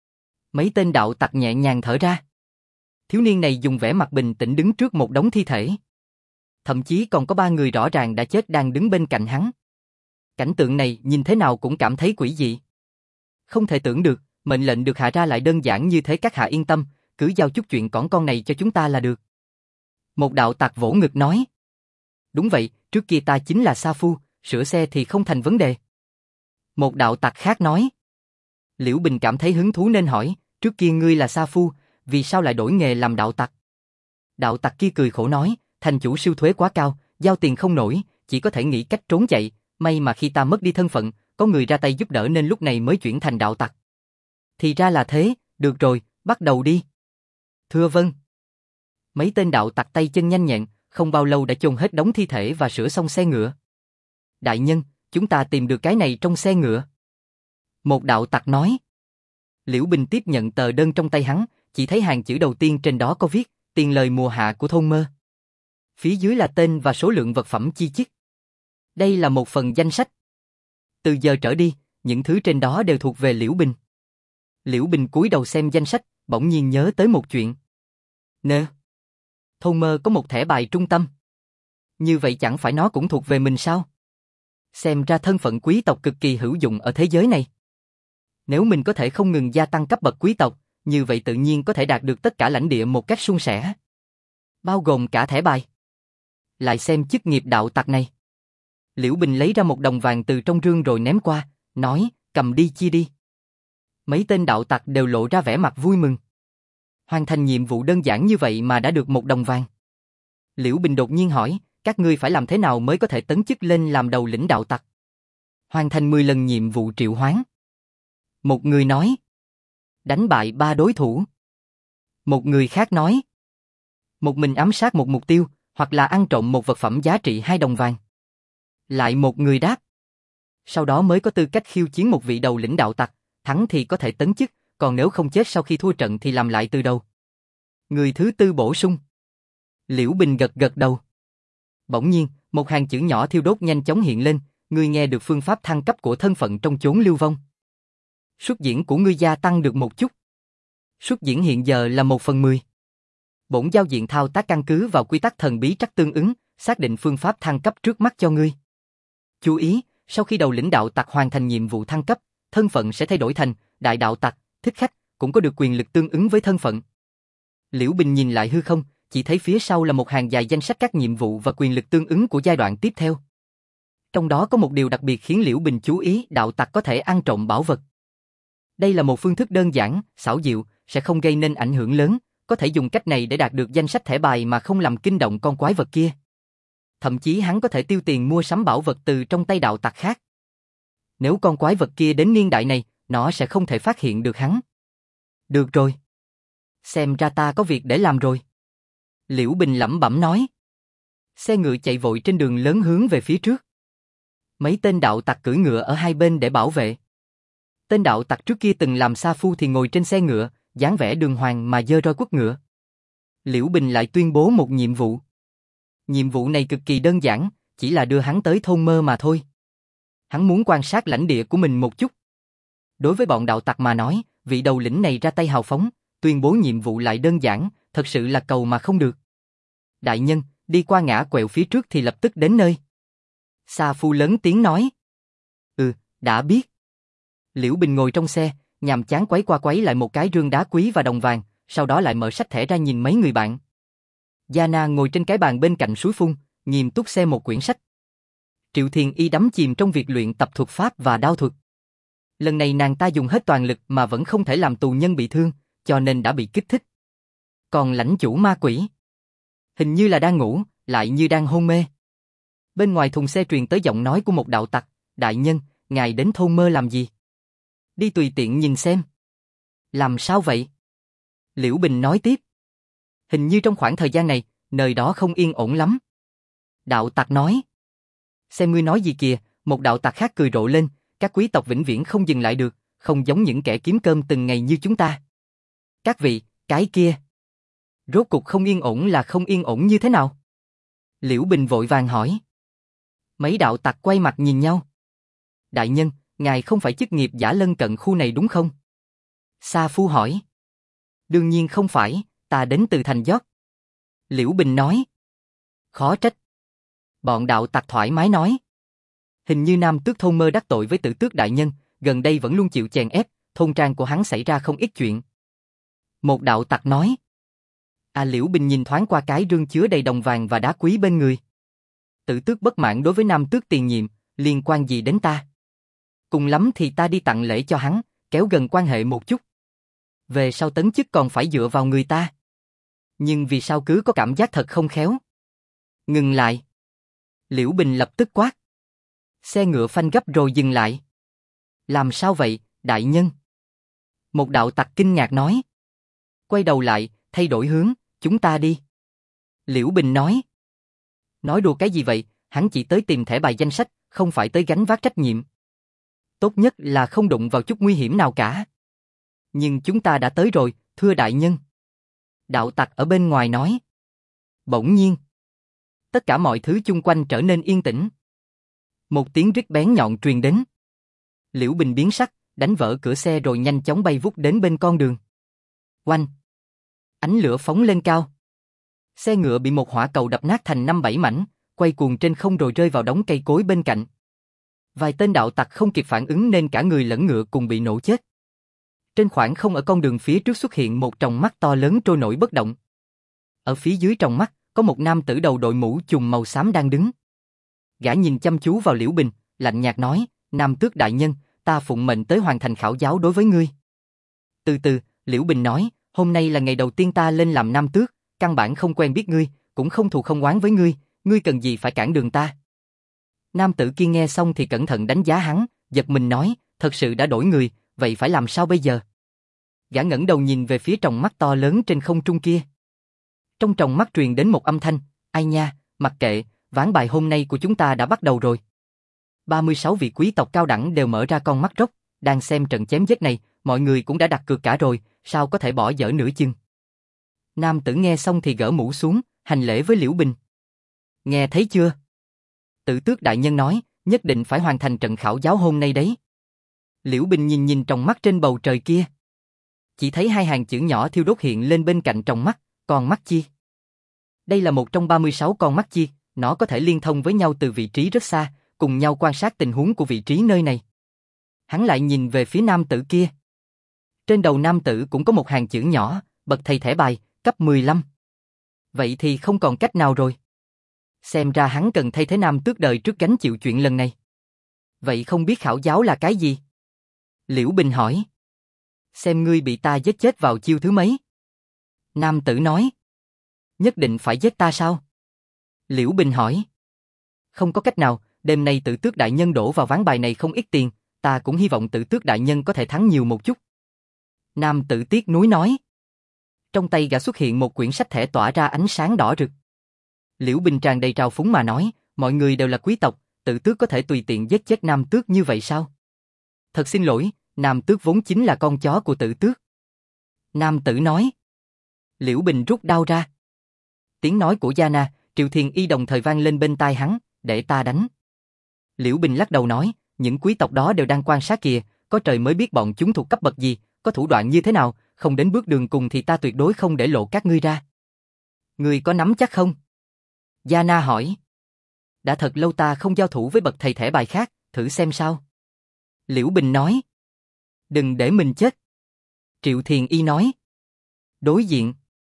Mấy tên đạo tặc nhẹ nhàng thở ra. Thiếu niên này dùng vẻ mặt bình tĩnh đứng trước một đống thi thể. Thậm chí còn có 3 người rõ ràng đã chết đang đứng bên cạnh hắn. Cảnh tượng này nhìn thế nào cũng cảm thấy quỷ dị. Không thể tưởng được, mệnh lệnh được hạ ra lại đơn giản như thế. Các hạ yên tâm, cứ giao chút chuyện cỏn con này cho chúng ta là được. Một đạo tặc vỗ ngực nói. Đúng vậy, trước kia ta chính là sa phu, sửa xe thì không thành vấn đề. Một đạo tặc khác nói. Liễu Bình cảm thấy hứng thú nên hỏi, trước kia ngươi là sa phu, vì sao lại đổi nghề làm đạo tặc? Đạo tặc kia cười khổ nói, thành chủ siêu thuế quá cao, giao tiền không nổi, chỉ có thể nghĩ cách trốn chạy, may mà khi ta mất đi thân phận, có người ra tay giúp đỡ nên lúc này mới chuyển thành đạo tặc. Thì ra là thế, được rồi, bắt đầu đi. Thưa vâng. Mấy tên đạo tặc tay chân nhanh nhẹn, không bao lâu đã chôn hết đống thi thể và sửa xong xe ngựa. Đại nhân, chúng ta tìm được cái này trong xe ngựa. Một đạo tặc nói. Liễu Bình tiếp nhận tờ đơn trong tay hắn, chỉ thấy hàng chữ đầu tiên trên đó có viết, tiền lời mùa hạ của thôn mơ. Phía dưới là tên và số lượng vật phẩm chi chít. Đây là một phần danh sách. Từ giờ trở đi, những thứ trên đó đều thuộc về Liễu Bình. Liễu Bình cúi đầu xem danh sách, bỗng nhiên nhớ tới một chuyện. Nè, thôn mơ có một thẻ bài trung tâm. Như vậy chẳng phải nó cũng thuộc về mình sao? Xem ra thân phận quý tộc cực kỳ hữu dụng ở thế giới này. Nếu mình có thể không ngừng gia tăng cấp bậc quý tộc, như vậy tự nhiên có thể đạt được tất cả lãnh địa một cách suôn sẻ. Bao gồm cả thẻ bài. Lại xem chức nghiệp đạo tặc này. Liễu Bình lấy ra một đồng vàng từ trong rương rồi ném qua, nói, cầm đi chia đi. Mấy tên đạo tặc đều lộ ra vẻ mặt vui mừng. Hoàn thành nhiệm vụ đơn giản như vậy mà đã được 1 đồng vàng. Liễu Bình đột nhiên hỏi, các ngươi phải làm thế nào mới có thể tấn chức lên làm đầu lĩnh đạo tặc? Hoàn thành 10 lần nhiệm vụ triệu hoán. Một người nói, đánh bại 3 đối thủ. Một người khác nói, một mình ám sát một mục tiêu, hoặc là ăn trộm một vật phẩm giá trị 2 đồng vàng. Lại một người đáp, sau đó mới có tư cách khiêu chiến một vị đầu lĩnh đạo tặc, thắng thì có thể tấn chức, còn nếu không chết sau khi thua trận thì làm lại từ đầu. Người thứ tư bổ sung. Liễu Bình gật gật đầu. Bỗng nhiên, một hàng chữ nhỏ thiêu đốt nhanh chóng hiện lên, ngươi nghe được phương pháp thăng cấp của thân phận trong chốn lưu vong. Xuất diễn của ngươi gia tăng được một chút. Xuất diễn hiện giờ là 1/10. Bổn giao diện thao tác căn cứ vào quy tắc thần bí trắc tương ứng, xác định phương pháp thăng cấp trước mắt cho ngươi. Chú ý, sau khi đầu lĩnh đạo tặc hoàn thành nhiệm vụ thăng cấp, thân phận sẽ thay đổi thành đại đạo tặc, thích khách, cũng có được quyền lực tương ứng với thân phận. Liễu Bình nhìn lại hư không, chỉ thấy phía sau là một hàng dài danh sách các nhiệm vụ và quyền lực tương ứng của giai đoạn tiếp theo. Trong đó có một điều đặc biệt khiến Liễu Bình chú ý, đạo tặc có thể ăn trộm bảo vật. Đây là một phương thức đơn giản, xảo diệu, sẽ không gây nên ảnh hưởng lớn, có thể dùng cách này để đạt được danh sách thẻ bài mà không làm kinh động con quái vật kia. Thậm chí hắn có thể tiêu tiền mua sắm bảo vật từ trong tay đạo tặc khác. Nếu con quái vật kia đến niên đại này, nó sẽ không thể phát hiện được hắn. Được rồi. Xem ra ta có việc để làm rồi. Liễu Bình lẩm bẩm nói. Xe ngựa chạy vội trên đường lớn hướng về phía trước. Mấy tên đạo tặc cưỡi ngựa ở hai bên để bảo vệ. Tên đạo tặc trước kia từng làm sa phu thì ngồi trên xe ngựa, dáng vẻ đường hoàng mà giơ roi quất ngựa. Liễu Bình lại tuyên bố một nhiệm vụ. Nhiệm vụ này cực kỳ đơn giản, chỉ là đưa hắn tới thôn mơ mà thôi. Hắn muốn quan sát lãnh địa của mình một chút. Đối với bọn đạo tặc mà nói, vị đầu lĩnh này ra tay hào phóng, tuyên bố nhiệm vụ lại đơn giản, thật sự là cầu mà không được. Đại nhân, đi qua ngã quẹo phía trước thì lập tức đến nơi. Sa phu lớn tiếng nói. Đã biết. Liễu Bình ngồi trong xe, nhàm chán quấy qua quấy lại một cái rương đá quý và đồng vàng, sau đó lại mở sách thẻ ra nhìn mấy người bạn. Giana ngồi trên cái bàn bên cạnh suối phun, nghiêm túc xem một quyển sách. Triệu Thiền Y đắm chìm trong việc luyện tập thuật pháp và đao thuật. Lần này nàng ta dùng hết toàn lực mà vẫn không thể làm tù nhân bị thương, cho nên đã bị kích thích. Còn lãnh chủ ma quỷ, hình như là đang ngủ, lại như đang hôn mê. Bên ngoài thùng xe truyền tới giọng nói của một đạo tặc, đại nhân, ngài đến thôn mơ làm gì? Đi tùy tiện nhìn xem. Làm sao vậy? Liễu Bình nói tiếp. Hình như trong khoảng thời gian này, nơi đó không yên ổn lắm. Đạo tặc nói. Xem ngươi nói gì kìa, một đạo tặc khác cười rộ lên, các quý tộc vĩnh viễn không dừng lại được, không giống những kẻ kiếm cơm từng ngày như chúng ta. Các vị, cái kia. Rốt cục không yên ổn là không yên ổn như thế nào? Liễu Bình vội vàng hỏi. Mấy đạo tặc quay mặt nhìn nhau. Đại nhân, ngài không phải chức nghiệp giả lân cận khu này đúng không? Sa Phu hỏi. Đương nhiên không phải, ta đến từ thành Giót. Liễu Bình nói. Khó trách. Bọn đạo tặc thoải mái nói. Hình như Nam Tước thôn mơ đắc tội với Tử Tước đại nhân, gần đây vẫn luôn chịu chèn ép, thôn trang của hắn xảy ra không ít chuyện. Một đạo tặc nói. Liễu Bình nhìn thoáng qua cái rương chứa đầy đồng vàng và đá quý bên người. Tử Tước bất mãn đối với Nam Tước tiền nhiệm, liên quan gì đến ta? Cùng lắm thì ta đi tặng lễ cho hắn, kéo gần quan hệ một chút. Về sau tấn chức còn phải dựa vào người ta. Nhưng vì sao cứ có cảm giác thật không khéo? Ngừng lại. Liễu Bình lập tức quát. Xe ngựa phanh gấp rồi dừng lại. Làm sao vậy, đại nhân? Một đạo tặc kinh ngạc nói. Quay đầu lại, thay đổi hướng, chúng ta đi. Liễu Bình nói. Nói đùa cái gì vậy, hắn chỉ tới tìm thẻ bài danh sách, không phải tới gánh vác trách nhiệm. Tốt nhất là không đụng vào chút nguy hiểm nào cả. Nhưng chúng ta đã tới rồi, thưa đại nhân. Đạo tặc ở bên ngoài nói. Bỗng nhiên. Tất cả mọi thứ chung quanh trở nên yên tĩnh. Một tiếng rít bén nhọn truyền đến. Liễu Bình biến sắc, đánh vỡ cửa xe rồi nhanh chóng bay vút đến bên con đường. Oanh! Ánh lửa phóng lên cao. Xe ngựa bị một hỏa cầu đập nát thành 5-7 mảnh, quay cuồng trên không rồi rơi vào đống cây cối bên cạnh. Vài tên đạo tặc không kịp phản ứng nên cả người lẫn ngựa cùng bị nổ chết. Trên khoảng không ở con đường phía trước xuất hiện một tròng mắt to lớn trôi nổi bất động. Ở phía dưới tròng mắt, có một nam tử đầu đội mũ chùm màu xám đang đứng. Gã nhìn chăm chú vào Liễu Bình, lạnh nhạt nói, Nam Tước đại nhân, ta phụng mệnh tới hoàn thành khảo giáo đối với ngươi. Từ từ, Liễu Bình nói, hôm nay là ngày đầu tiên ta lên làm Nam Tước, căn bản không quen biết ngươi, cũng không thù không oán với ngươi, ngươi cần gì phải cản đường ta. Nam tử kia nghe xong thì cẩn thận đánh giá hắn, giật mình nói, thật sự đã đổi người, vậy phải làm sao bây giờ? Gã ngẩng đầu nhìn về phía tròng mắt to lớn trên không trung kia. Trong tròng mắt truyền đến một âm thanh, ai nha, mặc kệ, ván bài hôm nay của chúng ta đã bắt đầu rồi. 36 vị quý tộc cao đẳng đều mở ra con mắt rốc, đang xem trận chém giết này, mọi người cũng đã đặt cược cả rồi, sao có thể bỏ dở nửa chừng. Nam tử nghe xong thì gỡ mũ xuống, hành lễ với Liễu Bình. Nghe thấy chưa? Tử Tước đại nhân nói, nhất định phải hoàn thành trận khảo giáo hôm nay đấy. Liễu Bình nhìn nhìn tròng mắt trên bầu trời kia. Chỉ thấy hai hàng chữ nhỏ thiêu đốt hiện lên bên cạnh tròng mắt, con mắt chi. Đây là một trong 36 con mắt chi, nó có thể liên thông với nhau từ vị trí rất xa, cùng nhau quan sát tình huống của vị trí nơi này. Hắn lại nhìn về phía nam tử kia. Trên đầu nam tử cũng có một hàng chữ nhỏ, bậc thầy thẻ bài, cấp 15. Vậy thì không còn cách nào rồi. Xem ra hắn cần thay thế Nam Tước đời trước gánh chịu chuyện lần này. Vậy không biết khảo giáo là cái gì? Liễu Bình hỏi. Xem ngươi bị ta giết chết vào chiêu thứ mấy? Nam tử nói. Nhất định phải giết ta sao? Liễu Bình hỏi. Không có cách nào, đêm nay Tử Tước đại nhân đổ vào ván bài này không ít tiền, ta cũng hy vọng Tử Tước đại nhân có thể thắng nhiều một chút. Nam tử tiếc nuối nói. Trong tay gã xuất hiện một quyển sách thẻ tỏa ra ánh sáng đỏ rực. Liễu Bình tràn đầy trào phúng mà nói, mọi người đều là quý tộc, Tử Tước có thể tùy tiện giết chết Nam Tước như vậy sao? Thật xin lỗi, Nam Tước vốn chính là con chó của Tử Tước. Nam tử nói. Liễu Bình rút đao ra. Tiếng nói của Giana, Triệu Thiền Y đồng thời vang lên bên tai hắn, để ta đánh. Liễu Bình lắc đầu nói, những quý tộc đó đều đang quan sát kìa, có trời mới biết bọn chúng thuộc cấp bậc gì, có thủ đoạn như thế nào, không đến bước đường cùng thì ta tuyệt đối không để lộ các ngươi ra. Ngươi có nắm chắc không? Giana hỏi. Đã thật lâu ta không giao thủ với bậc thầy thẻ bài khác, thử xem sao. Liễu Bình nói. Đừng để mình chết. Triệu Thiền Y nói. Đối diện.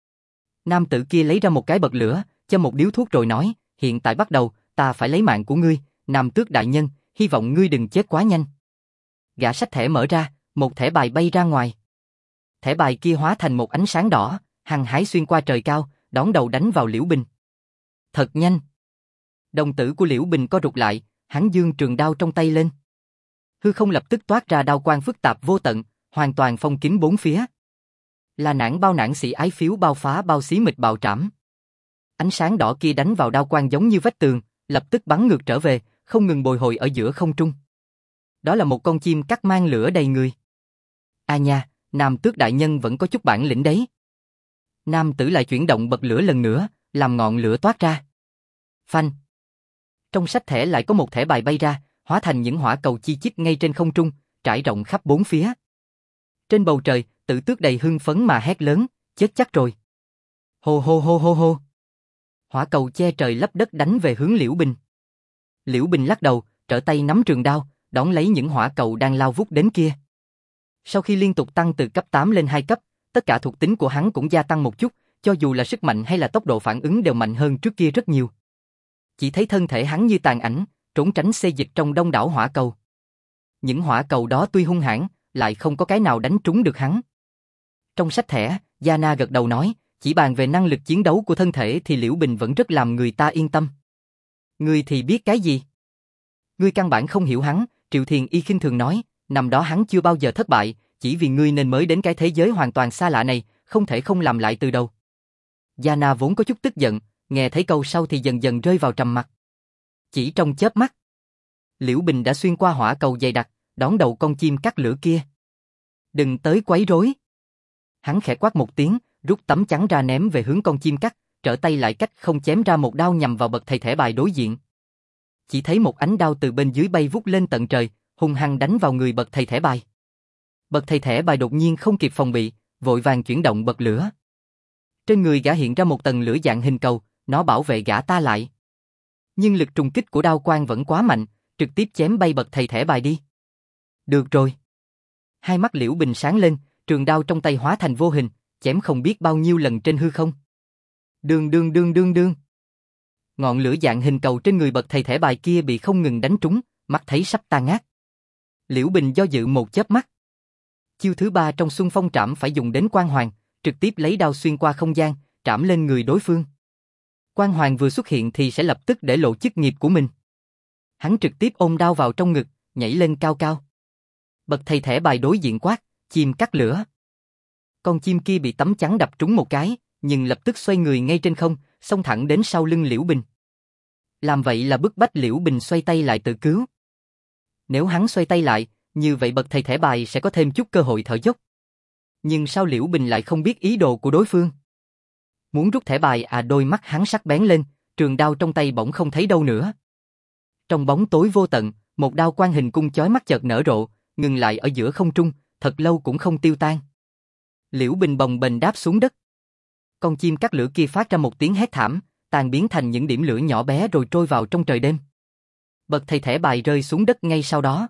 Nam tử kia lấy ra một cái bật lửa, cho một điếu thuốc rồi nói, hiện tại bắt đầu, ta phải lấy mạng của ngươi, Nam Tước đại nhân, hy vọng ngươi đừng chết quá nhanh. Gã xách thẻ mở ra, một thẻ bài bay ra ngoài. Thẻ bài kia hóa thành một ánh sáng đỏ, hăng hái xuyên qua trời cao, đón đầu đánh vào Liễu Bình. Thật nhanh. Đồng tử của Liễu Bình co rụt lại, hắn giương trường đao trong tay lên. Hư không lập tức toát ra đao quang phức tạp vô tận, hoàn toàn phong kín bốn phía. Là nản bao nản sĩ ái phiếu bao phá bao xí mịch bạo trảm. Ánh sáng đỏ kia đánh vào đao quang giống như vách tường, lập tức bắn ngược trở về, không ngừng bồi hồi ở giữa không trung. Đó là một con chim cắt mang lửa đầy người. À nha, Nam Tước đại nhân vẫn có chút bản lĩnh đấy. Nam tử lại chuyển động bật lửa lần nữa, làm ngọn lửa toát ra. Phanh. Trong sách thẻ lại có một thẻ bài bay ra, hóa thành những hỏa cầu chi chít ngay trên không trung, trải rộng khắp bốn phía. Trên bầu trời, Tử Tước đầy hưng phấn mà hét lớn, chết chắc rồi. Hô hô hô hô hô. Hỏa cầu che trời lấp đất đánh về hướng Liễu Bình. Liễu Bình lắc đầu, trở tay nắm trường đao, đón lấy những hỏa cầu đang lao vút đến kia. Sau khi liên tục tăng từ cấp 8 lên 2 cấp, tất cả thuộc tính của hắn cũng gia tăng một chút, cho dù là sức mạnh hay là tốc độ phản ứng đều mạnh hơn trước kia rất nhiều. Chỉ thấy thân thể hắn như tàn ảnh, trốn tránh xê dịch trong đông đảo hỏa cầu. Những hỏa cầu đó tuy hung hãn, lại không có cái nào đánh trúng được hắn. Trong sách thẻ, Yana gật đầu nói, chỉ bàn về năng lực chiến đấu của thân thể thì Liễu Bình vẫn rất làm người ta yên tâm. Ngươi thì biết cái gì? Ngươi căn bản không hiểu hắn, Triệu Thiền Y khinh thường nói, năm đó hắn chưa bao giờ thất bại, chỉ vì ngươi nên mới đến cái thế giới hoàn toàn xa lạ này, không thể không làm lại từ đầu. Yana vốn có chút tức giận, nghe thấy câu sau thì dần dần rơi vào trầm mặc. Chỉ trong chớp mắt, Liễu Bình đã xuyên qua hỏa cầu dày đặc, đón đầu con chim cắt lửa kia. Đừng tới quấy rối. Hắn khẽ quát một tiếng, rút tấm chắn ra ném về hướng con chim cắt, trở tay lại cách không chém ra một đao nhằm vào bậc thầy thẻ bài đối diện. Chỉ thấy một ánh đao từ bên dưới bay vút lên tận trời, hung hăng đánh vào người bậc thầy thẻ bài. Bậc thầy thẻ bài đột nhiên không kịp phòng bị, vội vàng chuyển động bật lửa. Trên người gã hiện ra một tầng lửa dạng hình cầu, nó bảo vệ gã ta lại. Nhưng lực trùng kích của đao quang vẫn quá mạnh, trực tiếp chém bay bậc thầy thẻ bài đi. Được rồi. Hai mắt Liễu Bình sáng lên, trường đao trong tay hóa thành vô hình, chém không biết bao nhiêu lần trên hư không. Đương đương đương đương đương. Ngọn lửa dạng hình cầu trên người bậc thầy thẻ bài kia bị không ngừng đánh trúng, mắt thấy sắp tan ngát. Liễu Bình do dự một chớp mắt. Chiêu thứ 3 trong Xuân Phong trảm phải dùng đến Quang Hoàn, trực tiếp lấy đao xuyên qua không gian, trảm lên người đối phương. Quang Hoàn vừa xuất hiện thì sẽ lập tức để lộ chức nghiệp của mình. Hắn trực tiếp ôm đao vào trong ngực, nhảy lên cao cao. Bậc thầy thẻ bài đối diện quát, chim cắt lửa. Con chim kia bị tấm chắn đập trúng một cái, nhưng lập tức xoay người ngay trên không, xông thẳng đến sau lưng Liễu Bình. Làm vậy là bức bách Liễu Bình xoay tay lại tự cứu. Nếu hắn xoay tay lại, như vậy bậc thầy thẻ bài sẽ có thêm chút cơ hội thở dốc. Nhưng sao Liễu Bình lại không biết ý đồ của đối phương? Muốn rút thẻ bài đôi mắt hắn sắc bén lên, trường đao trong tay bỗng không thấy đâu nữa. Trong bóng tối vô tận, một đao quang hình cung chói mắt chợt nở rộ, ngừng lại ở giữa không trung, thật lâu cũng không tiêu tan. Liễu Bình bồng bềnh đáp xuống đất. Con chim cắt lửa kia phát ra một tiếng hét thảm, tan biến thành những điểm lửa nhỏ bé rồi trôi vào trong trời đêm. Bậc thầy thẻ bài rơi xuống đất ngay sau đó.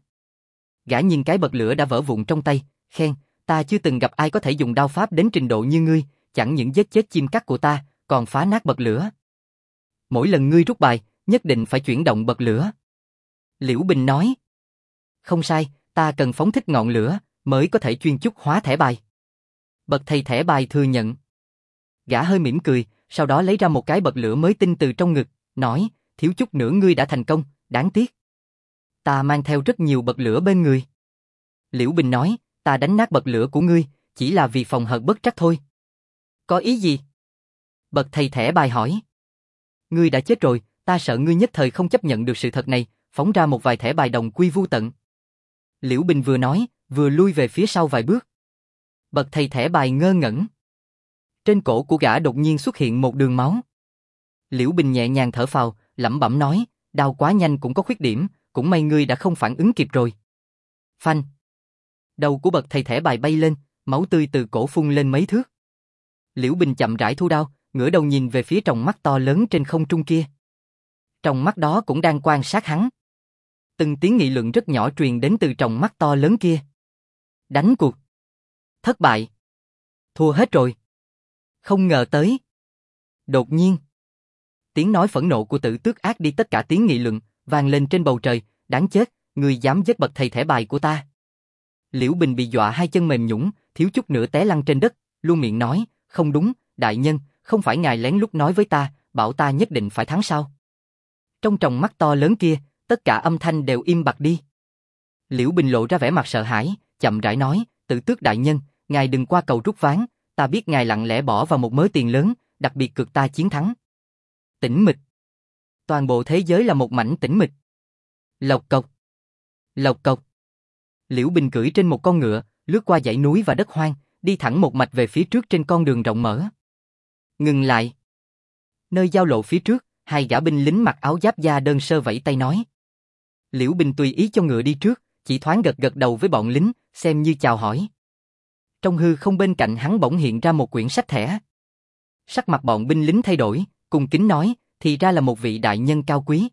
Gã nhìn cái bật lửa đã vỡ vụn trong tay, khen, ta chưa từng gặp ai có thể dùng đao pháp đến trình độ như ngươi, chẳng những giết chết chim cắt của ta, còn phá nát bật lửa. Mỗi lần ngươi rút bài, nhất định phải chuyển động bật lửa. Liễu Bình nói. Không sai, ta cần phóng thích ngọn lửa, mới có thể chuyên chúc hóa thẻ bài. Bậc thầy thẻ bài thừa nhận. Gã hơi mỉm cười, sau đó lấy ra một cái bật lửa mới tinh từ trong ngực, nói, thiếu chút nữa ngươi đã thành công, đáng tiếc. Ta mang theo rất nhiều bật lửa bên người. Liễu Bình nói, ta đánh nát bật lửa của ngươi, chỉ là vì phòng hờ bất trắc thôi. Có ý gì? Bậc thầy thẻ bài hỏi. Ngươi đã chết rồi, ta sợ ngươi nhất thời không chấp nhận được sự thật này, phóng ra một vài thẻ bài đồng quy vu tận. Liễu Bình vừa nói, vừa lui về phía sau vài bước. Bậc thầy thẻ bài ngơ ngẩn. Trên cổ của gã đột nhiên xuất hiện một đường máu. Liễu Bình nhẹ nhàng thở phào, lẩm bẩm nói, đao quá nhanh cũng có khuyết điểm, cũng may ngươi đã không phản ứng kịp rồi. Phanh. Đầu của bậc thầy thẻ bài bay lên, máu tươi từ cổ phun lên mấy thước. Liễu Bình chậm rãi thu đao, ngửa đầu nhìn về phía tròng mắt to lớn trên không trung kia. Tròng mắt đó cũng đang quan sát hắn. Từng tiếng nghị luận rất nhỏ truyền đến từ tròng mắt to lớn kia. Đánh cuộc. Thất bại. Thua hết rồi. Không ngờ tới. Đột nhiên. Tiếng nói phẫn nộ của Tử Tước át đi tất cả tiếng nghị luận, vang lên trên bầu trời, đáng chết, ngươi dám giết bậc thầy thẻ bài của ta. Liễu Bình bị dọa hai chân mềm nhũn, thiếu chút nữa té lăn trên đất, luôn miệng nói, không đúng, đại nhân, không phải ngài lén lút nói với ta, bảo ta nhất định phải thắng sao? Trong tròng mắt to lớn kia, tất cả âm thanh đều im bặt đi. Liễu Bình lộ ra vẻ mặt sợ hãi, chậm rãi nói, Tử Tước đại nhân, ngài đừng qua cầu rút ván, ta biết ngài lặng lẽ bỏ vào một mớ tiền lớn, đặc biệt cược ta chiến thắng. Tĩnh mịch. Toàn bộ thế giới là một mảnh tĩnh mịch. Lộc cộc. Lộc cộc. Liễu Bình cưỡi trên một con ngựa, lướt qua dãy núi và đất hoang, đi thẳng một mạch về phía trước trên con đường rộng mở. Ngừng lại. Nơi giao lộ phía trước, hai gã binh lính mặc áo giáp da đơn sơ vẫy tay nói. Liễu Bình tùy ý cho ngựa đi trước, chỉ thoáng gật gật đầu với bọn lính, xem như chào hỏi. Trong hư không bên cạnh hắn bỗng hiện ra một quyển sách thẻ. Sắc mặt bọn binh lính thay đổi, cung kính nói, thì ra là một vị đại nhân cao quý.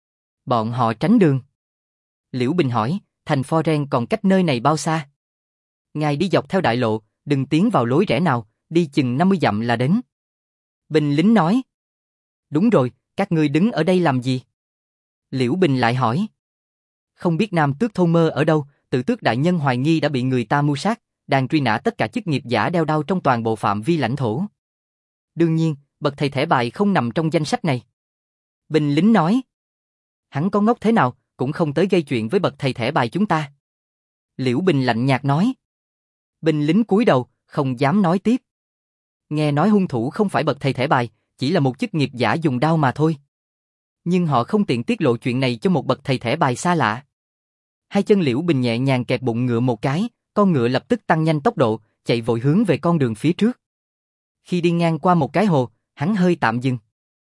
Bọn họ tránh đường. Liễu Bình hỏi, thành Foren còn cách nơi này bao xa? Ngài đi dọc theo đại lộ, đừng tiến vào lối rẽ nào, đi chừng 50 dặm là đến. Binh lính nói. Đúng rồi, các ngươi đứng ở đây làm gì? Liễu Bình lại hỏi. Không biết Nam Tước Thôn Mơ ở đâu, Tự Tước đại nhân hoài nghi đã bị người ta mưu sát, đang truy nã tất cả chức nghiệp giả đeo đao trong toàn bộ phạm vi lãnh thổ. Đương nhiên, bậc thầy thẻ bài không nằm trong danh sách này. Binh lính nói. Hắn có ngốc thế nào, cũng không tới gây chuyện với bậc thầy thẻ bài chúng ta. Liễu Bình lạnh nhạt nói. Binh lính cúi đầu, không dám nói tiếp. Nghe nói hung thủ không phải bậc thầy thẻ bài, chỉ là một chức nghiệp giả dùng đao mà thôi. Nhưng họ không tiện tiết lộ chuyện này cho một bậc thầy thẻ bài xa lạ. Hai chân Liễu Bình nhẹ nhàng kẹp bụng ngựa một cái, con ngựa lập tức tăng nhanh tốc độ, chạy vội hướng về con đường phía trước. Khi đi ngang qua một cái hồ, hắn hơi tạm dừng.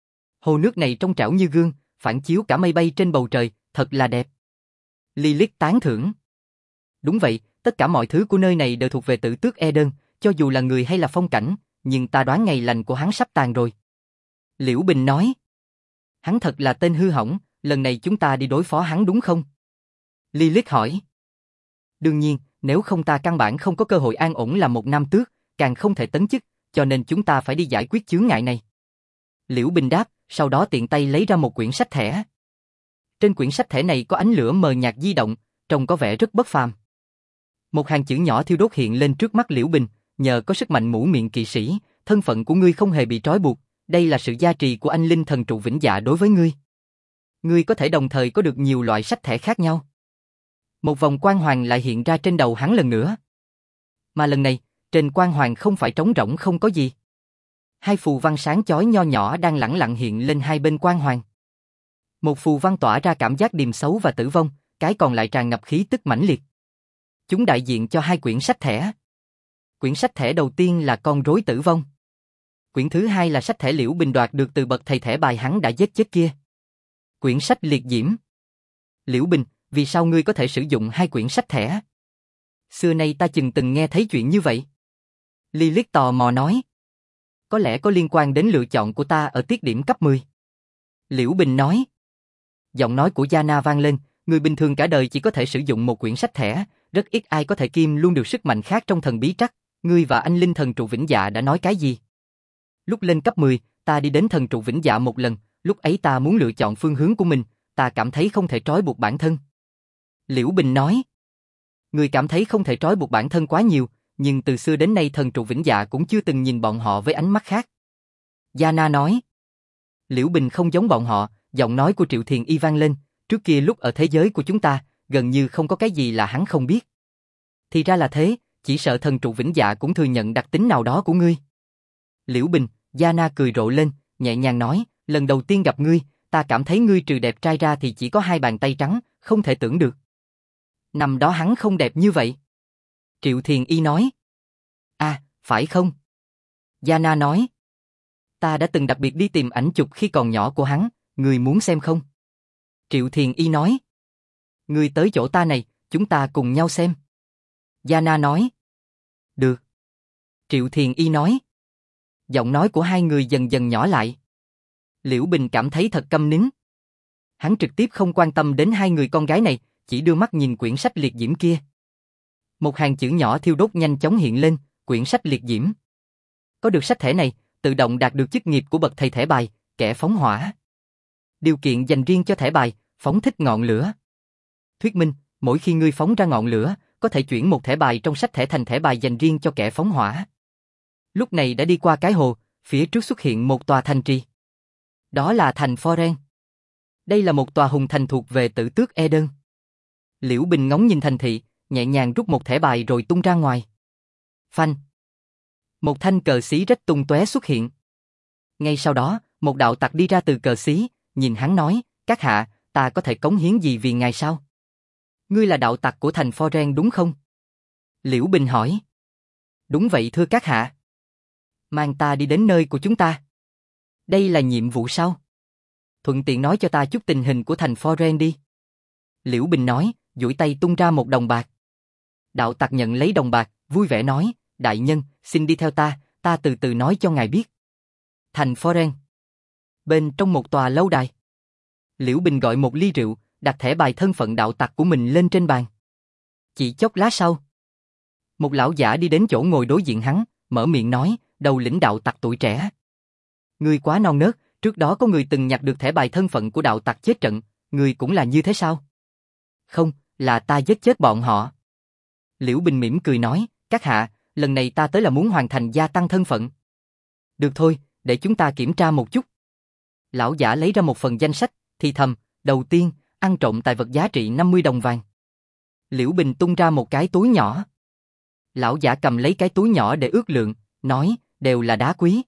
Hồ nước này trong trảo như gương, phản chiếu cả mây bay trên bầu trời, thật là đẹp. Lilith tán thưởng. Đúng vậy, tất cả mọi thứ của nơi này đều thuộc về Tử Tước Eden, cho dù là người hay là phong cảnh, nhưng ta đoán ngày lành của hắn sắp tàn rồi. Liễu Bình nói. Hắn thật là tên hư hỏng, lần này chúng ta đi đối phó hắn đúng không? Lilith hỏi. Đương nhiên, nếu không ta căn bản không có cơ hội an ổn làm một nam tước, càng không thể tấn chức, cho nên chúng ta phải đi giải quyết chướng ngại này. Liễu Bình đáp, sau đó tiện tay lấy ra một quyển sách thẻ. Trên quyển sách thẻ này có ánh lửa mờ nhạt di động, trông có vẻ rất bất phàm. Một hàng chữ nhỏ thiêu đốt hiện lên trước mắt Liễu Bình, nhờ có sức mạnh mũ miệng kỵ sĩ, thân phận của ngươi không hề bị trói buộc, đây là sự gia trì của anh linh thần trụ vĩnh dạ đối với ngươi. Ngươi có thể đồng thời có được nhiều loại sách thẻ khác nhau. Một vòng quang hoàng lại hiện ra trên đầu hắn lần nữa. Mà lần này, trên quang hoàng không phải trống rỗng không có gì. Hai phù văn sáng chói nho nhỏ đang lẳng lặng hiện lên hai bên quang hoàng. Một phù văn tỏa ra cảm giác điềm xấu và tử vong, cái còn lại tràn ngập khí tức mãnh liệt. Chúng đại diện cho hai quyển sách thẻ. Quyển sách thẻ đầu tiên là con rối tử vong. Quyển thứ hai là sách thẻ Liễu Bình đoạt được từ bậc thầy thẻ bài hắn đã giết chết kia. Quyển sách liệt diễm. Liễu Bình, vì sao ngươi có thể sử dụng hai quyển sách thẻ? Xưa nay ta từng nghe thấy chuyện như vậy. Lilith tò mò nói. Có lẽ có liên quan đến lựa chọn của ta ở tiết điểm cấp 10. Liễu Bình nói. Giọng nói của Yana vang lên, người bình thường cả đời chỉ có thể sử dụng một quyển sách thẻ, rất ít ai có thể kiêm luôn được sức mạnh khác trong thần bí trắc. Ngươi và anh linh thần trụ vĩnh dạ đã nói cái gì? Lúc lên cấp 10, ta đi đến thần trụ vĩnh dạ một lần, lúc ấy ta muốn lựa chọn phương hướng của mình, ta cảm thấy không thể trói buộc bản thân. Liễu Bình nói. Ngươi cảm thấy không thể trói buộc bản thân quá nhiều, nhưng từ xưa đến nay thần trụ vĩnh dạ cũng chưa từng nhìn bọn họ với ánh mắt khác. Yana nói. Liễu Bình không giống bọn họ, giọng nói của Triệu Thiền Y vang lên, trước kia lúc ở thế giới của chúng ta, gần như không có cái gì là hắn không biết. Thì ra là thế, chỉ sợ thần trụ vĩnh dạ cũng thừa nhận đặc tính nào đó của ngươi. Liễu Bình, Yana cười rộ lên, nhẹ nhàng nói, lần đầu tiên gặp ngươi, ta cảm thấy ngươi trừ đẹp trai ra thì chỉ có hai bàn tay trắng, không thể tưởng được. Năm đó hắn không đẹp như vậy. Triệu Thiền Y nói. À, phải không? Yana nói. Ta đã từng đặc biệt đi tìm ảnh chụp khi còn nhỏ của hắn, ngươi muốn xem không? Triệu Thiền Y nói. Ngươi tới chỗ ta này, chúng ta cùng nhau xem. Yana nói. Được. Triệu Thiền Y nói. Giọng nói của hai người dần dần nhỏ lại. Liễu Bình cảm thấy thật câm nín. Hắn trực tiếp không quan tâm đến hai người con gái này, chỉ đưa mắt nhìn quyển sách liệt diễm kia. Một hàng chữ nhỏ thiêu đốt nhanh chóng hiện lên, quyển sách liệt diễm. Có được sách thẻ này, tự động đạt được chức nghiệp của bậc thầy thẻ bài, kẻ phóng hỏa. Điều kiện dành riêng cho thẻ bài, phóng thích ngọn lửa. Thuyết minh, mỗi khi ngươi phóng ra ngọn lửa, có thể chuyển một thẻ bài trong sách thẻ thành thẻ bài dành riêng cho kẻ phóng hỏa. Lúc này đã đi qua cái hồ, phía trước xuất hiện một tòa thành trì. Đó là thành Foren. Đây là một tòa hùng thành thuộc về Tử Tước Eden. Liễu Bình ngóng nhìn thành thị, nhẹ nhàng rút một thẻ bài rồi tung ra ngoài. Phanh. Một thanh cờ xí rách tung tóe xuất hiện. Ngay sau đó, một đạo tặc đi ra từ cờ xí, nhìn hắn nói, các hạ, ta có thể cống hiến gì vì ngài sao? Ngươi là đạo tặc của thành Foren đúng không? Liễu Bình hỏi. Đúng vậy thưa các hạ. Mang ta đi đến nơi của chúng ta. Đây là nhiệm vụ sao? Thuận tiện nói cho ta chút tình hình của thành Foren đi. Liễu Bình nói, duỗi tay tung ra một đồng bạc. Đạo tặc nhận lấy đồng bạc, vui vẻ nói, đại nhân, xin đi theo ta từ từ nói cho ngài biết. Thành Foren. Bên trong một tòa lâu đài. Liễu Bình gọi một ly rượu, đặt thẻ bài thân phận đạo tặc của mình lên trên bàn. Chỉ chốc lát sau, một lão giả đi đến chỗ ngồi đối diện hắn, mở miệng nói, đầu lĩnh đạo tặc tuổi trẻ. Ngươi quá non nớt, trước đó có người từng nhặt được thẻ bài thân phận của đạo tặc chết trận, ngươi cũng là như thế sao? Không, là ta giết chết bọn họ. Liễu Bình mỉm cười nói, các hạ, lần này ta tới là muốn hoàn thành gia tăng thân phận. Được thôi, để chúng ta kiểm tra một chút. Lão giả lấy ra một phần danh sách, thì thầm, đầu tiên, ăn trộm tài vật giá trị 50 đồng vàng. Liễu Bình tung ra một cái túi nhỏ. Lão giả cầm lấy cái túi nhỏ để ước lượng, nói, đều là đá quý.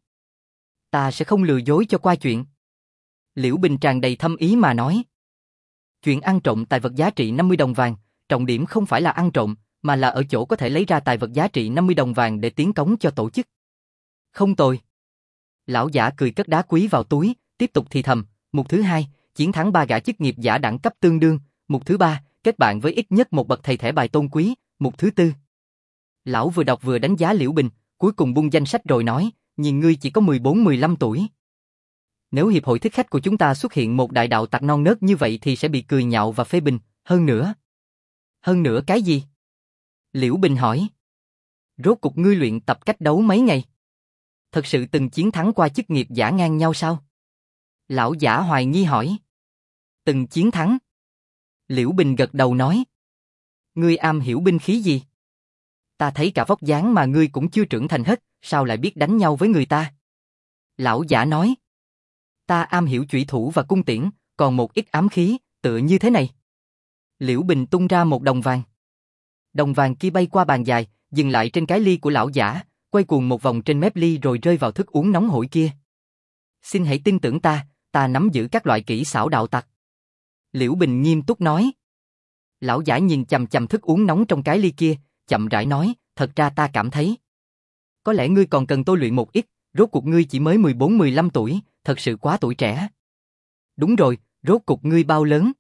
Ta sẽ không lừa dối cho qua chuyện. Liễu Bình tràn đầy thâm ý mà nói. Chuyện ăn trộm tài vật giá trị 50 đồng vàng, trọng điểm không phải là ăn trộm, mà là ở chỗ có thể lấy ra tài vật giá trị 50 đồng vàng để tiến cống cho tổ chức. Không tồi. Lão giả cười cất đá quý vào túi, tiếp tục thì thầm, mục thứ hai, chiến thắng 3 gã chức nghiệp giả đẳng cấp tương đương, mục thứ ba, kết bạn với ít nhất một bậc thầy thẻ bài tôn quý, mục thứ tư. Lão vừa đọc vừa đánh giá Liễu Bình, cuối cùng bung danh sách rồi nói, nhìn ngươi chỉ có 14-15 tuổi. Nếu hiệp hội thích khách của chúng ta xuất hiện một đại đạo tặc non nớt như vậy thì sẽ bị cười nhạo và phê bình, hơn nữa. Hơn nữa cái gì? Liễu Bình hỏi. Rốt cục ngươi luyện tập cách đấu mấy ngày? Thật sự từng chiến thắng qua chức nghiệp giả ngang nhau sao? Lão giả hoài nghi hỏi. Từng chiến thắng. Liễu Bình gật đầu nói. Ngươi am hiểu binh khí gì? Ta thấy cả vóc dáng mà ngươi cũng chưa trưởng thành hết, sao lại biết đánh nhau với người ta? Lão giả nói. Ta am hiểu chủy thủ và cung tiễn, còn một ít ám khí, tựa như thế này. Liễu Bình tung ra một đồng vàng. Đồng vàng kia bay qua bàn dài, dừng lại trên cái ly của lão giả, quay cuồng một vòng trên mép ly rồi rơi vào thức uống nóng hổi kia. Xin hãy tin tưởng ta nắm giữ các loại kỹ xảo đạo tặc. Liễu Bình nghiêm túc nói. Lão giả nhìn chằm chằm thức uống nóng trong cái ly kia, chậm rãi nói, thật ra ta cảm thấy. Có lẽ ngươi còn cần tôi luyện một ít, rốt cuộc ngươi chỉ mới 14-15 tuổi, thật sự quá tuổi trẻ. Đúng rồi, rốt cuộc ngươi bao lớn?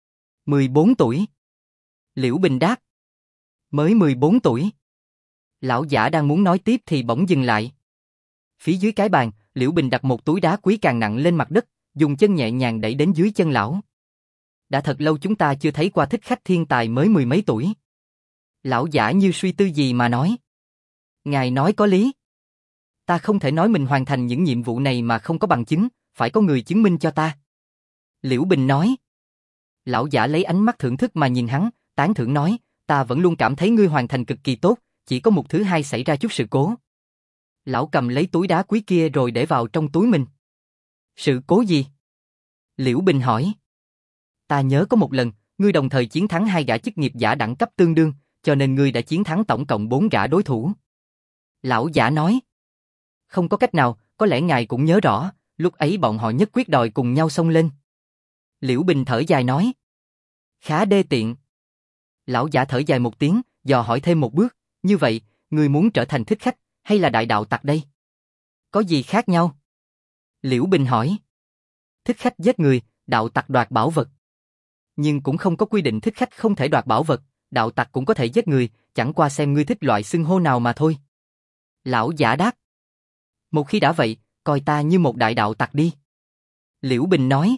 14 tuổi. Liễu Bình đáp. Mới 14 tuổi. Lão giả đang muốn nói tiếp thì bỗng dừng lại. Phía dưới cái bàn, Liễu Bình đặt một túi đá quý càng nặng lên mặt đất, dùng chân nhẹ nhàng đẩy đến dưới chân lão. Đã thật lâu chúng ta chưa thấy qua thích khách thiên tài mới 10 mấy tuổi. Lão giả như suy tư gì mà nói. Ngài nói có lý. Ta không thể nói mình hoàn thành những nhiệm vụ này mà không có bằng chứng, phải có người chứng minh cho ta. Liễu Bình nói. Lão giả lấy ánh mắt thưởng thức mà nhìn hắn, tán thưởng nói, ta vẫn luôn cảm thấy ngươi hoàn thành cực kỳ tốt, chỉ có mục thứ hai xảy ra chút sự cố. Lão cầm lấy túi đá quý kia rồi để vào trong túi mình. Sự cố gì? Liễu Bình hỏi. Ta nhớ có một lần, ngươi đồng thời chiến thắng 2 gã chức nghiệp giả đẳng cấp tương đương, cho nên ngươi đã chiến thắng tổng cộng 4 gã đối thủ. Lão giả nói. Không có cách nào, có lẽ ngài cũng nhớ rõ, lúc ấy bọn họ nhất quyết đòi cùng nhau xông lên. Liễu Bình thở dài nói. Khá đê tiện. Lão giả thở dài một tiếng, dò hỏi thêm một bước, như vậy, ngươi muốn trở thành thích khách, hay là đại đạo tặc đây? Có gì khác nhau? Liễu Bình hỏi. Thích khách giết người, đạo tặc đoạt bảo vật. Nhưng cũng không có quy định thích khách không thể đoạt bảo vật, đạo tặc cũng có thể giết người, chẳng qua xem ngươi thích loại xưng hô nào mà thôi. Lão giả đáp. Một khi đã vậy, coi ta như một đại đạo tặc đi. Liễu Bình nói.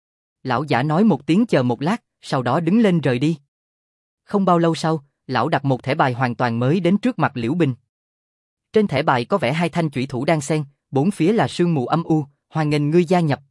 Lão giả nói một tiếng chờ một lát, sau đó đứng lên rời đi. Không bao lâu sau, lão đặt một thẻ bài hoàn toàn mới đến trước mặt Liễu Bình. Trên thẻ bài có vẽ 2 thanh chủy thủ đang xen, bốn phía là sương mù âm u, hoan nghênh ngươi gia nhập.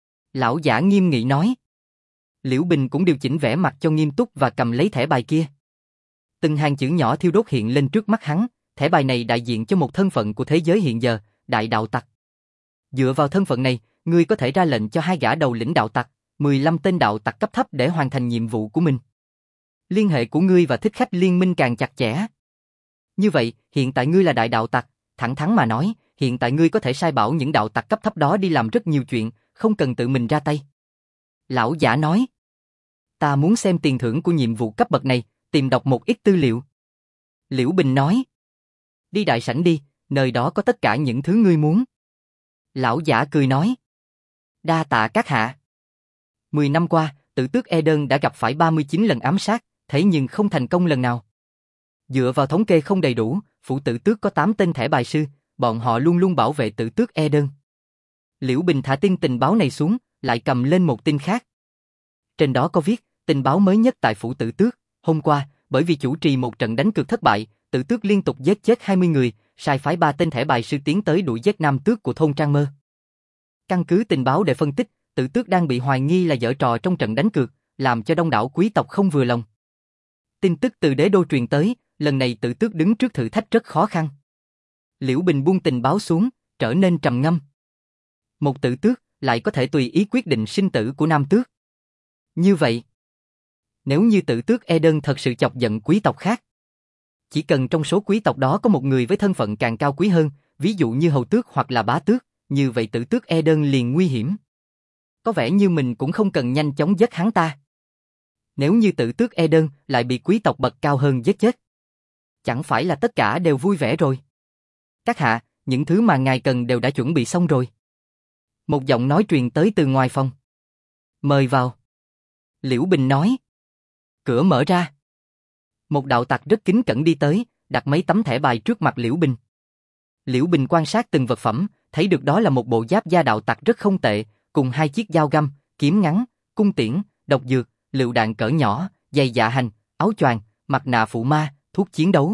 Lão giả nghiêm nghị nói. Liễu Bình cũng điều chỉnh vẻ mặt cho nghiêm túc và cầm lấy thẻ bài kia. Từng hàng chữ nhỏ thiêu đốt hiện lên trước mắt hắn, thẻ bài này đại diện cho một thân phận của thế giới hiện giờ, đại đạo tặc. Dựa vào thân phận này, ngươi có thể ra lệnh cho 2 gã đầu lĩnh đạo tặc, 15 tên đạo tặc cấp thấp để hoàn thành nhiệm vụ của mình. Liên hệ của ngươi và thích khách liên minh càng chặt chẽ. Như vậy, hiện tại ngươi là đại đạo tặc, thẳng thắn mà nói, hiện tại ngươi có thể sai bảo những đạo tặc cấp thấp đó đi làm rất nhiều chuyện, không cần tự mình ra tay. Lão giả nói. Ta muốn xem tiền thưởng của nhiệm vụ cấp bậc này, tìm đọc một ít tư liệu. Liễu Bình nói. Đi đại sảnh đi, nơi đó có tất cả những thứ ngươi muốn. Lão giả cười nói. Đa tạ các hạ. 10 năm qua, Tử Tước Eden đã gặp phải 39 lần ám sát, thế nhưng không thành công lần nào. Dựa vào thống kê không đầy đủ, phủ Tử Tước có 8 tên thẻ bài sư, bọn họ luôn luôn bảo vệ Tử Tước Eden. Liễu Bình thả tin tình báo này xuống, lại cầm lên một tin khác. Trên đó có viết, tình báo mới nhất tại phủ Tử Tước, hôm qua, bởi vì chủ trì một trận đánh cược thất bại, Tử Tước liên tục giết chết 20 người, sai phái 3 tên thẻ bài sư tiến tới đuổi giết nam tước của thôn Trang Mơ. Căn cứ tình báo để phân tích, Tử Tước đang bị hoài nghi là giở trò trong trận đánh cược, làm cho đông đảo quý tộc không vừa lòng. Tin tức từ đế đô truyền tới, lần này Tử Tước đứng trước thử thách rất khó khăn. Liễu Bình buông tình báo xuống, trở nên trầm ngâm. Một Tử Tước lại có thể tùy ý quyết định sinh tử của nam tước. Như vậy, nếu như Tử Tước Eden thật sự chọc giận quý tộc khác, chỉ cần trong số quý tộc đó có một người với thân phận càng cao quý hơn, ví dụ như hầu tước hoặc là bá tước, như vậy Tử Tước Eden liền nguy hiểm. Có vẻ như mình cũng không cần nhanh chóng giết hắn ta. Nếu như Tử Tước Eden lại bị quý tộc bậc cao hơn giết chết, chẳng phải là tất cả đều vui vẻ rồi. Các hạ, những thứ mà ngài cần đều đã chuẩn bị xong rồi. Một giọng nói truyền tới từ ngoài phòng. Mời vào. Liễu Bình nói. Cửa mở ra. Một đạo tặc rất kính cẩn đi tới, đặt mấy tấm thẻ bài trước mặt Liễu Bình. Liễu Bình quan sát từng vật phẩm, thấy được đó là một bộ giáp da đạo tặc rất không tệ, cùng 2 chiếc dao găm, kiếm ngắn, cung tiễn, độc dược, lựu đạn cỡ nhỏ, giày dạ hành, áo choàng, mặt nạ phụ ma, thuốc chiến đấu.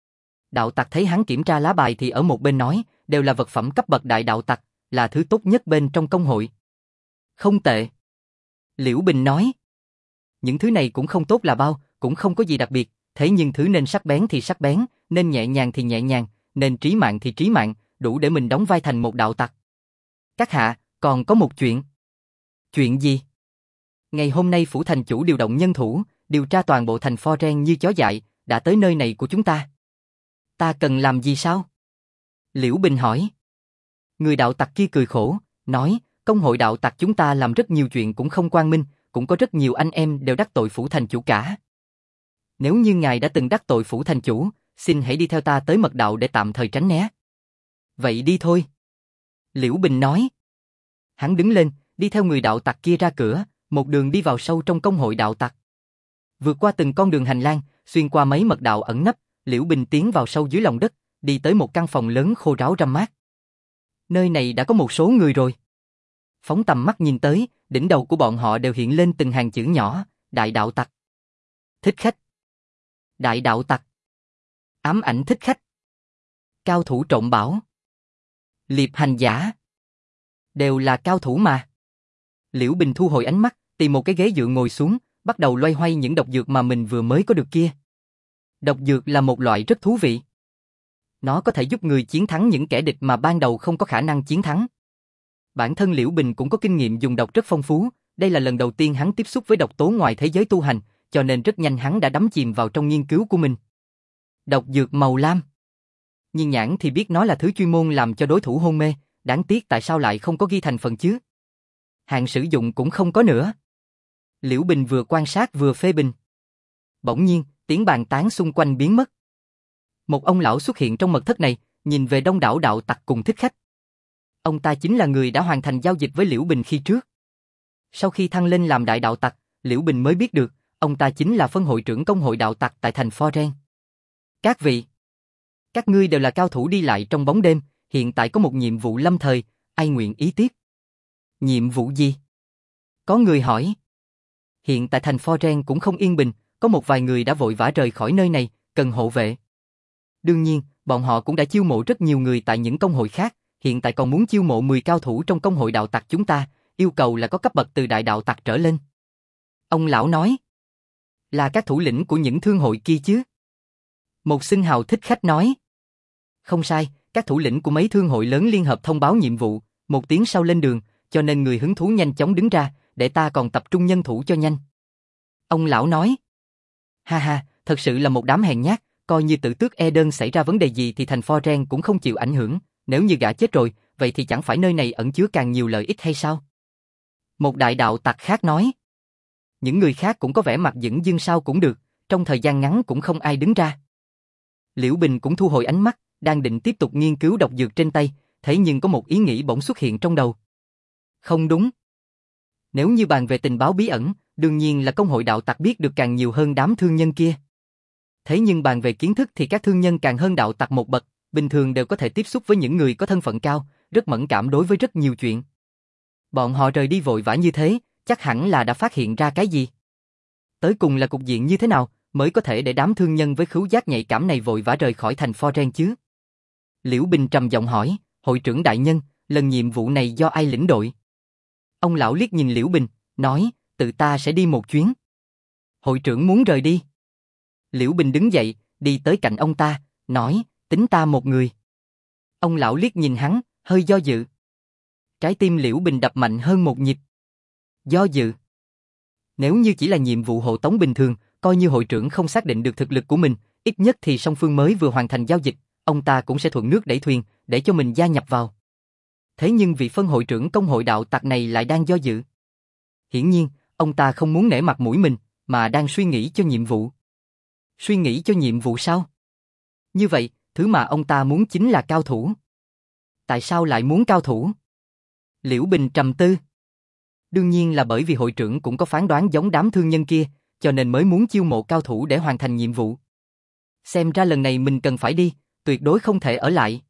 Đạo tặc thấy hắn kiểm tra lá bài thì ở một bên nói, đều là vật phẩm cấp bậc đại đạo tặc, là thứ tốt nhất bên trong công hội. Không tệ. Liễu Bình nói. Những thứ này cũng không tốt là bao, cũng không có gì đặc biệt, thế nhưng thứ nên sắc bén thì sắc bén, nên nhẹ nhàng thì nhẹ nhàng, nên trí mạng thì trí mạng, đủ để mình đóng vai thành một đạo tặc. Các hạ, còn có một chuyện. Chuyện gì? Ngày hôm nay phủ thành chủ điều động nhân thủ, điều tra toàn bộ thành Foren như chó dại, đã tới nơi này của chúng ta. Ta cần làm gì sao? Liễu Bình hỏi. Người đạo tặc kia cười khổ, nói, công hội đạo tặc chúng ta làm rất nhiều chuyện cũng không quang minh, cũng có rất nhiều anh em đều đắc tội phủ thành chủ cả. Nếu như ngài đã từng đắc tội phủ thành chủ, xin hãy đi theo ta tới mật đạo để tạm thời tránh né. Vậy đi thôi. Liễu Bình nói. Hắn đứng lên, đi theo người đạo tặc kia ra cửa, một đường đi vào sâu trong công hội đạo tặc. Vượt qua từng con đường hành lang, xuyên qua mấy mật đạo ẩn nấp, Liễu Bình tiến vào sâu dưới lòng đất, đi tới một căn phòng lớn khô ráo râm mát. Nơi này đã có một số người rồi. Phóng tầm mắt nhìn tới, đỉnh đầu của bọn họ đều hiện lên từng hàng chữ nhỏ, đại đạo tặc. Thích khách. Đại đạo tặc. Ám ảnh thích khách. Cao thủ trộm bảo. Liệp hành giả. Đều là cao thủ mà. Liễu Bình thu hồi ánh mắt, tìm một cái ghế dựa ngồi xuống, bắt đầu loay hoay những độc dược mà mình vừa mới có được kia. Độc dược là một loại rất thú vị. Nó có thể giúp người chiến thắng những kẻ địch mà ban đầu không có khả năng chiến thắng. Bản thân Liễu Bình cũng có kinh nghiệm dùng độc rất phong phú, đây là lần đầu tiên hắn tiếp xúc với độc tố ngoài thế giới tu hành, cho nên rất nhanh hắn đã đắm chìm vào trong nghiên cứu của mình. Độc dược màu lam. Nhiên nhãn thì biết nó là thứ chuyên môn làm cho đối thủ hôn mê, đáng tiếc tại sao lại không có ghi thành phần chứ. Hạn sử dụng cũng không có nữa. Liễu Bình vừa quan sát vừa phê bình. Bỗng nhiên, tiếng bàn tán xung quanh biến mất. Một ông lão xuất hiện trong mật thất này, nhìn về đông đảo đạo tặc cùng thích khách. Ông ta chính là người đã hoàn thành giao dịch với Liễu Bình khi trước. Sau khi thăng lên làm đại đạo tặc, Liễu Bình mới biết được, ông ta chính là phân hội trưởng công hội đạo tặc tại thành Foren. Các vị, các ngươi đều là cao thủ đi lại trong bóng đêm, hiện tại có một nhiệm vụ lâm thời, ai nguyện ý tiếp? Nhiệm vụ gì? Có người hỏi. Hiện tại thành Foren cũng không yên bình, có một vài người đã vội vã rời khỏi nơi này, cần hộ vệ. Đương nhiên, bọn họ cũng đã chiêu mộ rất nhiều người tại những công hội khác, hiện tại còn muốn chiêu mộ 10 cao thủ trong công hội đạo tặc chúng ta, yêu cầu là có cấp bậc từ đại đạo tặc trở lên. Ông lão nói. Là các thủ lĩnh của những thương hội kia chứ? Một xưng hào thích khách nói. Không sai, các thủ lĩnh của mấy thương hội lớn liên hợp thông báo nhiệm vụ, một tiếng sau lên đường, cho nên người hứng thú nhanh chóng đứng ra, để ta còn tập trung nhân thủ cho nhanh. Ông lão nói. Ha ha, thật sự là một đám hèn nhát, coi như Tử Tước Eden xảy ra vấn đề gì thì thành Foren cũng không chịu ảnh hưởng, nếu như gã chết rồi, vậy thì chẳng phải nơi này ẩn chứa càng nhiều lợi ích hay sao? Một đại đạo tặc khác nói. Những người khác cũng có vẻ mặt dửng dưng sao cũng được, trong thời gian ngắn cũng không ai đứng ra. Liễu Bình cũng thu hồi ánh mắt, đang định tiếp tục nghiên cứu độc dược trên tay, thế nhưng có một ý nghĩ bỗng xuất hiện trong đầu. Không đúng. Nếu như bàn về tình báo bí ẩn, đương nhiên là công hội đạo tặc biết được càng nhiều hơn đám thương nhân kia. Thế nhưng bàn về kiến thức thì các thương nhân càng hơn đạo tặc một bậc, bình thường đều có thể tiếp xúc với những người có thân phận cao, rất mẫn cảm đối với rất nhiều chuyện. Bọn họ rời đi vội vã như thế, chắc hẳn là đã phát hiện ra cái gì. Tới cùng là cục diện như thế nào, mới có thể để đám thương nhân với khứu giác nhạy cảm này vội vã rời khỏi thành Foren chứ? Liễu Bình trầm giọng hỏi, hội trưởng đại nhân, lần nhiệm vụ này do ai lĩnh đội? Ông lão liếc nhìn Liễu Bình, nói, tự ta sẽ đi một chuyến. Hội trưởng muốn rời đi. Liễu Bình đứng dậy, đi tới cạnh ông ta, nói, tính ta một người. Ông lão liếc nhìn hắn, hơi do dự. Trái tim Liễu Bình đập mạnh hơn một nhịp. Do dự. Nếu như chỉ là nhiệm vụ hộ tống bình thường, coi như hội trưởng không xác định được thực lực của mình, ít nhất thì song phương mới vừa hoàn thành giao dịch, ông ta cũng sẽ thuận nước đẩy thuyền, để cho mình gia nhập vào. Thế nhưng vị phân hội trưởng công hội đạo tặc này lại đang do dự. Hiển nhiên, ông ta không muốn nể mặt mũi mình, mà đang suy nghĩ cho nhiệm vụ. Suy nghĩ cho nhiệm vụ sao? Như vậy, thứ mà ông ta muốn chính là cao thủ. Tại sao lại muốn cao thủ? Liễu Bình trầm tư. Đương nhiên là bởi vì hội trưởng cũng có phán đoán giống đám thương nhân kia, cho nên mới muốn chiêu mộ cao thủ để hoàn thành nhiệm vụ. Xem ra lần này mình cần phải đi, tuyệt đối không thể ở lại.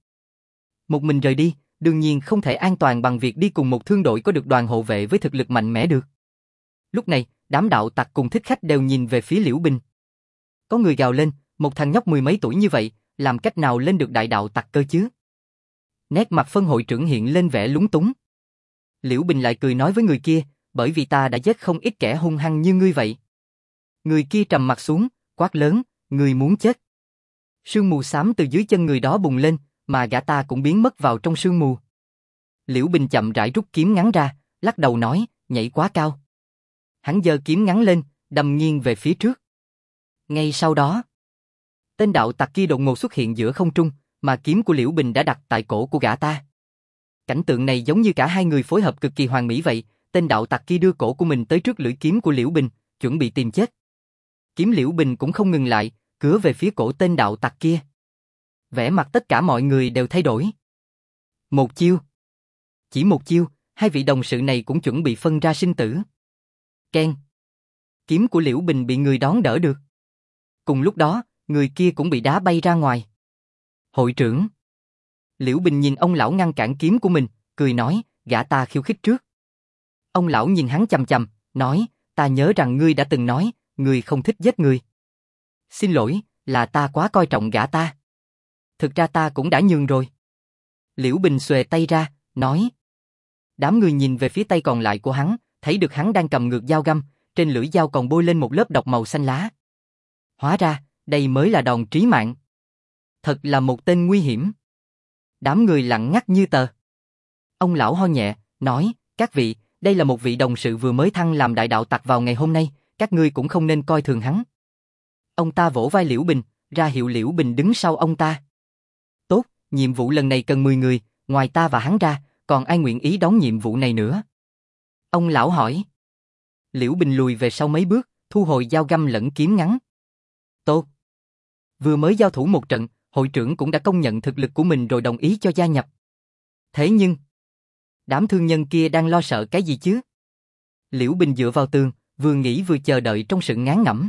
Một mình rời đi, đương nhiên không thể an toàn bằng việc đi cùng một thương đội có được đoàn hộ vệ với thực lực mạnh mẽ được. Lúc này, đám đạo tặc cùng thích khách đều nhìn về phía Liễu Bình. Có người gào lên, một thằng nhóc mười mấy tuổi như vậy, làm cách nào lên được đại đạo tặc cơ chứ? Nét mặt phân hội trưởng hiện lên vẻ lúng túng. Liễu Bình lại cười nói với người kia, bởi vì ta đã giết không ít kẻ hung hăng như ngươi vậy. Người kia trầm mặt xuống, quát lớn, ngươi muốn chết. Sương mù xám từ dưới chân người đó bùng lên, mà gã ta cũng biến mất vào trong sương mù. Liễu Bình chậm rãi rút kiếm ngắn ra, lắc đầu nói, nhảy quá cao. Hắn giơ kiếm ngắn lên, đâm nghiêng về phía trước. Ngay sau đó, tên đạo tặc kia đột ngột xuất hiện giữa không trung, mà kiếm của Liễu Bình đã đặt tại cổ của gã ta. Cảnh tượng này giống như cả hai người phối hợp cực kỳ hoàn mỹ vậy, tên đạo tặc kia đưa cổ của mình tới trước lưỡi kiếm của Liễu Bình, chuẩn bị tìm chết. Kiếm Liễu Bình cũng không ngừng lại, cứa về phía cổ tên đạo tặc kia. Vẻ mặt tất cả mọi người đều thay đổi. Một chiêu. Chỉ một chiêu, hai vị đồng sự này cũng chuẩn bị phân ra sinh tử. Keng. Kiếm của Liễu Bình bị người đón đỡ được. Cùng lúc đó, người kia cũng bị đá bay ra ngoài. Hội trưởng. Liễu Bình nhìn ông lão ngăn cản kiếm của mình, cười nói, gã ta khiêu khích trước. Ông lão nhìn hắn chằm chằm, nói, ta nhớ rằng ngươi đã từng nói, ngươi không thích giết người. Xin lỗi, là ta quá coi trọng gã ta. Thực ra ta cũng đã nhường rồi. Liễu Bình xuề tay ra, nói. Đám người nhìn về phía tay còn lại của hắn, thấy được hắn đang cầm ngược dao găm, trên lưỡi dao còn bôi lên một lớp độc màu xanh lá. Hóa ra, đây mới là đòn trí mạng. Thật là một tên nguy hiểm. Đám người lặng ngắt như tờ. Ông lão ho nhẹ, nói, các vị, đây là một vị đồng sự vừa mới thăng làm đại đạo tặc vào ngày hôm nay, các ngươi cũng không nên coi thường hắn. Ông ta vỗ vai Liễu Bình, ra hiệu Liễu Bình đứng sau ông ta. Tốt, nhiệm vụ lần này cần 10 người, ngoài ta và hắn ra, còn ai nguyện ý đón nhiệm vụ này nữa? Ông lão hỏi. Liễu Bình lùi về sau mấy bước, thu hồi dao găm lẫn kiếm ngắn. Tốt. Vừa mới giao thủ một trận, hội trưởng cũng đã công nhận thực lực của mình rồi đồng ý cho gia nhập. Thế nhưng, đám thương nhân kia đang lo sợ cái gì chứ? Liễu Bình dựa vào tường, vừa nghĩ vừa chờ đợi trong sự ngán ngẩm.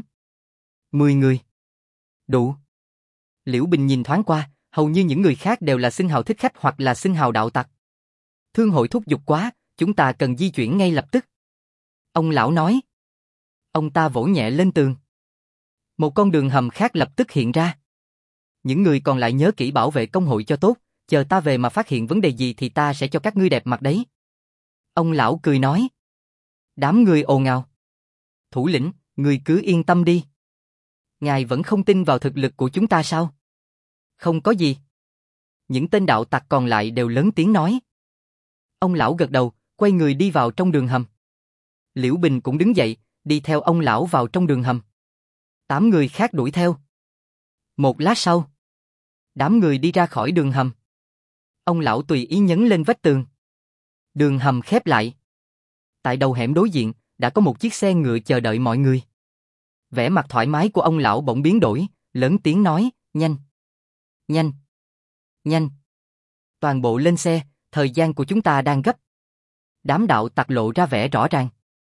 10 người. Đủ. Liễu Bình nhìn thoáng qua, hầu như những người khác đều là xưng hào thích khách hoặc là xưng hào đạo tặc. Thương hội thúc giục quá, chúng ta cần di chuyển ngay lập tức. Ông lão nói. Ông ta vỗ nhẹ lên tường. Một con đường hầm khác lập tức hiện ra. Những người còn lại nhớ kỹ bảo vệ công hội cho tốt, chờ ta về mà phát hiện vấn đề gì thì ta sẽ cho các ngươi đẹp mặt đấy. Ông lão cười nói. Đám người ồn ào. Thủ lĩnh, người cứ yên tâm đi. Ngài vẫn không tin vào thực lực của chúng ta sao? Không có gì. Những tên đạo tặc còn lại đều lớn tiếng nói. Ông lão gật đầu, quay người đi vào trong đường hầm. Liễu Bình cũng đứng dậy, đi theo ông lão vào trong đường hầm. 8 người khác đuổi theo. Một lát sau, đám người đi ra khỏi đường hầm. Ông lão tùy ý nhấn lên vách tường. Đường hầm khép lại. Tại đầu hẻm đối diện, đã có một chiếc xe ngựa chờ đợi mọi người. Vẻ mặt thoải mái của ông lão bỗng biến đổi, lớn tiếng nói, nhanh, nhanh, nhanh. Toàn bộ lên xe, thời gian của chúng ta đang gấp. Đám đạo tặc lộ ra vẻ rõ ràng.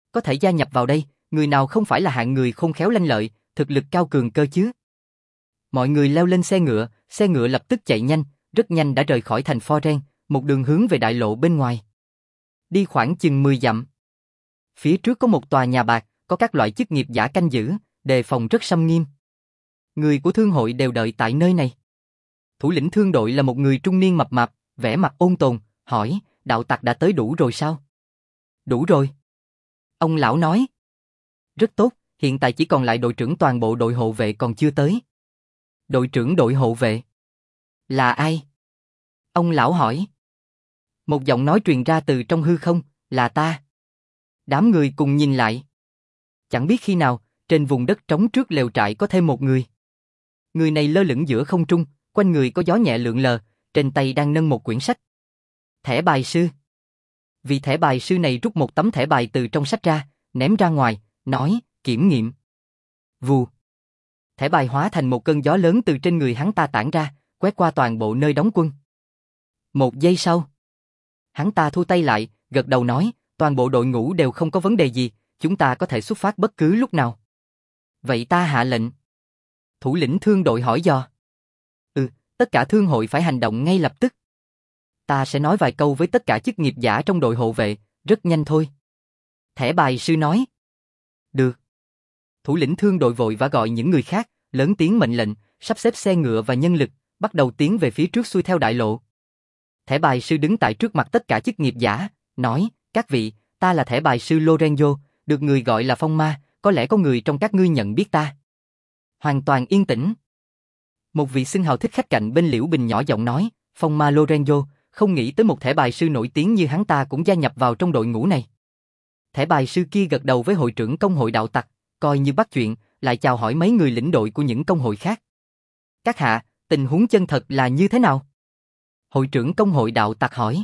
Có thể gia nhập vào đây, người nào không phải là hạng người khôn khéo lanh lợi, thực lực cao cường cơ chứ. Mọi người leo lên xe ngựa lập tức chạy nhanh, rất nhanh đã rời khỏi thành Foren, một đường hướng về đại lộ bên ngoài. Đi khoảng chừng 10 dặm. Phía trước có một tòa nhà bạc, có các loại chức nghiệp giả canh giữ, đề phòng rất xâm nghiêm. Người của thương hội đều đợi tại nơi này. Thủ lĩnh thương đội là một người trung niên mập mạp, vẻ mặt ôn tồn, hỏi, đạo tặc đã tới đủ rồi sao? Đủ rồi. Ông lão nói. Rất tốt, hiện tại chỉ còn lại đội trưởng toàn bộ đội hộ vệ còn chưa tới. Đội trưởng đội hộ vệ? Là ai? Ông lão hỏi. Một giọng nói truyền ra từ trong hư không, là ta. Đám người cùng nhìn lại. Chẳng biết khi nào, trên vùng đất trống trước lều trại có thêm một người. Người này lơ lửng giữa không trung, quanh người có gió nhẹ lượn lờ, trên tay đang nâng một quyển sách. Thẻ bài sư. Vị thẻ bài sư này rút một tấm thẻ bài từ trong sách ra, ném ra ngoài, nói, kiểm nghiệm. Vù. Thẻ bài hóa thành một cơn gió lớn từ trên người hắn ta tản ra, quét qua toàn bộ nơi đóng quân. Một giây sau, hắn ta thu tay lại, gật đầu nói, toàn bộ đội ngũ đều không có vấn đề gì, chúng ta có thể xuất phát bất cứ lúc nào. Vậy ta hạ lệnh. Thủ lĩnh thương đội hỏi dò. Tất cả thương hội phải hành động ngay lập tức. Ta sẽ nói vài câu với tất cả chức nghiệp giả trong đội hộ vệ, rất nhanh thôi. Thẻ bài sư nói. Được. Thủ lĩnh thương đội vội vã gọi những người khác, lớn tiếng mệnh lệnh, sắp xếp xe ngựa và nhân lực, bắt đầu tiến về phía trước xuôi theo đại lộ. Thẻ bài sư đứng tại trước mặt tất cả chức nghiệp giả, nói, các vị, ta là thẻ bài sư Lorenzo, được người gọi là Phong Ma, có lẽ có người trong các ngươi nhận biết ta. Hoàn toàn yên tĩnh. Một vị xưng hào thích khách cạnh bên Liễu Bình nhỏ giọng nói, Phong Ma Lorenzo, không nghĩ tới một thẻ bài sư nổi tiếng như hắn ta cũng gia nhập vào trong đội ngũ này. Thẻ bài sư kia gật đầu với hội trưởng công hội đạo tặc, coi như bắt chuyện, lại chào hỏi mấy người lĩnh đội của những công hội khác. Các hạ, tình huống chân thật là như thế nào? Hội trưởng công hội đạo tặc hỏi.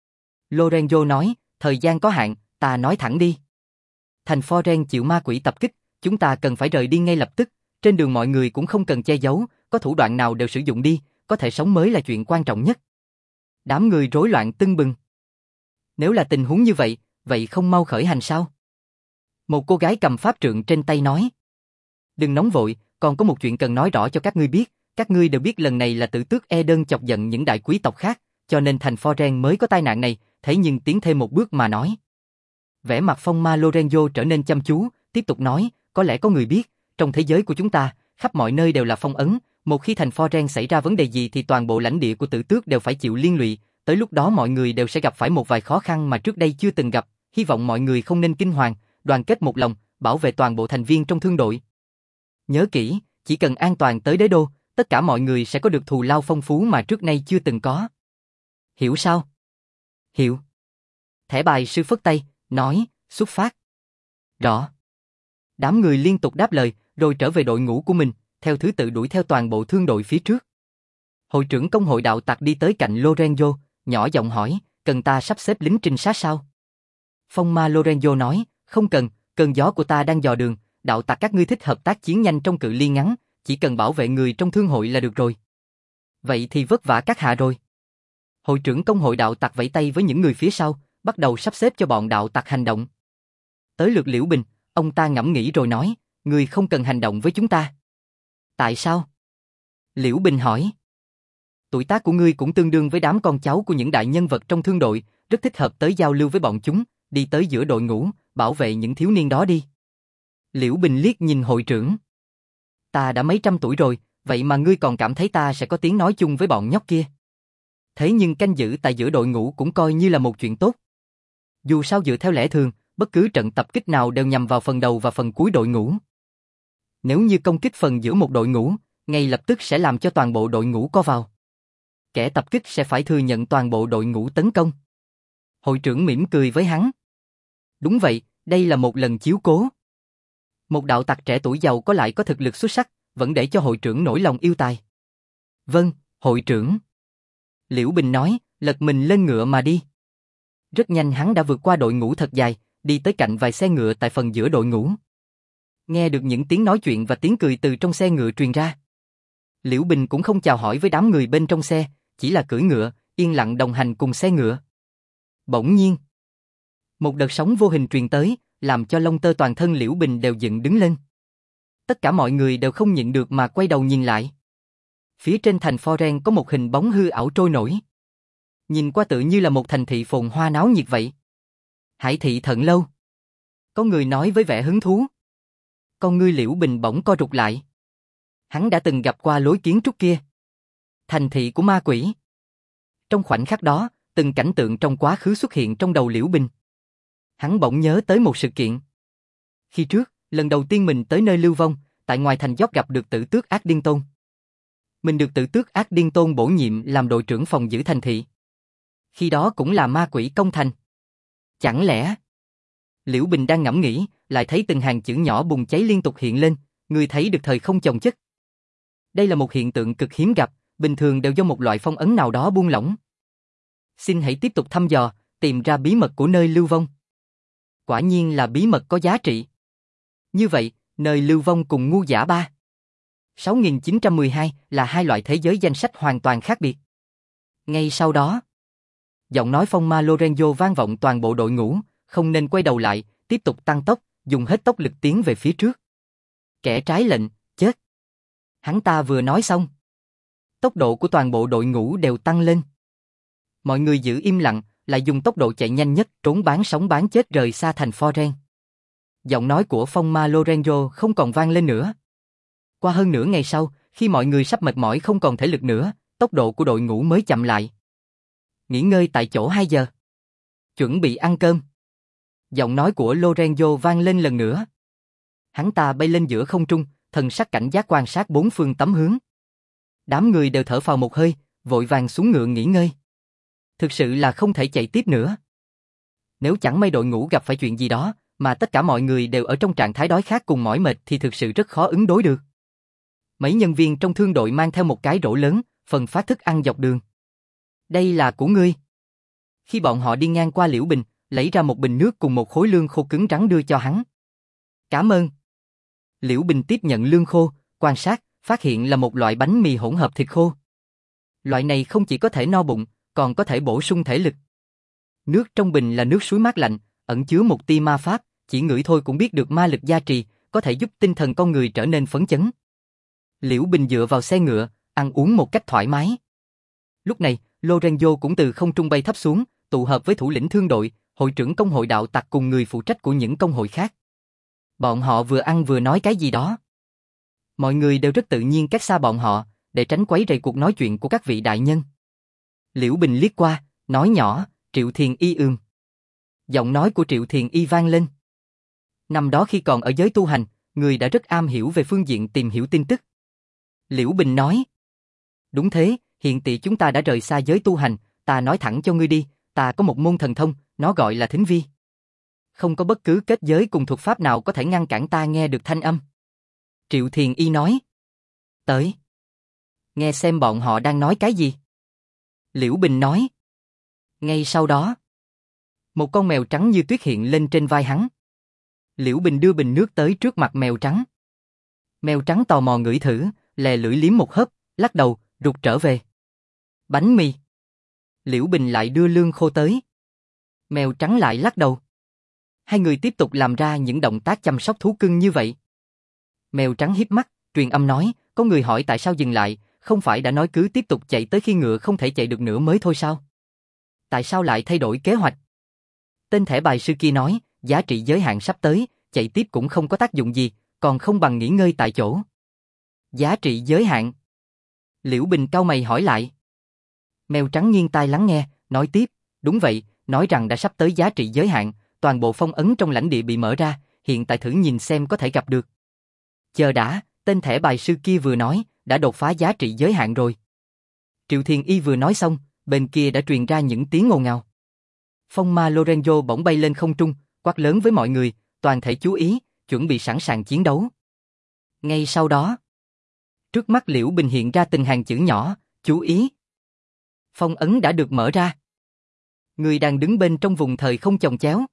Lorenzo nói, thời gian có hạn, ta nói thẳng đi. Thành Foren chịu ma quỷ tập kích, chúng ta cần phải rời đi ngay lập tức, trên đường mọi người cũng không cần che giấu, có thủ đoạn nào đều sử dụng đi, có thể sống mới là chuyện quan trọng nhất. Đám người rối loạn tưng bừng. Nếu là tình huống như vậy, vậy không mau khởi hành sao? Một cô gái cầm pháp trượng trên tay nói. Đừng nóng vội, còn có một chuyện cần nói rõ cho các ngươi biết, các ngươi đều biết lần này là Tử Tước Eden chọc giận những đại quý tộc khác, cho nên thành Foren mới có tai nạn này, thế nhưng tiến thêm một bước mà nói. Vẻ mặt Phong Ma Lorenzo trở nên chăm chú, tiếp tục nói, có lẽ có người biết, trong thế giới của chúng ta, khắp mọi nơi đều là phong ấn, một khi thành Foren xảy ra vấn đề gì thì toàn bộ lãnh địa của Tử Tước đều phải chịu liên lụy, tới lúc đó mọi người đều sẽ gặp phải một vài khó khăn mà trước đây chưa từng gặp, hy vọng mọi người không nên kinh hoàng, đoàn kết một lòng, bảo vệ toàn bộ thành viên trong thương đội. Nhớ kỹ, chỉ cần an toàn tới đế đô, tất cả mọi người sẽ có được thù lao phong phú mà trước nay chưa từng có. Hiểu sao? Hiểu. Thẻ bài sư phất tay, nói, xuất phát. Rõ. Đám người liên tục đáp lời, rồi trở về đội ngũ của mình, theo thứ tự đuổi theo toàn bộ thương đội phía trước. Hội trưởng công hội đạo tặc đi tới cạnh Lorenzo, nhỏ giọng hỏi, cần ta sắp xếp lính trinh sát sao? Phong Ma Lorenzo nói, không cần, cơn gió của ta đang dò đường, đạo tặc các ngươi thích hợp tác chiến nhanh trong cự ly ngắn, chỉ cần bảo vệ người trong thương hội là được rồi. Vậy thì vất vả các hạ rồi. Hội trưởng công hội đạo tặc vẫy tay với những người phía sau, bắt đầu sắp xếp cho bọn đạo tặc hành động. Tới lượt Liễu Bình, ông ta ngẫm nghĩ rồi nói, người không cần hành động với chúng ta. Tại sao? Liễu Bình hỏi. Tuổi tác của ngươi cũng tương đương với đám con cháu của những đại nhân vật trong thương đội, rất thích hợp tới giao lưu với bọn chúng, đi tới giữa đội ngũ, bảo vệ những thiếu niên đó đi. Liễu Bình liếc nhìn hội trưởng. Ta đã mấy trăm tuổi rồi, vậy mà ngươi còn cảm thấy ta sẽ có tiếng nói chung với bọn nhóc kia. Thế nhưng canh giữ tại giữa đội ngũ cũng coi như là một chuyện tốt. Dù sao dựa theo lẽ thường, bất cứ trận tập kích nào đều nhằm vào phần đầu và phần cuối đội ngũ. Nếu như công kích phần giữa một đội ngũ, ngay lập tức sẽ làm cho toàn bộ đội ngũ co vào. Kẻ tập kích sẽ phải thừa nhận toàn bộ đội ngũ tấn công. Hội trưởng mỉm cười với hắn. Đúng vậy, đây là một lần chiếu cố. Một đạo tặc trẻ tuổi giàu có lại có thực lực xuất sắc, vẫn để cho hội trưởng nổi lòng yêu tài. Vâng, hội trưởng. Liễu Bình nói, lật mình lên ngựa mà đi. Rất nhanh hắn đã vượt qua đội ngũ thật dài, đi tới cạnh vài xe ngựa tại phần giữa đội ngũ. Nghe được những tiếng nói chuyện và tiếng cười từ trong xe ngựa truyền ra. Liễu Bình cũng không chào hỏi với đám người bên trong xe, chỉ là cưỡi ngựa, yên lặng đồng hành cùng xe ngựa. Bỗng nhiên, một đợt sóng vô hình truyền tới, làm cho lông tơ toàn thân Liễu Bình đều dựng đứng lên. Tất cả mọi người đều không nhịn được mà quay đầu nhìn lại. Phía trên thành Foren có một hình bóng hư ảo trôi nổi. Nhìn qua tự như là một thành thị phồn hoa náo nhiệt vậy. Hải thị Thận Lâu. Có người nói với vẻ hứng thú. Con ngươi Liễu Bình bỗng co rụt lại. Hắn đã từng gặp qua lối kiến trúc kia. Thành thị của ma quỷ. Trong khoảnh khắc đó, từng cảnh tượng trong quá khứ xuất hiện trong đầu Liễu Bình. Hắn bỗng nhớ tới một sự kiện. Khi trước, lần đầu tiên mình tới nơi lưu vong, tại ngoài thành dốc gặp được Tử Tước Ác Điên Tôn. Mình được Tử Tước Ác Điên Tôn bổ nhiệm làm đội trưởng phòng giữ thành thị. Khi đó cũng là ma quỷ công thành. Chẳng lẽ... Liễu Bình đang ngẫm nghĩ, lại thấy từng hàng chữ nhỏ bùng cháy liên tục hiện lên, người thấy được thời không chồng chất. Đây là một hiện tượng cực hiếm gặp, bình thường đều do một loại phong ấn nào đó buông lỏng. Xin hãy tiếp tục thăm dò, tìm ra bí mật của nơi lưu vong. Quả nhiên là bí mật có giá trị. Như vậy, nơi lưu vong cùng ngu giả 3. 6912 là hai loại thế giới danh sách hoàn toàn khác biệt. Ngay sau đó, giọng nói phong ma Lorenzo vang vọng toàn bộ đội ngũ, không nên quay đầu lại, tiếp tục tăng tốc, dùng hết tốc lực tiến về phía trước. Kẻ trái lệnh, chết. Hắn ta vừa nói xong. Tốc độ của toàn bộ đội ngũ đều tăng lên. Mọi người giữ im lặng, lại dùng tốc độ chạy nhanh nhất trốn bán sống bán chết rời xa thành Foren. Giọng nói của phong ma Lorenzo không còn vang lên nữa. Qua hơn nửa ngày sau, khi mọi người sắp mệt mỏi không còn thể lực nữa, tốc độ của đội ngũ mới chậm lại. Nghỉ ngơi tại chỗ 2 giờ. Chuẩn bị ăn cơm. Giọng nói của Lorenzo vang lên lần nữa. Hắn ta bay lên giữa không trung, thần sắc cảnh giác quan sát bốn phương tám hướng. Đám người đều thở phào một hơi, vội vàng xuống ngựa nghỉ ngơi. Thực sự là không thể chạy tiếp nữa. Nếu chẳng may đội ngũ gặp phải chuyện gì đó, mà tất cả mọi người đều ở trong trạng thái đói khát cùng mỏi mệt thì thực sự rất khó ứng đối được. Mấy nhân viên trong thương đội mang theo một cái rổ lớn, phần phát thức ăn dọc đường. Đây là của ngươi. Khi bọn họ đi ngang qua Liễu Bình, lấy ra một bình nước cùng một khối lương khô cứng rắn đưa cho hắn. Cảm ơn. Liễu Bình tiếp nhận lương khô, quan sát, phát hiện là một loại bánh mì hỗn hợp thịt khô. Loại này không chỉ có thể no bụng, còn có thể bổ sung thể lực. Nước trong bình là nước suối mát lạnh, ẩn chứa một tia ma pháp, chỉ ngửi thôi cũng biết được ma lực gia trì, có thể giúp tinh thần con người trở nên phấn chấn. Liễu Bình dựa vào xe ngựa, ăn uống một cách thoải mái. Lúc này, Lorenzo cũng từ không trung bay thấp xuống, tụ hợp với thủ lĩnh thương đội, hội trưởng công hội đạo tặc cùng người phụ trách của những công hội khác. Bọn họ vừa ăn vừa nói cái gì đó. Mọi người đều rất tự nhiên cách xa bọn họ, để tránh quấy rầy cuộc nói chuyện của các vị đại nhân. Liễu Bình liếc qua, nói nhỏ, Triệu Thiền Y ương. Giọng nói của Triệu Thiền Y vang lên. Năm đó khi còn ở giới tu hành, người đã rất am hiểu về phương diện tìm hiểu tin tức. Liễu Bình nói. Đúng thế, hiện tại chúng ta đã rời xa giới tu hành, ta nói thẳng cho ngươi đi, ta có một môn thần thông, nó gọi là thính vi. Không có bất cứ kết giới cùng thuật pháp nào có thể ngăn cản ta nghe được thanh âm. Triệu Thiền Y nói. Tới. Nghe xem bọn họ đang nói cái gì. Liễu Bình nói. Ngay sau đó, một con mèo trắng như tuyết hiện lên trên vai hắn. Liễu Bình đưa bình nước tới trước mặt mèo trắng. Mèo trắng tò mò ngửi thử, lè lưỡi liếm một hớp, lắc đầu, rụt trở về. Bánh mì. Liễu Bình lại đưa lương khô tới. Mèo trắng lại lắc đầu. Hai người tiếp tục làm ra những động tác chăm sóc thú cưng như vậy. Mèo trắng híp mắt, truyền âm nói, có người hỏi tại sao dừng lại, không phải đã nói cứ tiếp tục chạy tới khi ngựa không thể chạy được nữa mới thôi sao? Tại sao lại thay đổi kế hoạch? Tên thẻ bài sư kia nói, giá trị giới hạn sắp tới, chạy tiếp cũng không có tác dụng gì, còn không bằng nghỉ ngơi tại chỗ. Giá trị giới hạn? Liễu Bình cau mày hỏi lại. Mèo trắng nghiêng tai lắng nghe, nói tiếp, đúng vậy, nói rằng đã sắp tới giá trị giới hạn, toàn bộ phong ấn trong lãnh địa bị mở ra, hiện tại thử nhìn xem có thể gặp được. Chờ đã, tên thẻ bài sư kia vừa nói, đã đột phá giá trị giới hạn rồi. Triệu Thiền Y vừa nói xong, bên kia đã truyền ra những tiếng ồn ào. Phong ma Lorenzo bỗng bay lên không trung, quát lớn với mọi người, toàn thể chú ý, chuẩn bị sẵn sàng chiến đấu. Ngay sau đó, trước mắt Liễu Bình hiện ra từng hàng chữ nhỏ, chú ý. Phong ấn đã được mở ra. Người đang đứng bên trong vùng thời không chồng chéo.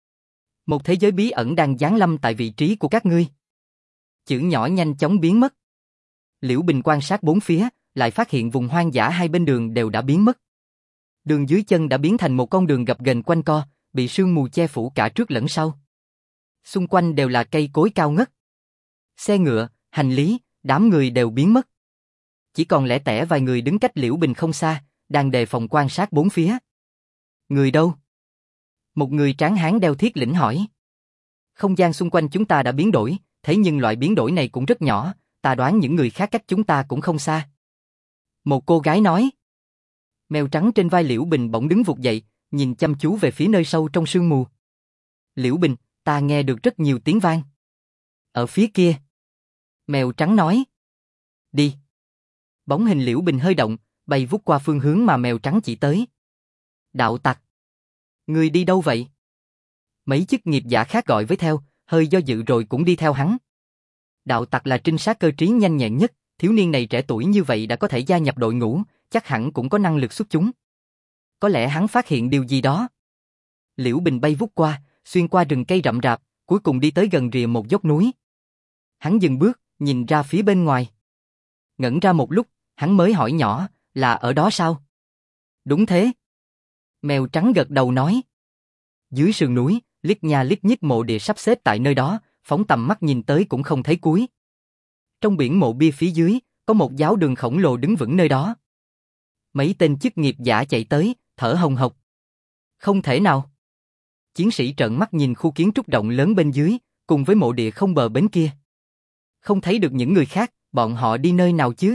Một thế giới bí ẩn đang giáng lâm tại vị trí của các ngươi. Chữ nhỏ nhanh chóng biến mất. Liễu Bình quan sát bốn phía, lại phát hiện vùng hoang dã hai bên đường đều đã biến mất. Đường dưới chân đã biến thành một con đường gập ghềnh quanh co, bị sương mù che phủ cả trước lẫn sau. Xung quanh đều là cây cối cao ngất. Xe ngựa, hành lý, đám người đều biến mất. Chỉ còn lẻ tẻ vài người đứng cách Liễu Bình không xa, đang đề phòng quan sát bốn phía. Người đâu? Một người tráng hán đeo thiết lĩnh hỏi. Không gian xung quanh chúng ta đã biến đổi, thế nhưng loại biến đổi này cũng rất nhỏ, ta đoán những người khác cách chúng ta cũng không xa. Một cô gái nói. Mèo trắng trên vai Liễu Bình bỗng đứng vụt dậy, nhìn chăm chú về phía nơi sâu trong sương mù. Liễu Bình, ta nghe được rất nhiều tiếng vang. Ở phía kia. Mèo trắng nói. Đi. Bóng hình Liễu Bình hơi động, bay vút qua phương hướng mà mèo trắng chỉ tới. Đạo tặc. Người đi đâu vậy? Mấy chức nghiệp giả khác gọi với theo, hơi do dự rồi cũng đi theo hắn. Đạo tặc là trinh sát cơ trí nhanh nhẹn nhất, thiếu niên này trẻ tuổi như vậy đã có thể gia nhập đội ngũ, chắc hẳn cũng có năng lực xuất chúng. Có lẽ hắn phát hiện điều gì đó. Liễu Bình bay vút qua, xuyên qua rừng cây rậm rạp, cuối cùng đi tới gần rìa một dốc núi. Hắn dừng bước, nhìn ra phía bên ngoài. Ngẩn ra một lúc, hắn mới hỏi nhỏ, là ở đó sao? Đúng thế. Mèo trắng gật đầu nói. Dưới sườn núi, liếc nha liếc nhích mộ địa sắp xếp tại nơi đó, phóng tầm mắt nhìn tới cũng không thấy cuối. Trong biển mộ bia phía dưới, có một giáo đường khổng lồ đứng vững nơi đó. Mấy tên chức nghiệp giả chạy tới, thở hồng hộc. Không thể nào. Chiến sĩ trợn mắt nhìn khu kiến trúc rộng lớn bên dưới, cùng với mộ địa không bờ bến kia. Không thấy được những người khác, bọn họ đi nơi nào chứ?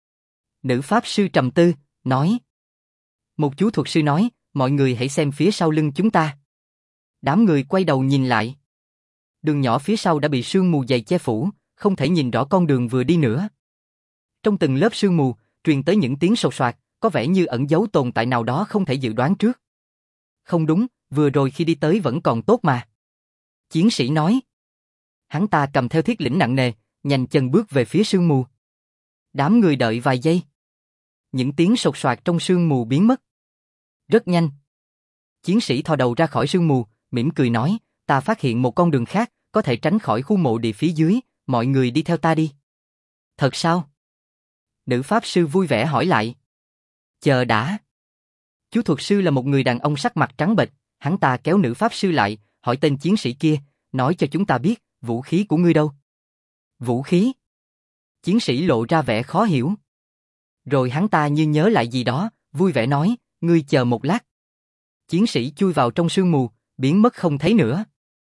Nữ pháp sư trầm tư, nói. Một chú thuật sư nói, mọi người hãy xem phía sau lưng chúng ta. Đám người quay đầu nhìn lại. Đường nhỏ phía sau đã bị sương mù dày che phủ, không thể nhìn rõ con đường vừa đi nữa. Trong từng lớp sương mù, truyền tới những tiếng sột soạt, có vẻ như ẩn giấu tồn tại nào đó không thể dự đoán trước. Không đúng, vừa rồi khi đi tới vẫn còn tốt mà. Chiến sĩ nói. Hắn ta cầm theo thiết lĩnh nặng nề, nhanh chân bước về phía sương mù. Đám người đợi vài giây. Những tiếng sột soạt trong sương mù biến mất. Rất nhanh. Chiến sĩ thò đầu ra khỏi sương mù, mỉm cười nói, ta phát hiện một con đường khác, có thể tránh khỏi khu mộ địa phía dưới, mọi người đi theo ta đi. Thật sao? Nữ pháp sư vui vẻ hỏi lại. Chờ đã. Chú thuật sư là một người đàn ông sắc mặt trắng bệch, hắn ta kéo nữ pháp sư lại, hỏi tên chiến sĩ kia, nói cho chúng ta biết, vũ khí của ngươi đâu? Vũ khí? Chiến sĩ lộ ra vẻ khó hiểu. Rồi hắn ta như nhớ lại gì đó, vui vẻ nói, ngươi chờ một lát. Chiến sĩ chui vào trong sương mù, biến mất không thấy nữa.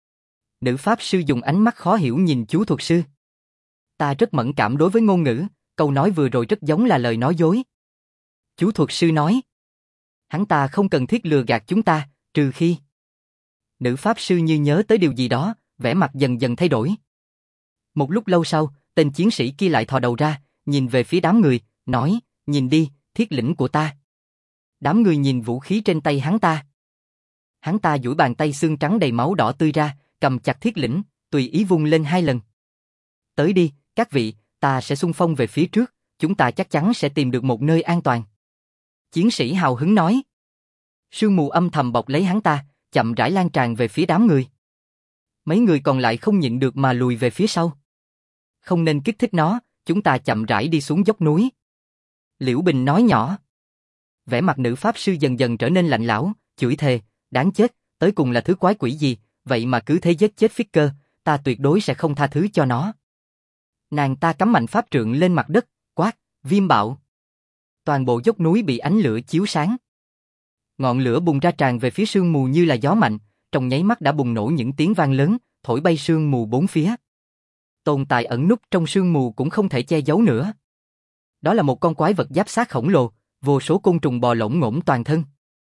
Nữ pháp sư dùng ánh mắt khó hiểu nhìn chú thuật sư. Ta rất mẫn cảm đối với ngôn ngữ, câu nói vừa rồi rất giống là lời nói dối. Chú thuật sư nói. Hắn ta không cần thiết lừa gạt chúng ta, trừ khi... Nữ pháp sư như nhớ tới điều gì đó, vẻ mặt dần dần thay đổi. Một lúc lâu sau, tên chiến sĩ kia lại thò đầu ra, nhìn về phía đám người, nói, nhìn đi, thiết lĩnh của ta. Đám người nhìn vũ khí trên tay hắn ta. Hắn ta duỗi bàn tay xương trắng đầy máu đỏ tươi ra, cầm chặt thiết lĩnh, tùy ý vung lên 2 lần. Tới đi, các vị, ta sẽ xung phong về phía trước, chúng ta chắc chắn sẽ tìm được một nơi an toàn. Chiến sĩ hào hứng nói. Sương mù âm thầm bọc lấy hắn ta, chậm rãi lan tràn về phía đám người. Mấy người còn lại không nhịn được mà lùi về phía sau. Không nên kích thích nó, chúng ta chậm rãi đi xuống dốc núi. Liễu Bình nói nhỏ. Vẻ mặt nữ pháp sư dần dần trở nên lạnh lẽo, chửi thề, đáng chết, tới cùng là thứ quái quỷ gì, vậy mà cứ thế giết chết Ficker, ta tuyệt đối sẽ không tha thứ cho nó. Nàng ta cắm mạnh pháp trượng lên mặt đất, quát, viêm bạo. Toàn bộ dốc núi bị ánh lửa chiếu sáng. Ngọn lửa bùng ra tràn về phía sương mù như là gió mạnh, trong nháy mắt đã bùng nổ những tiếng vang lớn, thổi bay sương mù bốn phía. Tồn tại ẩn núp trong sương mù cũng không thể che giấu nữa. Đó là một con quái vật giáp xác khổng lồ, vô số côn trùng bò lổn ngổn toàn thân.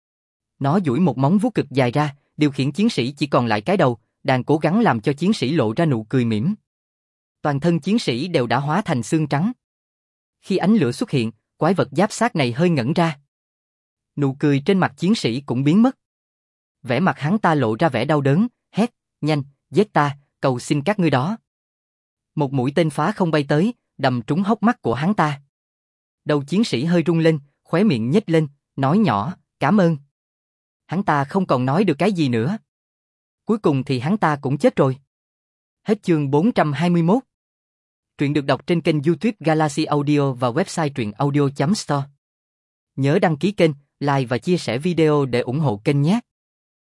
Nó duỗi một móng vuốt cực dài ra, điều khiển chiến sĩ chỉ còn lại cái đầu, đang cố gắng làm cho chiến sĩ lộ ra nụ cười mỉm. Toàn thân chiến sĩ đều đã hóa thành xương trắng. Khi ánh lửa xuất hiện, quái vật giáp xác này hơi ngẩn ra. Nụ cười trên mặt chiến sĩ cũng biến mất. Vẻ mặt hắn ta lộ ra vẻ đau đớn, hét, nhanh, giết ta, cầu xin các ngươi đó. Một mũi tên phá không bay tới, đâm trúng hốc mắt của hắn ta. Đầu chiến sĩ hơi rung lên, khóe miệng nhếch lên, nói nhỏ, cảm ơn. Hắn ta không còn nói được cái gì nữa. Cuối cùng thì hắn ta cũng chết rồi. Hết chương 421. Truyện được đọc trên kênh YouTube Galaxy Audio và website truyệnaudio.store. Nhớ đăng ký kênh, like và chia sẻ video để ủng hộ kênh nhé.